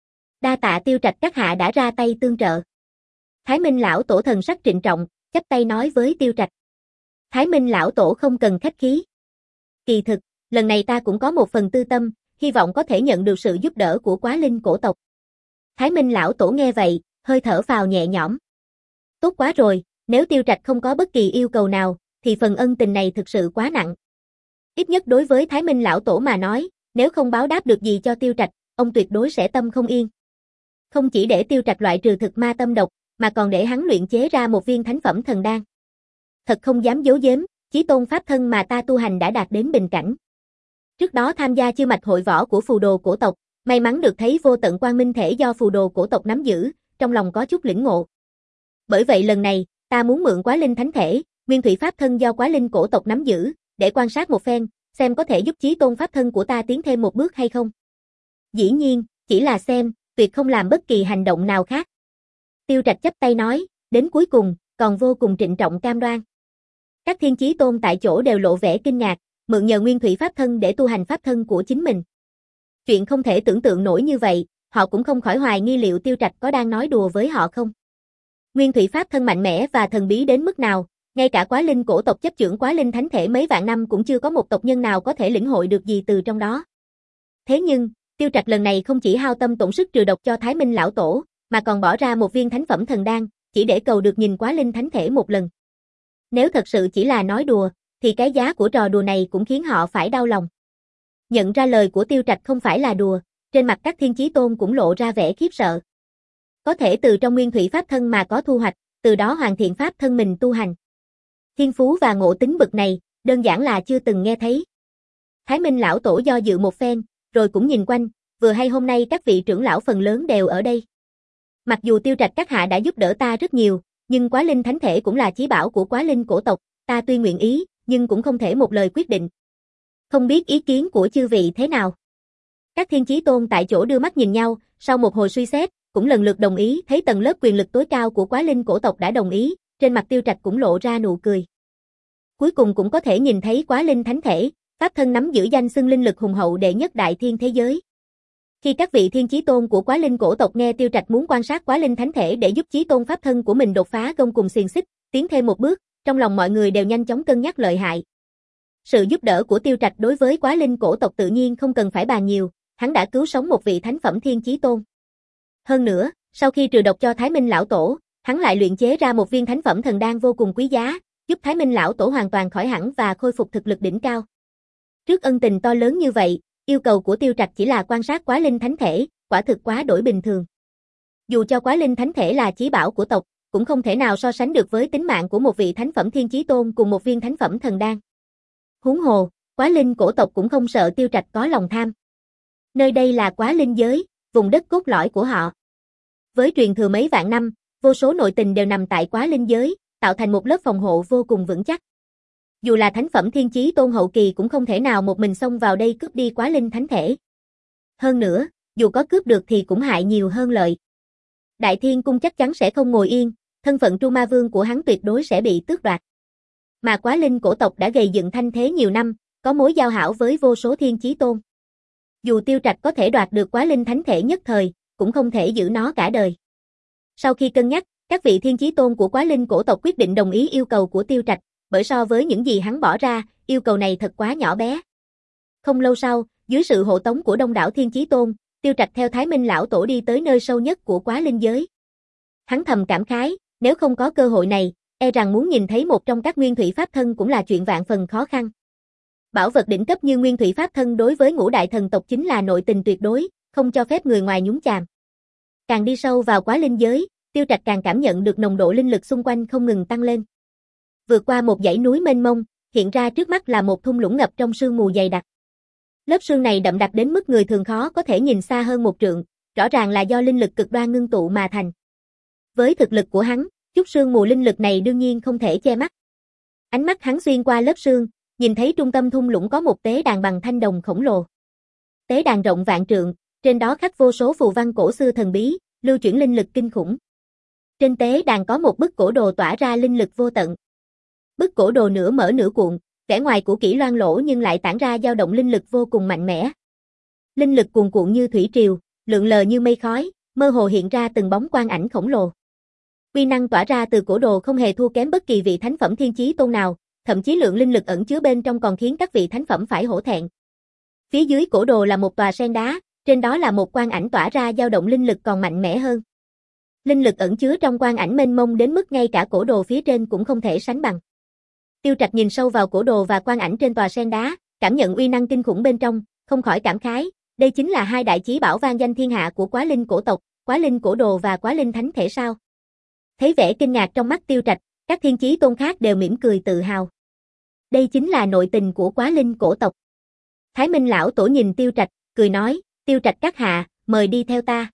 Đa tạ Tiêu Trạch các hạ đã ra tay tương trợ. Thái Minh lão tổ thần sắc trịnh trọng, chắp tay nói với Tiêu Trạch. Thái Minh lão tổ không cần khách khí. Kỳ thực, lần này ta cũng có một phần tư tâm, hy vọng có thể nhận được sự giúp đỡ của Quá Linh cổ tộc. Thái Minh lão tổ nghe vậy, hơi thở phào nhẹ nhõm. Tốt quá rồi, nếu Tiêu Trạch không có bất kỳ yêu cầu nào, thì phần ân tình này thực sự quá nặng. Ít nhất đối với Thái Minh lão tổ mà nói, nếu không báo đáp được gì cho Tiêu Trạch, ông tuyệt đối sẽ tâm không yên. Không chỉ để Tiêu Trạch loại trừ thực ma tâm độc, mà còn để hắn luyện chế ra một viên thánh phẩm thần đan. Thật không dám giấu giếm, chí tôn pháp thân mà ta tu hành đã đạt đến bình cảnh. Trước đó tham gia chư mạch hội võ của phù đồ cổ tộc, may mắn được thấy vô tận quang minh thể do phù đồ cổ tộc nắm giữ, trong lòng có chút lĩnh ngộ. Bởi vậy lần này, ta muốn mượn Quá Linh thánh thể, nguyên thủy pháp thân do Quá Linh cổ tộc nắm giữ, để quan sát một phen, xem có thể giúp chí tôn pháp thân của ta tiến thêm một bước hay không. Dĩ nhiên, chỉ là xem, tuyệt không làm bất kỳ hành động nào khác. Tiêu Trạch chắp tay nói, đến cuối cùng, còn vô cùng trịnh trọng cam đoan. Các Thiên Chí Tôn tại chỗ đều lộ vẻ kinh ngạc, mượn nhờ nguyên thủy pháp thân để tu hành pháp thân của chính mình. Chuyện không thể tưởng tượng nổi như vậy, họ cũng không khỏi hoài nghi liệu Tiêu Trạch có đang nói đùa với họ không. Nguyên thủy pháp thân mạnh mẽ và thần bí đến mức nào, ngay cả Quá Linh cổ tộc chấp chưởng Quá Linh thánh thể mấy vạn năm cũng chưa có một tộc nhân nào có thể lĩnh hội được gì từ trong đó. Thế nhưng, Tiêu Trạch lần này không chỉ hao tâm tổn sức trừ độc cho Thái Minh lão tổ, mà còn bỏ ra một viên thánh phẩm thần đan, chỉ để cầu được nhìn Quá Linh thánh thể một lần. Nếu thật sự chỉ là nói đùa, thì cái giá của trò đùa này cũng khiến họ phải đau lòng. Nhận ra lời của Tiêu Trạch không phải là đùa, trên mặt các Thiên Chí Tôn cũng lộ ra vẻ khiếp sợ. Có thể từ trong nguyên thủy pháp thân mà có thu hoạch, từ đó hoàn thiện pháp thân mình tu hành. Thiên phú và ngộ tính bậc này, đơn giản là chưa từng nghe thấy. Thái Minh lão tổ do dự một phen, rồi cũng nhìn quanh, vừa hay hôm nay các vị trưởng lão phần lớn đều ở đây. Mặc dù Tiêu Trạch các hạ đã giúp đỡ ta rất nhiều, nhưng Quá Linh thánh thể cũng là chí bảo của Quá Linh cổ tộc, ta tuy nguyện ý, nhưng cũng không thể một lời quyết định. Không biết ý kiến của chư vị thế nào? Các Thiên Chí Tôn tại chỗ đưa mắt nhìn nhau, sau một hồi suy xét, cũng lần lượt đồng ý. Thấy tầng lớp quyền lực tối cao của Quá Linh cổ tộc đã đồng ý, trên mặt Tiêu Trạch cũng lộ ra nụ cười. Cuối cùng cũng có thể nhìn thấy Quá Linh thánh thể, pháp thân nắm giữ danh xưng linh lực hùng hậu đệ nhất đại thiên thế giới. Khi các vị thiên chí tôn của Quá Linh cổ tộc nghe Tiêu Trạch muốn quan sát Quá Linh thánh thể để giúp chí tôn pháp thân của mình đột phá gông cùng xiềng xích, tiến thêm một bước, trong lòng mọi người đều nhanh chóng cân nhắc lợi hại. Sự giúp đỡ của Tiêu Trạch đối với Quá Linh cổ tộc tự nhiên không cần phải bàn nhiều, hắn đã cứu sống một vị thánh phẩm thiên chí tôn. Hơn nữa, sau khi trừ độc cho Thái Minh lão tổ, hắn lại luyện chế ra một viên thánh phẩm thần đan vô cùng quý giá, giúp Thái Minh lão tổ hoàn toàn khỏi hẳn và khôi phục thực lực đỉnh cao. Trước ân tình to lớn như vậy, yêu cầu của Tiêu Trạch chỉ là quan sát Quá Linh thánh thể, quả thực quá đổi bình thường. Dù cho Quá Linh thánh thể là chí bảo của tộc, cũng không thể nào so sánh được với tính mạng của một vị thánh phẩm thiên chí tôn cùng một viên thánh phẩm thần đan. Huống hồ, Quá Linh cổ tộc cũng không sợ Tiêu Trạch có lòng tham. Nơi đây là Quá Linh giới, vùng đất cốt lõi của họ. Với truyền thừa mấy vạn năm, vô số nội tình đều nằm tại Quá Linh giới, tạo thành một lớp phòng hộ vô cùng vững chắc. Dù là thánh phẩm thiên chí tôn hậu kỳ cũng không thể nào một mình xông vào đây cướp đi Quá Linh thánh thể. Hơn nữa, dù có cướp được thì cũng hại nhiều hơn lợi. Đại Thiên Cung chắc chắn sẽ không ngồi yên, thân phận Tru Ma Vương của hắn tuyệt đối sẽ bị tước đoạt. Mà Quá Linh cổ tộc đã gầy dựng thanh thế nhiều năm, có mối giao hảo với vô số thiên chí tôn. Dù Tiêu Trạch có thể đoạt được Quá Linh thánh thể nhất thời, cũng không thể giữ nó cả đời. Sau khi cân nhắc, các vị thiên chí tôn của Quá Linh cổ tộc quyết định đồng ý yêu cầu của Tiêu Trạch, bởi so với những gì hắn bỏ ra, yêu cầu này thật quá nhỏ bé. Không lâu sau, dưới sự hộ tống của đông đảo thiên chí tôn, Tiêu Trạch theo Thái Minh lão tổ đi tới nơi sâu nhất của Quá Linh giới. Hắn thầm cảm khái, nếu không có cơ hội này, e rằng muốn nhìn thấy một trong các nguyên thủy pháp thân cũng là chuyện vạn phần khó khăn. Bảo vật đỉnh cấp như nguyên thủy pháp thân đối với ngũ đại thần tộc chính là nội tình tuyệt đối, không cho phép người ngoài nhúng chàm. Càng đi sâu vào Quá Linh giới, Tiêu Trạch càng cảm nhận được nồng độ linh lực xung quanh không ngừng tăng lên. Vượt qua một dãy núi mênh mông, hiện ra trước mắt là một thung lũng ngập trong sương mù dày đặc. Lớp sương này đậm đặc đến mức người thường khó có thể nhìn xa hơn một trượng, rõ ràng là do linh lực cực đoan ngưng tụ mà thành. Với thực lực của hắn, chút sương mù linh lực này đương nhiên không thể che mắt. Ánh mắt hắn xuyên qua lớp sương, nhìn thấy trung tâm thung lũng có một tế đàn bằng thanh đồng khổng lồ. Tế đàn rộng vạn trượng, trên đó khắc vô số phù văn cổ xưa thần bí, lưu chuyển linh lực kinh khủng. Trên tế đàn có một bức cổ đồ tỏa ra linh lực vô tận. Bức cổ đồ nửa mở nửa cuộn, vẻ ngoài cũ kỹ loang lỗ nhưng lại tản ra dao động linh lực vô cùng mạnh mẽ. Linh lực cuồn cuộn như thủy triều, lượn lờ như mây khói, mơ hồ hiện ra từng bóng quang ảnh khổng lồ. Uy năng tỏa ra từ cổ đồ không hề thua kém bất kỳ vị thánh phẩm thiên chí tôn nào, thậm chí lượng linh lực ẩn chứa bên trong còn khiến các vị thánh phẩm phải hổ thẹn. Phía dưới cổ đồ là một tòa sen đá, trên đó là một quang ảnh tỏa ra dao động linh lực còn mạnh mẽ hơn. Linh lực ẩn chứa trong quang ảnh mênh mông đến mức ngay cả cổ đồ phía trên cũng không thể sánh bằng. Tiêu Trạch nhìn sâu vào cổ đồ và quang ảnh trên tòa sen đá, cảm nhận uy năng kinh khủng bên trong, không khỏi cảm khái, đây chính là hai đại chí bảo vang danh thiên hạ của Quá Linh cổ tộc, Quá Linh cổ đồ và Quá Linh thánh thể sao? Thấy vẻ kinh ngạc trong mắt Tiêu Trạch, các thiên chí tôn khác đều mỉm cười tự hào. Đây chính là nội tình của Quá Linh cổ tộc. Thái Minh lão tổ nhìn Tiêu Trạch, cười nói, Tiêu Trạch các hạ, mời đi theo ta.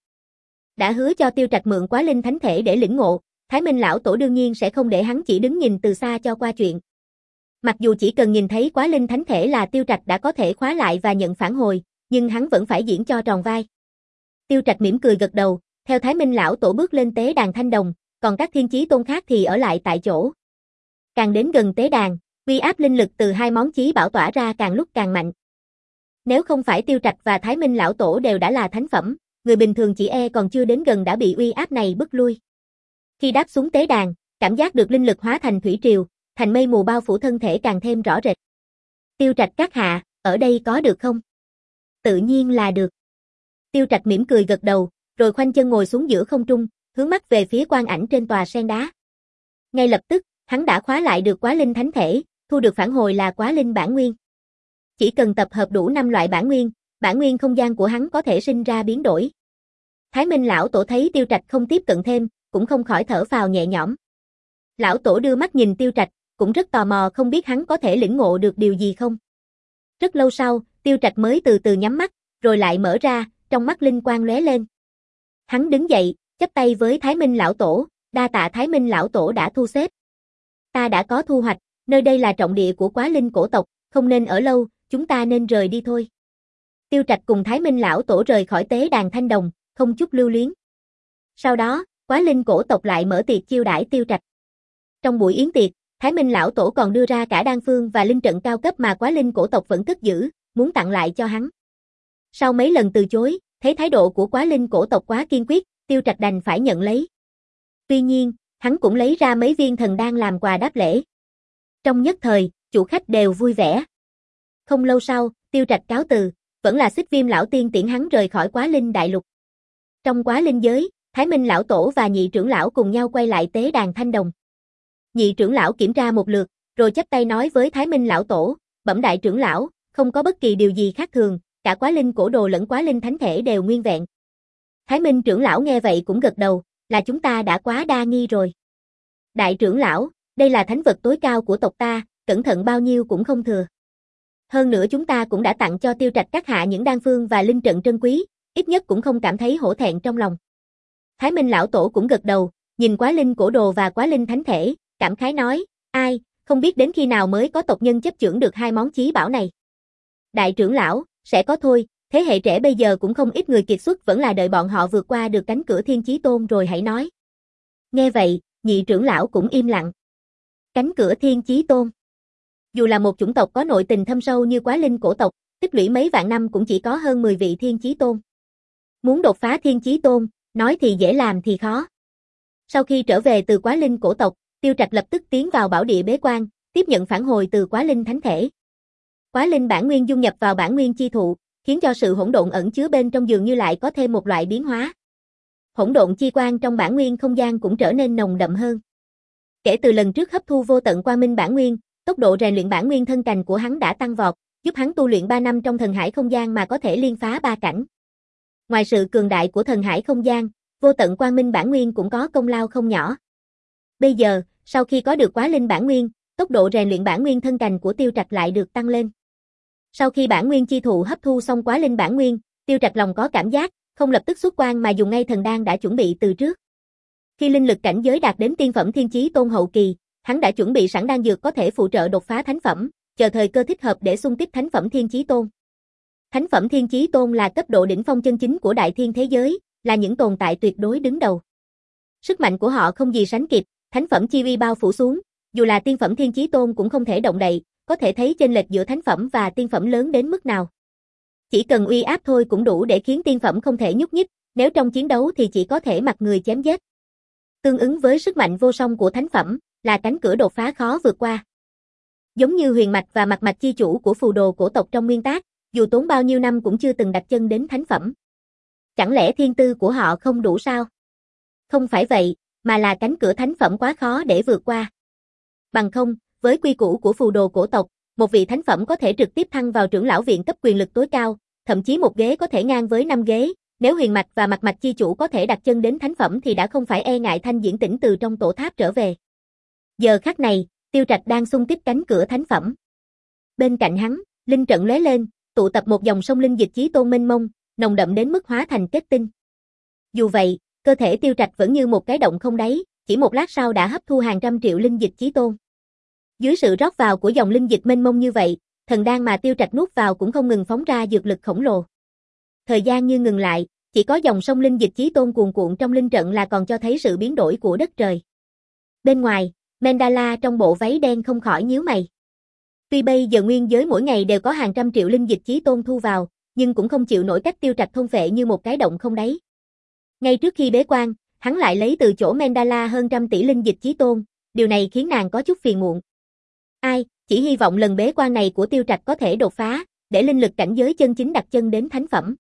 Đã hứa cho Tiêu Trạch mượn Quá Linh thánh thể để lĩnh ngộ, Thái Minh lão tổ đương nhiên sẽ không để hắn chỉ đứng nhìn từ xa cho qua chuyện. Mặc dù chỉ cần nhìn thấy Quá Linh thánh thể là Tiêu Trạch đã có thể khóa lại và nhận phản hồi, nhưng hắn vẫn phải diễn cho tròn vai. Tiêu Trạch mỉm cười gật đầu, theo Thái Minh lão tổ bước lên tế đàn thanh đồng, còn các thiên chí tôn khác thì ở lại tại chỗ. Càng đến gần tế đàn, uy áp linh lực từ hai món chí bảo tỏa ra càng lúc càng mạnh. Nếu không phải Tiêu Trạch và Thái Minh lão tổ đều đã là thánh phẩm, người bình thường chỉ e còn chưa đến gần đã bị uy áp này bức lui. Khi đáp xuống tế đàn, cảm giác được linh lực hóa thành thủy triều, thành mây mù bao phủ thân thể càng thêm rõ rệt. Tiêu Trạch các hạ, ở đây có được không? Tự nhiên là được. Tiêu Trạch mỉm cười gật đầu, rồi khoanh chân ngồi xuống giữa không trung, hướng mắt về phía quang ảnh trên tòa sen đá. Ngay lập tức, hắn đã khóa lại được Quá Linh thánh thể, thu được phản hồi là Quá Linh bản nguyên. Chỉ cần tập hợp đủ năm loại bản nguyên, bản nguyên không gian của hắn có thể sinh ra biến đổi. Thái Minh lão tổ thấy Tiêu Trạch không tiếp cận thêm, cũng không khỏi thở phào nhẹ nhõm. Lão tổ đưa mắt nhìn Tiêu Trạch, cũng rất tò mò không biết hắn có thể lĩnh ngộ được điều gì không. Rất lâu sau, Tiêu Trạch mới từ từ nhắm mắt, rồi lại mở ra, trong mắt linh quang lóe lên. Hắn đứng dậy, chắp tay với Thái Minh lão tổ, đa tạ Thái Minh lão tổ đã thu xếp. Ta đã có thu hoạch, nơi đây là trọng địa của Quá Linh cổ tộc, không nên ở lâu, chúng ta nên rời đi thôi. Tiêu Trạch cùng Thái Minh lão tổ rời khỏi tế đàn thanh đồng, không chút lưu luyến. Sau đó, Quá Linh cổ tộc lại mở tiệc chiêu đãi Tiêu Trạch. Trong buổi yến tiệc, Thái Minh lão tổ còn đưa ra cả đan phương và linh trận cao cấp mà Quá Linh cổ tộc vẫn cất giữ, muốn tặng lại cho hắn. Sau mấy lần từ chối, thấy thái độ của Quá Linh cổ tộc quá kiên quyết, Tiêu Trạch đành phải nhận lấy. Tuy nhiên, hắn cũng lấy ra mấy viên thần đan làm quà đáp lễ. Trong nhất thời, chủ khách đều vui vẻ. Không lâu sau, Tiêu Trạch cáo từ, vẫn là Xích Viêm lão tiên tiễn hắn rời khỏi Quá Linh đại lục. Trong Quá Linh giới, Thái Minh lão tổ và nhị trưởng lão cùng nhau quay lại tế đàn thanh đồng. Nhị trưởng lão kiểm tra một lượt, rồi chắp tay nói với Thái Minh lão tổ, bẩm đại trưởng lão, không có bất kỳ điều gì khác thường, cả Quá Linh cổ đồ lẫn Quá Linh thánh thể đều nguyên vẹn. Thái Minh trưởng lão nghe vậy cũng gật đầu, là chúng ta đã quá đa nghi rồi. Đại trưởng lão, đây là thánh vật tối cao của tộc ta, cẩn thận bao nhiêu cũng không thừa. Hơn nữa chúng ta cũng đã tặng cho Tiêu Trạch các hạ những đan phương và linh trận trân quý, ít nhất cũng không cảm thấy hổ thẹn trong lòng. Thái Minh lão tổ cũng gật đầu, nhìn Quá Linh cổ đồ và Quá Linh thánh thể, cảm khái nói, ai, không biết đến khi nào mới có tộc nhân chấp chưởng được hai món chí bảo này. Đại trưởng lão, sẽ có thôi, thế hệ trẻ bây giờ cũng không ít người kiệt xuất, vẫn là đợi bọn họ vượt qua được cánh cửa Thiên Chí Tôn rồi hãy nói. Nghe vậy, nhị trưởng lão cũng im lặng. Cánh cửa Thiên Chí Tôn. Dù là một chủng tộc có nội tình thâm sâu như Quá Linh cổ tộc, tích lũy mấy vạn năm cũng chỉ có hơn mười vị Thiên Chí Tôn. Muốn đột phá Thiên Chí Tôn, nói thì dễ làm thì khó. Sau khi trở về từ Quá Linh cổ tộc, Tiêu Trạch lập tức tiến vào bảo địa bế quan, tiếp nhận phản hồi từ Quá Linh thánh thể. Quá Linh bản nguyên dung nhập vào bản nguyên chi thụ, khiến cho sự hỗn độn ẩn chứa bên trong dường như lại có thêm một loại biến hóa. Hỗn độn chi quang trong bản nguyên không gian cũng trở nên nồng đậm hơn. Kể từ lần trước hấp thu vô tận quang minh bản nguyên, tốc độ rèn luyện bản nguyên thân cành của hắn đã tăng vọt, giúp hắn tu luyện ba năm trong thần hải không gian mà có thể liên phá ba cảnh. Ngoài sự cường đại của thần hải không gian, vô tận quang minh bản nguyên cũng có công lao không nhỏ. Bây giờ, sau khi có được Quá Linh bản nguyên, tốc độ rèn luyện bản nguyên thân cành của Tiêu Trạch lại được tăng lên. Sau khi bản nguyên chi thụ hấp thu xong Quá Linh bản nguyên, Tiêu Trạch lòng có cảm giác, không lập tức xuất quan mà dùng ngay thần đan đã chuẩn bị từ trước. Khi linh lực cảnh giới đạt đến tiên phẩm Thiên Chí Tôn hậu kỳ, hắn đã chuẩn bị sẵn đan dược có thể phụ trợ đột phá thánh phẩm, chờ thời cơ thích hợp để xung kích thánh phẩm Thiên Chí Tôn. Thánh phẩm Thiên Chí Tôn là cấp độ đỉnh phong chân chính của đại thiên thế giới, là những tồn tại tuyệt đối đứng đầu. Sức mạnh của họ không gì sánh kịp, thánh phẩm chi uy bao phủ xuống, dù là tiên phẩm Thiên Chí Tôn cũng không thể động đậy, có thể thấy chênh lệch giữa thánh phẩm và tiên phẩm lớn đến mức nào. Chỉ cần uy áp thôi cũng đủ để khiến tiên phẩm không thể nhúc nhích, nếu trong chiến đấu thì chỉ có thể mặc người chém giết. Tương ứng với sức mạnh vô song của thánh phẩm, là cánh cửa đột phá khó vượt qua. Giống như huyền mạch và mạch mạch chi chủ của phù đồ cổ tộc trong nguyên tác, dù tốn bao nhiêu năm cũng chưa từng đặt chân đến thánh phẩm. Chẳng lẽ thiên tư của họ không đủ sao? Không phải vậy, mà là cánh cửa thánh phẩm quá khó để vượt qua. Bằng không, với quy củ của phù đồ cổ tộc, một vị thánh phẩm có thể trực tiếp thăng vào trưởng lão viện cấp quyền lực tối cao, thậm chí một ghế có thể ngang với năm ghế. Nếu huyền mạch và mạch mạch chi chủ có thể đặt chân đến thánh phẩm thì đã không phải e ngại thanh diễn tỉnh từ trong tổ tháp trở về. Giờ khắc này, Tiêu Trạch đang xung kích cánh cửa thánh phẩm. Bên cạnh hắn, linh trận lóe lên, tụ tập một dòng sông linh dịch chí tôn mênh mông, nồng đậm đến mức hóa thành kết tinh. Dù vậy, cơ thể Tiêu Trạch vẫn như một cái động không đáy, chỉ một lát sau đã hấp thu hàng trăm triệu linh dịch chí tôn. Dưới sự rót vào của dòng linh dịch mênh mông như vậy, thần đan mà Tiêu Trạch nuốt vào cũng không ngừng phóng ra dược lực khổng lồ. Thời gian như ngừng lại, chỉ có dòng sông linh dịch chí tôn cuồn cuộn trong linh trận là còn cho thấy sự biến đổi của đất trời. Bên ngoài, Mendala trong bộ váy đen không khỏi nhíu mày. Tuy bây giờ nguyên giới mỗi ngày đều có hàng trăm triệu linh dịch chí tôn thu vào, nhưng cũng không chịu nổi cách Tiêu Trạch thôn phệ như một cái động không đáy. Ngay trước khi bế quan, hắn lại lấy từ chỗ Mendala hơn trăm tỷ linh dịch chí tôn, điều này khiến nàng có chút phiền muộn. Ai, chỉ hy vọng lần bế quan này của Tiêu Trạch có thể đột phá, để linh lực cảnh giới chân chính đặt chân đến thánh phẩm.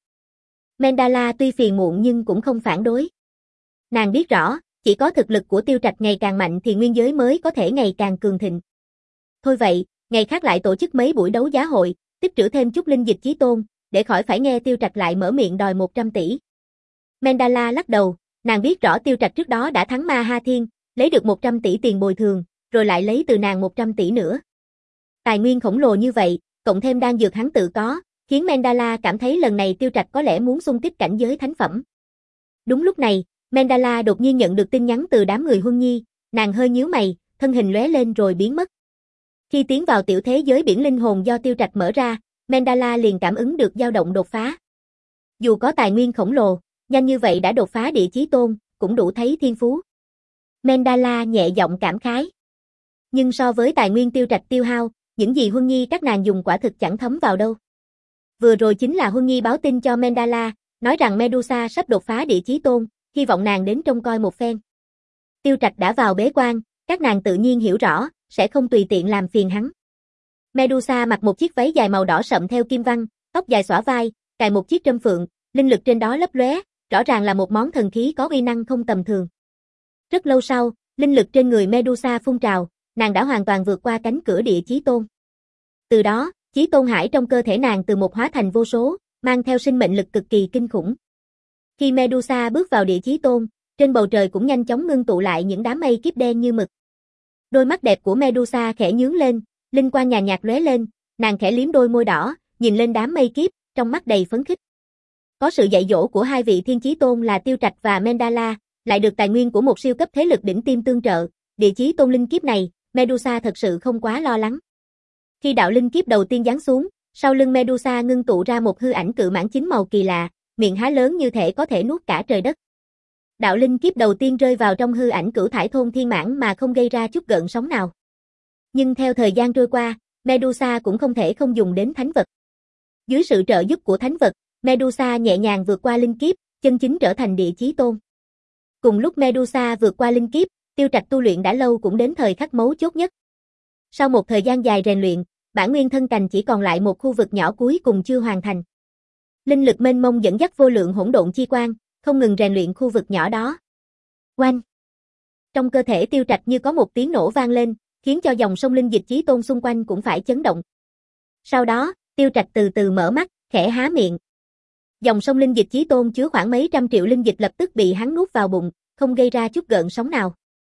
Mendala tuy phiền muộn nhưng cũng không phản đối. Nàng biết rõ, chỉ có thực lực của Tiêu Trạch ngày càng mạnh thì nguyên giới mới có thể ngày càng cường thịnh. Thôi vậy, ngày khác lại tổ chức mấy buổi đấu giá hội, tích trữ thêm chút linh dịch chí tôn, để khỏi phải nghe Tiêu Trạch lại mở miệng đòi một trăm tỷ. Mendala lắc đầu, nàng biết rõ Tiêu Trạch trước đó đã thắng Ma Ha Thiên, lấy được một trăm tỷ tiền bồi thường, rồi lại lấy từ nàng một trăm tỷ nữa. Tài nguyên khổng lồ như vậy, cộng thêm đan dược hắn tự có, khiến Mendala cảm thấy lần này Tiêu Trạch có lẽ muốn xung kích cảnh giới thánh phẩm. Đúng lúc này, Mendala đột nhiên nhận được tin nhắn từ đám người Huân Nhi, nàng hơi nhíu mày, thân hình lóe lên rồi biến mất. Khi tiến vào tiểu thế giới biển linh hồn do Tiêu Trạch mở ra, Mendala liền cảm ứng được dao động đột phá. Dù có tài nguyên khổng lồ, nhanh như vậy đã đột phá địa chí tôn, cũng đủ thấy thiên phú. Mendala nhẹ giọng cảm khái. Nhưng so với tài nguyên Tiêu Trạch tiêu hao, những gì Huân Nhi các nàng dùng quả thực chẳng thấm vào đâu. Vừa rồi chính là Huân Nhi báo tin cho Mendala, nói rằng Medusa sắp đột phá địa chí tôn, hy vọng nàng đến trông coi một phen. Tiêu Trạch đã vào bế quan, các nàng tự nhiên hiểu rõ, sẽ không tùy tiện làm phiền hắn. Medusa mặc một chiếc váy dài màu đỏ sậm theo kim văn, tóc dài xõa vai, cài một chiếc trâm phượng, linh lực trên đó lấp lóe, rõ ràng là một món thần khí có uy năng không tầm thường. Rất lâu sau, linh lực trên người Medusa phun trào, nàng đã hoàn toàn vượt qua cánh cửa địa chí tôn. Từ đó, chí tôn hải trong cơ thể nàng từ một hóa thành vô số, mang theo sinh mệnh lực cực kỳ kinh khủng. Khi Medusa bước vào địa chí tôn, trên bầu trời cũng nhanh chóng ngưng tụ lại những đám mây kiếp đen như mực. Đôi mắt đẹp của Medusa khẽ nhướng lên, linh quang nhàn nhạt lóe lên, nàng khẽ liếm đôi môi đỏ, nhìn lên đám mây kiếp, trong mắt đầy phấn khích. Có sự dạy dỗ của hai vị thiên chí tôn là Tiêu Trạch và Mendala, lại được tài nguyên của một siêu cấp thế lực đỉnh tiêm tương trợ, địa chí tôn linh kiếp này, Medusa thật sự không quá lo lắng. Khi đạo linh kiếp đầu tiên giáng xuống, sau lưng Medusa ngưng tụ ra một hư ảnh cự mãng chín màu kỳ lạ, miệng há lớn như thể có thể nuốt cả trời đất. Đạo linh kiếp đầu tiên rơi vào trong hư ảnh cửu thải thôn thiên mãng mà không gây ra chút gợn sóng nào. Nhưng theo thời gian trôi qua, Medusa cũng không thể không dùng đến thánh vật. Dưới sự trợ giúp của thánh vật, Medusa nhẹ nhàng vượt qua linh kiếp, chân chính trở thành địa chí tôn. Cùng lúc Medusa vượt qua linh kiếp, Tiêu Trạch tu luyện đã lâu cũng đến thời khắc mấu chốt nhất. Sau một thời gian dài rèn luyện, bản nguyên thân cành chỉ còn lại một khu vực nhỏ cuối cùng chưa hoàn thành. Linh lực mênh mông dẫn dắt vô lượng hỗn độn chi quang, không ngừng rèn luyện khu vực nhỏ đó. Oanh! Trong cơ thể Tiêu Trạch như có một tiếng nổ vang lên, khiến cho dòng sông linh dịch chí tôn xung quanh cũng phải chấn động. Sau đó, Tiêu Trạch từ từ mở mắt, khẽ há miệng. Dòng sông linh dịch chí tôn chứa khoảng mấy trăm triệu linh dịch lập tức bị hắn nuốt vào bụng, không gây ra chút gợn sóng nào.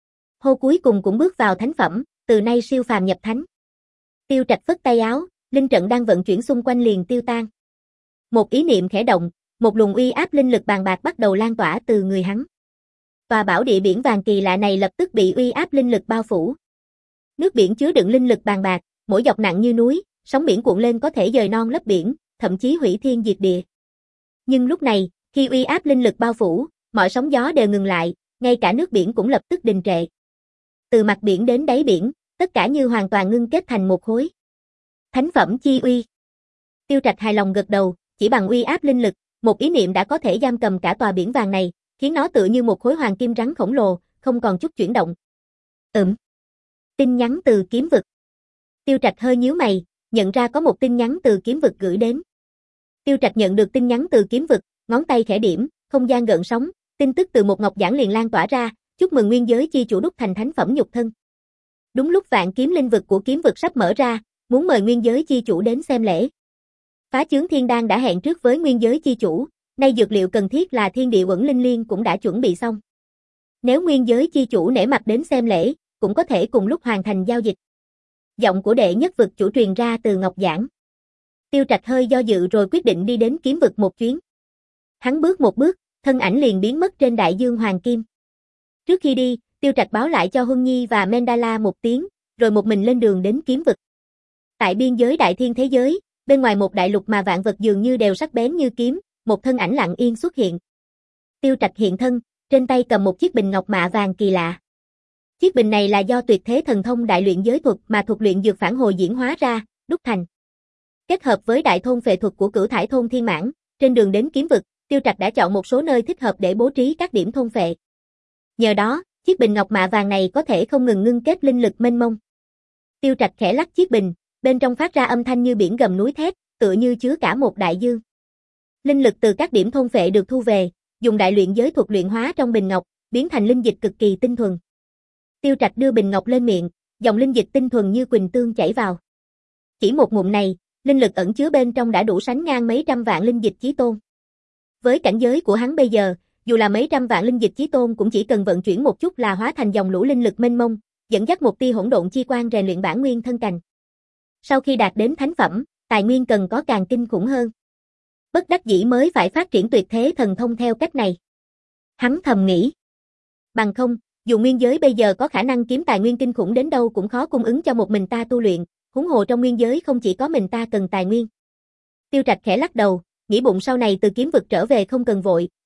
Hô cuối cùng cũng bước vào thánh phẩm, từ nay siêu phàm nhập thánh. Tiêu Trạch phất tay áo, linh trận đang vận chuyển xung quanh liền tiêu tan. Một ý niệm khẽ động, một luồng uy áp linh lực bàn bạc bắt đầu lan tỏa từ người hắn. Tòa bảo địa biển vàng kỳ lạ này lập tức bị uy áp linh lực bao phủ. Nước biển chứa đựng linh lực bàn bạc, mỗi dọc nặng như núi, sóng biển cuộn lên có thể dời non lấp biển, thậm chí hủy thiên diệt địa. Nhưng lúc này, khi uy áp linh lực bao phủ, mọi sóng gió đều ngừng lại, ngay cả nước biển cũng lập tức đình trệ. Từ mặt biển đến đáy biển, tất cả như hoàn toàn ngưng kết thành một khối. Thánh phẩm chi uy. Tiêu Trạch hài lòng gật đầu, chỉ bằng uy áp linh lực, một ý niệm đã có thể giam cầm cả tòa biển vàng này, khiến nó tựa như một khối hoàng kim rắn khổng lồ, không còn chút chuyển động. Ừm. Tin nhắn từ kiếm vực. Tiêu Trạch hơi nhíu mày, nhận ra có một tin nhắn từ kiếm vực gửi đến. Tiêu Trạch nhận được tin nhắn từ kiếm vực, ngón tay khẽ điểm, không gian gợn sóng, tin tức từ một ngọc giản liền lan tỏa ra, chúc mừng nguyên giới chi chủ đúc thành thánh phẩm nhục thân. Đúng lúc vạn kiếm linh vực của kiếm vực sắp mở ra, muốn mời nguyên giới chi chủ đến xem lễ. Phá chướng thiên đan đã hẹn trước với nguyên giới chi chủ, nay dược liệu cần thiết là thiên địa uẩn linh liên cũng đã chuẩn bị xong. Nếu nguyên giới chi chủ nể mặt đến xem lễ, cũng có thể cùng lúc hoàn thành giao dịch. Giọng của đệ nhất vực chủ truyền ra từ ngọc giản. Tiêu Trạch hơi do dự rồi quyết định đi đến kiếm vực một chuyến. Hắn bước một bước, thân ảnh liền biến mất trên đại dương hoàng kim. Trước khi đi, Tiêu Trạch báo lại cho Huân Nhi và Mendala một tiếng, rồi một mình lên đường đến kiếm vực. Tại biên giới đại thiên thế giới, bên ngoài một đại lục mà vạn vật dường như đều sắc bén như kiếm, một thân ảnh lặng yên xuất hiện. Tiêu Trạch hiện thân, trên tay cầm một chiếc bình ngọc mạ vàng kỳ lạ. Chiếc bình này là do tuyệt thế thần thông đại luyện giới thuật mà thuật luyện dược phản hồi diễn hóa ra, đúc thành. Kết hợp với đại thôn phệ thuật của cửu thải thôn thiên mãng, trên đường đến kiếm vực, Tiêu Trạch đã chọn một số nơi thích hợp để bố trí các điểm thôn phệ. Nhờ đó, chiếc bình ngọc mạ vàng này có thể không ngừng ngưng kết linh lực mênh mông. Tiêu Trạch khẽ lắc chiếc bình, bên trong phát ra âm thanh như biển gầm núi thét, tựa như chứa cả một đại dương. Linh lực từ các điểm thôn phệ được thu về, dùng đại luyện giới thuật luyện hóa trong bình ngọc, biến thành linh dịch cực kỳ tinh thuần. Tiêu Trạch đưa bình ngọc lên miệng, dòng linh dịch tinh thuần như quỳnh tương chảy vào. Chỉ một ngụm này, linh lực ẩn chứa bên trong đã đủ sánh ngang mấy trăm vạn linh dịch chí tôn. Với cảnh giới của hắn bây giờ, dù là mấy trăm vạn linh dịch chí tôn cũng chỉ cần vận chuyển một chút là hóa thành dòng lũ linh lực mênh mông, dẫn dắt một tia hỗn độn chi quang rèn luyện bản nguyên thân cành. Sau khi đạt đến thánh phẩm, tài nguyên cần có càng kinh khủng hơn. Bất đắc dĩ mới phải phát triển tuyệt thế thần thông theo cách này. Hắn thầm nghĩ. Bằng không, dù nguyên giới bây giờ có khả năng kiếm tài nguyên kinh khủng đến đâu cũng khó cung ứng cho một mình ta tu luyện, huống hồ trong nguyên giới không chỉ có mình ta cần tài nguyên. Tiêu Trạch khẽ lắc đầu, nghĩ bụng sau này từ kiếm vực trở về không cần vội,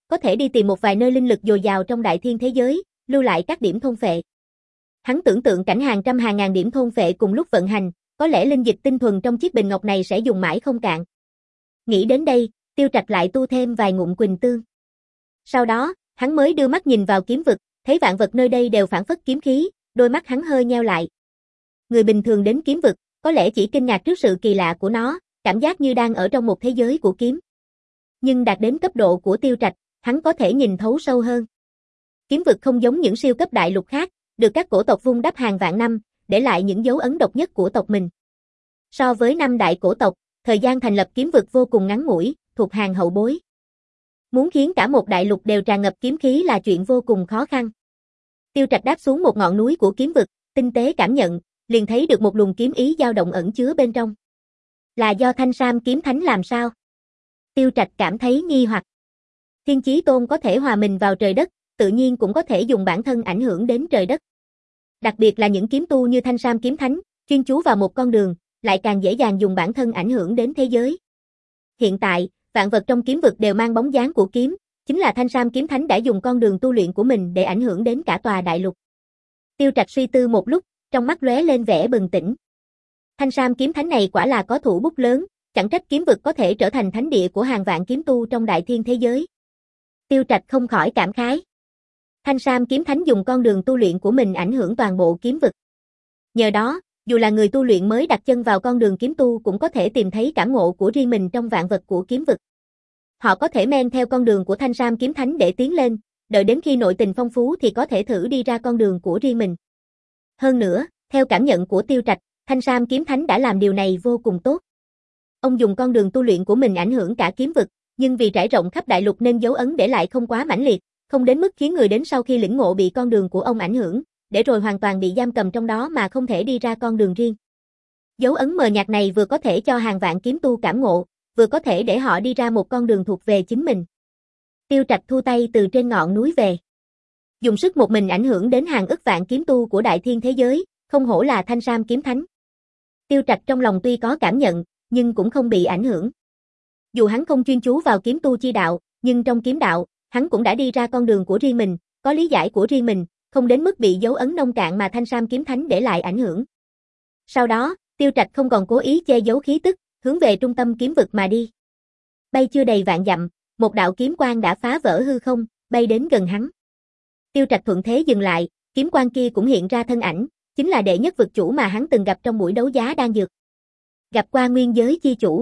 có thể đi tìm một vài nơi linh lực dồi dào trong đại thiên thế giới, lưu lại các điểm thôn phệ. Hắn tưởng tượng cảnh hàng trăm hàng ngàn điểm thôn phệ cùng lúc vận hành, có lẽ linh dịch tinh thuần trong chiếc bình ngọc này sẽ dùng mãi không cạn. Nghĩ đến đây, Tiêu Trạch lại tu thêm vài ngụm quỳnh tương. Sau đó, hắn mới đưa mắt nhìn vào kiếm vực, thấy vạn vật nơi đây đều phản phất kiếm khí, đôi mắt hắn hơi nheo lại. Người bình thường đến kiếm vực, có lẽ chỉ kinh ngạc trước sự kỳ lạ của nó, cảm giác như đang ở trong một thế giới của kiếm. Nhưng đạt đến cấp độ của Tiêu Trạch, hắn có thể nhìn thấu sâu hơn. Kiếm vực không giống những siêu cấp đại lục khác, được các cổ tộc vun đắp hàng vạn năm, để lại những dấu ấn độc nhất của tộc mình. So với năm đại cổ tộc, thời gian thành lập kiếm vực vô cùng ngắn ngủi, thuộc hàng hậu bối. Muốn khiến cả một đại lục đều tràn ngập kiếm khí là chuyện vô cùng khó khăn. Tiêu Trạch đáp xuống một ngọn núi của kiếm vực, tinh tế cảm nhận, liền thấy được một luồng kiếm ý dao động ẩn chứa bên trong. Là do Thanh Sam kiếm thánh làm sao? Tiêu Trạch cảm thấy nghi hoặc. Thiên Chí Tôn có thể hòa mình vào trời đất, tự nhiên cũng có thể dùng bản thân ảnh hưởng đến trời đất. Đặc biệt là những kiếm tu như Thanh Sam kiếm thánh, chuyên chú vào một con đường, lại càng dễ dàng dùng bản thân ảnh hưởng đến thế giới. Hiện tại, vạn vật trong kiếm vực đều mang bóng dáng của kiếm, chính là Thanh Sam kiếm thánh đã dùng con đường tu luyện của mình để ảnh hưởng đến cả tòa đại lục. Tiêu Trạch suy tư một lúc, trong mắt lóe lên vẻ bừng tỉnh. Thanh Sam kiếm thánh này quả là có thủ bút lớn, chẳng trách kiếm vực có thể trở thành thánh địa của hàng vạn kiếm tu trong đại thiên thế giới. Tiêu Trạch không khỏi cảm khái. Thanh Sam kiếm thánh dùng con đường tu luyện của mình ảnh hưởng toàn bộ kiếm vực. Nhờ đó, dù là người tu luyện mới đặt chân vào con đường kiếm tu cũng có thể tìm thấy cảm ngộ của riêng mình trong vạn vật của kiếm vực. Họ có thể men theo con đường của Thanh Sam kiếm thánh để tiến lên, đợi đến khi nội tình phong phú thì có thể thử đi ra con đường của riêng mình. Hơn nữa, theo cảm nhận của Tiêu Trạch, Thanh Sam kiếm thánh đã làm điều này vô cùng tốt. Ông dùng con đường tu luyện của mình ảnh hưởng cả kiếm vực, nhưng vì trải rộng khắp đại lục nên dấu ấn để lại không quá mãnh liệt, không đến mức khiến người đến sau khi lĩnh ngộ bị con đường của ông ảnh hưởng, để rồi hoàn toàn bị giam cầm trong đó mà không thể đi ra con đường riêng. Dấu ấn mờ nhạt này vừa có thể cho hàng vạn kiếm tu cảm ngộ, vừa có thể để họ đi ra một con đường thuộc về chính mình. Tiêu Trạch thu tay từ trên ngọn núi về. Dùng sức một mình ảnh hưởng đến hàng ức vạn kiếm tu của đại thiên thế giới, không hổ là Thanh Sam kiếm thánh. Tiêu Trạch trong lòng tuy có cảm nhận, nhưng cũng không bị ảnh hưởng. Dù hắn không chuyên chú vào kiếm tu chi đạo, nhưng trong kiếm đạo, hắn cũng đã đi ra con đường của riêng mình, có lý giải của riêng mình, không đến mức bị dấu ấn nông cạn mà Thanh Sam kiếm thánh để lại ảnh hưởng. Sau đó, Tiêu Trạch không còn cố ý che giấu khí tức, hướng về trung tâm kiếm vực mà đi. Bay chưa đầy vạn dặm, một đạo kiếm quang đã phá vỡ hư không, bay đến gần hắn. Tiêu Trạch thuận thế dừng lại, kiếm quang kia cũng hiện ra thân ảnh, chính là đệ nhất vực chủ mà hắn từng gặp trong buổi đấu giá đan dược. Gặp qua nguyên giới chi chủ.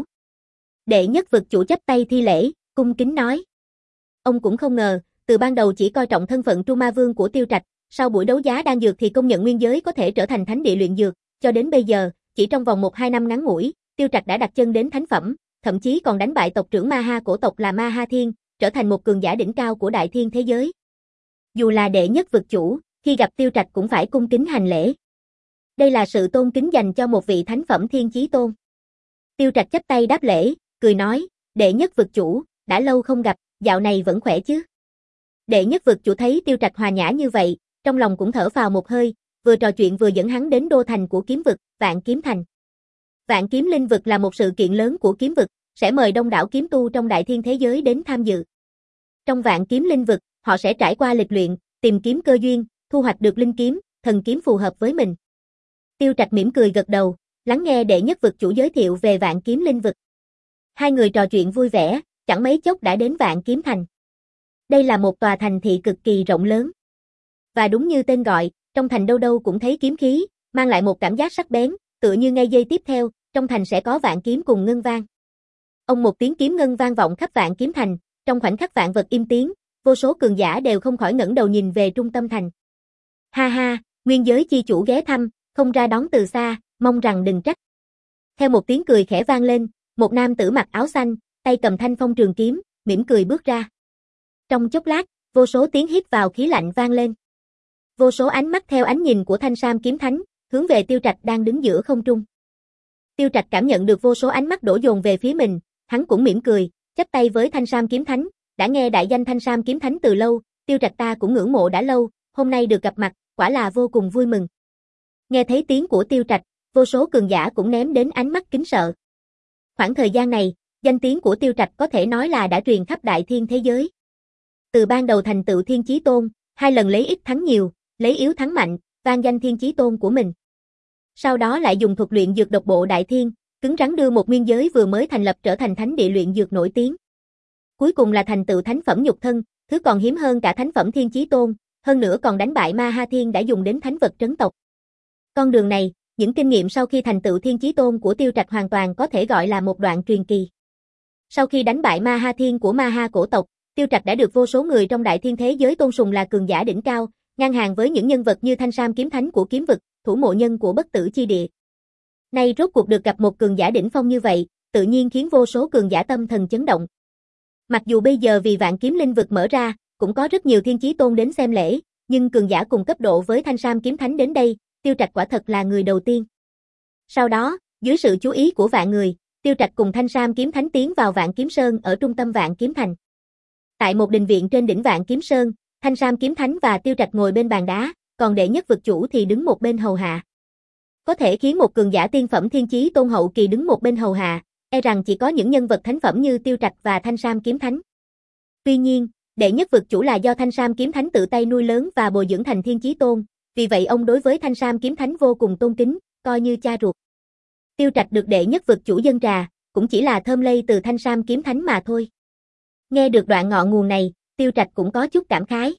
Đệ nhất vực chủ chắp tay thi lễ, cung kính nói. Ông cũng không ngờ, từ ban đầu chỉ coi trọng thân phận Tru Ma Vương của Tiêu Trạch, sau buổi đấu giá đan dược thì công nhận nguyên giới có thể trở thành thánh địa luyện dược, cho đến bây giờ, chỉ trong vòng một hai năm ngắn ngủi, Tiêu Trạch đã đặt chân đến thánh phẩm, thậm chí còn đánh bại tộc trưởng Ma Ha cổ tộc là Ma Ha Thiên, trở thành một cường giả đỉnh cao của đại thiên thế giới. Dù là đệ nhất vực chủ, khi gặp Tiêu Trạch cũng phải cung kính hành lễ. Đây là sự tôn kính dành cho một vị thánh phẩm Thiên Chí Tôn. Tiêu Trạch chắp tay đáp lễ, cười nói, đệ nhất vực chủ, đã lâu không gặp, dạo này vẫn khỏe chứ? Đệ nhất vực chủ thấy Tiêu Trạch hòa nhã như vậy, trong lòng cũng thở phào một hơi, vừa trò chuyện vừa dẫn hắn đến đô thành của kiếm vực, Vạn Kiếm Thành. Vạn Kiếm Linh vực là một sự kiện lớn của kiếm vực, sẽ mời đông đảo kiếm tu trong đại thiên thế giới đến tham dự. Trong Vạn Kiếm Linh vực, họ sẽ trải qua lịch luyện, tìm kiếm cơ duyên, thu hoạch được linh kiếm, thần kiếm phù hợp với mình. Tiêu Trạch mỉm cười gật đầu, lắng nghe đệ nhất vực chủ giới thiệu về Vạn Kiếm Linh vực. Hai người trò chuyện vui vẻ, chẳng mấy chốc đã đến Vạn Kiếm Thành. Đây là một tòa thành thị cực kỳ rộng lớn. Và đúng như tên gọi, trong thành đâu đâu cũng thấy kiếm khí, mang lại một cảm giác sắc bén, tựa như ngay giây tiếp theo, trong thành sẽ có vạn kiếm cùng ngân vang. Ông một tiếng kiếm ngân vang vọng khắp Vạn Kiếm Thành, trong khoảnh khắc vạn vật im tiếng, vô số cường giả đều không khỏi ngẩng đầu nhìn về trung tâm thành. Ha ha, nguyên giới chi chủ ghé thăm, không ra đón từ xa, mong rằng đừng trách. Theo một tiếng cười khẽ vang lên, một nam tử mặc áo xanh, tay cầm thanh phong trường kiếm, mỉm cười bước ra. Trong chốc lát, vô số tiếng hít vào khí lạnh vang lên. Vô số ánh mắt theo ánh nhìn của Thanh Sam kiếm thánh, hướng về Tiêu Trạch đang đứng giữa không trung. Tiêu Trạch cảm nhận được vô số ánh mắt đổ dồn về phía mình, hắn cũng mỉm cười, chắp tay với Thanh Sam kiếm thánh, đã nghe đại danh Thanh Sam kiếm thánh từ lâu, Tiêu Trạch ta cũng ngưỡng mộ đã lâu, hôm nay được gặp mặt, quả là vô cùng vui mừng. Nghe thấy tiếng của Tiêu Trạch, vô số cường giả cũng ném đến ánh mắt kính sợ. Khoảng thời gian này, danh tiếng của Tiêu Trạch có thể nói là đã truyền khắp đại thiên thế giới. Từ ban đầu thành tựu Thiên Chí Tôn, hai lần lấy ít thắng nhiều, lấy yếu thắng mạnh, vang danh Thiên Chí Tôn của mình. Sau đó lại dùng thuật luyện dược độc bộ đại thiên, cứng rắn đưa một nguyên giới vừa mới thành lập trở thành thánh địa luyện dược nổi tiếng. Cuối cùng là thành tựu thánh phẩm nhục thân, thứ còn hiếm hơn cả thánh phẩm Thiên Chí Tôn, hơn nữa còn đánh bại Ma Ha Thiên đã dùng đến thánh vật trấn tộc. Con đường này, những kinh nghiệm sau khi thành tựu Thiên Chí Tôn của Tiêu Trạch hoàn toàn có thể gọi là một đoạn truyền kỳ. Sau khi đánh bại Ma Ha Thiên của Ma Ha cổ tộc, Tiêu Trạch đã được vô số người trong đại thiên thế giới tôn sùng là cường giả đỉnh cao, ngang hàng với những nhân vật như Thanh Sam kiếm thánh của kiếm vực, thủ mộ nhân của bất tử chi địa. Nay rốt cuộc được gặp một cường giả đỉnh phong như vậy, tự nhiên khiến vô số cường giả tâm thần chấn động. Mặc dù bây giờ vì Vạn Kiếm Linh vực mở ra, cũng có rất nhiều Thiên Chí Tôn đến xem lễ, nhưng cường giả cùng cấp độ với Thanh Sam kiếm thánh đến đây, Tiêu Trạch quả thật là người đầu tiên. Sau đó, dưới sự chú ý của vạn người, Tiêu Trạch cùng Thanh Sam kiếm thánh tiến vào Vạn Kiếm Sơn ở trung tâm Vạn Kiếm Thành. Tại một đình viện trên đỉnh Vạn Kiếm Sơn, Thanh Sam kiếm thánh và Tiêu Trạch ngồi bên bàn đá, còn đệ nhất vực chủ thì đứng một bên hầu hạ. Có thể khiến một cường giả tiên phẩm Thiên Chí Tôn hậu kỳ đứng một bên hầu hạ, e rằng chỉ có những nhân vật thánh phẩm như Tiêu Trạch và Thanh Sam kiếm thánh. Tuy nhiên, đệ nhất vực chủ là do Thanh Sam kiếm thánh tự tay nuôi lớn và bồi dưỡng thành Thiên Chí Tôn, vì vậy ông đối với Thanh Sam kiếm thánh vô cùng tôn kính, coi như cha ruột. Tiêu Trạch được đệ nhất vực chủ dâng trà, cũng chỉ là thơm lây từ Thanh Sam kiếm thánh mà thôi. Nghe được đoạn ngọn nguồn này, Tiêu Trạch cũng có chút cảm khái.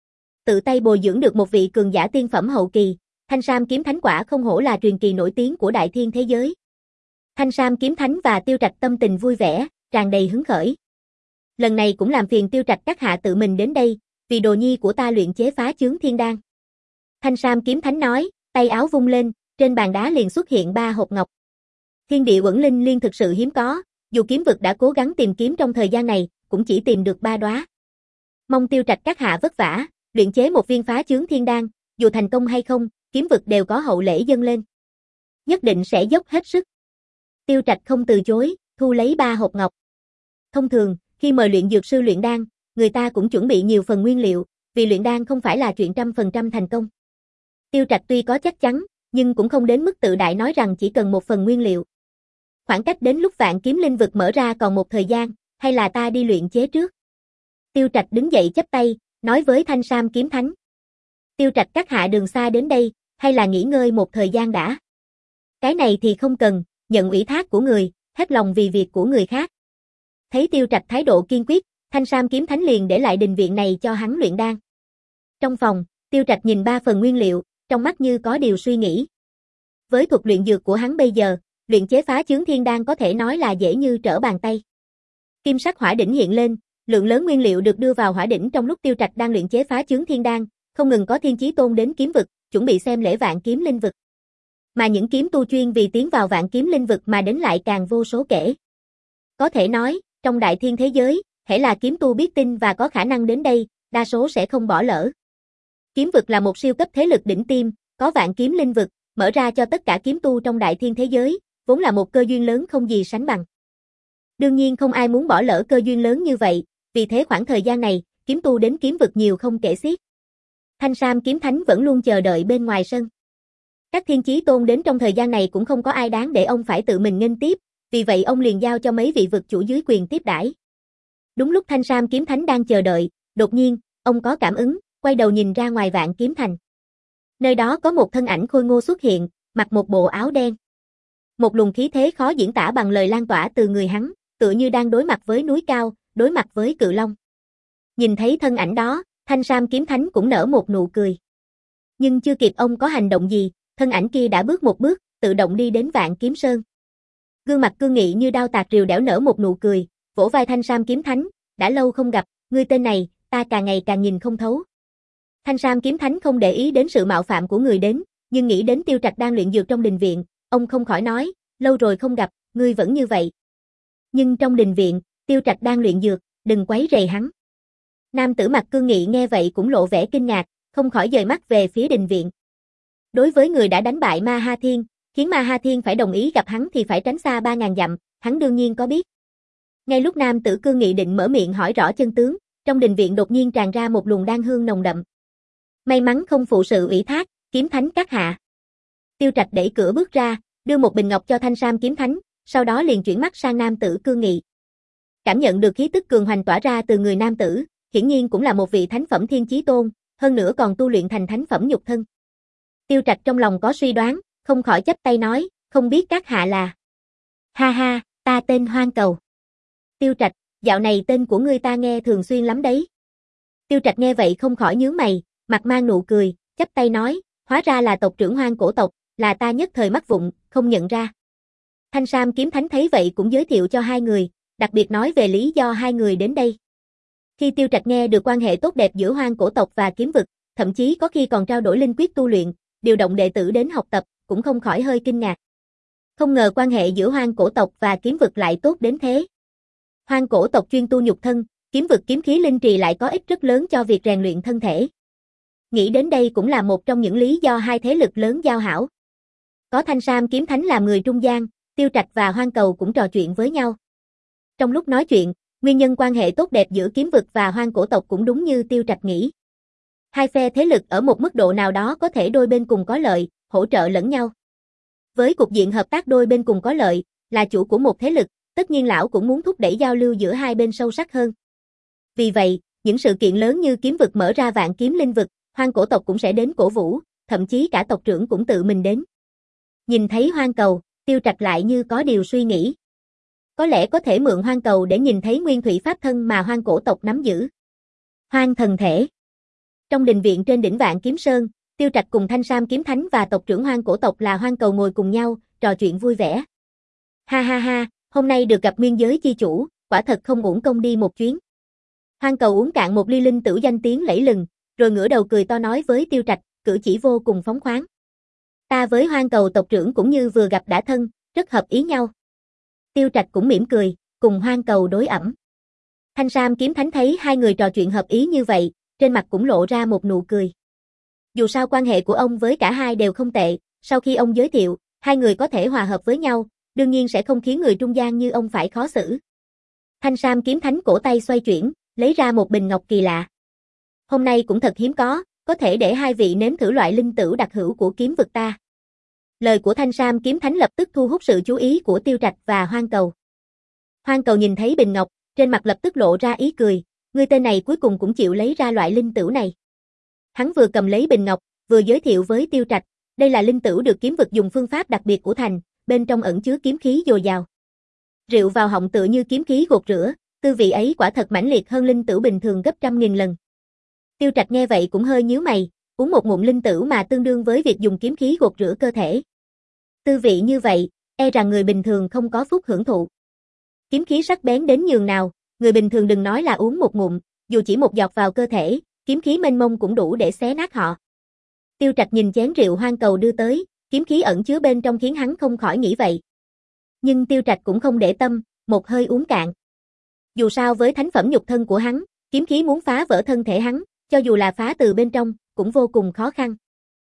Tự tay bồi dưỡng được một vị cường giả tiên phẩm hậu kỳ, Thanh Sam kiếm thánh quả không hổ là truyền kỳ nổi tiếng của đại thiên thế giới. Thanh Sam kiếm thánh và Tiêu Trạch tâm tình vui vẻ, tràn đầy hứng khởi. Lần này cũng làm phiền Tiêu Trạch các hạ tự mình đến đây, vì đồ nhi của ta luyện chế phá chướng thiên đan. Thanh Sam kiếm thánh nói, tay áo vung lên, trên bàn đá liền xuất hiện ba hộp ngọc. Thiên địa uẩn linh liên thực sự hiếm có, dù kiếm vực đã cố gắng tìm kiếm trong thời gian này, cũng chỉ tìm được ba đóa. Mong Tiêu Trạch các hạ vất vả, luyện chế một viên phá chướng thiên đan, dù thành công hay không, kiếm vực đều có hậu lễ dâng lên. Nhất định sẽ dốc hết sức. Tiêu Trạch không từ chối, thu lấy ba hộp ngọc. Thông thường, khi mời luyện dược sư luyện đan, người ta cũng chuẩn bị nhiều phần nguyên liệu, vì luyện đan không phải là chuyện trăm phần trăm thành công. Tiêu Trạch tuy có chắc chắn, nhưng cũng không đến mức tự đại nói rằng chỉ cần một phần nguyên liệu. Khoảng cách đến lúc Vạn Kiếm Linh vực mở ra còn một thời gian, hay là ta đi luyện chế trước? Tiêu Trạch đứng dậy chắp tay, nói với Thanh Sam kiếm thánh. Tiêu Trạch các hạ đường xa đến đây, hay là nghỉ ngơi một thời gian đã? Cái này thì không cần, nhận ủy thác của người, hết lòng vì việc của người khác. Thấy Tiêu Trạch thái độ kiên quyết, Thanh Sam kiếm thánh liền để lại đình viện này cho hắn luyện đan. Trong phòng, Tiêu Trạch nhìn ba phần nguyên liệu, trong mắt như có điều suy nghĩ. Với thuật luyện dược của hắn bây giờ, luyện chế phá chướng thiên đan có thể nói là dễ như trở bàn tay. Kim sắc hỏa đỉnh hiện lên, lượng lớn nguyên liệu được đưa vào hỏa đỉnh trong lúc Tiêu Trạch đang luyện chế phá chướng thiên đan, không ngừng có Thiên Chí Tôn đến kiếm vực, chuẩn bị xem lễ Vạn Kiếm Linh vực. Mà những kiếm tu chuyên vì tiến vào Vạn Kiếm Linh vực mà đến lại càng vô số kể. Có thể nói, trong đại thiên thế giới, hễ là kiếm tu biết tin và có khả năng đến đây, đa số sẽ không bỏ lỡ. Kiếm vực là một siêu cấp thế lực đỉnh tiêm, có Vạn Kiếm Linh vực, mở ra cho tất cả kiếm tu trong đại thiên thế giới, vốn là một cơ duyên lớn không gì sánh bằng. Đương nhiên không ai muốn bỏ lỡ cơ duyên lớn như vậy, vì thế khoảng thời gian này, kiếm tu đến kiếm vực nhiều không kể xiết. Thanh Sam kiếm thánh vẫn luôn chờ đợi bên ngoài sân. Các Thiên Chí Tôn đến trong thời gian này cũng không có ai đáng để ông phải tự mình nghênh tiếp, vì vậy ông liền giao cho mấy vị vực chủ dưới quyền tiếp đãi. Đúng lúc Thanh Sam kiếm thánh đang chờ đợi, đột nhiên, ông có cảm ứng, quay đầu nhìn ra ngoài Vạn Kiếm Thành. Nơi đó có một thân ảnh khôi ngô xuất hiện, mặc một bộ áo đen. Một luồng khí thế khó diễn tả bằng lời lan tỏa từ người hắn, tựa như đang đối mặt với núi cao, đối mặt với cự long. Nhìn thấy thân ảnh đó, Thanh Sam kiếm thánh cũng nở một nụ cười. Nhưng chưa kịp ông có hành động gì, thân ảnh kia đã bước một bước, tự động đi đến Vạn Kiếm Sơn. Gương mặt cương nghị như đao tạc rìu đẽo nở một nụ cười, vỗ vai Thanh Sam kiếm thánh, đã lâu không gặp, ngươi tên này, ta càng ngày càng nhìn không thấu. Thanh Sam kiếm thánh không để ý đến sự mạo phạm của người đến, nhưng nghĩ đến Tiêu Trạch đang luyện dược trong đình viện, ông không khỏi nói, lâu rồi không gặp, ngươi vẫn như vậy. Nhưng trong đình viện, Tiêu Trạch đang luyện dược, đừng quấy rầy hắn. Nam tử mặt cương nghị nghe vậy cũng lộ vẻ kinh ngạc, không khỏi dời mắt về phía đình viện. Đối với người đã đánh bại Ma Ha Thiên, khiến Ma Ha Thiên phải đồng ý gặp hắn thì phải tránh xa ba ngàn dặm, hắn đương nhiên có biết. Ngay lúc nam tử cương nghị định mở miệng hỏi rõ chân tướng, trong đình viện đột nhiên tràn ra một luồng đan hương nồng đậm. May mắn không phụ sự ủy thác, kiếm thánh các hạ. Tiêu Trạch đẩy cửa bước ra, đưa một bình ngọc cho Thanh Sam kiếm thánh, sau đó liền chuyển mắt sang nam tử cương nghị. Cảm nhận được khí tức cường hoành tỏa ra từ người nam tử, hiển nhiên cũng là một vị thánh phẩm thiên chí tôn, hơn nữa còn tu luyện thành thánh phẩm nhục thân. Tiêu Trạch trong lòng có suy đoán, không khỏi chắp tay nói, không biết các hạ là. Ha ha, ta tên Hoang Cầu. Tiêu Trạch, dạo này tên của ngươi ta nghe thường xuyên lắm đấy. Tiêu Trạch nghe vậy không khỏi nhướng mày, mặt mang nụ cười, chắp tay nói, hóa ra là tộc trưởng Hoang cổ tộc, là ta nhất thời mắc vụng, không nhận ra. Thanh Sam kiếm thánh thấy vậy cũng giới thiệu cho hai người, đặc biệt nói về lý do hai người đến đây. Khi Tiêu Trạch nghe được quan hệ tốt đẹp giữa Hoang cổ tộc và kiếm vực, thậm chí có khi còn trao đổi linh quyết tu luyện, điều động đệ tử đến học tập, cũng không khỏi hơi kinh ngạc. Không ngờ quan hệ giữa Hoang cổ tộc và kiếm vực lại tốt đến thế. Hoang cổ tộc chuyên tu nhục thân, kiếm vực kiếm khí linh trì lại có ích rất lớn cho việc rèn luyện thân thể. Nghĩ đến đây cũng là một trong những lý do hai thế lực lớn giao hảo. Có Thanh Sam kiếm thánh làm người trung gian, Tiêu Trạch và Hoang Cầu cũng trò chuyện với nhau. Trong lúc nói chuyện, nguyên nhân quan hệ tốt đẹp giữa kiếm vực và Hoang cổ tộc cũng đúng như Tiêu Trạch nghĩ. Hai phe thế lực ở một mức độ nào đó có thể đôi bên cùng có lợi, hỗ trợ lẫn nhau. Với cục diện hợp tác đôi bên cùng có lợi, là chủ của một thế lực, tất nhiên lão cũng muốn thúc đẩy giao lưu giữa hai bên sâu sắc hơn. Vì vậy, những sự kiện lớn như kiếm vực mở ra vạn kiếm linh vực, Hoang cổ tộc cũng sẽ đến cổ vũ, thậm chí cả tộc trưởng cũng tự mình đến. Nhìn thấy Hoang Cầu, Tiêu Trạch lại như có điều suy nghĩ. Có lẽ có thể mượn Hoang Cầu để nhìn thấy nguyên thủy pháp thân mà Hoang cổ tộc nắm giữ. Hoang thần thể. Trong đình viện trên đỉnh Vạn Kiếm Sơn, Tiêu Trạch cùng Thanh Sam kiếm thánh và tộc trưởng Hoang cổ tộc là Hoang Cầu ngồi cùng nhau, trò chuyện vui vẻ. Ha ha ha, hôm nay được gặp nguyên giới chi chủ, quả thật không uổng công đi một chuyến. Hoang Cầu uống cạn một ly linh tửu danh tiếng lẫy lừng, rồi ngửa đầu cười to nói với Tiêu Trạch, cử chỉ vô cùng phóng khoáng. Ta với Hoang Cầu tộc trưởng cũng như vừa gặp đã thân, rất hợp ý nhau. Tiêu Trạch cũng mỉm cười, cùng Hoang Cầu đối ẩm. Thanh Sam kiếm thánh thấy hai người trò chuyện hợp ý như vậy, trên mặt cũng lộ ra một nụ cười. Dù sao quan hệ của ông với cả hai đều không tệ, sau khi ông giới thiệu, hai người có thể hòa hợp với nhau, đương nhiên sẽ không khiến người trung gian như ông phải khó xử. Thanh Sam kiếm thánh cổ tay xoay chuyển, lấy ra một bình ngọc kỳ lạ. Hôm nay cũng thật hiếm có, có thể để hai vị nếm thử loại linh tửu đặc hữu của kiếm vực ta. Lời của Thanh Sam kiếm thánh lập tức thu hút sự chú ý của Tiêu Trạch và Hoang Cầu. Hoang Cầu nhìn thấy bình ngọc, trên mặt lập tức lộ ra ý cười, người tên này cuối cùng cũng chịu lấy ra loại linh tửu này. Hắn vừa cầm lấy bình ngọc, vừa giới thiệu với Tiêu Trạch, đây là linh tửu được kiếm vực dùng phương pháp đặc biệt của thành, bên trong ẩn chứa kiếm khí dồi dào. Rượu vào họng tựa như kiếm khí gột rửa, tư vị ấy quả thật mãnh liệt hơn linh tửu bình thường gấp trăm nghìn lần. Tiêu Trạch nghe vậy cũng hơi nhíu mày, uống một ngụm linh tửu mà tương đương với việc dùng kiếm khí gột rửa cơ thể. Tư vị như vậy, e rằng người bình thường không có phúc hưởng thụ. Kiếm khí sắc bén đến nhường nào, người bình thường đừng nói là uống một ngụm, dù chỉ một giọt vào cơ thể, kiếm khí mênh mông cũng đủ để xé nát họ. Tiêu Trạch nhìn chén rượu Hoang Cầu đưa tới, kiếm khí ẩn chứa bên trong khiến hắn không khỏi nghĩ vậy. Nhưng Tiêu Trạch cũng không để tâm, một hơi uống cạn. Dù sao với thánh phẩm nhục thân của hắn, kiếm khí muốn phá vỡ thân thể hắn, cho dù là phá từ bên trong, cũng vô cùng khó khăn.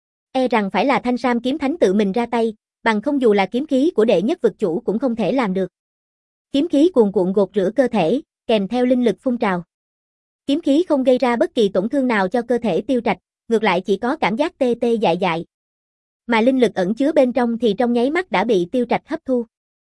E rằng phải là Thanh Sam kiếm thánh tự mình ra tay, bằng không dù là kiếm khí của đệ nhất vực chủ cũng không thể làm được. Kiếm khí cuồn cuộn gột rửa cơ thể, kèm theo linh lực phun trào. Kiếm khí không gây ra bất kỳ tổn thương nào cho cơ thể Tiêu Trạch, ngược lại chỉ có cảm giác tê tê dại dại. Mà linh lực ẩn chứa bên trong thì trong nháy mắt đã bị Tiêu Trạch hấp thu.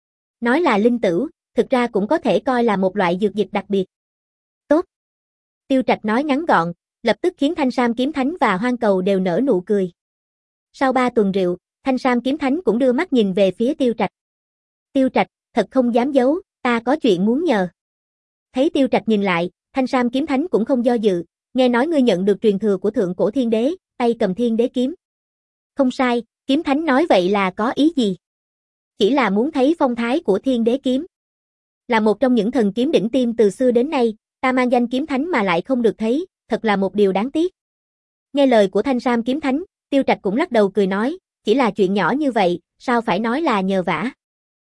Nói là linh tửu, thực ra cũng có thể coi là một loại dược dịch đặc biệt. Tốt. Tiêu Trạch nói ngắn gọn, lập tức khiến Thanh Sam kiếm thánh và Hoang Cầu đều nở nụ cười. Sau ba tuần rượu, Thanh Sam kiếm thánh cũng đưa mắt nhìn về phía Tiêu Trạch. Tiêu Trạch, thật không dám giấu, ta có chuyện muốn nhờ. Thấy Tiêu Trạch nhìn lại, Thanh Sam kiếm thánh cũng không do dự, nghe nói ngươi nhận được truyền thừa của thượng cổ thiên đế, tay cầm thiên đế kiếm. Không sai, kiếm thánh nói vậy là có ý gì? Chỉ là muốn thấy phong thái của thiên đế kiếm. Là một trong những thần kiếm đỉnh tiêm từ xưa đến nay, ta mang danh kiếm thánh mà lại không được thấy, thật là một điều đáng tiếc. Nghe lời của Thanh Sam kiếm thánh, Tiêu Trạch cũng lắc đầu cười nói, chỉ là chuyện nhỏ như vậy, sao phải nói là nhờ vả.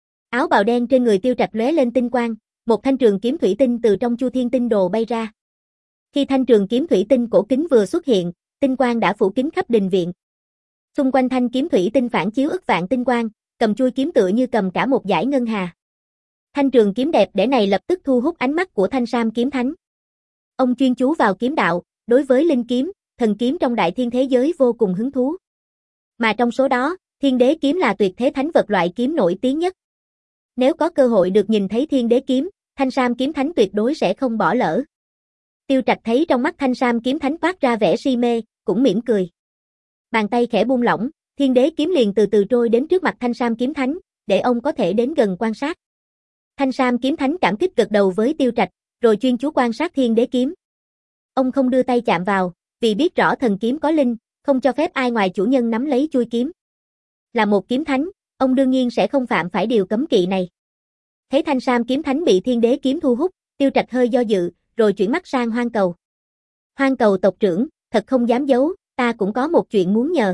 Áo bào đen trên người Tiêu Trạch lóe lên tinh quang, một thanh trường kiếm thủy tinh từ trong Chu Thiên Tinh Đồ bay ra. Khi thanh trường kiếm thủy tinh cổ kính vừa xuất hiện, tinh quang đã phủ kín khắp đình viện. Xung quanh thanh kiếm thủy tinh phản chiếu ức vạn tinh quang, cầm chuôi kiếm tựa như cầm cả một dải ngân hà. Thanh trường kiếm đẹp đẽ này lập tức thu hút ánh mắt của Thanh Sam kiếm thánh. Ông chuyên chú vào kiếm đạo, đối với linh kiếm, thần kiếm trong đại thiên thế giới vô cùng hứng thú. Mà trong số đó, thiên đế kiếm là tuyệt thế thánh vật loại kiếm nổi tiếng nhất. Nếu có cơ hội được nhìn thấy thiên đế kiếm, Thanh Sam kiếm thánh tuyệt đối sẽ không bỏ lỡ. Tiêu Trạch thấy trong mắt Thanh Sam kiếm thánh toát ra vẻ si mê, cũng mỉm cười. Bàn tay khẽ buông lỏng, thiên đế kiếm liền từ từ trôi đến trước mặt Thanh Sam kiếm thánh, để ông có thể đến gần quan sát. Thanh Sam kiếm thánh cảm kích gật đầu với Tiêu Trạch, rồi chuyên chú quan sát thiên đế kiếm. Ông không đưa tay chạm vào, vì biết rõ thần kiếm có linh, không cho phép ai ngoài chủ nhân nắm lấy chuôi kiếm. Là một kiếm thánh, ông đương nhiên sẽ không phạm phải điều cấm kỵ này. Thấy Thanh Sam kiếm thánh bị thiên đế kiếm thu hút, Tiêu Trạch hơi do dự, rồi chuyển mắt sang Hoang Cầu. Hoang Cầu tộc trưởng, thật không dám giấu, ta cũng có một chuyện muốn nhờ.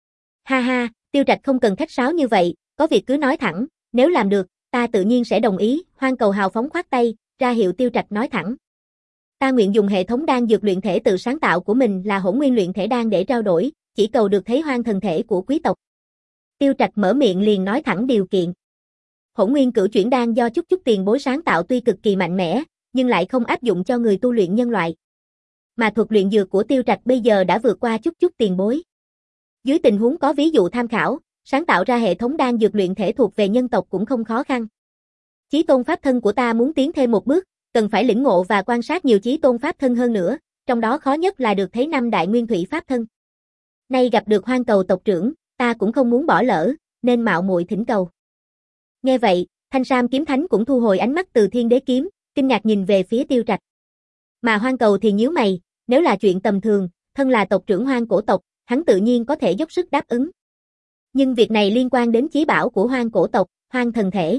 Ha ha, Tiêu Trạch không cần khách sáo như vậy, có việc cứ nói thẳng, nếu làm được, ta tự nhiên sẽ đồng ý. Hoang Cầu hào phóng khoát tay, ra hiệu Tiêu Trạch nói thẳng. Ta nguyện dùng hệ thống đan dược luyện thể tự sáng tạo của mình là Hỗn Nguyên luyện thể đan để trao đổi, chỉ cầu được thấy hoang thần thể của quý tộc. Tiêu Trạch mở miệng liền nói thẳng điều kiện. Hỗn Nguyên cửu chuyển đan do chút chút tiền bối sáng tạo tuy cực kỳ mạnh mẽ, nhưng lại không áp dụng cho người tu luyện nhân loại. Mà thuật luyện dược của Tiêu Trạch bây giờ đã vượt qua chút chút tiền bối. Dưới tình huống có ví dụ tham khảo, sáng tạo ra hệ thống đan dược luyện thể thuộc về nhân tộc cũng không khó khăn. Chí tôn pháp thân của ta muốn tiến thêm một bước, cần phải lĩnh ngộ và quan sát nhiều chí tôn pháp thân hơn nữa, trong đó khó nhất là được thấy năm đại nguyên thủy pháp thân. Nay gặp được Hoang Cầu tộc trưởng, ta cũng không muốn bỏ lỡ, nên mạo muội thỉnh cầu. Nghe vậy, Thanh Sam kiếm thánh cũng thu hồi ánh mắt từ thiên đế kiếm, kinh ngạc nhìn về phía Tiêu Trạch. Mà Hoang Cầu thì nhíu mày, nếu là chuyện tầm thường, thân là tộc trưởng Hoang cổ tộc, hắn tự nhiên có thể dốc sức đáp ứng. Nhưng việc này liên quan đến chí bảo của Hoang cổ tộc, Hoang thần thể.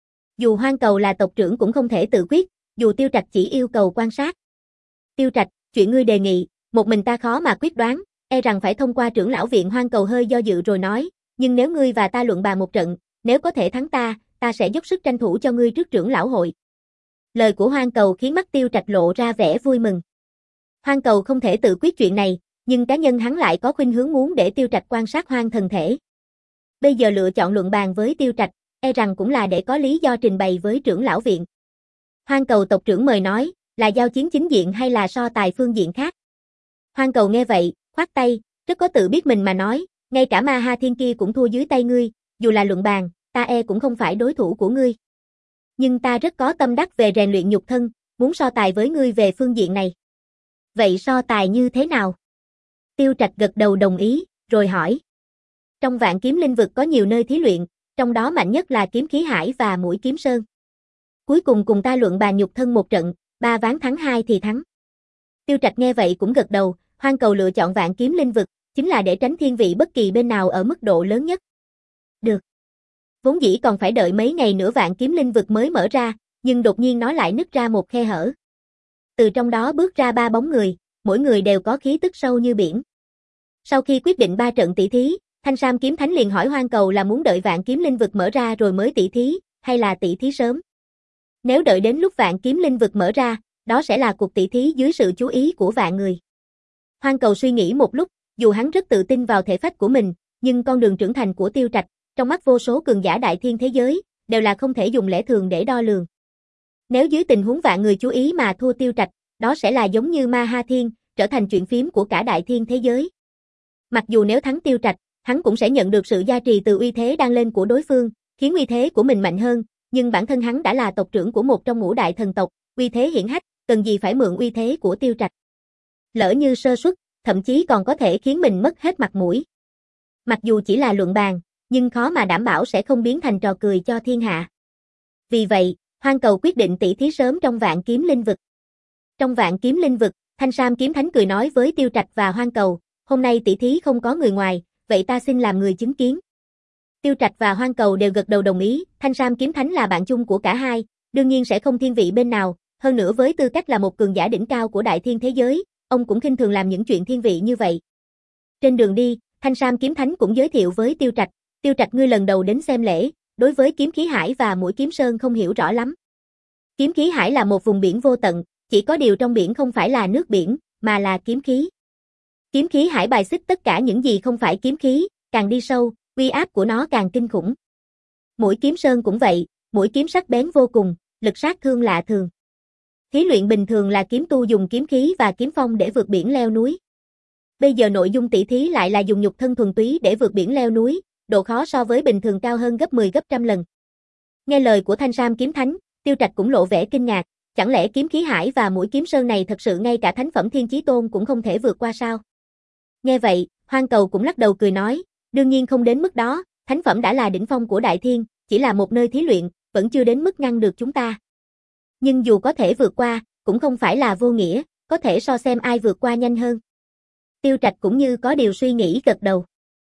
Dù Hoang Cầu là tộc trưởng cũng không thể tự quyết, dù Tiêu Trạch chỉ yêu cầu quan sát. Tiêu Trạch, chuyện ngươi đề nghị, một mình ta khó mà quyết đoán, e rằng phải thông qua trưởng lão viện. Hoang Cầu hơi do dự rồi nói, nhưng nếu ngươi và ta luận bàn một trận, nếu có thể thắng ta, ta sẽ dốc sức tranh thủ cho ngươi trước trưởng lão hội. Lời của Hoang Cầu khiến mắt Tiêu Trạch lộ ra vẻ vui mừng. Hoang Cầu không thể tự quyết chuyện này, nhưng cá nhân hắn lại có khuynh hướng muốn để Tiêu Trạch quan sát hoang thần thể. Bây giờ lựa chọn luận bàn với Tiêu Trạch, e rằng cũng là để có lý do trình bày với trưởng lão viện. Hoang Cầu tộc trưởng mời nói, là giao chiến chính diện hay là so tài phương diện khác? Hoang Cầu nghe vậy, khoát tay, rất có tự biết mình mà nói, ngay cả Ma Ha Thiên kia cũng thua dưới tay ngươi, dù là luận bàn, ta e cũng không phải đối thủ của ngươi. Nhưng ta rất có tâm đắc về rèn luyện nhục thân, muốn so tài với ngươi về phương diện này. Vậy so tài như thế nào? Tiêu Trạch gật đầu đồng ý, rồi hỏi. Trong Vạn Kiếm Linh Vực có nhiều nơi thí luyện, trong đó mạnh nhất là Kiếm Khí Hải và Mũi Kiếm Sơn. Cuối cùng cùng ta luận bàn nhục thân một trận, ba ván thắng hai thì thắng. Tiêu Trạch nghe vậy cũng gật đầu, Hoang Cầu lựa chọn Vạn Kiếm Linh Vực, chính là để tránh thiên vị bất kỳ bên nào ở mức độ lớn nhất. Được. Vốn dĩ còn phải đợi mấy ngày nữa Vạn Kiếm Linh Vực mới mở ra, nhưng đột nhiên nó lại nứt ra một khe hở. Từ trong đó bước ra ba bóng người, mỗi người đều có khí tức sâu như biển. Sau khi quyết định ba trận tỷ thí, Thanh Sam kiếm thánh liền hỏi Hoang Cầu là muốn đợi Vạn Kiếm Linh Vực mở ra rồi mới tỷ thí, hay là tỷ thí sớm. Nếu đợi đến lúc Vạn Kiếm Linh Vực mở ra, đó sẽ là cuộc tỷ thí dưới sự chú ý của vạn người. Hoang Cầu suy nghĩ một lúc, dù hắn rất tự tin vào thể phách của mình, nhưng con đường trưởng thành của Tiêu Trạch, trong mắt vô số cường giả đại thiên thế giới, đều là không thể dùng lẽ thường để đo lường. Nếu dưới tình huống vạn người chú ý mà thua Tiêu Trạch, đó sẽ là giống như Ma Ha Thiên, trở thành chuyện phiếm của cả đại thiên thế giới. Mặc dù nếu thắng Tiêu Trạch, hắn cũng sẽ nhận được sự gia trì từ uy thế đang lên của đối phương, khiến uy thế của mình mạnh hơn, nhưng bản thân hắn đã là tộc trưởng của một trong ngũ đại thần tộc, uy thế hiển hách, cần gì phải mượn uy thế của Tiêu Trạch. Lỡ như sơ suất, thậm chí còn có thể khiến mình mất hết mặt mũi. Mặc dù chỉ là luận bàn, nhưng khó mà đảm bảo sẽ không biến thành trò cười cho thiên hạ. Vì vậy, Hoang Cầu quyết định tỷ thí sớm trong Vạn Kiếm Linh Vực. Trong Vạn Kiếm Linh Vực, Thanh Sam kiếm thánh cười nói với Tiêu Trạch và Hoang Cầu, hôm nay tỷ thí không có người ngoài, vậy ta xin làm người chứng kiến. Tiêu Trạch và Hoang Cầu đều gật đầu đồng ý, Thanh Sam kiếm thánh là bạn chung của cả hai, đương nhiên sẽ không thiên vị bên nào, hơn nữa với tư cách là một cường giả đỉnh cao của đại thiên thế giới, ông cũng khinh thường làm những chuyện thiên vị như vậy. Trên đường đi, Thanh Sam kiếm thánh cũng giới thiệu với Tiêu Trạch, Tiêu Trạch ngươi lần đầu đến xem lễ, đối với Kiếm Khí Hải và Mũi Kiếm Sơn không hiểu rõ lắm. Kiếm Khí Hải là một vùng biển vô tận, chỉ có điều trong biển không phải là nước biển, mà là kiếm khí. Kiếm Khí Hải bài xích tất cả những gì không phải kiếm khí, càng đi sâu, uy áp của nó càng kinh khủng. Mũi Kiếm Sơn cũng vậy, mũi kiếm sắc bén vô cùng, lực sát thương lạ thường. Thí luyện bình thường là kiếm tu dùng kiếm khí và kiếm phong để vượt biển leo núi. Bây giờ nội dung tỷ thí lại là dùng nhục thân thuần túy để vượt biển leo núi, độ khó so với bình thường cao hơn gấp mười gấp trăm lần. Nghe lời của Thanh Sam kiếm thánh, Tiêu Trạch cũng lộ vẻ kinh ngạc, chẳng lẽ kiếm khí hải và mũi kiếm sơn này thật sự ngay cả thánh phẩm thiên chí tôn cũng không thể vượt qua sao? Nghe vậy, Hoang Cầu cũng lắc đầu cười nói, đương nhiên không đến mức đó, thánh phẩm đã là đỉnh phong của đại thiên, chỉ là một nơi thí luyện, vẫn chưa đến mức ngăn được chúng ta. Nhưng dù có thể vượt qua, cũng không phải là vô nghĩa, có thể so xem ai vượt qua nhanh hơn. Tiêu Trạch cũng như có điều suy nghĩ gật đầu.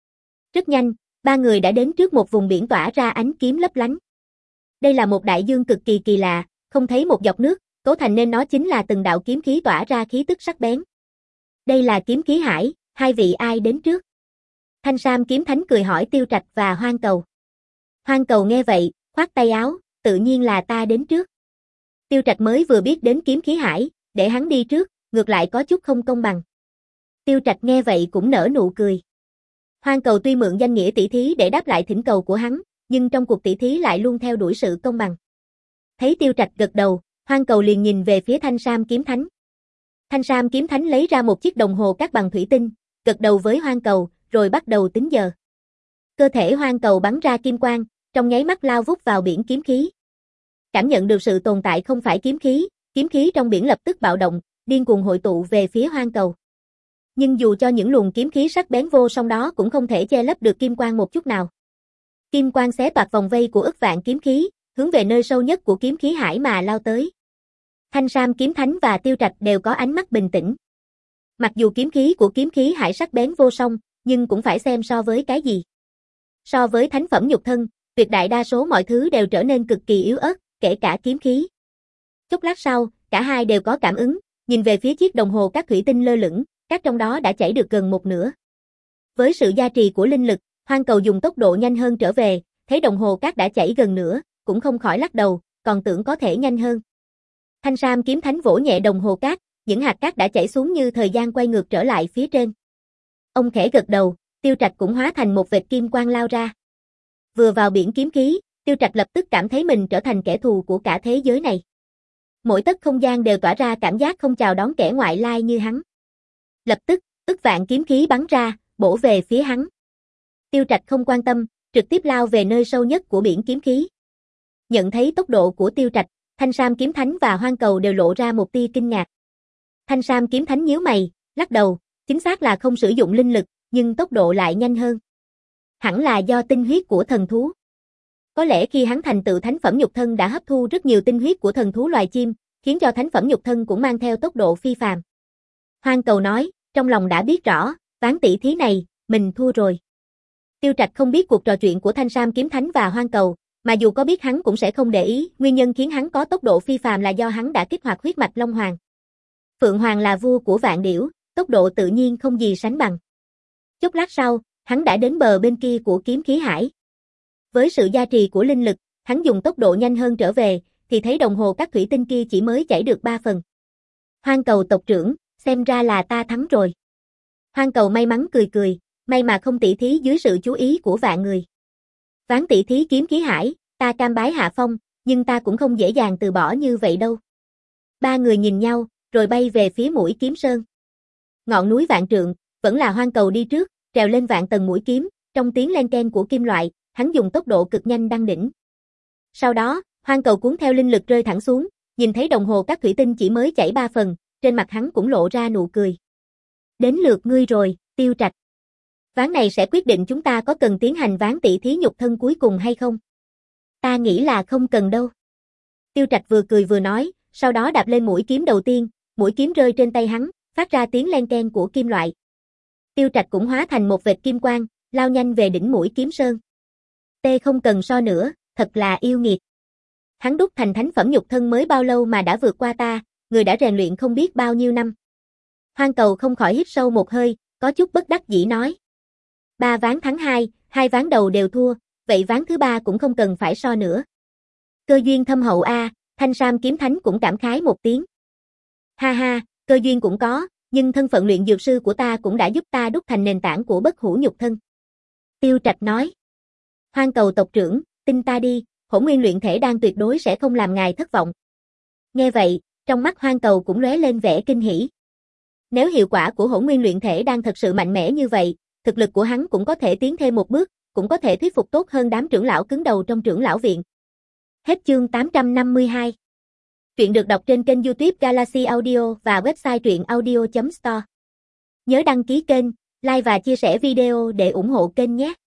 Rất nhanh, ba người đã đến trước một vùng biển tỏa ra ánh kiếm lấp lánh. Đây là một đại dương cực kỳ kỳ lạ, không thấy một giọt nước, cấu thành nên nó chính là từng đạo kiếm khí tỏa ra khí tức sắc bén. Đây là kiếm khí hải, hai vị ai đến trước? Thanh Sam kiếm thánh cười hỏi Tiêu Trạch và Hoang Cầu. Hoang Cầu nghe vậy, khoát tay áo, tự nhiên là ta đến trước. Tiêu Trạch mới vừa biết đến kiếm khí hải, để hắn đi trước, ngược lại có chút không công bằng. Tiêu Trạch nghe vậy cũng nở nụ cười. Hoang Cầu tuy mượn danh nghĩa tỷ thí để đáp lại thỉnh cầu của hắn, nhưng trong cuộc tỷ thí lại luôn theo đuổi sự công bằng. Thấy Tiêu Trạch gật đầu, Hoang Cầu liền nhìn về phía Thanh Sam kiếm thánh. Thanh Sam kiếm thánh lấy ra một chiếc đồng hồ cát bằng thủy tinh, gật đầu với Hoang Cầu, rồi bắt đầu tính giờ. Cơ thể Hoang Cầu bắn ra kim quang, trong nháy mắt lao vút vào biển kiếm khí. Cảm nhận được sự tồn tại không phải kiếm khí, kiếm khí trong biển lập tức bạo động, điên cuồng hội tụ về phía Hoang Cầu. Nhưng dù cho những luồng kiếm khí sắc bén vô song đó cũng không thể che lấp được kim quang một chút nào. Kim quang xé toạc vòng vây của ức vạn kiếm khí, hướng về nơi sâu nhất của kiếm khí hải mà lao tới. Thanh Sam kiếm thánh và Tiêu Trạch đều có ánh mắt bình tĩnh. Mặc dù kiếm khí của kiếm khí hải sắc bén vô song, nhưng cũng phải xem so với cái gì. So với thánh phẩm nhục thân, tuyệt đại đa số mọi thứ đều trở nên cực kỳ yếu ớt, kể cả kiếm khí. Chốc lát sau, cả hai đều có cảm ứng, nhìn về phía chiếc đồng hồ cát thủy tinh lơ lửng, cát trong đó đã chảy được gần một nửa. Với sự gia trì của linh lực, Hoang Cầu dùng tốc độ nhanh hơn trở về, thấy đồng hồ cát đã chảy gần nửa, cũng không khỏi lắc đầu, còn tưởng có thể nhanh hơn. Thanh Sam kiếm thánh vỗ nhẹ đồng hồ cát, những hạt cát đã chảy xuống như thời gian quay ngược trở lại phía trên. Ông khẽ gật đầu, Tiêu Trạch cũng hóa thành một vệt kim quang lao ra. Vừa vào biển kiếm khí, Tiêu Trạch lập tức cảm thấy mình trở thành kẻ thù của cả thế giới này. Mỗi tấc không gian đều tỏa ra cảm giác không chào đón kẻ ngoại lai như hắn. Lập tức, ức vạn kiếm khí bắn ra, bổ về phía hắn. Tiêu Trạch không quan tâm, trực tiếp lao về nơi sâu nhất của biển kiếm khí. Nhận thấy tốc độ của Tiêu Trạch, Thanh Sam kiếm thánh và Hoang Cầu đều lộ ra một tia kinh ngạc. Thanh Sam kiếm thánh nhíu mày, lắc đầu, chính xác là không sử dụng linh lực, nhưng tốc độ lại nhanh hơn. Hẳn là do tinh huyết của thần thú. Có lẽ khi hắn thành tựu thánh phẩm nhục thân đã hấp thu rất nhiều tinh huyết của thần thú loài chim, khiến cho thánh phẩm nhục thân cũng mang theo tốc độ phi phàm. Hoang Cầu nói, trong lòng đã biết rõ, ván tỷ thí này, mình thua rồi. Tiêu Trạch không biết cuộc trò chuyện của Thanh Sam kiếm thánh và Hoang Cầu, mà dù có biết hắn cũng sẽ không để ý, nguyên nhân khiến hắn có tốc độ phi phàm là do hắn đã kích hoạt huyết mạch Long Hoàng. Phượng Hoàng là vua của vạn điểu, tốc độ tự nhiên không gì sánh bằng. Chốc lát sau, hắn đã đến bờ bên kia của kiếm khí hải. Với sự gia trì của linh lực, hắn dùng tốc độ nhanh hơn trở về, thì thấy đồng hồ cát thủy tinh kia chỉ mới chảy được ba phần. Hoang Cầu tộc trưởng, xem ra là ta thắng rồi. Hoang Cầu may mắn cười cười, may mà không tỷ thí dưới sự chú ý của vạn người. Ván tỷ thí kiếm khí hải, ta cam bái hạ phong, nhưng ta cũng không dễ dàng từ bỏ như vậy đâu. Ba người nhìn nhau, rồi bay về phía mũi kiếm sơn. Ngọn núi vạn trượng, vẫn là Hoang Cầu đi trước, trèo lên vạn tầng mũi kiếm, trong tiếng len ken của kim loại, hắn dùng tốc độ cực nhanh đăng đỉnh. Sau đó, Hoang Cầu cuốn theo linh lực rơi thẳng xuống, nhìn thấy đồng hồ cát thủy tinh chỉ mới chảy ba phần, trên mặt hắn cũng lộ ra nụ cười. Đến lượt ngươi rồi, Tiêu Trạch. Ván này sẽ quyết định chúng ta có cần tiến hành ván tỷ thí nhục thân cuối cùng hay không? Ta nghĩ là không cần đâu. Tiêu Trạch vừa cười vừa nói, sau đó đạp lên mũi kiếm đầu tiên, mũi kiếm rơi trên tay hắn, phát ra tiếng len ken của kim loại. Tiêu Trạch cũng hóa thành một vệt kim quang, lao nhanh về đỉnh mũi kiếm sơn. Tê không cần so nữa, thật là yêu nghiệt. Hắn đúc thành thánh phẩm nhục thân mới bao lâu mà đã vượt qua ta, người đã rèn luyện không biết bao nhiêu năm. Hoang Cầu không khỏi hít sâu một hơi, có chút bất đắc dĩ nói. Ba ván thắng hai, hai ván đầu đều thua, vậy ván thứ ba cũng không cần phải so nữa. Cơ duyên thâm hậu a, Thanh Sam kiếm thánh cũng cảm khái một tiếng. Ha ha, cơ duyên cũng có, nhưng thân phận luyện dược sư của ta cũng đã giúp ta đúc thành nền tảng của bất hủ nhục thân. Tiêu Trạch nói. Hoang Cầu tộc trưởng, tin ta đi, hỗn nguyên luyện thể đan tuyệt đối sẽ không làm ngài thất vọng. Nghe vậy, trong mắt Hoang Cầu cũng lóe lên vẻ kinh hỉ. Nếu hiệu quả của hỗn nguyên luyện thể đan thật sự mạnh mẽ như vậy, thực lực của hắn cũng có thể tiến thêm một bước, cũng có thể thuyết phục tốt hơn đám trưởng lão cứng đầu trong trưởng lão viện. Hết chương tám trăm năm mươi hai. Truyện được đọc trên kênh YouTube Galaxy Audio và website truyện audio chấm store. Nhớ đăng ký kênh, like và chia sẻ video để ủng hộ kênh nhé.